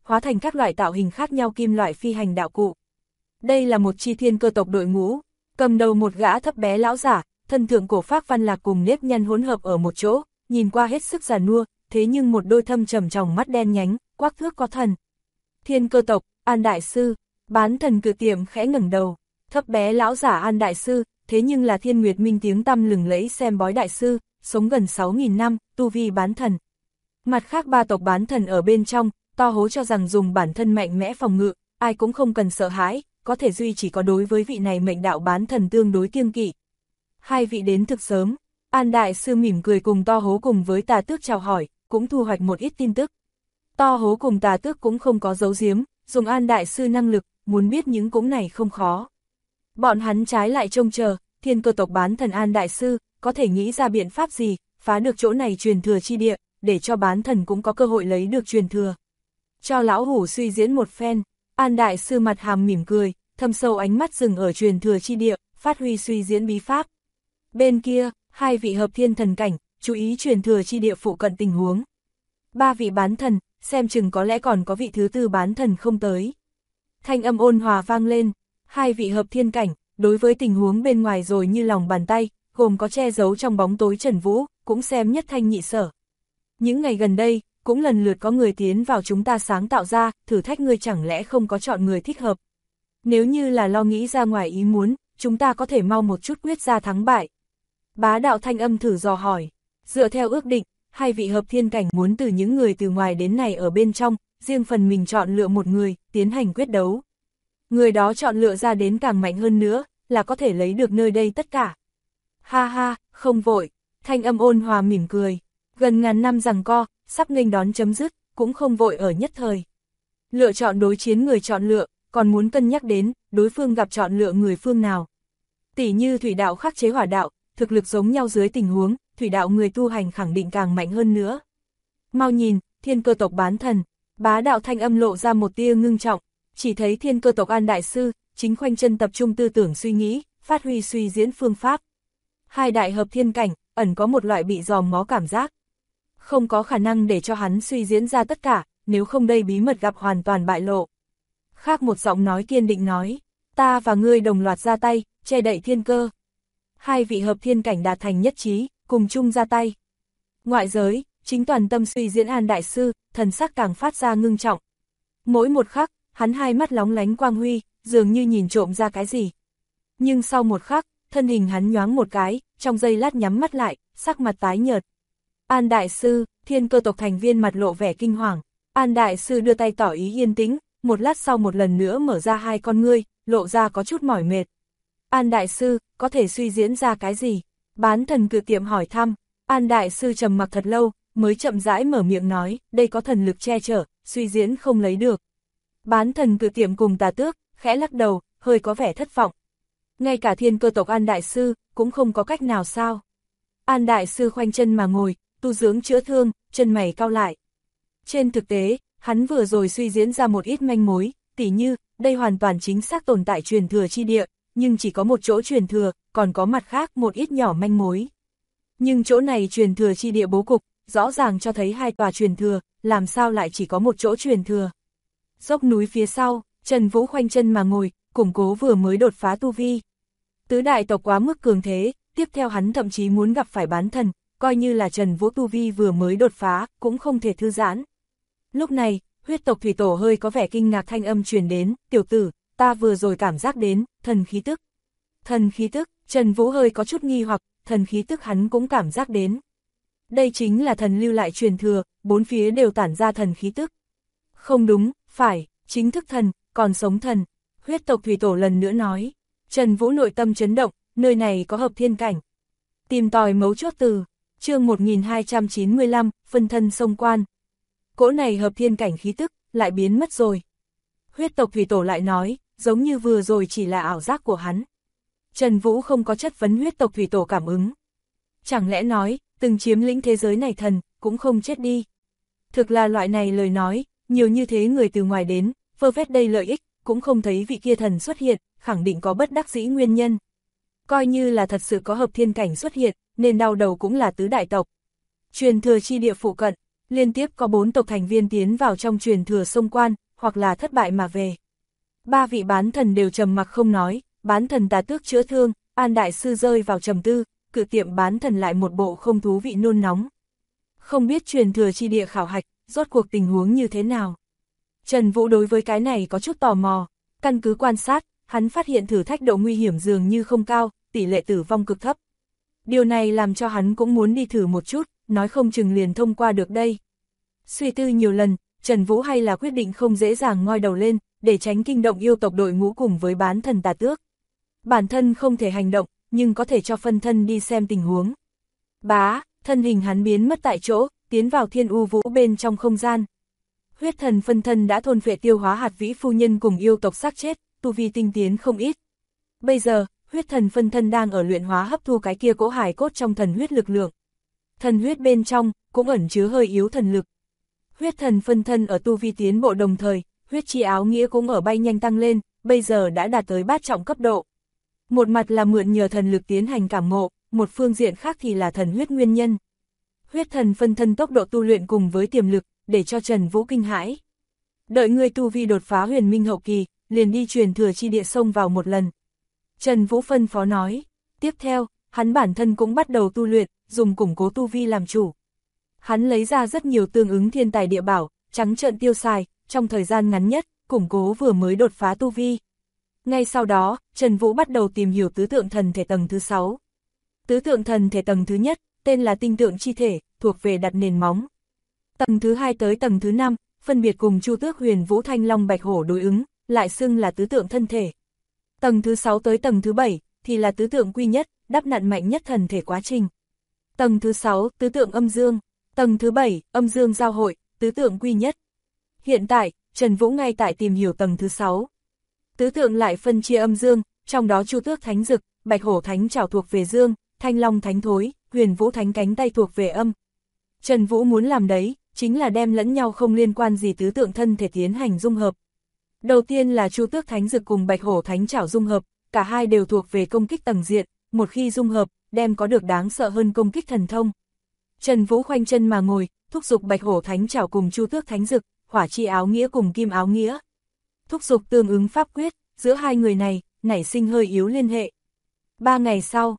hóa thành các loại tạo hình khác nhau kim loại phi hành đạo cụ. Đây là một chi thiên cơ tộc đội ngũ, cầm đầu một gã thấp bé lão giả, thân thượng cổ phác văn lạc cùng nếp nhăn hỗn hợp ở một chỗ, nhìn qua hết sức già nua, thế nhưng một đôi thâm trầm tròng mắt đen nhánh, quắc thước có thần. Thiên cơ tộc, An Đại Sư, Bán Thần Cự Tiệm khẽ ngẩng đầu, thấp bé lão giả An Đại Sư, thế nhưng là Thiên Nguyệt Minh tiếng tăm lừng lẫy xem bói đại sư, sống gần 6.000 năm, tu vi bán thần. Mặt khác ba tộc bán thần ở bên trong, to hố cho rằng dùng bản thân mạnh mẽ phòng ngự, ai cũng không cần sợ hãi, có thể duy chỉ có đối với vị này mệnh đạo bán thần tương đối kiêng kỵ. Hai vị đến thực sớm, An Đại Sư mỉm cười cùng to hố cùng với Tà Tước chào hỏi, cũng thu hoạch một ít tin tức. To hố cùng Tà Tước cũng không có giấu giếm, dùng An Đại Sư năng lực, muốn biết những cũng này không khó. Bọn hắn trái lại trông chờ, thiên cơ tộc bán thần An Đại Sư, có thể nghĩ ra biện pháp gì, phá được chỗ này truyền thừa chi địa, để cho bán thần cũng có cơ hội lấy được truyền thừa. Cho lão hủ suy diễn một phen, An Đại Sư mặt hàm mỉm cười, thâm sâu ánh mắt dừng ở truyền thừa chi địa, phát huy suy diễn bí pháp. Bên kia, hai vị hợp thiên thần cảnh, chú ý truyền thừa chi địa phụ cận tình huống. Ba vị bán thần, xem chừng có lẽ còn có vị thứ tư bán thần không tới. Thanh âm ôn hòa vang lên, hai vị hợp thiên cảnh, đối với tình huống bên ngoài rồi như lòng bàn tay, gồm có che giấu trong bóng tối Trần Vũ, cũng xem nhất thanh nhị sở. Những ngày gần đây, cũng lần lượt có người tiến vào chúng ta sáng tạo ra, thử thách ngươi chẳng lẽ không có chọn người thích hợp. Nếu như là lo nghĩ ra ngoài ý muốn, chúng ta có thể mau một chút quyết ra thắng bại. Bá đạo thanh âm thử dò hỏi, dựa theo ước định, hai vị hợp thiên cảnh muốn từ những người từ ngoài đến này ở bên trong, riêng phần mình chọn lựa một người, tiến hành quyết đấu. Người đó chọn lựa ra đến càng mạnh hơn nữa, là có thể lấy được nơi đây tất cả. Ha ha, không vội, thanh âm ôn hòa mỉm cười, gần ngàn năm giằng co, sắp nghênh đón chấm dứt, cũng không vội ở nhất thời. Lựa chọn đối chiến người chọn lựa, còn muốn cân nhắc đến, đối phương gặp chọn lựa người phương nào. Tỷ như thủy đạo khắc chế hỏa đạo, thực lực giống nhau dưới tình huống, thủy đạo người tu hành khẳng định càng mạnh hơn nữa. Mau nhìn, thiên cơ tộc bán thần, bá đạo thanh âm lộ ra một tia ngưng trọng, chỉ thấy thiên cơ tộc An Đại Sư, chính khoanh chân tập trung tư tưởng suy nghĩ, phát huy suy diễn phương pháp. Hai đại hợp thiên cảnh, ẩn có một loại bị dòm ngó cảm giác. Không có khả năng để cho hắn suy diễn ra tất cả, nếu không đây bí mật gặp hoàn toàn bại lộ. Khác một giọng nói kiên định nói, ta và ngươi đồng loạt ra tay, che đậy thiên cơ. Hai vị hợp thiên cảnh đạt thành nhất trí, cùng chung ra tay. Ngoại giới, chính toàn tâm suy diễn An Đại Sư, thần sắc càng phát ra ngưng trọng. Mỗi một khắc, hắn hai mắt lóng lánh quang huy, dường như nhìn trộm ra cái gì. Nhưng sau một khắc, thân hình hắn nhoáng một cái, trong giây lát nhắm mắt lại, sắc mặt tái nhợt. An Đại Sư, thiên cơ tộc thành viên mặt lộ vẻ kinh hoàng. An Đại Sư đưa tay tỏ ý yên tĩnh, một lát sau một lần nữa mở ra hai con ngươi, lộ ra có chút mỏi mệt. An Đại Sư, có thể suy diễn ra cái gì? Bán thần Cự Tiệm hỏi thăm. An Đại Sư trầm mặc thật lâu, mới chậm rãi mở miệng nói, đây có thần lực che chở, suy diễn không lấy được. Bán thần Cự Tiệm cùng Tà Tước, khẽ lắc đầu, hơi có vẻ thất vọng. Ngay cả thiên cơ tộc An Đại Sư, cũng không có cách nào sao. An Đại Sư khoanh chân mà ngồi, tu dưỡng chữa thương, chân mày cau lại. Trên thực tế, hắn vừa rồi suy diễn ra một ít manh mối, tỉ như, đây hoàn toàn chính xác tồn tại truyền thừa chi địa, nhưng chỉ có một chỗ truyền thừa, còn có mặt khác một ít nhỏ manh mối. Nhưng chỗ này truyền thừa chi địa bố cục, rõ ràng cho thấy hai tòa truyền thừa, làm sao lại chỉ có một chỗ truyền thừa. Dốc núi phía sau, Trần Vũ khoanh chân mà ngồi, củng cố vừa mới đột phá tu vi. Tứ đại tộc quá mức cường thế, tiếp theo hắn thậm chí muốn gặp phải bán thần, coi như là Trần Vũ tu vi vừa mới đột phá, cũng không thể thư giãn. Lúc này, huyết tộc thủy tổ hơi có vẻ kinh ngạc thanh âm truyền đến, tiểu tử, ta vừa rồi cảm giác đến, thần khí tức. Thần khí tức, Trần Vũ hơi có chút nghi hoặc, thần khí tức hắn cũng cảm giác đến. Đây chính là thần lưu lại truyền thừa, bốn phía đều tản ra thần khí tức. Không đúng, phải, chính thức thần, còn sống thần. Huyết tộc thủy tổ lần nữa nói. Trần Vũ nội tâm chấn động, nơi này có hợp thiên cảnh. Tìm tòi mấu chốt từ, chương 1295, phân thân sông quan. Cỗ này hợp thiên cảnh khí tức, lại biến mất rồi. Huyết tộc thủy tổ lại nói, giống như vừa rồi chỉ là ảo giác của hắn. Trần Vũ không có chất vấn huyết tộc thủy tổ cảm ứng. Chẳng lẽ nói, từng chiếm lĩnh thế giới này thần, cũng không chết đi. Thực là loại này lời nói, nhiều như thế người từ ngoài đến, vơ vét đây lợi ích, cũng không thấy vị kia thần xuất hiện, khẳng định có bất đắc dĩ nguyên nhân. Coi như là thật sự có hợp thiên cảnh xuất hiện, nên đau đầu cũng là tứ đại tộc. Truyền thừa chi địa phụ cận, liên tiếp có 4 tộc thành viên tiến vào trong truyền thừa sông quan, hoặc là thất bại mà về. 3 vị bán thần đều trầm mặc không nói, bán thần Tà Tước chữa thương, An đại sư rơi vào trầm tư, cự tiệm bán thần lại một bộ không thú vị nôn nóng. Không biết truyền thừa chi địa khảo hạch, rốt cuộc tình huống như thế nào. Trần Vũ đối với cái này có chút tò mò, căn cứ quan sát, hắn phát hiện thử thách độ nguy hiểm dường như không cao, tỷ lệ tử vong cực thấp. Điều này làm cho hắn cũng muốn đi thử một chút, nói không chừng liền thông qua được đây. Suy tư nhiều lần, Trần Vũ hay là quyết định không dễ dàng ngoi đầu lên, để tránh kinh động yêu tộc đội ngũ cùng với bán thần Tà Tước. Bản thân không thể hành động, nhưng có thể cho phân thân đi xem tình huống. Bá, thân hình hắn biến mất tại chỗ, tiến vào Thiên U Vũ bên trong không gian. Huyết thần phân thân đã thôn phệ tiêu hóa hạt vĩ phu nhân cùng yêu tộc xác chết, tu vi tinh tiến không ít. Bây giờ, huyết thần phân thân đang ở luyện hóa hấp thu cái kia cỗ hải cốt trong thần huyết lực lượng. Thần huyết bên trong, cũng ẩn chứa hơi yếu thần lực. Huyết thần phân thân ở tu vi tiến bộ đồng thời, huyết chi áo nghĩa cũng ở bay nhanh tăng lên, bây giờ đã đạt tới bát trọng cấp độ. Một mặt là mượn nhờ thần lực tiến hành cảm ngộ, một phương diện khác thì là thần huyết nguyên nhân. Huyết thần phân thân tốc độ tu luyện cùng với tiềm lực, để cho Trần Vũ kinh hãi. Đợi ngươi tu vi đột phá huyền minh hậu kỳ, liền đi truyền thừa chi địa xông vào một lần. Trần Vũ phân phó nói. Tiếp theo, hắn bản thân cũng bắt đầu tu luyện, dùng củng cố tu vi làm chủ. Hắn lấy ra rất nhiều tương ứng thiên tài địa bảo, trắng trợn tiêu xài, trong thời gian ngắn nhất, củng cố vừa mới đột phá tu vi. Ngay sau đó, Trần Vũ bắt đầu tìm hiểu tứ tượng thần thể tầng thứ 6. Tứ tượng thần thể tầng thứ nhất, tên là tinh tượng chi thể, thuộc về đặt nền móng. Tầng thứ 2 tới tầng thứ 5, phân biệt cùng Chu Tước Huyền Vũ Thanh Long Bạch Hổ đối ứng, lại xưng là tứ tượng thân thể. Tầng thứ 6 tới tầng thứ 7, thì là tứ tượng quy nhất, đắp nặn mạnh nhất thần thể quá trình. Tầng thứ 6, tứ tượng âm dương. Tầng thứ 7, âm dương giao hội, tứ tượng quy nhất. Hiện tại, Trần Vũ ngay tại tìm hiểu tầng thứ 6. Tứ tượng lại phân chia âm dương, trong đó Chu Tước Thánh Dực, Bạch Hổ Thánh Trảo thuộc về dương, Thanh Long Thánh Thối, Huyền Vũ Thánh Cánh Tay thuộc về âm. Trần Vũ muốn làm đấy, chính là đem lẫn nhau không liên quan gì tứ tượng thân thể tiến hành dung hợp. Đầu tiên là Chu Tước Thánh Dực cùng Bạch Hổ Thánh Trảo dung hợp, cả hai đều thuộc về công kích tầng diện, một khi dung hợp, đem có được đáng sợ hơn công kích thần thông. Trần Vũ khoanh chân mà ngồi, thúc giục Bạch Hổ Thánh Trảo cùng Chu Tước Thánh Dực, hỏa chi áo nghĩa cùng kim áo nghĩa. Thúc giục tương ứng pháp quyết, giữa hai người này, nảy sinh hơi yếu liên hệ. 3 ngày sau,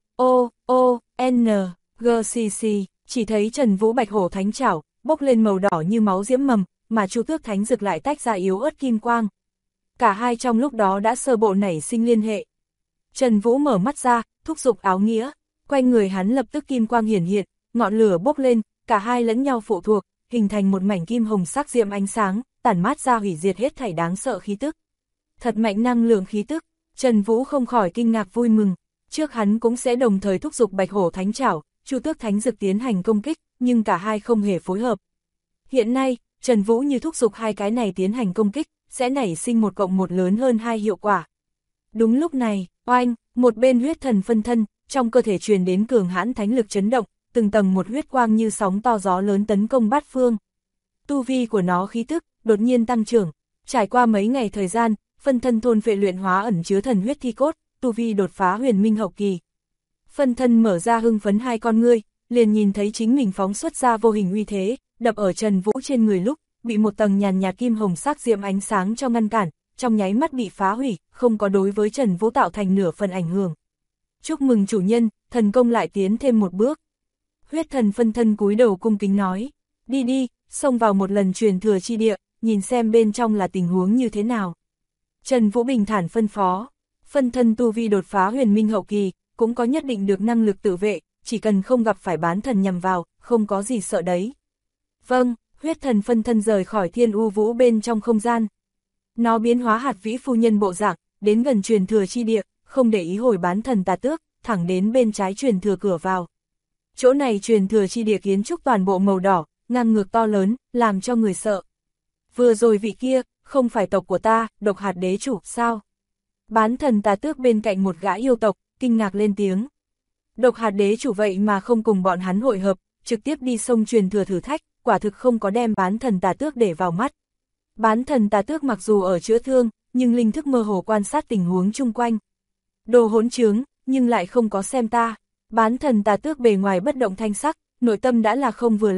GCC, chỉ thấy Trần Vũ Bạch Hổ Thánh Trảo, bốc lên màu đỏ như máu diễm mầm, mà Chu Tước Thánh Dực lại tách ra yếu ớt kim quang. Cả hai trong lúc đó đã sơ bộ nảy sinh liên hệ. Trần Vũ mở mắt ra, thúc giục áo nghĩa, quanh người hắn lập tức kim quang hiển hiện, ngọn lửa bốc lên, cả hai lẫn nhau phụ thuộc, hình thành một mảnh kim hồng sắc diệm ánh sáng, tản mát ra hủy diệt hết thảy đáng sợ khí tức. Thật mạnh năng lượng khí tức, Trần Vũ không khỏi kinh ngạc vui mừng, trước hắn cũng sẽ đồng thời thúc giục Bạch Hổ Thánh Trảo, Chu Tước Thánh Dực tiến hành công kích, nhưng cả hai không hề phối hợp. Hiện nay, Trần Vũ như thúc giục hai cái này tiến hành công kích, sẽ nảy sinh 1 cộng 1 lớn hơn 2 hiệu quả. Đúng lúc này, oanh, một bên huyết thần phân thân, trong cơ thể truyền đến cường hãn thánh lực chấn động, từng tầng một huyết quang như sóng to gió lớn tấn công bát phương. Tu vi của nó khí tức, đột nhiên tăng trưởng, trải qua mấy ngày thời gian, phân thân thôn phệ luyện hóa ẩn chứa thần huyết thi cốt, tu vi đột phá huyền minh hậu kỳ. Phân thân mở ra hưng phấn hai con ngươi, liền nhìn thấy chính mình phóng xuất ra vô hình uy thế, đập ở Trần Vũ trên người lúc, bị một tầng nhàn nhạt kim hồng sắc diệm ánh sáng cho ngăn cản, trong nháy mắt bị phá hủy, không có đối với Trần Vũ tạo thành nửa phần ảnh hưởng. Chúc mừng chủ nhân, thần công lại tiến thêm một bước. Huyết thần phân thân cúi đầu cung kính nói, đi đi, xông vào một lần truyền thừa chi địa, nhìn xem bên trong là tình huống như thế nào. Trần Vũ bình thản phân phó, phân thân tu vi đột phá huyền minh hậu kỳ, cũng có nhất định được năng lực tự vệ, chỉ cần không gặp phải bán thần nhằm vào, không có gì sợ đấy. Vâng, huyết thần phân thân rời khỏi Thiên U Vũ bên trong không gian. Nó biến hóa hạt vĩ phu nhân bộ dạng, đến gần truyền thừa chi địa, không để ý hồi bán thần Tà Tước, thẳng đến bên trái truyền thừa cửa vào. Chỗ này truyền thừa chi địa kiến trúc toàn bộ màu đỏ, ngang ngược to lớn, làm cho người sợ. Vừa rồi vị kia, không phải tộc của ta, Độc Hạt Đế chủ, sao? Bán thần Tà Tước bên cạnh một gã yêu tộc, kinh ngạc lên tiếng. Độc Hạt Đế chủ vậy mà không cùng bọn hắn hội hợp, trực tiếp đi sông truyền thừa thử thách, quả thực không có đem bán thần Tà Tước để vào mắt. Bán thần Tà Tước mặc dù ở chữa thương, nhưng linh thức mơ hồ quan sát tình huống chung quanh. Đồ hỗn trướng, nhưng lại không có xem ta. Bán thần Tà Tước bề ngoài bất động thanh sắc, nội tâm đã là không vừa lòng,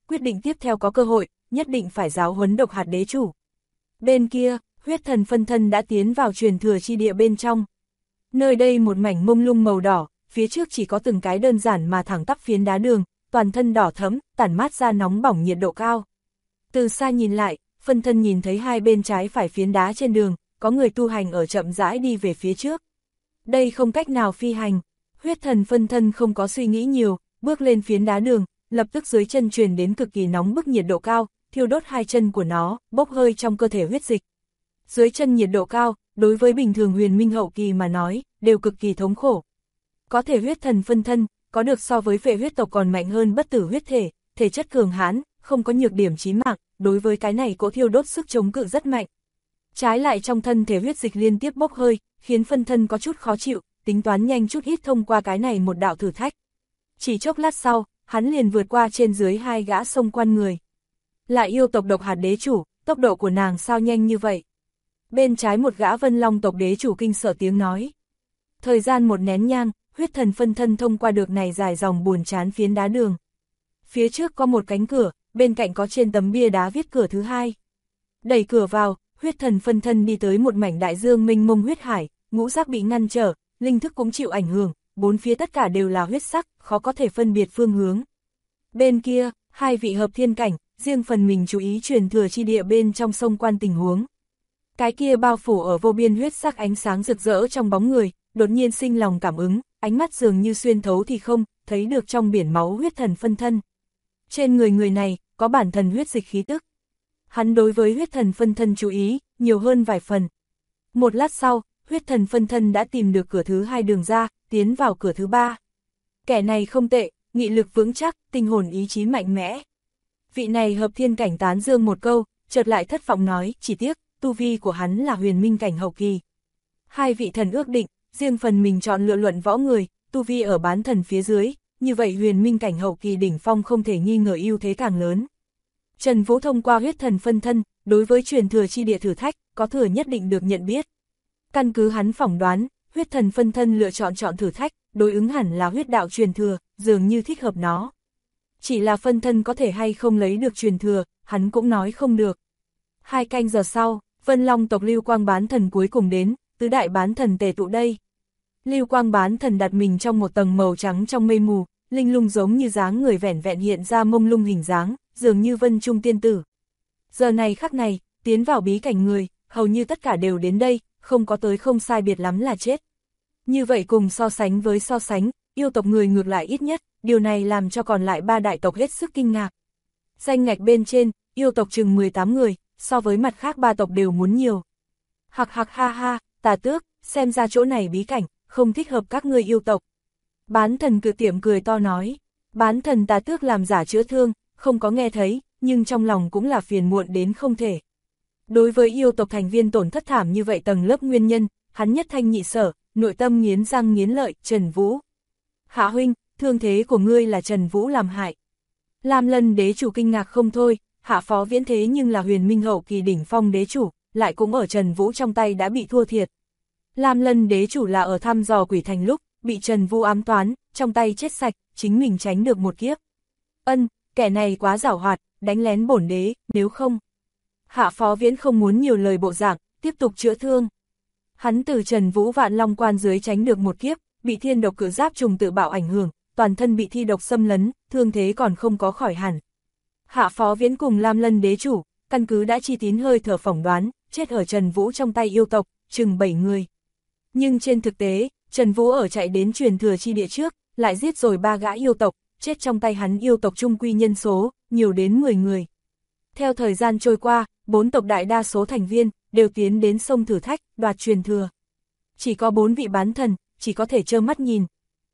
quyết định tiếp theo có cơ hội, nhất định phải giáo huấn độc hạt đế chủ. Bên kia, huyết thần phân thân đã tiến vào truyền thừa chi địa bên trong. Nơi đây một mảnh mông lung màu đỏ, phía trước chỉ có từng cái đơn giản mà thẳng tắp phiến đá đường, toàn thân đỏ thẫm, tản mát ra nóng bỏng nhiệt độ cao. Từ xa nhìn lại, phân thân nhìn thấy hai bên trái phải phiến đá trên đường, có người tu hành ở chậm rãi đi về phía trước. Đây không cách nào phi hành, huyết thần phân thân không có suy nghĩ nhiều, bước lên phiến đá đường, lập tức dưới chân truyền đến cực kỳ nóng bức nhiệt độ cao, thiêu đốt hai chân của nó, bốc hơi trong cơ thể huyết dịch. Dưới chân nhiệt độ cao, đối với bình thường huyền minh hậu kỳ mà nói, đều cực kỳ thống khổ. Có thể huyết thần phân thân, có được so với phệ huyết tộc còn mạnh hơn bất tử huyết thể, thể chất cường hãn, không có nhược điểm chí mạng, đối với cái này cỗ thiêu đốt sức chống cự rất mạnh. Trái lại trong thân thể huyết dịch liên tiếp bốc hơi, khiến phân thân có chút khó chịu, tính toán nhanh chút hít thông qua cái này một đạo thử thách. Chỉ chốc lát sau, hắn liền vượt qua trên dưới hai gã xông quan người. Lại yêu tộc độc hạt đế chủ, tốc độ của nàng sao nhanh như vậy? Bên trái một gã Vân Long tộc đế chủ kinh sợ tiếng nói. Thời gian một nén nhang, huyết thần phân thân thông qua được này dài dòng buồn chán phiến đá đường. Phía trước có một cánh cửa, bên cạnh có trên tấm bia đá viết cửa thứ hai. Đẩy cửa vào, huyết thần phân thân đi tới một mảnh đại dương mênh mông huyết hải, ngũ giác bị ngăn trở, linh thức cũng chịu ảnh hưởng, bốn phía tất cả đều là huyết sắc, khó có thể phân biệt phương hướng. Bên kia, hai vị hợp thiên cảnh, riêng phần mình chú ý truyền thừa chi địa bên trong sông quan tình huống. Cái kia bao phủ ở vô biên huyết sắc ánh sáng rực rỡ trong bóng người, đột nhiên sinh lòng cảm ứng, ánh mắt dường như xuyên thấu thì không, thấy được trong biển máu huyết thần phân thân. Trên người này, có bản thần huyết dịch khí tức. Hắn đối với huyết thần phân thân chú ý, nhiều hơn vài phần. Một lát sau, huyết thần phân thân đã tìm được cửa thứ hai đường ra, tiến vào cửa thứ ba. Kẻ này không tệ, nghị lực vững chắc, tinh hồn ý chí mạnh mẽ. Vị này hợp thiên cảnh tán dương một câu, chợt lại thất vọng nói, chỉ tiếc, tu vi của hắn là huyền minh cảnh hậu kỳ. Hai vị thần ước định, riêng phần mình chọn lựa luận võ người, tu vi ở bán thần phía dưới, như vậy huyền minh cảnh hậu kỳ đỉnh phong không thể nghi ngờ ưu thế càng lớn. Trần Vũ thông qua huyết thần phân thân, đối với truyền thừa chi địa thử thách, có thừa nhất định được nhận biết. Căn cứ hắn phỏng đoán, huyết thần phân thân lựa chọn thử thách, đối ứng hẳn là huyết đạo truyền thừa, dường như thích hợp nó. Chỉ là phân thân có thể hay không lấy được truyền thừa, hắn cũng nói không được. 2 canh giờ sau, Vân Long tộc Lưu Quang bán thần cuối cùng đến, tứ đại bán thần tề tụ đây. Lưu Quang bán thần đặt mình trong một tầng màu trắng trong mây mù, linh lung giống như dáng người vẻn vẹn hiện ra mông lung hình dáng, dường như vân trung tiên tử. Giờ này khắc này, tiến vào bí cảnh người, hầu như tất cả đều đến đây, không có tới không sai biệt lắm là chết. Như vậy cùng so sánh với so sánh, yêu tộc người ngược lại ít nhất, điều này làm cho còn lại 3 đại tộc hết sức kinh ngạc. Danh ngạch bên trên, yêu tộc chừng 18 người, so với mặt khác 3 tộc đều muốn nhiều. Hạc hạc ha ha, Tà Tước, xem ra chỗ này bí cảnh, không thích hợp các ngươi yêu tộc. Bán thần cự tiệm cười to nói, bán thần Tà Tước làm giả chữa thương, không có nghe thấy, nhưng trong lòng cũng là phiền muộn đến không thể. Đối với yêu tộc thành viên tổn thất thảm như vậy tầng lớp nguyên nhân, hắn nhất thanh nhị sở, nội tâm nghiến răng nghiến lợi, Trần Vũ. Hạ huynh, thương thế của ngươi là Trần Vũ làm hại. Lam Lân đế chủ kinh ngạc không thôi, Hạ Phó Viễn thế nhưng là huyền minh hậu kỳ đỉnh phong đế chủ, lại cũng ở Trần Vũ trong tay đã bị thua thiệt. Lam Lân đế chủ là ở thăm dò quỷ thành lúc, bị Trần Vũ ám toán, trong tay chết sạch, chính mình tránh được một kiếp. Ân, kẻ này quá giảo hoạt, đánh lén bổn đế, nếu không. Hạ Phó Viễn không muốn nhiều lời bộ dạng, tiếp tục chữa thương. Hắn từ Trần Vũ Vạn Long Quan dưới tránh được một kiếp, bị thiên độc cự giáp trùng tự bạo ảnh hưởng, toàn thân bị thi độc xâm lấn, thương thế còn không có khỏi hẳn. Hạ Phó Viễn cùng Lam Lân đế chủ, căn cứ đã chi tín hơi thở phỏng đoán, chết ở Trần Vũ trong tay yêu tộc, chừng 7 người. Nhưng trên thực tế, Trần Vũ ở chạy đến truyền thừa chi địa trước, lại giết rồi 3 gã yêu tộc, chết trong tay hắn yêu tộc trung quy nhân số, nhiều đến 10 người. Theo thời gian trôi qua, 4 tộc đại đa số thành viên, đều tiến đến sông thử thách, đoạt truyền thừa. Chỉ có 4 vị bán thần, chỉ có thể trơ mắt nhìn.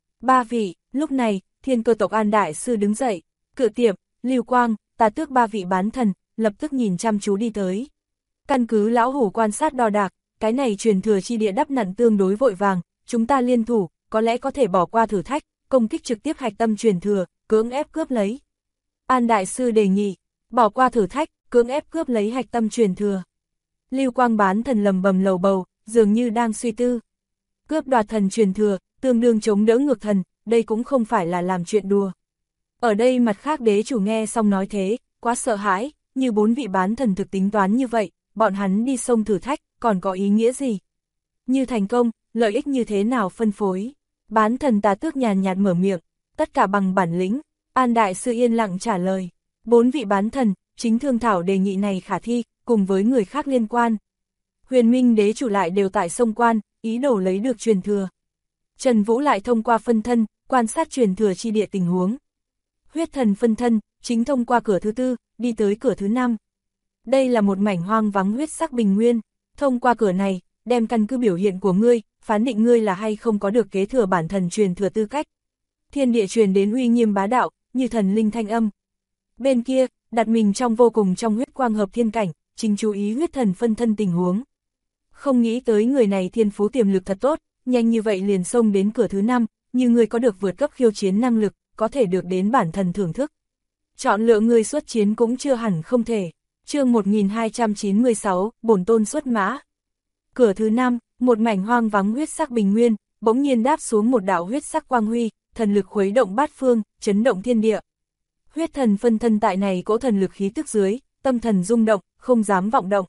3 vị, lúc này, Thiên Cơ tộc An Đại Sư đứng dậy, Cự Tiệp, Lưu Quang, Tà Tước 3 vị bán thần, lập tức nhìn chăm chú đi tới. Căn cứ lão hủ quan sát đo đạc, cái này truyền thừa chi địa đắp nặn tương đối vội vàng, chúng ta liên thủ, có lẽ có thể bỏ qua thử thách, công kích trực tiếp hạch tâm truyền thừa, cưỡng ép cướp lấy. An Đại Sư đề nghị, bỏ qua thử thách, cưỡng ép cướp lấy hạch tâm truyền thừa. Lưu Quang bán thần lầm bầm lầu bầu, dường như đang suy tư. Cướp đoạt thần truyền thừa, tương đương chống đỡ ngược thần, đây cũng không phải là làm chuyện đùa. Ở đây mặt khác đế chủ nghe xong nói thế, quá sợ hãi, như 4 vị bán thần thực tính toán như vậy, bọn hắn đi sông thử thách, còn có ý nghĩa gì? Như thành công, lợi ích như thế nào phân phối? Bán thần Tà Tước nhàn nhạt mở miệng, tất cả bằng bản lĩnh. An Đại Sư yên lặng trả lời, 4 vị bán thần, chính thương thảo đề nghị này khả thi, cùng với người khác liên quan. Huyền Minh đế chủ lại đều tại sông quan, ý đồ lấy được truyền thừa. Trần Vũ lại thông qua phân thân, quan sát truyền thừa chi địa tình huống. Huyết thần phân thân, chính thông qua cửa thứ 4, đi tới cửa thứ 5. Đây là một mảnh hoang vắng huyết sắc bình nguyên, thông qua cửa này, đem căn cứ biểu hiện của ngươi, phán định ngươi là hay không có được kế thừa bản thần truyền thừa tư cách. Thiên địa truyền đến uy nghiêm bá đạo, như thần linh thanh âm. Bên kia, đặt mình trong vô cùng trong huyết quang hợp thiên cảnh, chính chú ý huyết thần phân thân tình huống. Không nghĩ tới người này thiên phú tiềm lực thật tốt, nhanh như vậy liền xông đến cửa thứ 5, như người có được vượt cấp khiêu chiến năng lực, có thể được đến bản thần thưởng thức. Chọn lựa người xuất chiến cũng chưa hẳn không thể. Chương 1296, bổn tôn xuất mã. Cửa thứ 5, một mảnh hoang vắng huyết sắc bình nguyên, bỗng nhiên đáp xuống một đạo huyết sắc quang huy, thần lực khuấy động bát phương, chấn động thiên địa. Huyết thần phân thân tại này cỗ thần lực khí tức dưới, tâm thần rung động, không dám vọng động.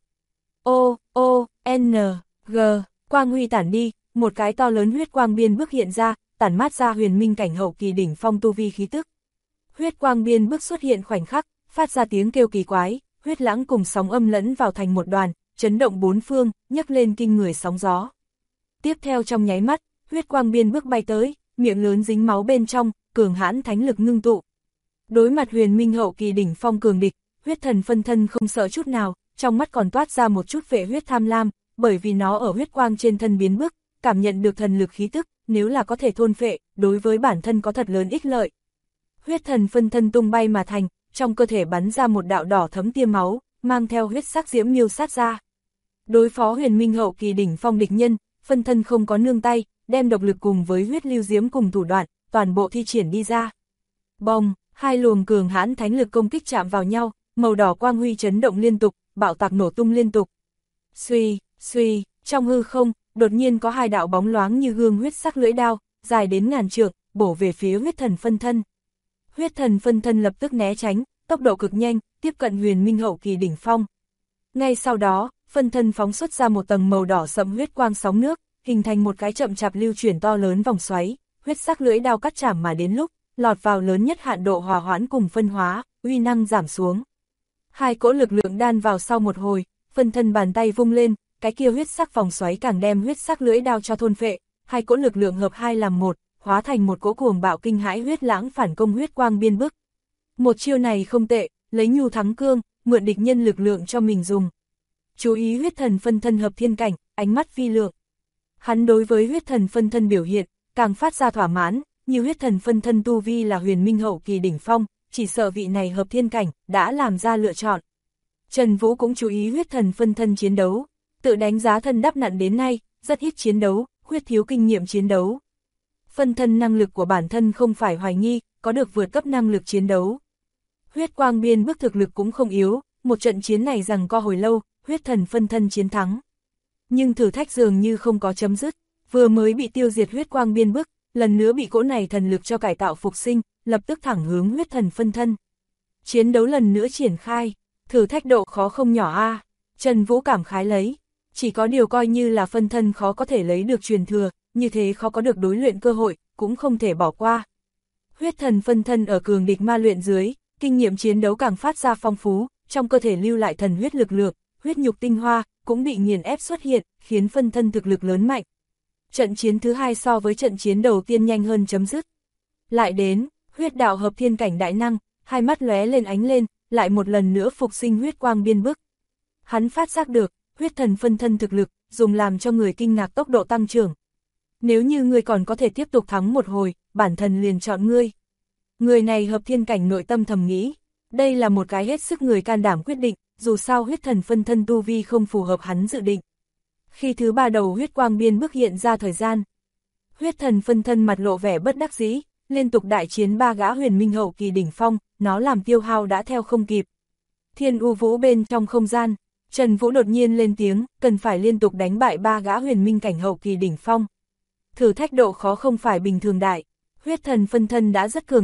G, quang huy tản đi, một cái to lớn huyết quang biên bức hiện ra, tản mát ra huyền minh cảnh hậu kỳ đỉnh phong tu vi khí tức. Huyết quang biên bức xuất hiện khoảnh khắc, phát ra tiếng kêu kỳ quái, huyết lãng cùng sóng âm lẫn vào thành một đoàn, chấn động bốn phương, nhấc lên kinh người sóng gió. Tiếp theo trong nháy mắt, huyết quang biên bức bay tới, miệng lớn dính máu bên trong, cường hãn thánh lực ngưng tụ. Đối mặt huyền minh hậu kỳ đỉnh phong cường địch, huyết thần phân thân không sợ chút nào, trong mắt còn toát ra một chút vệ huyết tham lam, bởi vì nó ở huyết quang trên thân biến bức, cảm nhận được thần lực khí tức, nếu là có thể thôn phệ, đối với bản thân có thật lớn ích lợi. Huyết thần phân thân tung bay mà thành, trong cơ thể bắn ra một đạo đỏ thấm tia máu, mang theo huyết sắc diễm miêu sát ra. Đối phó huyền minh hậu kỳ đỉnh phong địch nhân, phân thân không có nương tay, đem độc lực cùng với huyết lưu diễm cùng thủ đoạn, toàn bộ thi triển đi ra. Bông, hai luồng cường hãn thánh lực công kích chạm vào nhau, màu đỏ quang huy chấn động liên tục, bạo tạc nổ tung liên tục. Suy, suy, trong hư không, đột nhiên có hai đạo bóng loáng như gương huyết sắc lưỡi đao, dài đến ngàn trượng, bổ về phía huyết thần phân thân. Huyết thần phân thân lập tức né tránh, tốc độ cực nhanh, tiếp cận huyền minh hậu kỳ đỉnh phong. Ngay sau đó, phân thân phóng xuất ra một tầng màu đỏ sẫm huyết quang sóng nước, hình thành một cái chậm chạp lưu chuyển to lớn vòng xoáy, huyết sắc lưỡi đao cắt chảm mà đến lúc, lọt vào lớn nhất hạn độ hòa hoãn cùng phân hóa, uy năng giảm xuống. Hai cỗ lực lượng đan vào sau một hồi, phân thân bàn tay vung lên, cái kia huyết sắc vòng xoáy càng đem huyết sắc lưỡi đao cho thôn phệ, hai cỗ lực lượng hợp hai làm một, hóa thành một cỗ cuồng bạo kinh hãi huyết lãng phản công huyết quang biên bức. Một chiêu này không tệ, lấy nhu thắng cương, mượn địch nhân lực lượng cho mình dùng. Chú ý huyết thần phân thân hợp thiên cảnh, ánh mắt vi lượng. Hắn đối với huyết thần phân thân biểu hiện, càng phát ra thỏa mãn, như huyết thần phân thân tu vi là huyền minh hậu kỳ đỉnh phong, chỉ sợ vị này hợp thiên cảnh, đã làm ra lựa chọn. Trần Vũ cũng chú ý huyết thần phân thân chiến đấu, tự đánh giá thân đắp nặn đến nay, rất ít chiến đấu, huyết thiếu kinh nghiệm chiến đấu. Phân thân năng lực của bản thân không phải hoài nghi, có được vượt cấp năng lực chiến đấu. Huyết quang biên bức thực lực cũng không yếu, một trận chiến này giằng co hồi lâu, huyết thần phân thân chiến thắng. Nhưng thử thách dường như không có chấm dứt, vừa mới bị tiêu diệt huyết quang biên bức, lần nữa bị cỗ này thần lực cho cải tạo phục sinh, lập tức thẳng hướng huyết thần phân thân. Chiến đấu lần nữa triển khai, thử thách độ khó không nhỏ a. Trần Vũ cảm khái lấy, chỉ có điều coi như là phân thân khó có thể lấy được truyền thừa, như thế khó có được đối luyện cơ hội, cũng không thể bỏ qua. Huyết thần phân thân ở cường địch ma luyện dưới, kinh nghiệm chiến đấu càng phát ra phong phú, trong cơ thể lưu lại thần huyết lực lượng, huyết nhục tinh hoa, cũng bị nghiền ép xuất hiện, khiến phân thân thực lực lớn mạnh. Trận chiến thứ hai so với trận chiến đầu tiên nhanh hơn chấm dứt. Lại đến, huyết đạo hợp thiên cảnh đại năng, hai mắt lóe lên ánh lên, lại một lần nữa phục sinh huyết quang biên bức. Hắn phát giác được, huyết thần phân thân thực lực, dùng làm cho người kinh ngạc tốc độ tăng trưởng. Nếu như ngươi còn có thể tiếp tục thắng một hồi, bản thân liền chọn ngươi. Người này hợp thiên cảnh nội tâm thầm nghĩ, đây là một cái hết sức người can đảm quyết định, dù sao huyết thần phân thân tu vi không phù hợp hắn dự định. Khi thứ ba đầu huyết quang biên bức hiện ra thời gian, huyết thần phân thân mặt lộ vẻ bất đắc dĩ, liên tục đại chiến ba gã huyền minh hậu kỳ đỉnh phong, nó làm tiêu hao đã theo không kịp. Thiên U Vũ bên trong không gian, Trần Vũ đột nhiên lên tiếng, cần phải liên tục đánh bại ba gã huyền minh cảnh hậu kỳ đỉnh phong. Thử thách độ khó không phải bình thường đại, huyết thần phân thân đã rất cường đại,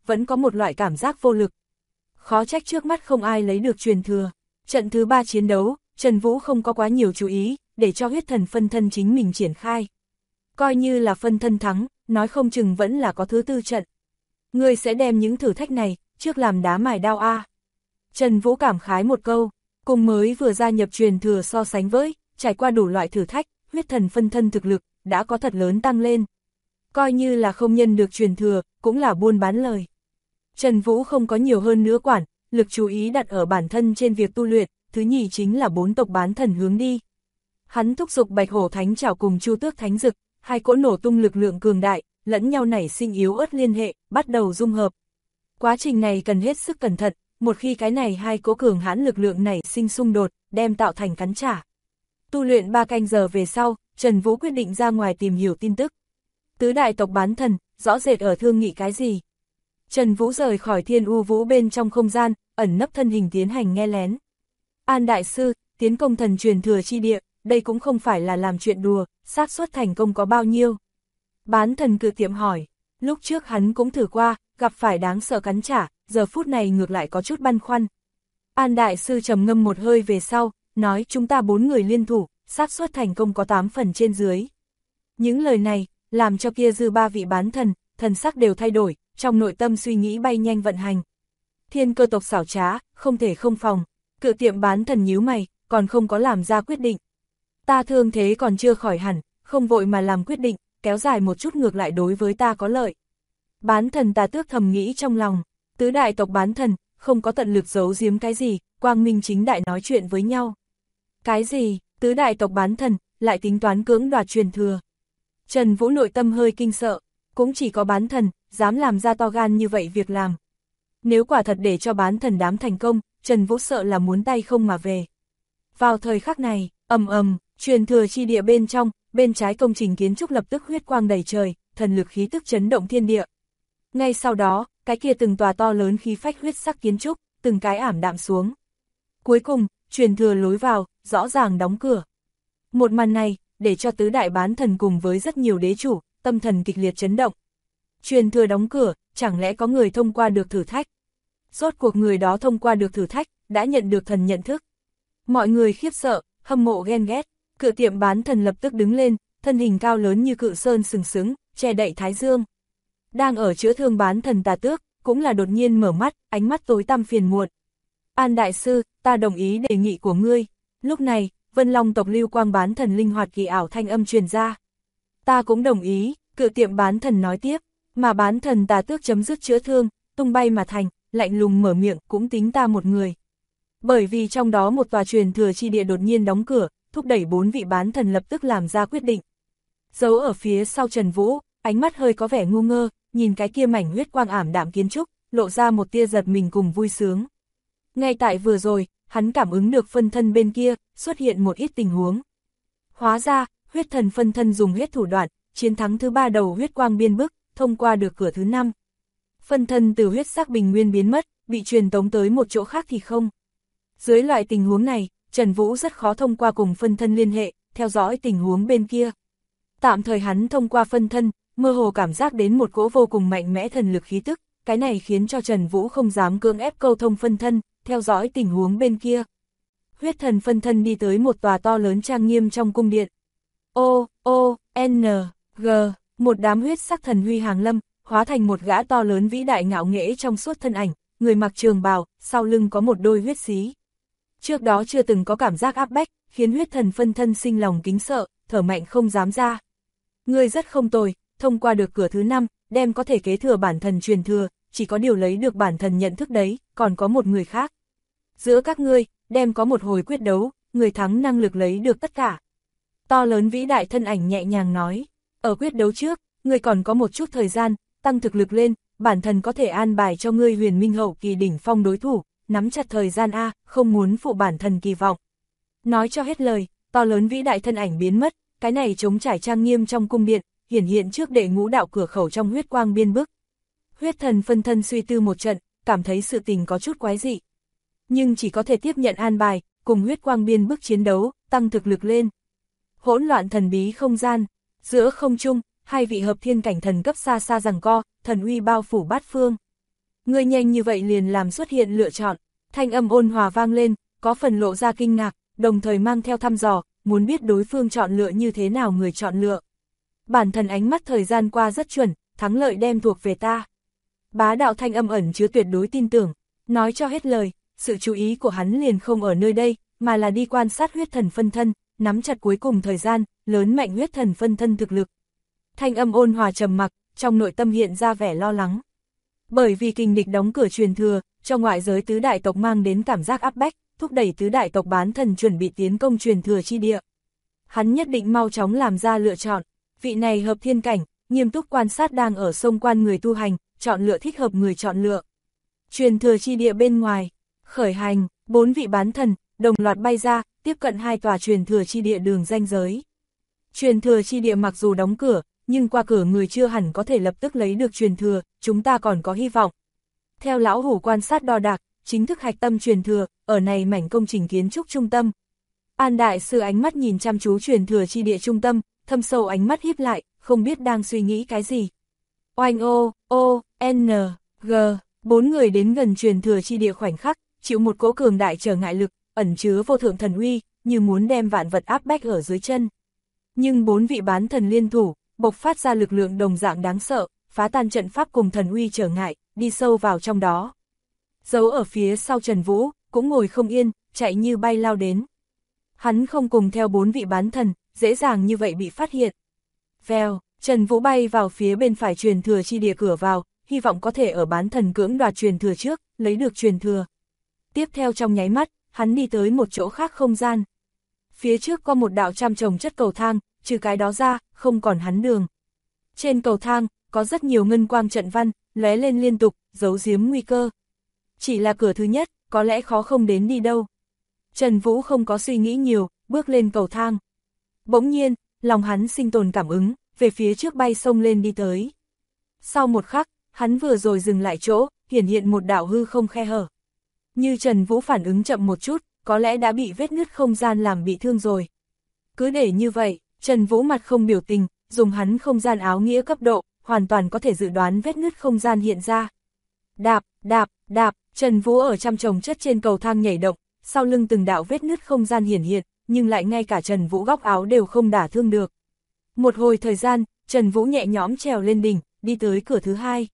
vẫn có một loại cảm giác vô lực. Khó trách trước mắt không ai lấy được truyền thừa. Trận thứ 3 chiến đấu, Trần Vũ không có quá nhiều chú ý, để cho huyết thần phân thân chính mình triển khai. Coi như là phân thân thắng, nói không chừng vẫn là có thứ 4 trận. Ngươi sẽ đem những thử thách này, trước làm đá mài đao a. Trần Vũ cảm khái một câu, cùng mới vừa gia nhập truyền thừa so sánh với, trải qua đủ loại thử thách, huyết thần phân thân thực lực, đã có thật lớn tăng lên. Coi như là không nhân được truyền thừa, cũng là buôn bán lời. Trần Vũ không có nhiều hơn nữa quản, lực chú ý đặt ở bản thân trên việc tu luyện, thứ nhì chính là 4 tộc bán thần hướng đi. Hắn thúc giục Bạch Hổ Thánh Trảo cùng Chu Tước Thánh Dực, hai cỗ nổ tung lực lượng cường đại, lẫn nhau nảy sinh yếu ớt liên hệ, bắt đầu dung hợp. Quá trình này cần hết sức cẩn thận, một khi cái này hai cỗ cường hãn lực lượng nảy sinh xung đột, đem tạo thành cắn trả. Tu luyện 3 canh giờ về sau, Trần Vũ quyết định ra ngoài tìm hiểu tin tức. Tứ đại tộc bán thần, rõ rệt ở thương nghị cái gì? Trần Vũ rời khỏi Thiên U Vũ bên trong không gian, ẩn nấp thân hình tiến hành nghe lén. An đại sư, tiến công thần truyền thừa chi địa, đây cũng không phải là làm chuyện đùa, xác suất thành công có bao nhiêu? Bán thần Cự Tiệm hỏi, lúc trước hắn cũng thử qua, gặp phải đáng sợ cắn trả, giờ phút này ngược lại có chút băn khoăn. An đại sư trầm ngâm một hơi về sau, nói chúng ta 4 người liên thủ, xác suất thành công có 8 phần trên dưới. Những lời này, làm cho kia dư 3 vị bán thần, thần sắc đều thay đổi, trong nội tâm suy nghĩ bay nhanh vận hành. Thiên Cơ tộc xảo trá, không thể không phòng. Cự Tiệm bán thần nhíu mày, còn không có làm ra quyết định. Ta thương thế còn chưa khỏi hẳn, không vội mà làm quyết định, kéo dài một chút ngược lại đối với ta có lợi. Bán thần Tà Tước thầm nghĩ trong lòng, tứ đại tộc bán thần, không có tận lực giấu giếm cái gì, quang minh chính đại nói chuyện với nhau. Cái gì, tứ đại tộc bán thần, lại tính toán cưỡng đoạt truyền thừa. Trần Vũ nội tâm hơi kinh sợ, cũng chỉ có bán thần, dám làm ra to gan như vậy việc làm. Nếu quả thật để cho bán thần đám thành công, Trần Vũ sợ là muốn tay không mà về. Vào thời khắc này, truyền thừa chi địa bên trong, bên trái công trình kiến trúc lập tức huyết quang đầy trời, thần lực khí tức chấn động thiên địa. Ngay sau đó, cái kia từng tòa to lớn khí phách huyết sắc kiến trúc, từng cái ảm đạm xuống. Cuối cùng, truyền thừa lối vào, rõ ràng đóng cửa. Một màn này, để cho tứ đại bán thần cùng với rất nhiều đế chủ, tâm thần kịch liệt chấn động. Truyền thừa đóng cửa, chẳng lẽ có người thông qua được thử thách? Rốt cuộc người đó thông qua được thử thách, đã nhận được thần nhận thức. Mọi người khiếp sợ, hâm mộ ghen ghét. Cự Tiệm bán thần lập tức đứng lên, thân hình cao lớn như cự sơn sừng sững, che đậy thái dương. Đang ở chữa thương bán thần Tà Tước, cũng là đột nhiên mở mắt, ánh mắt tối tăm phiền muộn. An đại sư, ta đồng ý đề nghị của ngươi. Lúc này, Vân Long tộc Lưu Quang bán thần linh hoạt kỳ ảo thanh âm truyền ra. Ta cũng đồng ý, Cự Tiệm bán thần nói tiếp, mà bán thần Tà Tước chấm dứt chữa thương, tung bay mà thành, lạnh lùng mở miệng, cũng tính ta một người. Bởi vì trong đó một tòa truyền thừa chi địa đột nhiên đóng cửa, thúc đẩy 4 vị bán thần lập tức làm ra quyết định. Giấu ở phía sau Trần Vũ, ánh mắt hơi có vẻ ngu ngơ, nhìn cái kia mảnh huyết quang ảm đạm kiến trúc, lộ ra một tia giật mình cùng vui sướng. Ngay tại vừa rồi, hắn cảm ứng được phân thân bên kia, xuất hiện một ít tình huống. Hóa ra, huyết thần phân thân dùng hết thủ đoạn, chiến thắng thứ 3 đầu huyết quang biên bức, thông qua được cửa thứ 5. Phân thân từ huyết sắc bình nguyên biến mất, bị truyền tống tới một chỗ khác thì không. Dưới loại tình huống này, Trần Vũ rất khó thông qua cùng phân thân liên hệ, theo dõi tình huống bên kia. Tạm thời hắn thông qua phân thân, mơ hồ cảm giác đến một cỗ vô cùng mạnh mẽ thần lực khí tức, cái này khiến cho Trần Vũ không dám cưỡng ép câu thông phân thân, theo dõi tình huống bên kia. Huyết thần phân thân đi tới một tòa to lớn trang nghiêm trong cung điện. N G, một đám huyết sắc thần huy hàng lâm, hóa thành một gã to lớn vĩ đại ngạo nghễ trong suốt thân ảnh, người mặc trường bào, sau lưng có một đôi huyết xí. Trước đó chưa từng có cảm giác áp bách, khiến huyết thần phân thân sinh lòng kính sợ, thở mạnh không dám ra. Ngươi rất không tồi, thông qua được cửa thứ 5, đem có thể kế thừa bản thần truyền thừa, chỉ có điều lấy được bản thần nhận thức đấy, còn có một người khác. Giữa các ngươi, đem có một hồi quyết đấu, người thắng năng lực lấy được tất cả. To lớn vĩ đại thân ảnh nhẹ nhàng nói, ở quyết đấu trước, ngươi còn có một chút thời gian, tăng thực lực lên, bản thần có thể an bài cho ngươi huyền minh hậu kỳ đỉnh phong đối thủ, nắm chặt thời gian a, không muốn phụ bản thần kỳ vọng. Nói cho hết lời, to lớn vĩ đại thân ảnh biến mất, cái này trống trải trang nghiêm trong cung điện, hiển hiện trước đệ ngũ đạo cửa khẩu trong huyết quang biên bức. Huyết thần phân thân suy tư một trận, cảm thấy sự tình có chút quái dị. Nhưng chỉ có thể tiếp nhận an bài, cùng huyết quang biên bức chiến đấu, tăng thực lực lên. Hỗn loạn thần bí không gian, giữa không trung, hai vị hợp thiên cảnh thần cấp xa xa giằng co, thần uy bao phủ bát phương. Ngươi nhanh như vậy liền làm xuất hiện lựa chọn, thanh âm ôn hòa vang lên, có phần lộ ra kinh ngạc, đồng thời mang theo thăm dò, muốn biết đối phương chọn lựa như thế nào người chọn lựa. Bản thân ánh mắt thời gian qua rất chuẩn, thắng lợi đem thuộc về ta. Bá đạo thanh âm ẩn chứa tuyệt đối tin tưởng, nói cho hết lời, sự chú ý của hắn liền không ở nơi đây, mà là đi quan sát huyết thần phân thân, nắm chặt cuối cùng thời gian, lớn mạnh huyết thần phân thân thực lực. Thanh âm ôn hòa trầm mặc, trong nội tâm hiện ra vẻ lo lắng. Bởi vì kình địch đóng cửa truyền thừa, cho ngoại giới tứ đại tộc mang đến cảm giác áp bách, thúc đẩy tứ đại tộc bán thần chuẩn bị tiến công truyền thừa chi địa. Hắn nhất định mau chóng làm ra lựa chọn, vị này hợp thiên cảnh, nghiêm túc quan sát đang ở sông quan người tu hành, chọn lựa thích hợp người chọn lựa. Truyền thừa chi địa bên ngoài, khởi hành, 4 vị bán thần, đồng loạt bay ra, tiếp cận 2 tòa truyền thừa chi địa đường ranh giới. Truyền thừa chi địa mặc dù đóng cửa, nhưng qua cửa người chưa hẳn có thể lập tức lấy được truyền thừa, chúng ta còn có hy vọng. Theo lão hủ quan sát đo đạc, chính thức hạch tâm truyền thừa, ở này mảnh công trình kiến trúc trung tâm. An đại sư ánh mắt nhìn chăm chú truyền thừa chi địa trung tâm, thâm sâu ánh mắt híp lại, không biết đang suy nghĩ cái gì. Oanh o, n, g, 4 người đến gần truyền thừa chi địa khoảnh khắc, chịu một cỗ cường đại trở ngại lực, ẩn chứa vô thượng thần uy, như muốn đem vạn vật áp bách ở dưới chân. Nhưng 4 vị bán thần liên thủ, bộc phát ra lực lượng đồng dạng đáng sợ, phá tan trận pháp cùng thần uy trở ngại, đi sâu vào trong đó. Giấu ở phía sau Trần Vũ, cũng ngồi không yên, chạy như bay lao đến. Hắn không cùng theo 4 vị bán thần, dễ dàng như vậy bị phát hiện. Vèo, Trần Vũ bay vào phía bên phải truyền thừa chi địa cửa vào, hy vọng có thể ở bán thần cưỡng đoạt truyền thừa trước, lấy được truyền thừa. Tiếp theo trong nháy mắt, hắn đi tới một chỗ khác không gian. Phía trước có một đạo trăm trồng chất cầu thang, trừ cái đó ra, không còn hắn đường. Trên cầu thang, có rất nhiều ngân quang trận văn, lóe lên liên tục, giấu giếm nguy cơ. Chỉ là cửa thứ nhất, có lẽ khó không đến đi đâu. Trần Vũ không có suy nghĩ nhiều, bước lên cầu thang. Bỗng nhiên, lòng hắn sinh tồn cảm ứng, về phía trước bay sông lên đi tới. Sau một khắc, hắn vừa rồi dừng lại chỗ, hiển hiện một đạo hư không khe hở. Như Trần Vũ phản ứng chậm một chút, có lẽ đã bị vết nứt không gian làm bị thương rồi. Cứ để như vậy, Trần Vũ mặt không biểu tình, dùng hắn không gian áo nghĩa cấp độ, hoàn toàn có thể dự đoán vết nứt không gian hiện ra. Đạp, đạp, đạp, Trần Vũ ở trăm chồng chất trên cầu thang nhảy động, sau lưng từng đạo vết nứt không gian hiển hiện, nhưng lại ngay cả Trần Vũ góc áo đều không đả thương được. Một hồi thời gian, Trần Vũ nhẹ nhõm trèo lên đỉnh, đi tới cửa thứ hai.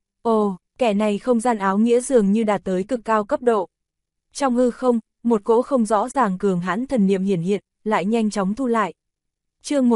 Ồ, kẻ này không gian áo nghĩa dường như đạt tới cực cao cấp độ. Trong hư không, một cỗ không rõ ràng cường hãn thần niệm hiển hiện, lại nhanh chóng thu lại. Chương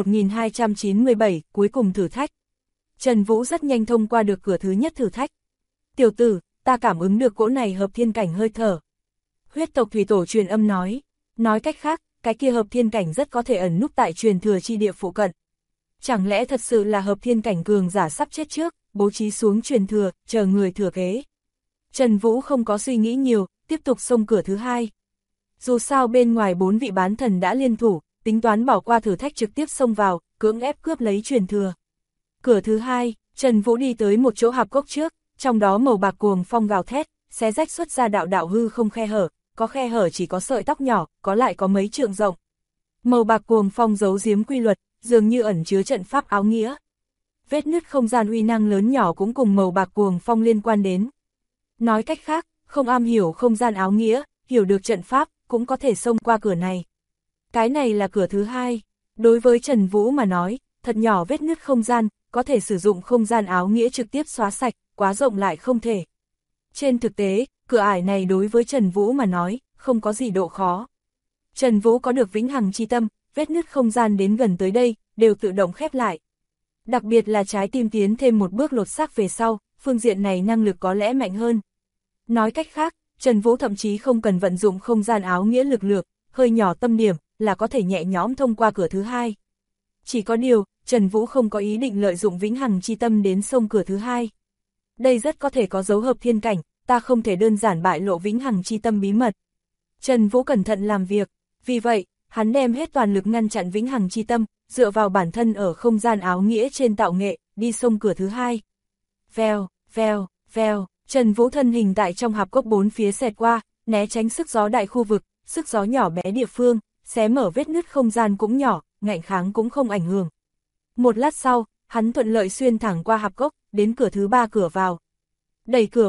1297, cuối cùng thử thách. Trần Vũ rất nhanh thông qua được cửa thứ nhất thử thách. Tiểu tử, ta cảm ứng được cỗ này hợp thiên cảnh hơi thở. Huyết tộc thủy tổ truyền âm nói. Nói cách khác, cái kia hợp thiên cảnh rất có thể ẩn núp tại truyền thừa chi địa phụ cận. Chẳng lẽ thật sự là hợp thiên cảnh cường giả sắp chết trước, bố trí xuống truyền thừa, chờ người thừa kế. Trần Vũ không có suy nghĩ nhiều, tiếp tục xông cửa thứ hai. Dù sao bên ngoài 4 vị bán thần đã liên thủ, tính toán bỏ qua thử thách trực tiếp xông vào, cưỡng ép cướp lấy truyền thừa. Cửa thứ hai, Trần Vũ đi tới một chỗ hạp cốc trước, trong đó màu bạc cuồng phong gào thét, xé rách xuất ra đạo đạo hư không khe hở, có khe hở chỉ có sợi tóc nhỏ, có lại có mấy trượng rộng. Màu bạc cuồng phong giấu giếm quy luật, dường như ẩn chứa trận pháp áo nghĩa. Vết nứt không gian uy năng lớn nhỏ cũng cùng màu bạc cuồng phong liên quan đến. Nói cách khác, không am hiểu không gian áo nghĩa, hiểu được trận pháp, cũng có thể xông qua cửa này. Cái này là cửa thứ hai. Đối với Trần Vũ mà nói, thật nhỏ vết nứt không gian, có thể sử dụng không gian áo nghĩa trực tiếp xóa sạch, quá rộng lại không thể. Trên thực tế, cửa ải này đối với Trần Vũ mà nói, không có gì độ khó. Trần Vũ có được vĩnh hằng chi tâm, vết nứt không gian đến gần tới đây, đều tự động khép lại. Đặc biệt là trái tim tiến thêm một bước lột xác về sau, phương diện này năng lực có lẽ mạnh hơn. Nói cách khác, Trần Vũ thậm chí không cần vận dụng không gian áo nghĩa lực lượng, hơi nhỏ tâm điểm, là có thể nhẹ nhõm thông qua cửa thứ hai. Chỉ có điều, Trần Vũ không có ý định lợi dụng vĩnh hằng chi tâm đến xông cửa thứ hai. Đây rất có thể có dấu hợp thiên cảnh, ta không thể đơn giản bại lộ vĩnh hằng chi tâm bí mật. Trần Vũ cẩn thận làm việc, vì vậy, hắn đem hết toàn lực ngăn chặn vĩnh hằng chi tâm, dựa vào bản thân ở không gian áo nghĩa trên tạo nghệ, đi xông cửa thứ hai. Vèo, vèo, vèo, Trần Vũ thân hình tại trong hạp cốc 4 phía xẹt qua, né tránh sức gió đại khu vực, sức gió nhỏ bé địa phương, xé mở vết nứt không gian cũng nhỏ, ngạnh kháng cũng không ảnh hưởng. Một lát sau, hắn thuận lợi xuyên thẳng qua hạp cốc, đến cửa thứ 3 cửa vào. Đẩy cửa vào,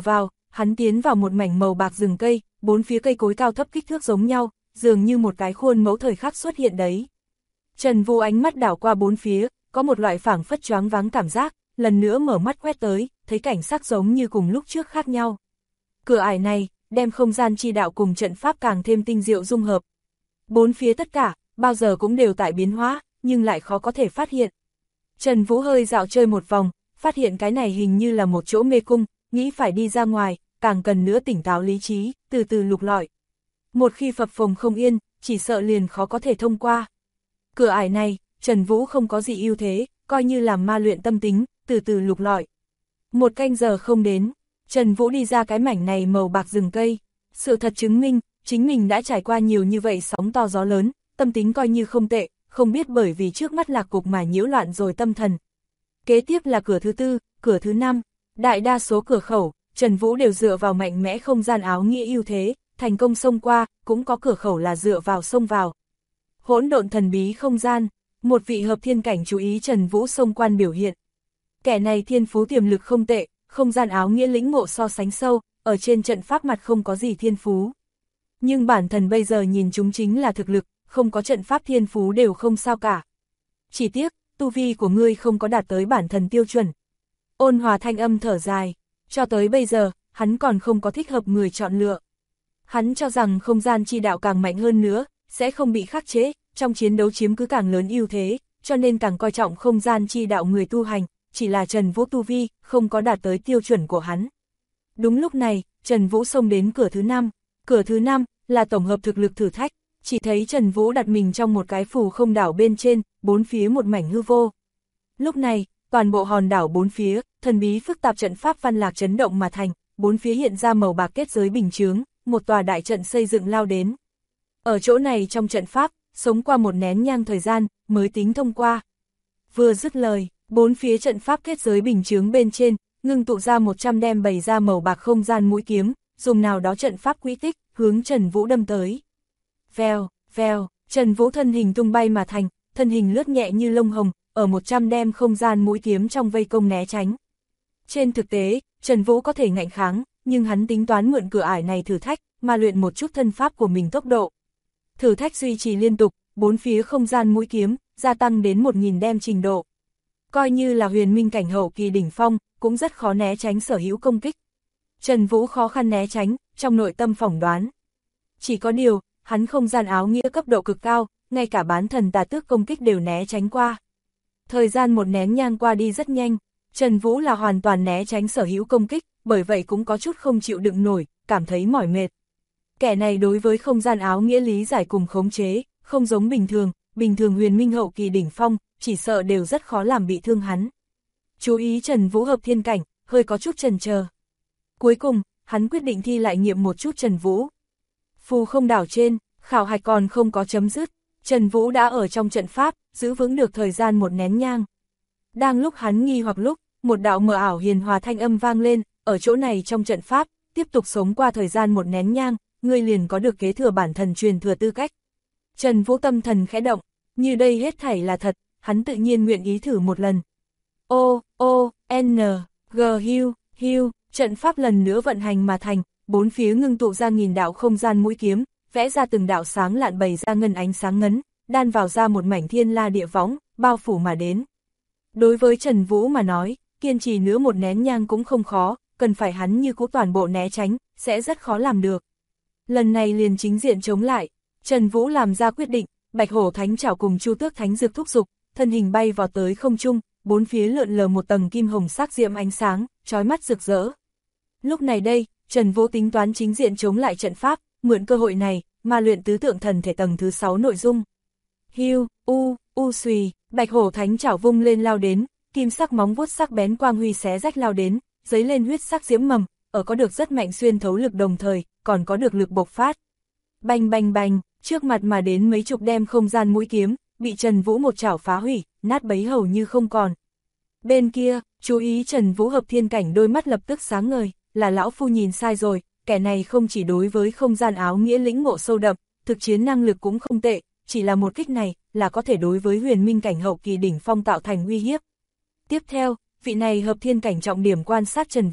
hắn tiến vào một mảnh màu bạc rừng cây, bốn phía cây cối cao thấp kích thước giống nhau, dường như một cái khuôn mẫu thời khắc xuất hiện đấy. Trần Vũ ánh mắt đảo qua bốn phía, có một loại phảng phất choáng váng cảm giác, lần nữa mở mắt quét tới, thấy cảnh sắc giống như cùng lúc trước khác nhau. Cửa ải này, đem không gian chi đạo cùng trận pháp càng thêm tinh diệu dung hợp. Bốn phía tất cả, bao giờ cũng đều tại biến hóa, nhưng lại khó có thể phát hiện. Trần Vũ hơi dạo chơi một vòng, phát hiện cái này hình như là một chỗ mê cung, nghĩ phải đi ra ngoài, càng cần nữa tỉnh táo lý trí, từ từ lục lọi. Một khi phập phồng không yên, chỉ sợ liền khó có thể thông qua. Cửa ải này, Trần Vũ không có gì ưu thế, coi như làm ma luyện tâm tính, từ từ lục lọi. Một canh giờ không đến, Trần Vũ đi ra cái mảnh này màu bạc rừng cây. Sự thật chứng minh, chính mình đã trải qua nhiều như vậy sóng to gió lớn, tâm tính coi như không tệ, không biết bởi vì trước mắt lạc cục mà nhiễu loạn rồi tâm thần. Kế tiếp là cửa thứ tư, cửa thứ năm, đại đa số cửa khẩu, Trần Vũ đều dựa vào mạnh mẽ không gian áo nghĩa ưu thế, thành công xông qua, cũng có cửa khẩu là dựa vào xông vào. Hỗn độn thần bí không gian, một vị hợp thiên cảnh chú ý Trần Vũ xông quan biểu hiện. Kẻ này thiên phú tiềm lực không tệ, không gian áo nghĩa lĩnh ngộ so sánh sâu, ở trên trận pháp mặt không có gì thiên phú. Nhưng bản thân bây giờ nhìn chúng chính là thực lực, không có trận pháp thiên phú đều không sao cả. Chỉ tiếc, tu vi của ngươi không có đạt tới bản thân tiêu chuẩn. Ôn hòa thanh âm thở dài, cho tới bây giờ, hắn còn không có thích hợp người chọn lựa. Hắn cho rằng không gian chi đạo càng mạnh hơn nữa, sẽ không bị khắc chế, trong chiến đấu chiếm cứ càng lớn ưu thế, cho nên càng coi trọng không gian chi đạo người tu hành, chỉ là Trần Vũ tu vi, không có đạt tới tiêu chuẩn của hắn. Đúng lúc này, Trần Vũ xông đến cửa thứ 5. Cửa thứ 5 là tổng hợp thực lực thử thách, chỉ thấy Trần Vũ đặt mình trong một cái phù không đảo bên trên, bốn phía một mảnh hư vô. Lúc này, toàn bộ hòn đảo bốn phía, thần bí phức tạp trận pháp văn lạc chấn động mà thành, bốn phía hiện ra màu bạc kết giới bình chướng, một tòa đại trận xây dựng lao đến. Ở chỗ này trong trận pháp, sống qua một nén nhang thời gian, mới tính thông qua. Vừa dứt lời, bốn phía trận pháp kết giới bình chướng bên trên, ngưng tụ ra 100 đem bày ra màu bạc không gian mũi kiếm, dùng nào đó trận pháp quỹ tích, hướng Trần Vũ đâm tới. Vèo, vèo, Trần Vũ thân hình tung bay mà thành, thân hình lướt nhẹ như lông hồng, ở 100 đem không gian mũi kiếm trong vây công né tránh. Trên thực tế, Trần Vũ có thể ngạnh kháng, nhưng hắn tính toán mượn cửa ải này thử thách, mà luyện một chút thân pháp của mình tốc độ. Thử thách duy trì liên tục, bốn phía không gian mũi kiếm, gia tăng đến 1000 đem trình độ. Coi như là huyền minh cảnh hậu kỳ đỉnh phong, cũng rất khó né tránh sở hữu công kích. Trần Vũ khó khăn né tránh, trong nội tâm phỏng đoán. Chỉ có điều, hắn không gian áo nghĩa cấp độ cực cao, ngay cả bán thần tà tước công kích đều né tránh qua. Thời gian một nén nhang qua đi rất nhanh, Trần Vũ là hoàn toàn né tránh sở hữu công kích, bởi vậy cũng có chút không chịu đựng nổi, cảm thấy mỏi mệt. Kẻ này đối với không gian áo nghĩa lý giải cùng khống chế, không giống bình thường huyền minh hậu kỳ đỉnh phong, chỉ sợ đều rất khó làm bị thương hắn. Chú ý Trần Vũ hợp thiên cảnh, hơi có chút chần chờ. Cuối cùng, hắn quyết định thi lại nghiệm một chút Trần Vũ. Phù không đảo trên, khảo hạch còn không có chấm dứt, Trần Vũ đã ở trong trận pháp, giữ vững được thời gian một nén nhang. Đang lúc hắn nghi hoặc lúc, một đạo mờ ảo hiền hòa thanh âm vang lên, ở chỗ này trong trận pháp, tiếp tục sống qua thời gian một nén nhang, ngươi liền có được kế thừa bản thần truyền thừa tư cách. Trần Vũ tâm thần khẽ động, như đây hết thảy là thật, hắn tự nhiên nguyện ý thử một lần. G hưu, trận pháp lần nữa vận hành mà thành, bốn phía ngưng tụ ra nghìn đạo không gian mũi kiếm, vẽ ra từng đạo sáng lạn bày ra ngân ánh sáng ngấn, đan vào ra một mảnh thiên la địa võng, bao phủ mà đến. Đối với Trần Vũ mà nói, kiên trì nữa một nén nhang cũng không khó, cần phải hắn như cũ toàn bộ né tránh, sẽ rất khó làm được. Lần này liền chính diện chống lại, Trần Vũ làm ra quyết định, Bạch Hổ Thánh Trảo cùng Chu Tước Thánh Dược thúc giục, thân hình bay vào tới không trung, bốn phía lượn lờ một tầng kim hồng sắc diệm ánh sáng, chói mắt rực rỡ. Lúc này đây, Trần Vũ tính toán chính diện chống lại trận pháp, mượn cơ hội này, mà luyện tứ tượng thần thể tầng thứ 6 nội dung. Hiu, xùy, Bạch Hổ Thánh Trảo vung lên lao đến, kim sắc móng vuốt sắc bén quang huy xé rách lao đến, giấy lên huyết sắc diễm mầm, ở có được rất mạnh xuyên thấu lực đồng thời, còn có được lực bộc phát. Bành bành bành, trước mặt mà đến mấy chục đem không gian mũi kiếm, bị Trần Vũ một chảo phá hủy, nát bấy hầu như không còn. Bên kia, chú ý Trần Vũ hợp thiên cảnh đôi mắt lập tức sáng ngời, là lão phu nhìn sai rồi, kẻ này không chỉ đối với không gian áo nghĩa lĩnh ngộ sâu đậm, thực chiến năng lực cũng không tệ, chỉ là một kích này, là có thể đối với huyền minh cảnh hậu kỳ đỉnh phong tạo thành uy hiếp. Tiếp theo, vị này hợp thiên cảnh trọng điểm quan sát Trần Vũ,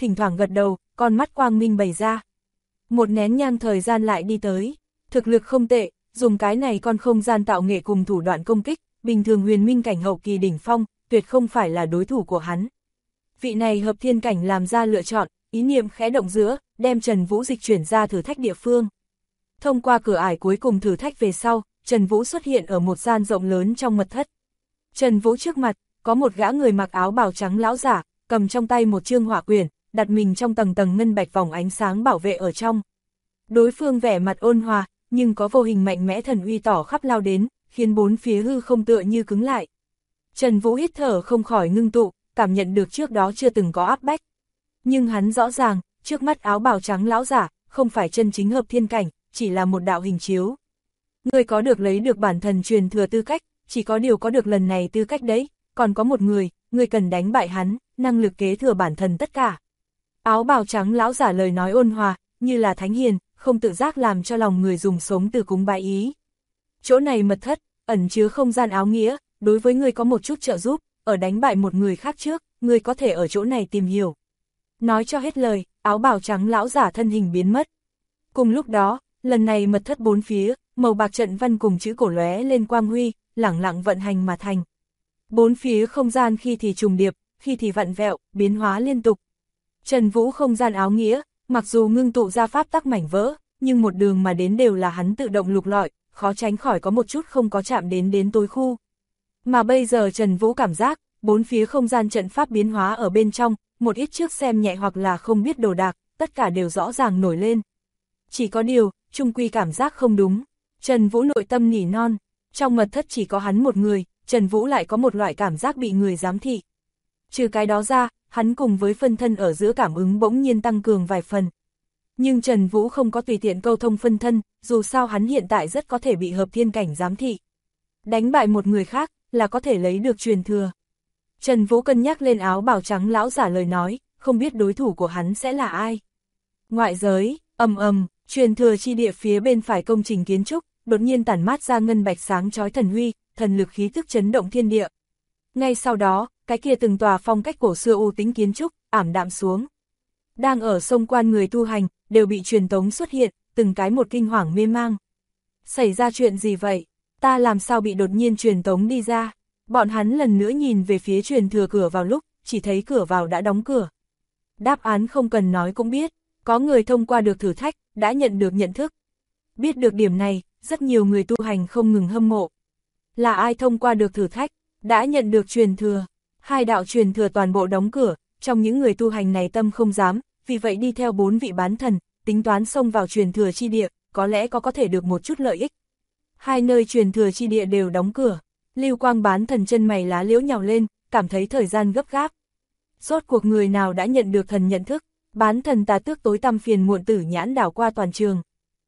thỉnh thoảng gật đầu, con mắt quang minh bày ra. Một nén nhang thời gian lại đi tới, thực lực không tệ, dùng cái này con không gian tạo nghệ cùng thủ đoạn công kích, bình thường huyền minh cảnh hậu kỳ đỉnh phong, tuyệt không phải là đối thủ của hắn. Vị này hợp thiên cảnh làm ra lựa chọn, ý niệm khẽ động giữa, đem Trần Vũ dịch chuyển ra thử thách địa phương. Thông qua cửa ải cuối cùng thử thách về sau, Trần Vũ xuất hiện ở một gian rộng lớn trong mật thất. Trần Vũ trước mặt, có một gã người mặc áo bào trắng lão giả, cầm trong tay một chương hỏa quyển, đặt mình trong tầng tầng ngân bạch vòng ánh sáng bảo vệ ở trong. Đối phương vẻ mặt ôn hòa, nhưng có vô hình mạnh mẽ thần uy tỏ khắp lao đến, khiến bốn phía hư không tựa như cứng lại. Trần Vũ hít thở không khỏi ngưng tụ, cảm nhận được trước đó chưa từng có áp bách. Nhưng hắn rõ ràng, trước mắt áo bào trắng lão giả, không phải chân chính hợp thiên cảnh, chỉ là một đạo hình chiếu. Người có được lấy được bản thần truyền thừa tư cách, chỉ có điều có được lần này tư cách đấy, còn có một người cần đánh bại hắn, năng lực kế thừa bản thần tất cả. Áo bào trắng lão giả lời nói ôn hòa, như là thánh hiền, không tự giác làm cho lòng người dùng sống từ cúng bái ý. Chỗ này mật thất, ẩn chứa không gian áo nghĩa, đối với ngươi có một chút trợ giúp, ở đánh bại một người khác trước, ngươi có thể ở chỗ này tìm hiểu. Nói cho hết lời, áo bào trắng lão giả thân hình biến mất. Cùng lúc đó, lần này mật thất bốn phía, màu bạc trận văn cùng chữ cổ lóe lên quang huy, lẳng lặng vận hành mà thành. Bốn phía không gian khi thì trùng điệp, khi thì vặn vẹo, biến hóa liên tục. Trần Vũ không gian áo nghĩa, mặc dù ngưng tụ ra pháp tắc mảnh vỡ, nhưng một đường mà đến đều là hắn tự động lục lọi, khó tránh khỏi có một chút không có chạm đến tối khu. Mà bây giờ Trần Vũ cảm giác, bốn phía không gian trận pháp biến hóa ở bên trong, một ít trước xem nhẹ hoặc là không biết đồ đạc, tất cả đều rõ ràng nổi lên. Chỉ có điều, chung quy cảm giác không đúng. Trần Vũ nội tâm nỉ non, trong mật thất chỉ có hắn một người, Trần Vũ lại có một loại cảm giác bị người giám thị. Trừ cái đó ra, hắn cùng với phân thân ở giữa cảm ứng bỗng nhiên tăng cường vài phần. Nhưng Trần Vũ không có tùy tiện câu thông phân thân, dù sao hắn hiện tại rất có thể bị hợp thiên cảnh giám thị. Đánh bại một người khác, là có thể lấy được truyền thừa. Trần Vũ cân nhắc lên áo bào trắng lão giả lời nói, không biết đối thủ của hắn sẽ là ai. Ngoại giới, truyền thừa chi địa phía bên phải công trình kiến trúc, đột nhiên tản mát ra ngân bạch sáng chói thần huy, thần lực khí tức chấn động thiên địa. Ngay sau đó, cái kia từng tòa phong cách cổ xưa u tính kiến trúc, ảm đạm xuống. Đang ở sông quan người tu hành, đều bị truyền tống xuất hiện, từng cái một kinh hoàng mê mang. Xảy ra chuyện gì vậy? Ta làm sao bị đột nhiên truyền tống đi ra? Bọn hắn lần nữa nhìn về phía truyền thừa cửa vào lúc, chỉ thấy cửa vào đã đóng cửa. Đáp án không cần nói cũng biết, có người thông qua được thử thách, đã nhận được nhận thức. Biết được điểm này, rất nhiều người tu hành không ngừng hâm mộ. Là ai thông qua được thử thách, đã nhận được truyền thừa? Hai đạo truyền thừa toàn bộ đóng cửa, trong những người tu hành này tâm không dám, vì vậy đi theo 4 vị bán thần, tính toán xông vào truyền thừa chi địa, có lẽ có thể được một chút lợi ích. Hai nơi truyền thừa chi địa đều đóng cửa, Lưu Quang bán thần chân mày lá liễu nhào lên, cảm thấy thời gian gấp gáp. Rốt cuộc người nào đã nhận được thần nhận thức, bán thần tà tước tối tăm phiền muộn tử nhãn đảo qua toàn trường.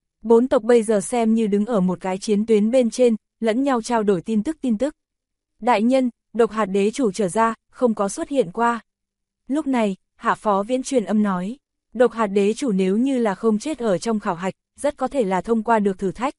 4 tộc bây giờ xem như đứng ở một cái chiến tuyến bên trên, lẫn nhau trao đổi tin tức. Đại nhân, độc hạt đế chủ trở ra, không có xuất hiện qua. Lúc này, hạ phó viễn truyền âm nói, độc hạt đế chủ nếu như là không chết ở trong khảo hạch, rất có thể là thông qua được thử thách.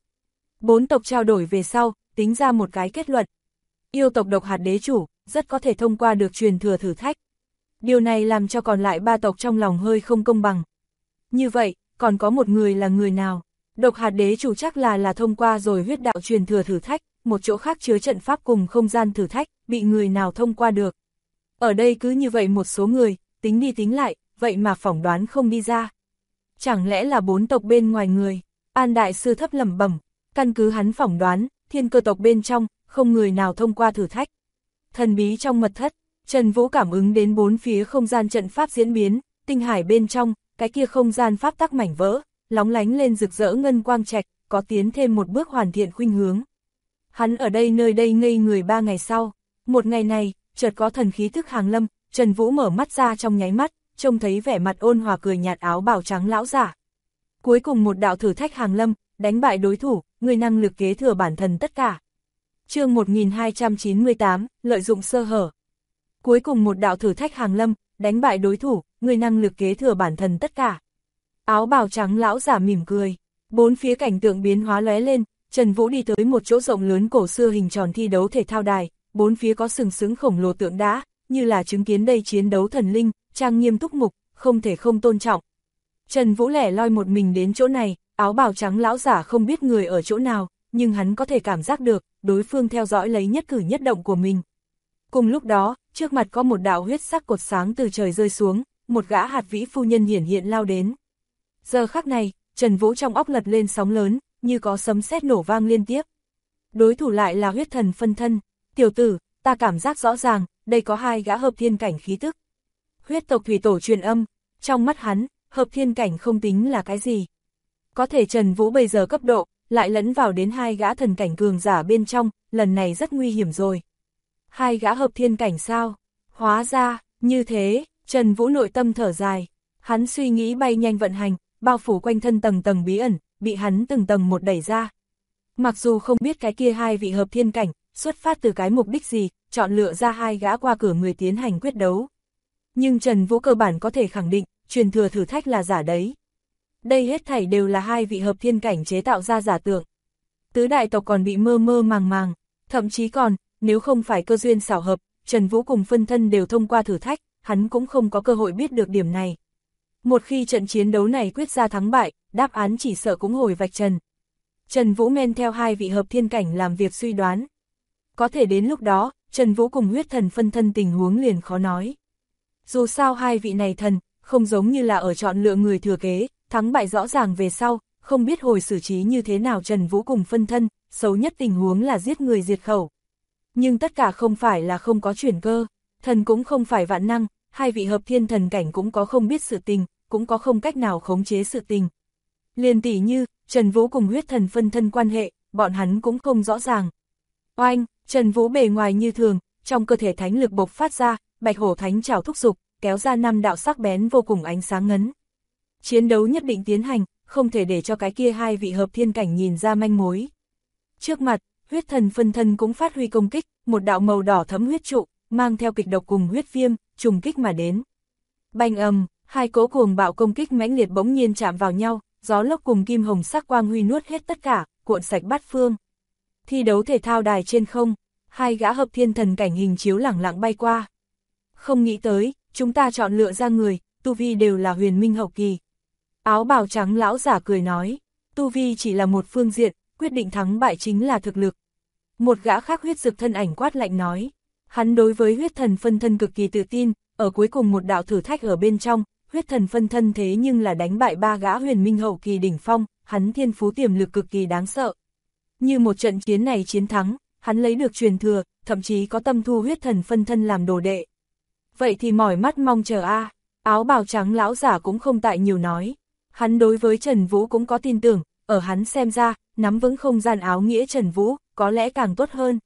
4 tộc trao đổi về sau, tính ra một cái kết luận. Yêu tộc độc hạt đế chủ, rất có thể thông qua được truyền thừa thử thách. Điều này làm cho còn lại 3 tộc trong lòng hơi không công bằng. Như vậy, còn có một người là người nào? Độc hạt đế chủ chắc là thông qua rồi huyết đạo truyền thừa thử thách, một chỗ khác chứa trận pháp cùng không gian thử thách, bị người nào thông qua được. Ở đây cứ như vậy một số người, tính đi tính lại, vậy mà phỏng đoán không đi ra. Chẳng lẽ là 4 tộc bên ngoài người? An đại sư thấp lẩm bẩm, căn cứ hắn phỏng đoán, thiên cơ tộc bên trong, không người nào thông qua thử thách. Thần bí trong mật thất, Trần Vũ cảm ứng đến 4 phía không gian trận pháp diễn biến, tinh hải bên trong, cái kia không gian pháp tắc mảnh vỡ, lóng lánh lên rực rỡ ngân quang trạch, có tiến thêm một bước hoàn thiện khuynh hướng. Hắn ở đây nơi đây ngây người 3 ngày sau, một ngày này, chợt có thần khí thức hàng lâm, Trần Vũ mở mắt ra trong nháy mắt, trông thấy vẻ mặt ôn hòa cười nhạt áo bào trắng lão giả. Cuối cùng một đạo thử thách hàng lâm, đánh bại đối thủ, người năng lực kế thừa bản thần tất cả. Chương 1298, lợi dụng sơ hở. Cuối cùng một đạo thử thách hàng lâm, đánh bại đối thủ, người năng lực kế thừa bản thần tất cả. Áo bào trắng lão giả mỉm cười, 4 phía cảnh tượng biến hóa lóe lên, Trần Vũ đi tới một chỗ rộng lớn cổ xưa hình tròn thi đấu thể thao đài, 4 phía có sừng sững khổng lồ tượng đá, như là chứng kiến đây chiến đấu thần linh, trang nghiêm túc mục, không thể không tôn trọng. Trần Vũ lẻ loi một mình đến chỗ này, áo bào trắng lão giả không biết người ở chỗ nào, nhưng hắn có thể cảm giác được, đối phương theo dõi lấy nhất cử nhất động của mình. Cùng lúc đó, trước mặt có một đạo huyết sắc cột sáng từ trời rơi xuống, một gã hạt vĩ phu nhân hiển hiện lao đến. Giờ khắc này, Trần Vũ trong óc lật lên sóng lớn, như có sấm sét nổ vang liên tiếp. Đối thủ lại là huyết thần phân thân. Tiểu tử, ta cảm giác rõ ràng, đây có hai gã hợp thiên cảnh khí tức. Huyết tộc thủy tổ truyền âm, trong mắt hắn, hợp thiên cảnh không tính là cái gì. Có thể Trần Vũ bây giờ cấp độ, lại lẫn vào đến hai gã thần cảnh cường giả bên trong, lần này rất nguy hiểm rồi. Hai gã hợp thiên cảnh sao? Hóa ra, như thế, Trần Vũ nội tâm thở dài. Hắn suy nghĩ bay nhanh vận hành, bao phủ quanh thân tầng tầng bí ẩn, bị hắn từng tầng một đẩy ra. Mặc dù không biết cái kia hai vị hợp thiên cảnh, xuất phát từ cái mục đích gì, chọn lựa ra hai gã qua cửa người tiến hành quyết đấu. Nhưng Trần Vũ cơ bản có thể khẳng định, truyền thừa thử thách là giả đấy. Đây hết thảy đều là hai vị hợp thiên cảnh chế tạo ra giả tượng. Tứ đại tộc còn bị mơ mơ màng màng, thậm chí còn, nếu không phải cơ duyên xảo hợp, Trần Vũ cùng phân thân đều thông qua thử thách, hắn cũng không có cơ hội biết được điểm này. Một khi trận chiến đấu này quyết ra thắng bại, đáp án chỉ sợ cũng hồi vạch trần. Trần Vũ men theo hai vị hợp thiên cảnh làm việc suy đoán. Có thể đến lúc đó, Trần Vũ cùng huyết thần phân thân tình huống liền khó nói. Dù sao hai vị này thần, không giống như là ở chọn lựa người thừa kế, thắng bại rõ ràng về sau, không biết hồi xử trí như thế nào. Trần Vũ cùng phân thân, xấu nhất tình huống là giết người diệt khẩu. Nhưng tất cả không phải là không có chuyển cơ, thần cũng không phải vạn năng, hai vị hợp thiên thần cảnh cũng có không biết sự tình, cũng có không cách nào khống chế sự tình. Liền tỷ như, Trần Vũ cùng huyết thần phân thân quan hệ, bọn hắn cũng không rõ ràng. Oanh, Trần Vũ bề ngoài như thường, trong cơ thể thánh lực bộc phát ra, bạch hổ thánh trảo thúc giục, kéo ra 5 đạo sắc bén vô cùng ánh sáng ngấn. Chiến đấu nhất định tiến hành, không thể để cho cái kia hai vị hợp thiên cảnh nhìn ra manh mối. Trước mặt, huyết thần phân thân cũng phát huy công kích, một đạo màu đỏ thấm huyết trụ, mang theo kịch độc cùng huyết viêm, trùng kích mà đến. Bành ầm, hai cỗ cuồng bạo công kích mãnh liệt bỗng nhiên chạm vào nhau, gió lốc cùng kim hồng sắc quang huy nuốt hết tất cả, cuộn sạch bát phương. Thi đấu thể thao đài trên không, hai gã hợp thiên thần cảnh hình chiếu lẳng lặng bay qua. Không nghĩ tới, chúng ta chọn lựa ra người, tu vi đều là huyền minh hậu kỳ. Áo bào trắng lão giả cười nói, tu vi chỉ là một phương diện, quyết định thắng bại chính là thực lực. Một gã khác huyết dực thân ảnh quát lạnh nói, hắn đối với huyết thần phân thân cực kỳ tự tin, ở cuối cùng một đạo thử thách ở bên trong, huyết thần phân thân thế nhưng là đánh bại ba gã huyền minh hậu kỳ đỉnh phong, hắn thiên phú tiềm lực cực kỳ đáng sợ. Như một trận chiến này chiến thắng, hắn lấy được truyền thừa, thậm chí có tâm thu huyết thần phân thân làm đồ đệ. Vậy thì mỏi mắt mong chờ a. Áo bào trắng lão giả cũng không tại nhiều nói. Hắn đối với Trần Vũ cũng có tin tưởng, ở hắn xem ra, nắm vững không gian áo nghĩa Trần Vũ, có lẽ càng tốt hơn.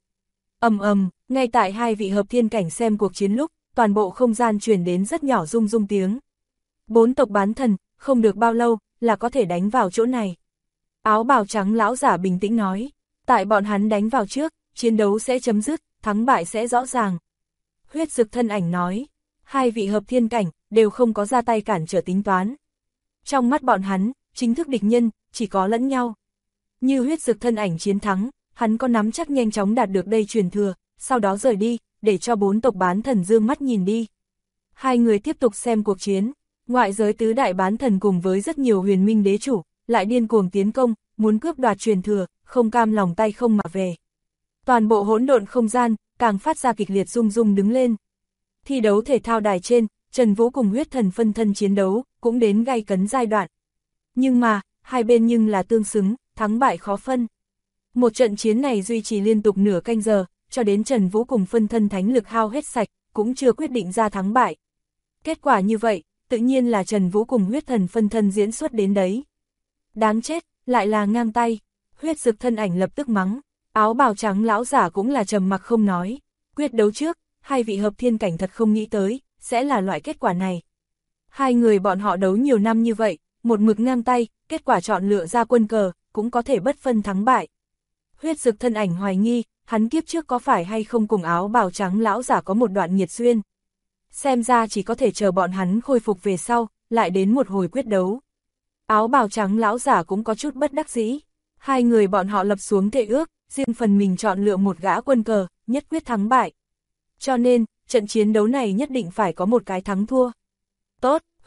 Ngay tại hai vị hợp thiên cảnh xem cuộc chiến lúc, toàn bộ không gian truyền đến rất nhỏ rung rung tiếng. 4 tộc bán thần, không được bao lâu, là có thể đánh vào chỗ này. Áo bào trắng lão giả bình tĩnh nói, tại bọn hắn đánh vào trước, chiến đấu sẽ chấm dứt, thắng bại sẽ rõ ràng. Huyết dực thân ảnh nói, hai vị hợp thiên cảnh, đều không có ra tay cản trở tính toán. Trong mắt bọn hắn, chính thức địch nhân, chỉ có lẫn nhau. Như huyết dực thân ảnh chiến thắng, hắn có nắm chắc nhanh chóng đạt được đây truyền thừa, sau đó rời đi, để cho 4 tộc bán thần dương mắt nhìn đi. Hai người tiếp tục xem cuộc chiến, ngoại giới tứ đại bán thần cùng với rất nhiều huyền minh đế chủ, lại điên cuồng tiến công, muốn cướp đoạt truyền thừa, không cam lòng tay không mà về. Toàn bộ hỗn độn không gian, càng phát ra kịch liệt rung rung đứng lên. Thi đấu thể thao đài trên, Trần Vũ cùng huyết thần phân thân chiến đấu, cũng đến gay cấn giai đoạn. Nhưng mà, hai bên nhưng là tương xứng, thắng bại khó phân. Một trận chiến này duy trì liên tục nửa canh giờ, cho đến Trần Vũ cùng phân thân thánh lực hao hết sạch, cũng chưa quyết định ra thắng bại. Kết quả như vậy, tự nhiên là Trần Vũ cùng huyết thần phân thân diễn xuất đến đấy. Đáng chết, lại là ngang tay, huyết dực thân ảnh lập tức mắng, áo bào trắng lão giả cũng là trầm mặc không nói. Quyết đấu trước, hai vị hợp thiên cảnh thật không nghĩ tới, sẽ là loại kết quả này. Hai người bọn họ đấu nhiều năm như vậy, một mực ngang tay, kết quả chọn lựa ra quân cờ, cũng có thể bất phân thắng bại. Huyết dực thân ảnh hoài nghi, hắn kiếp trước có phải hay không cùng áo bào trắng lão giả có một đoạn nghiệt duyên. Xem ra chỉ có thể chờ bọn hắn khôi phục về sau, lại đến một hồi quyết đấu. Áo bào trắng lão giả cũng có chút bất đắc dĩ. Hai người bọn họ lập xuống thệ ước, riêng phần mình chọn lựa một gã quân cờ, nhất quyết thắng bại. Cho nên, trận chiến đấu này nhất định phải có một cái thắng thua. Tốt,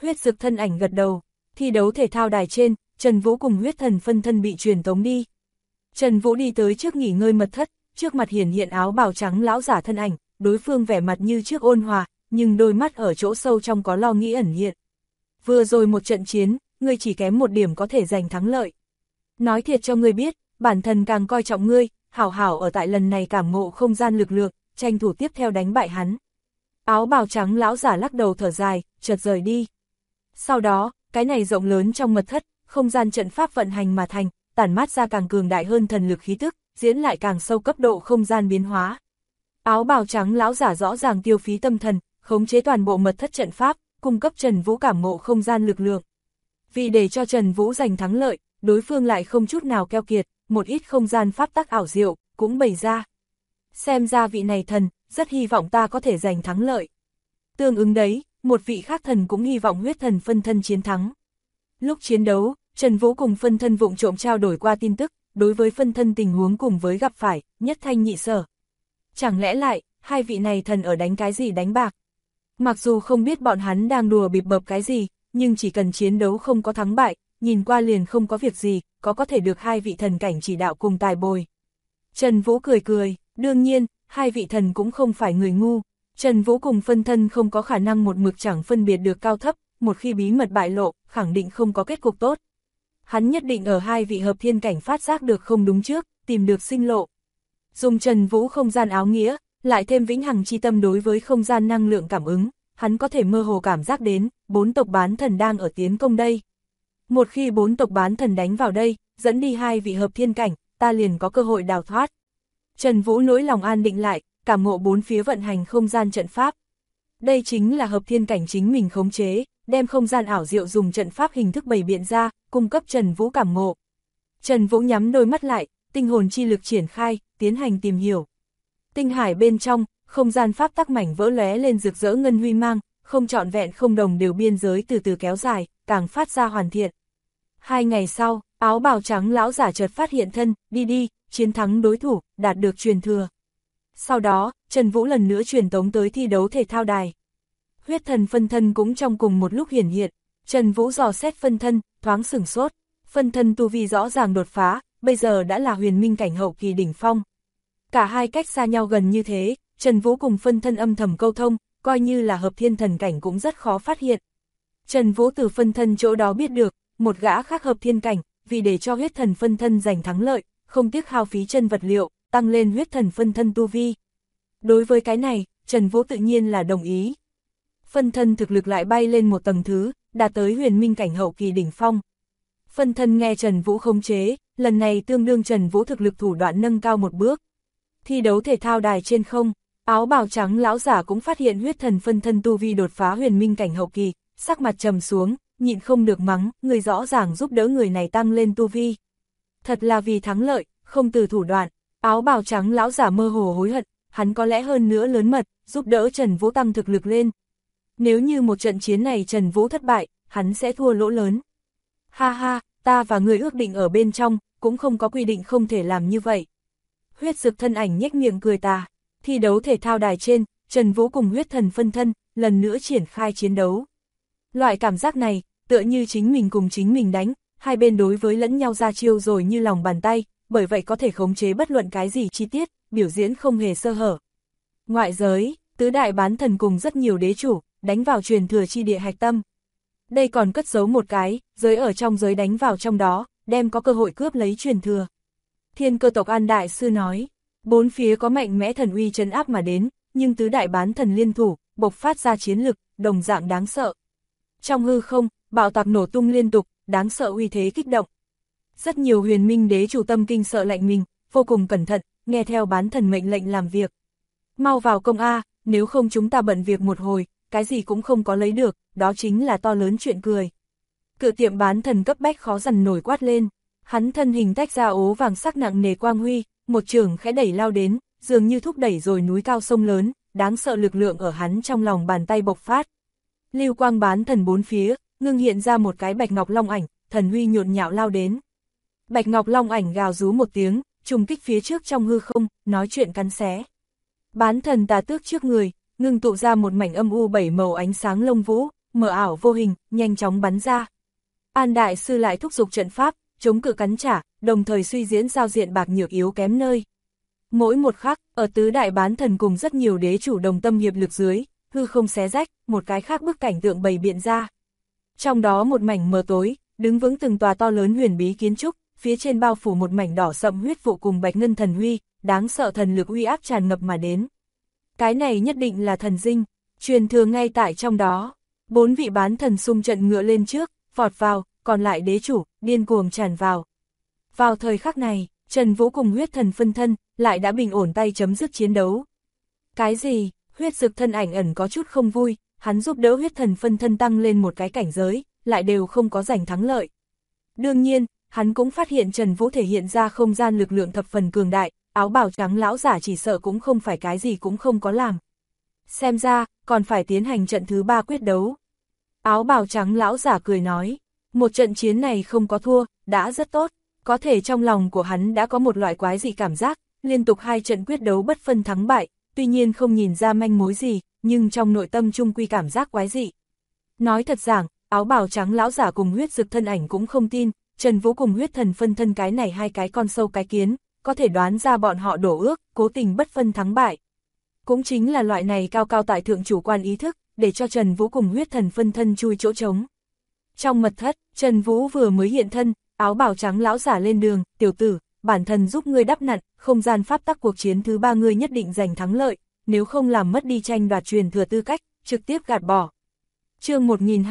Huyết Dực thân ảnh gật đầu, thi đấu thể thao đài trên, Trần Vũ cùng huyết thần phân thân bị truyền tống đi. Trần Vũ đi tới trước nghỉ ngơi mật thất, trước mặt hiển hiện áo bào trắng lão giả thân ảnh, đối phương vẻ mặt như trước ôn hòa, nhưng đôi mắt ở chỗ sâu trong có lo nghĩ ẩn hiện. Vừa rồi một trận chiến, ngươi chỉ kém một điểm có thể giành thắng lợi. Nói thiệt cho ngươi biết, bản thân càng coi trọng ngươi, hảo hảo ở tại lần này cảm ngộ không gian lực lượng, tranh thủ tiếp theo đánh bại hắn. Áo bào trắng lão giả lắc đầu thở dài, chợt rời đi. Sau đó, cái này rộng lớn trong mật thất, không gian trận pháp vận hành mà thành, tản mát ra càng cường đại hơn thần lực khí tức, diễn lại càng sâu cấp độ không gian biến hóa. Áo bào trắng lão giả rõ ràng tiêu phí tâm thần, khống chế toàn bộ mật thất trận pháp, cung cấp Trần Vũ cảm ngộ không gian lực lượng. Vì để cho Trần Vũ giành thắng lợi, đối phương lại không chút nào keo kiệt, một ít không gian pháp tắc ảo diệu, cũng bày ra. Xem ra vị này thần, rất hy vọng ta có thể giành thắng lợi. Tương ứng đấy, một vị khác thần cũng hy vọng huyết thần phân thân chiến thắng. Lúc chiến đấu, Trần Vũ cùng phân thân vụng trộm trao đổi qua tin tức, đối với phân thân tình huống cùng với gặp phải, nhất thanh nhị sở. Chẳng lẽ lại, hai vị này thần ở đánh cái gì đánh bạc? Mặc dù không biết bọn hắn đang đùa bịp bợp cái gì, nhưng chỉ cần chiến đấu không có thắng bại, nhìn qua liền không có việc gì, có thể được hai vị thần cảnh chỉ đạo cùng tài bồi. Trần Vũ cười cười, đương nhiên, hai vị thần cũng không phải người ngu. Trần Vũ cùng phân thân không có khả năng một mực chẳng phân biệt được cao thấp, một khi bí mật bại lộ, khẳng định không có kết cục tốt. Hắn nhất định ở hai vị hợp thiên cảnh phát giác được không đúng trước, tìm được sinh lộ. Dùng Trần Vũ không gian áo nghĩa, lại thêm vĩnh hằng chi tâm đối với không gian năng lượng cảm ứng, hắn có thể mơ hồ cảm giác đến, 4 tộc bán thần đang ở tiến công đây. Một khi 4 tộc bán thần đánh vào đây, dẫn đi hai vị hợp thiên cảnh, ta liền có cơ hội đào thoát. Trần Vũ nỗi lòng an định lại, cảm ngộ bốn phía vận hành không gian trận pháp. Đây chính là hợp thiên cảnh chính mình khống chế, đem không gian ảo diệu dùng trận pháp hình thức bày biện ra, cung cấp Trần Vũ cảm ngộ. Trần Vũ nhắm đôi mắt lại, tinh hồn chi lực triển khai, tiến hành tìm hiểu. Tinh hải bên trong, không gian pháp tắc mảnh vỡ lóe lên rực rỡ ngân huy mang, không trọn vẹn không đồng đều biên giới từ từ kéo dài, càng phát ra hoàn thiện. 2 ngày sau, áo bào trắng lão giả chợt phát hiện thân, đi, chiến thắng đối thủ, đạt được truyền thừa. Sau đó, Trần Vũ lần nữa truyền tống tới thi đấu thể thao đài. Huyết thần phân thân cũng trong cùng một lúc hiển hiện, Trần Vũ dò xét phân thân, thoáng sửng sốt, phân thân tu vi rõ ràng đột phá, bây giờ đã là huyền minh cảnh hậu kỳ đỉnh phong. Cả hai cách xa nhau gần như thế, Trần Vũ cùng phân thân âm thầm câu thông, coi như là hợp thiên thần cảnh cũng rất khó phát hiện. Trần Vũ từ phân thân chỗ đó biết được, một gã khác hợp thiên cảnh, vì để cho huyết thần phân thân giành thắng lợi, không tiếc hao phí chân vật liệu, tăng lên huyết thần phân thân tu vi. Đối với cái này, Trần Vũ tự nhiên là đồng ý. Phân thân thực lực lại bay lên một tầng thứ, đạt tới huyền minh cảnh hậu kỳ đỉnh phong. Phân thân nghe Trần Vũ khống chế, lần này tương đương Trần Vũ thực lực thủ đoạn nâng cao một bước. Thi đấu thể thao đài trên không, áo bào trắng lão giả cũng phát hiện huyết thần phân thân tu vi đột phá huyền minh cảnh hậu kỳ, sắc mặt trầm xuống, nhịn không được mắng, người rõ ràng giúp đỡ người này tăng lên tu vi. Thật là vì thắng lợi, không từ thủ đoạn. Áo bào trắng lão giả mơ hồ hối hận, hắn có lẽ hơn nữa lớn mật, giúp đỡ Trần Vũ tăng thực lực lên. Nếu như một trận chiến này Trần Vũ thất bại, hắn sẽ thua lỗ lớn. Ha ha, ta và người ước định ở bên trong, cũng không có quy định không thể làm như vậy. Huyết Dực thân ảnh nhếch miệng cười tà. Thi đấu thể thao đài trên, Trần Vũ cùng huyết thần phân thân, lần nữa triển khai chiến đấu. Loại cảm giác này, tựa như chính mình cùng chính mình đánh, hai bên đối với lẫn nhau ra chiêu rồi như lòng bàn tay, bởi vậy có thể khống chế bất luận cái gì chi tiết, biểu diễn không hề sơ hở. Ngoại giới, tứ đại bán thần cùng rất nhiều đế chủ, đánh vào truyền thừa chi địa hạch tâm. Đây còn cất giấu một cái, giới ở trong giới đánh vào trong đó, đem có cơ hội cướp lấy truyền thừa. Thiên Cơ tộc An Đại Sư nói, bốn phía có mạnh mẽ thần uy trấn áp mà đến, nhưng tứ đại bán thần liên thủ, bộc phát ra chiến lực, đồng dạng đáng sợ. Trong hư không, bạo tạc nổ tung liên tục, đáng sợ uy thế kích động. Rất nhiều huyền minh đế chủ tâm kinh sợ lạnh mình, vô cùng cẩn thận, nghe theo bán thần mệnh lệnh làm việc. Mau vào công A, nếu không chúng ta bận việc một hồi, cái gì cũng không có lấy được, đó chính là to lớn chuyện cười. Cự tiệm bán thần cấp bách khó dằn nổi quát lên, hắn thân hình tách ra ố vàng sắc nặng nề quang huy, một trường khẽ đẩy lao đến, dường như thúc đẩy rồi núi cao sông lớn, đáng sợ lực lượng ở hắn trong lòng bàn tay bộc phát. Lưu quang bán thần bốn phía, ngưng hiện ra một cái bạch ngọc long ảnh, thần huy nhộn nhạo lao đến. Bạch ngọc long ảnh gào rú một tiếng, trùng kích phía trước trong hư không, nói chuyện cắn xé. Bán thần tà tước trước người, ngưng tụ ra một mảnh âm u 7 màu ánh sáng lông vũ, mờ ảo vô hình, nhanh chóng bắn ra. An đại sư lại thúc giục trận pháp, chống cự cắn trả, đồng thời suy diễn giao diện bạc nhược yếu kém nơi. Mỗi một khắc, ở tứ đại bán thần cùng rất nhiều đế chủ đồng tâm hiệp lực dưới, hư không xé rách, một cái khác bức cảnh tượng bày biện ra. Trong đó một mảnh mờ tối, đứng vững từng tòa to lớn huyền bí kiến trúc, phía trên bao phủ một mảnh đỏ sậm huyết vụ cùng bạch ngân thần huy, đáng sợ thần lực uy áp tràn ngập mà đến. Cái này nhất định là thần dinh, truyền thừa ngay tại trong đó. 4 vị bán thần xung trận ngựa lên trước, vọt vào, còn lại đế chủ, điên cuồng tràn vào. Vào thời khắc này, Trần Vũ cùng huyết thần phân thân, lại đã bình ổn tay chấm dứt chiến đấu. Cái gì? Huyết dực thân ảnh ẩn có chút không vui, hắn giúp đỡ huyết thần phân thân tăng lên một cái cảnh giới, lại đều không có giành thắng lợi. Đương nhiên, hắn cũng phát hiện Trần Vũ thể hiện ra không gian lực lượng thập phần cường đại, áo bào trắng lão giả chỉ sợ cũng không phải cái gì cũng không có làm. Xem ra, còn phải tiến hành trận thứ 3 quyết đấu. Áo bào trắng lão giả cười nói, một trận chiến này không có thua, đã rất tốt, có thể trong lòng của hắn đã có một loại quái dị cảm giác, liên tục 2 trận quyết đấu bất phân thắng bại, tuy nhiên không nhìn ra manh mối gì, nhưng trong nội tâm trung quy cảm giác quái dị. Nói thật rằng, áo bào trắng lão giả cùng huyết dực thân ảnh cũng không tin, Trần Vũ cùng huyết thần phân thân cái này 2 cái con sâu cái kiến, có thể đoán ra bọn họ đổ ước, cố tình bất phân thắng bại. Cũng chính là loại này cao cao tại thượng chủ quan ý thức, để cho Trần Vũ cùng huyết thần phân thân chui chỗ trống. Trong mật thất, Trần Vũ vừa mới hiện thân, áo bào trắng lão giả lên đường, tiểu tử, bản thân giúp ngươi đắp nặn, không gian pháp tắc cuộc chiến thứ 3 ngươi nhất định giành thắng lợi, nếu không làm mất đi tranh đoạt truyền thừa tư cách, trực tiếp gạt bỏ. Chương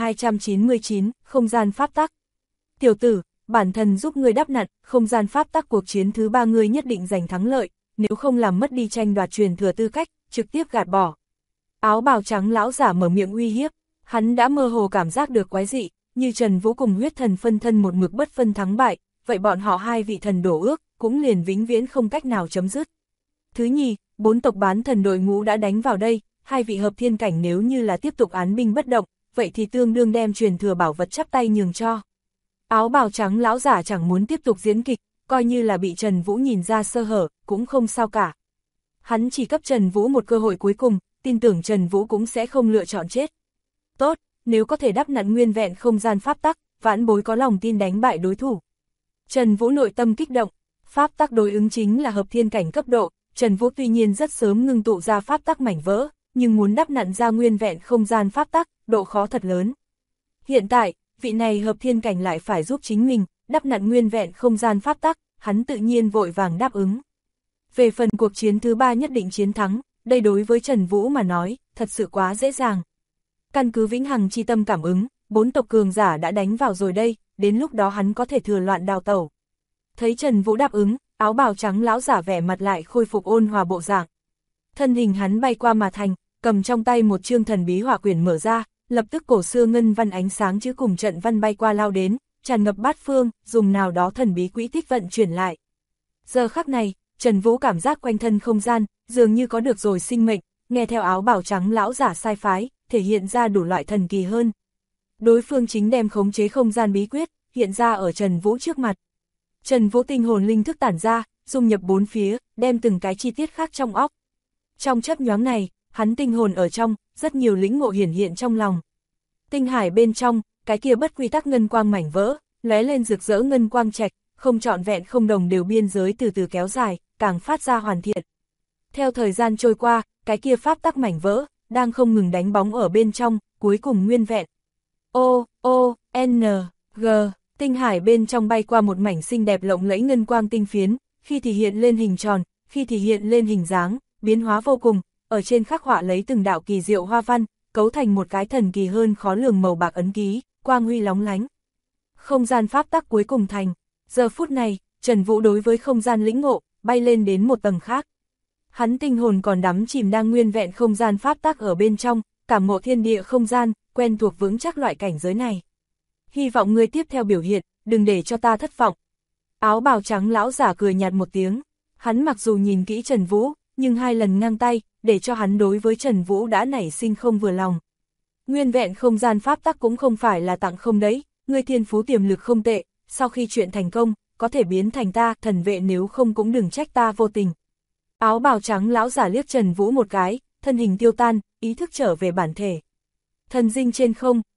1299, không gian pháp tắc. Tiểu tử, bản thân giúp ngươi đắp nặn, không gian pháp tắc cuộc chiến thứ 3 ngươi nhất định giành thắng lợi, nếu không làm mất đi tranh đoạt truyền thừa tư cách, trực tiếp gạt bỏ. Áo bào trắng lão giả mở miệng uy hiếp, hắn đã mơ hồ cảm giác được quái dị, như Trần Vũ cùng huyết thần phân thân một mực bất phân thắng bại, vậy bọn họ 2 vị thần đổ ước, cũng liền vĩnh viễn không cách nào chấm dứt. Thứ nhì, 4 tộc bán thần đội ngũ đã đánh vào đây, 2 vị hợp thiên cảnh nếu như là tiếp tục án binh bất động, vậy thì tương đương đem truyền thừa bảo vật chắp tay nhường cho. Áo bào trắng lão giả chẳng muốn tiếp tục diễn kịch, coi như là bị Trần Vũ nhìn ra sơ hở, cũng không sao cả. Hắn chỉ cấp Trần Vũ một cơ hội cuối cùng, tin tưởng Trần Vũ cũng sẽ không lựa chọn chết. Tốt, nếu có thể đắp nặn nguyên vẹn không gian pháp tắc, vãn bối có lòng tin đánh bại đối thủ. Trần Vũ nội tâm kích động, pháp tắc đối ứng chính là hợp thiên cảnh cấp độ, Trần Vũ tuy nhiên rất sớm ngưng tụ ra pháp tắc mảnh vỡ, nhưng muốn đắp nặn ra nguyên vẹn không gian pháp tắc, độ khó thật lớn. Hiện tại, vị này hợp thiên cảnh lại phải giúp chính mình, đắp nặn nguyên vẹn không gian pháp tắc, hắn tự nhiên vội vàng đáp ứng. Về phần cuộc chiến thứ 3 nhất định chiến thắng, đây đối với Trần Vũ mà nói, thật sự quá dễ dàng. Căn cứ vĩnh hằng chi tâm cảm ứng, 4 tộc cường giả đã đánh vào rồi đây, đến lúc đó hắn có thể thừa loạn đào tẩu. Thấy Trần Vũ đáp ứng, áo bào trắng lão giả vẻ mặt lại khôi phục ôn hòa bộ dạng. Thân hình hắn bay qua mà thành, cầm trong tay một chương thần bí hỏa quyển mở ra, lập tức cổ xưa ngân văn ánh sáng chữ cùng trận văn bay qua lao đến, tràn ngập bát phương, dùng nào đó thần bí quỹ tích vận chuyển lại. Giờ khắc này, Trần Vũ cảm giác quanh thân không gian, dường như có được rồi sinh mệnh, nghe theo áo bào trắng lão giả sai phái, thể hiện ra đủ loại thần kỳ hơn. Đối phương chính đem khống chế không gian bí quyết, hiện ra ở Trần Vũ trước mặt. Trần Vũ tinh hồn linh thức tản ra, dung nhập 4 phía, đem từng cái chi tiết khác trong óc. Trong chớp nhoáng này, hắn tinh hồn ở trong, rất nhiều lĩnh ngộ hiển hiện trong lòng. Tinh hải bên trong, cái kia bất quy tắc ngân quang mảnh vỡ, lóe lên rực rỡ ngân quang trạch, không trọn vẹn không đồng đều biên giới từ từ kéo dài, càng phát ra hoàn thiện. Theo thời gian trôi qua, cái kia pháp tắc mảnh vỡ, đang không ngừng đánh bóng ở bên trong, cuối cùng nguyên vẹn. N, G, tinh hải bên trong bay qua một mảnh xinh đẹp lộng lẫy ngân quang tinh phiến, khi thì hiện lên hình tròn, khi thì hiện lên hình dáng, biến hóa vô cùng, ở trên khắc họa lấy từng đạo kỳ diệu hoa văn, cấu thành một cái thần kỳ hơn khó lường màu bạc ấn ký, quang huy lóng lánh. Không gian pháp tắc cuối cùng thành, giờ phút này, Trần Vũ đối với không gian lĩnh ngộ, bay lên đến một tầng khác. Hắn tinh hồn còn đắm chìm đang nguyên vẹn không gian pháp tắc ở bên trong, cảm ngộ thiên địa không gian, quen thuộc vững chắc loại cảnh giới này. Hy vọng ngươi tiếp theo biểu hiện, đừng để cho ta thất vọng. Áo bào trắng lão giả cười nhạt một tiếng, hắn mặc dù nhìn kỹ Trần Vũ, nhưng 2 lần ngang tay, để cho hắn đối với Trần Vũ đã nảy sinh không vừa lòng. Nguyên vẹn không gian pháp tắc cũng không phải là tặng không đấy, ngươi thiên phú tiềm lực không tệ, sau khi chuyện thành công, có thể biến thành ta, thần vệ nếu không cũng đừng trách ta vô tình. Áo bào trắng lão giả liếc Trần Vũ một cái, thân hình tiêu tan, ý thức trở về bản thể. Thần dinh trên không,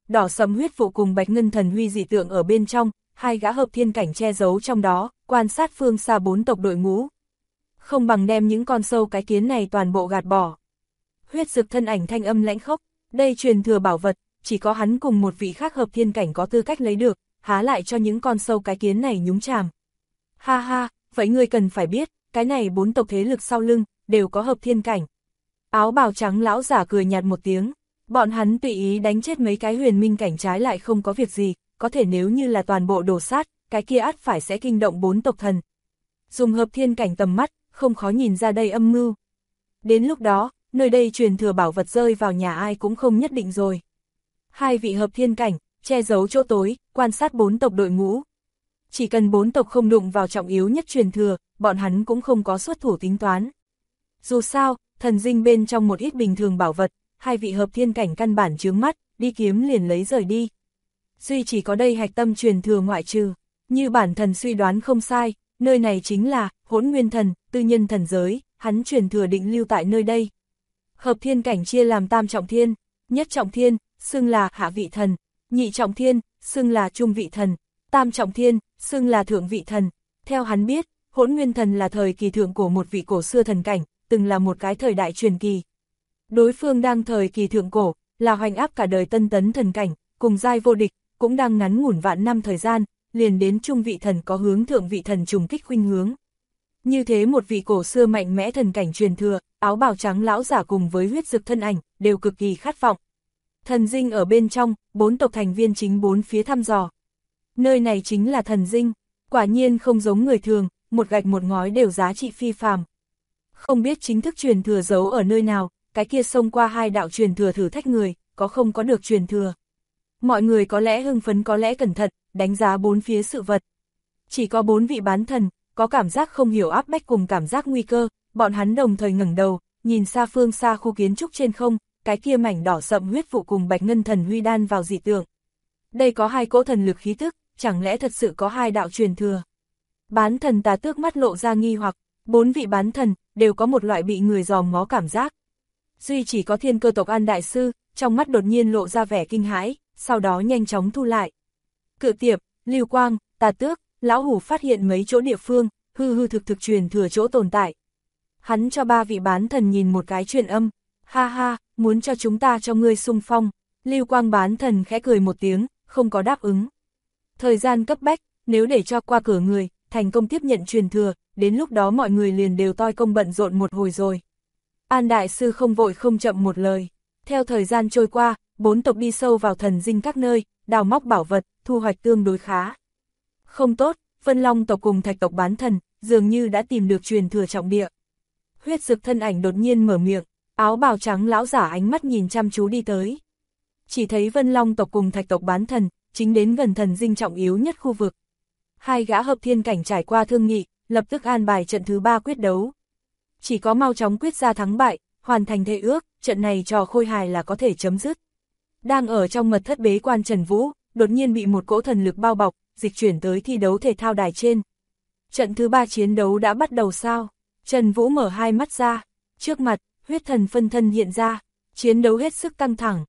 đỏ sẫm huyết vụ cùng bạch ngân thần huy dị tượng ở bên trong, hai gã hợp thiên cảnh che giấu trong đó, quan sát phương xa 4 tộc đội ngũ. Không bằng đem những con sâu cái kiến này toàn bộ gạt bỏ. Huyết Dực thân ảnh thanh âm lãnh khốc, đây truyền thừa bảo vật, chỉ có hắn cùng một vị khác hợp thiên cảnh có tư cách lấy được, há lại cho những con sâu cái kiến này nhúng chàm. Ha ha, vậy ngươi cần phải biết, cái này 4 tộc thế lực sau lưng, đều có hợp thiên cảnh. Áo bào trắng lão giả cười nhạt một tiếng, bọn hắn tùy ý đánh chết mấy cái huyền minh cảnh trái lại không có việc gì, có thể nếu như là toàn bộ đổ sát, cái kia ắt phải sẽ kinh động 4 tộc thần. Dùng hợp thiên cảnh tầm mắt, không khó nhìn ra đây âm mưu. Đến lúc đó, nơi đây truyền thừa bảo vật rơi vào nhà ai cũng không nhất định rồi. Hai vị hợp thiên cảnh, che giấu chỗ tối, quan sát 4 tộc đội ngũ. Chỉ cần 4 tộc không đụng vào trọng yếu nhất truyền thừa, bọn hắn cũng không có xuất thủ tính toán. Dù sao, thần dinh bên trong một ít bình thường bảo vật, hai vị hợp thiên cảnh căn bản chướng mắt, đi kiếm liền lấy rời đi. Duy chỉ có đây hạch tâm truyền thừa ngoại trừ, như bản thần suy đoán không sai, nơi này chính là Hỗn Nguyên Thần, tư nhân thần giới, hắn truyền thừa định lưu tại nơi đây. Hợp thiên cảnh chia làm tam trọng thiên, nhất trọng thiên, xưng là hạ vị thần, nhị trọng thiên, xưng là trung vị thần, tam trọng thiên, xưng là thượng vị thần. Theo hắn biết, Hỗn Nguyên Thần là thời kỳ thượng cổ một vị cổ xưa thần cảnh, từng là một cái thời đại truyền kỳ. Đối phương đang thời kỳ thượng cổ, là hoành áp cả đời tân tấn thần cảnh, cùng giai vô địch, cũng đang ngắn ngủn vạn năm thời gian, liền đến trung vị thần có hướng thượng vị thần trùng kích khuynh hướng. Như thế một vị cổ xưa mạnh mẽ thần cảnh truyền thừa, áo bào trắng lão giả cùng với huyết dực thân ảnh, đều cực kỳ khát vọng. Thần dinh ở bên trong, 4 tộc thành viên chính 4 phía thăm dò. Nơi này chính là thần dinh, quả nhiên không giống người thường, một gạch một ngói đều giá trị phi phàm. Không biết chính thức truyền thừa giấu ở nơi nào, cái kia xông qua hai đạo truyền thừa thử thách người, có không có được truyền thừa. Mọi người có lẽ hưng phấn có lẽ cẩn thận, đánh giá 4 phía sự vật. Chỉ có 4 vị bán thần, có cảm giác không hiểu áp bách cùng cảm giác nguy cơ, bọn hắn đồng thời ngẩng đầu, nhìn xa phương xa khu kiến trúc trên không, cái kia mảnh đỏ sậm huyết vụ cùng bạch ngân thần huy đan vào dị tượng. Đây có hai cỗ thần lực khí tức, chẳng lẽ thật sự có hai đạo truyền thừa. Bán thần Tà Tước mắt lộ ra nghi hoặc, 4 vị bán thần, đều có một loại bị người dòm ngó cảm giác. Duy chỉ có Thiên Cơ tộc An đại sư, trong mắt đột nhiên lộ ra vẻ kinh hãi, sau đó nhanh chóng thu lại. Cự Tiệp, Lưu Quang, Tà Tước, lão hủ phát hiện mấy chỗ địa phương, hư thực truyền thừa chỗ tồn tại. Hắn cho 3 vị bán thần nhìn một cái truyền âm, ha ha, muốn cho chúng ta cho ngươi xung phong. Lưu Quang bán thần khẽ cười một tiếng, không có đáp ứng. Thời gian cấp bách, nếu để cho qua cửa người, thành công tiếp nhận truyền thừa, đến lúc đó mọi người liền đều toi công bận rộn một hồi rồi. An đại sư không vội không chậm một lời. Theo thời gian trôi qua, 4 tộc đi sâu vào thần dinh các nơi, đào móc bảo vật, thu hoạch tương đối khá. Không tốt, Vân Long tộc cùng Thạch tộc bán thần, dường như đã tìm được truyền thừa trọng địa. Huyết dực thân ảnh đột nhiên mở miệng, áo bào trắng lão giả ánh mắt nhìn chăm chú đi tới. Chỉ thấy Vân Long tộc cùng Thạch tộc bán thần, chính đến gần thần dinh trọng yếu nhất khu vực. Hai gã hợp thiên cảnh trải qua thương nghị, lập tức an bài trận thứ 3 quyết đấu. Chỉ có mau chóng quyết ra thắng bại, hoàn thành thệ ước, trận này trò khôi hài là có thể chấm dứt. Đang ở trong mật thất bế quan Trần Vũ, đột nhiên bị một cỗ thần lực bao bọc, dịch chuyển tới thi đấu thể thao đài trên. Trận thứ 3 chiến đấu đã bắt đầu sao? Trần Vũ mở hai mắt ra, trước mặt, huyết thần phân thân hiện ra, chiến đấu hết sức căng thẳng.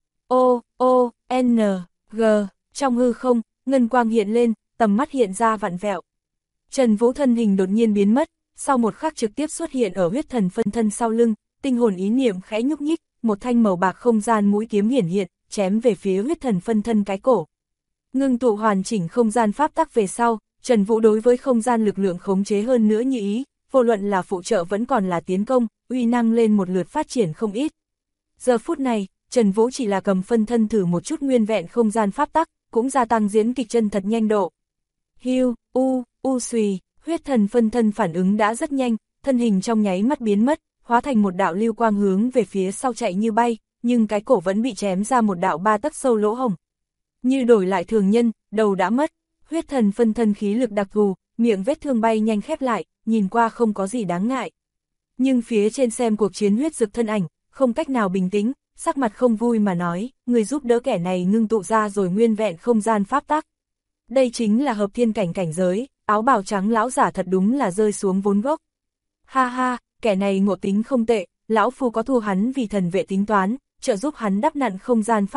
N, G, trong hư không, ngân quang hiện lên, tầm mắt hiện ra vặn vẹo. Trần Vũ thân hình đột nhiên biến mất, sau một khắc trực tiếp xuất hiện ở huyết thần phân thân sau lưng, tinh hồn ý niệm khẽ nhúc nhích, một thanh màu bạc không gian mũi kiếm hiển hiện, chém về phía huyết thần phân thân cái cổ. Ngưng tụ hoàn chỉnh không gian pháp tắc về sau, Trần Vũ đối với không gian lực lượng khống chế hơn nữa như ý, vô luận là phụ trợ vẫn còn là tiến công, uy năng lên một lượt phát triển không ít. Giờ phút này, Trần Vũ chỉ là cầm phân thân thử một chút nguyên vẹn không gian pháp tắc, cũng gia tăng diễn kịch chân thật nhanh độ. Hiu, xùy, huyết thần phân thân phản ứng đã rất nhanh, thân hình trong nháy mắt biến mất, hóa thành một đạo lưu quang hướng về phía sau chạy như bay, nhưng cái cổ vẫn bị chém ra một đạo 3 tấc sâu lỗ hổng. Như đổi lại thường nhân, đầu đã mất, huyết thần phân thân khí lực đặc thù, miệng vết thương bay nhanh khép lại, nhìn qua không có gì đáng ngại. Nhưng phía trên xem cuộc chiến huyết dực thân ảnh, không cách nào bình tĩnh, sắc mặt không vui mà nói, người giúp đỡ kẻ này ngưng tụ ra rồi nguyên vẹn không gian pháp tắc. Đây chính là hợp thiên cảnh cảnh giới, áo bào trắng lão giả thật đúng là rơi xuống vốn gốc. Ha ha, kẻ này ngộ tính không tệ, lão phu có thu hắn vì thần vệ tính toán, trợ giúp hắn đắp nặn không gian pháp tắc,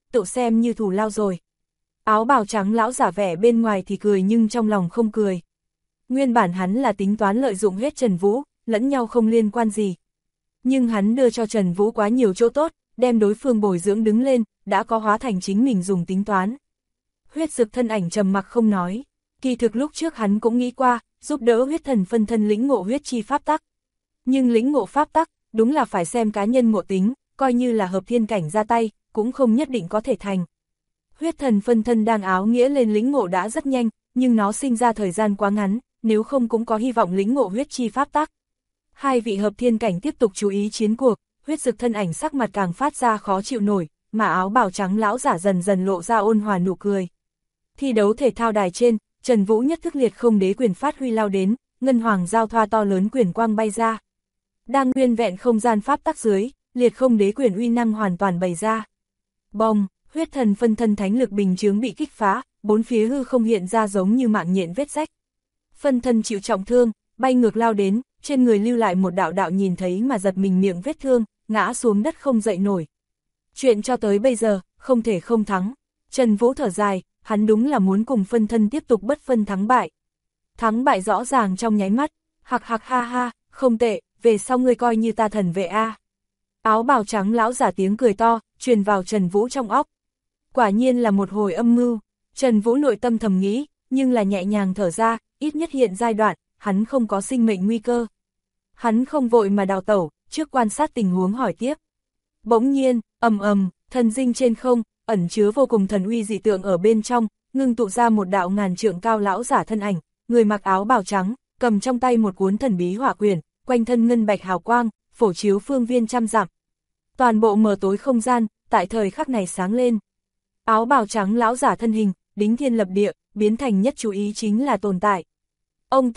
tự xem như thù lao rồi. Áo bào trắng lão giả vẻ bên ngoài thì cười nhưng trong lòng không cười. Nguyên bản hắn là tính toán lợi dụng hết Trần Vũ, lẫn nhau không liên quan gì. Nhưng hắn đưa cho Trần Vũ quá nhiều chỗ tốt, đem đối phương bồi dưỡng đứng lên, đã có hóa thành chính mình dùng tính toán. Huyết Dực thân ảnh trầm mặc không nói. Kỳ thực lúc trước hắn cũng nghĩ qua, giúp đỡ huyết thần phân thân lĩnh ngộ huyết chi pháp tắc. Nhưng lĩnh ngộ pháp tắc, đúng là phải xem cá nhân ngộ tính, coi như là hợp thiên cảnh ra tay, cũng không nhất định có thể thành. Huyết thần phân thân đang áo nghĩa lên lĩnh ngộ đã rất nhanh, nhưng nó sinh ra thời gian quá ngắn, nếu không cũng có hy vọng lĩnh ngộ huyết chi pháp tắc. Hai vị hợp thiên cảnh tiếp tục chú ý chiến cuộc, Huyết Dực thân ảnh sắc mặt càng phát ra khó chịu nổi, mà áo bào trắng lão giả dần dần lộ ra ôn hòa nụ cười. Thi đấu thể thao đài trên, Trần Vũ nhất thức liệt không đế quyền phát huy lao đến, ngân hoàng giao thoa to lớn quyền quang bay ra. Đang nguyên vẹn không gian pháp tắc dưới, liệt không đế quyền uy năng hoàn toàn bày ra. Bồng, huyết thần phân thân thánh lực bình chướng bị kích phá, bốn phía hư không hiện ra giống như mạng nhện vết rách. Phân thân chịu trọng thương, bay ngược lao đến, trên người lưu lại một đạo đạo nhìn thấy mà giật mình miệng vết thương, ngã xuống đất không dậy nổi. Chuyện cho tới bây giờ, không thể không thắng. Trần Vũ thở dài, hắn đúng là muốn cùng phân thân tiếp tục bất phân thắng bại. Thắng bại rõ ràng trong nháy mắt, hạc hạc ha ha, không tệ, về sau ngươi coi như ta thần vệ a. Áo bào trắng lão giả tiếng cười to, truyền vào Trần Vũ trong óc. Quả nhiên là một hồi âm mưu, Trần Vũ nội tâm thầm nghĩ, nhưng là nhẹ nhàng thở ra, ít nhất hiện giai đoạn, hắn không có sinh mệnh nguy cơ. Hắn không vội mà đào tẩu, trước quan sát tình huống hỏi tiếp. Bỗng nhiên, ầm ầm, thần dinh trên không, ẩn chứa vô cùng thần uy dị tượng ở bên trong, ngưng tụ ra một đạo ngàn trượng cao lão giả thân ảnh, người mặc áo bào trắng, cầm trong tay một cuốn thần bí hỏa quyển, quanh thân ngân bạch hào quang, phổ chiếu phương viên trăm dặm. Toàn bộ mờ tối không gian, tại thời khắc này sáng lên. Áo bào trắng lão giả thân hình, đính thiên lập địa, biến thành nhất chú ý chính là tồn tại. Ông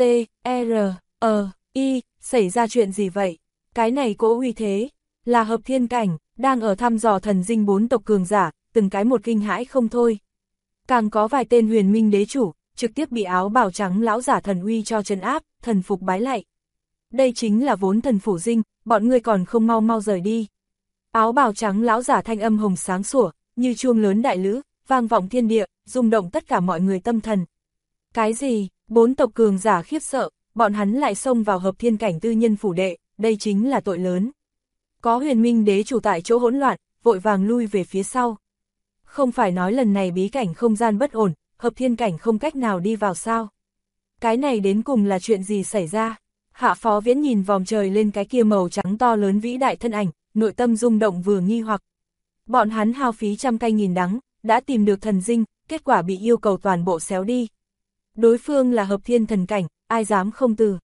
T.R.I. xảy ra chuyện gì vậy? Cái này cỗ uy thế, là hợp thiên cảnh, đang ở thăm dò thần dinh 4 tộc cường giả, từng cái một kinh hãi không thôi. Càng có vài tên huyền minh đế chủ, trực tiếp bị áo bào trắng lão giả thần uy cho trấn áp, thần phục bái lạy. Đây chính là vốn thần phủ dinh, bọn ngươi còn không mau mau rời đi. Áo bào trắng lão giả thanh âm hồng sáng sủa, như chuông lớn đại lữ, vang vọng thiên địa, rung động tất cả mọi người tâm thần. Cái gì? 4 tộc cường giả khiếp sợ, bọn hắn lại xông vào hợp thiên cảnh tư nhân phủ đệ, đây chính là tội lớn. Có huyền minh đế chủ tại chỗ hỗn loạn, vội vàng lui về phía sau. Không phải nói lần này bí cảnh không gian bất ổn, hợp thiên cảnh không cách nào đi vào sao? Cái này đến cùng là chuyện gì xảy ra? Hạ Phó Viễn nhìn vòm trời lên cái kia màu trắng to lớn vĩ đại thân ảnh, nội tâm rung động vừa nghi hoặc. Bọn hắn hao phí trăm cay nghìn đắng, đã tìm được thần dinh, kết quả bị yêu cầu toàn bộ xéo đi. Đối phương là hợp thiên thần cảnh, ai dám không từ.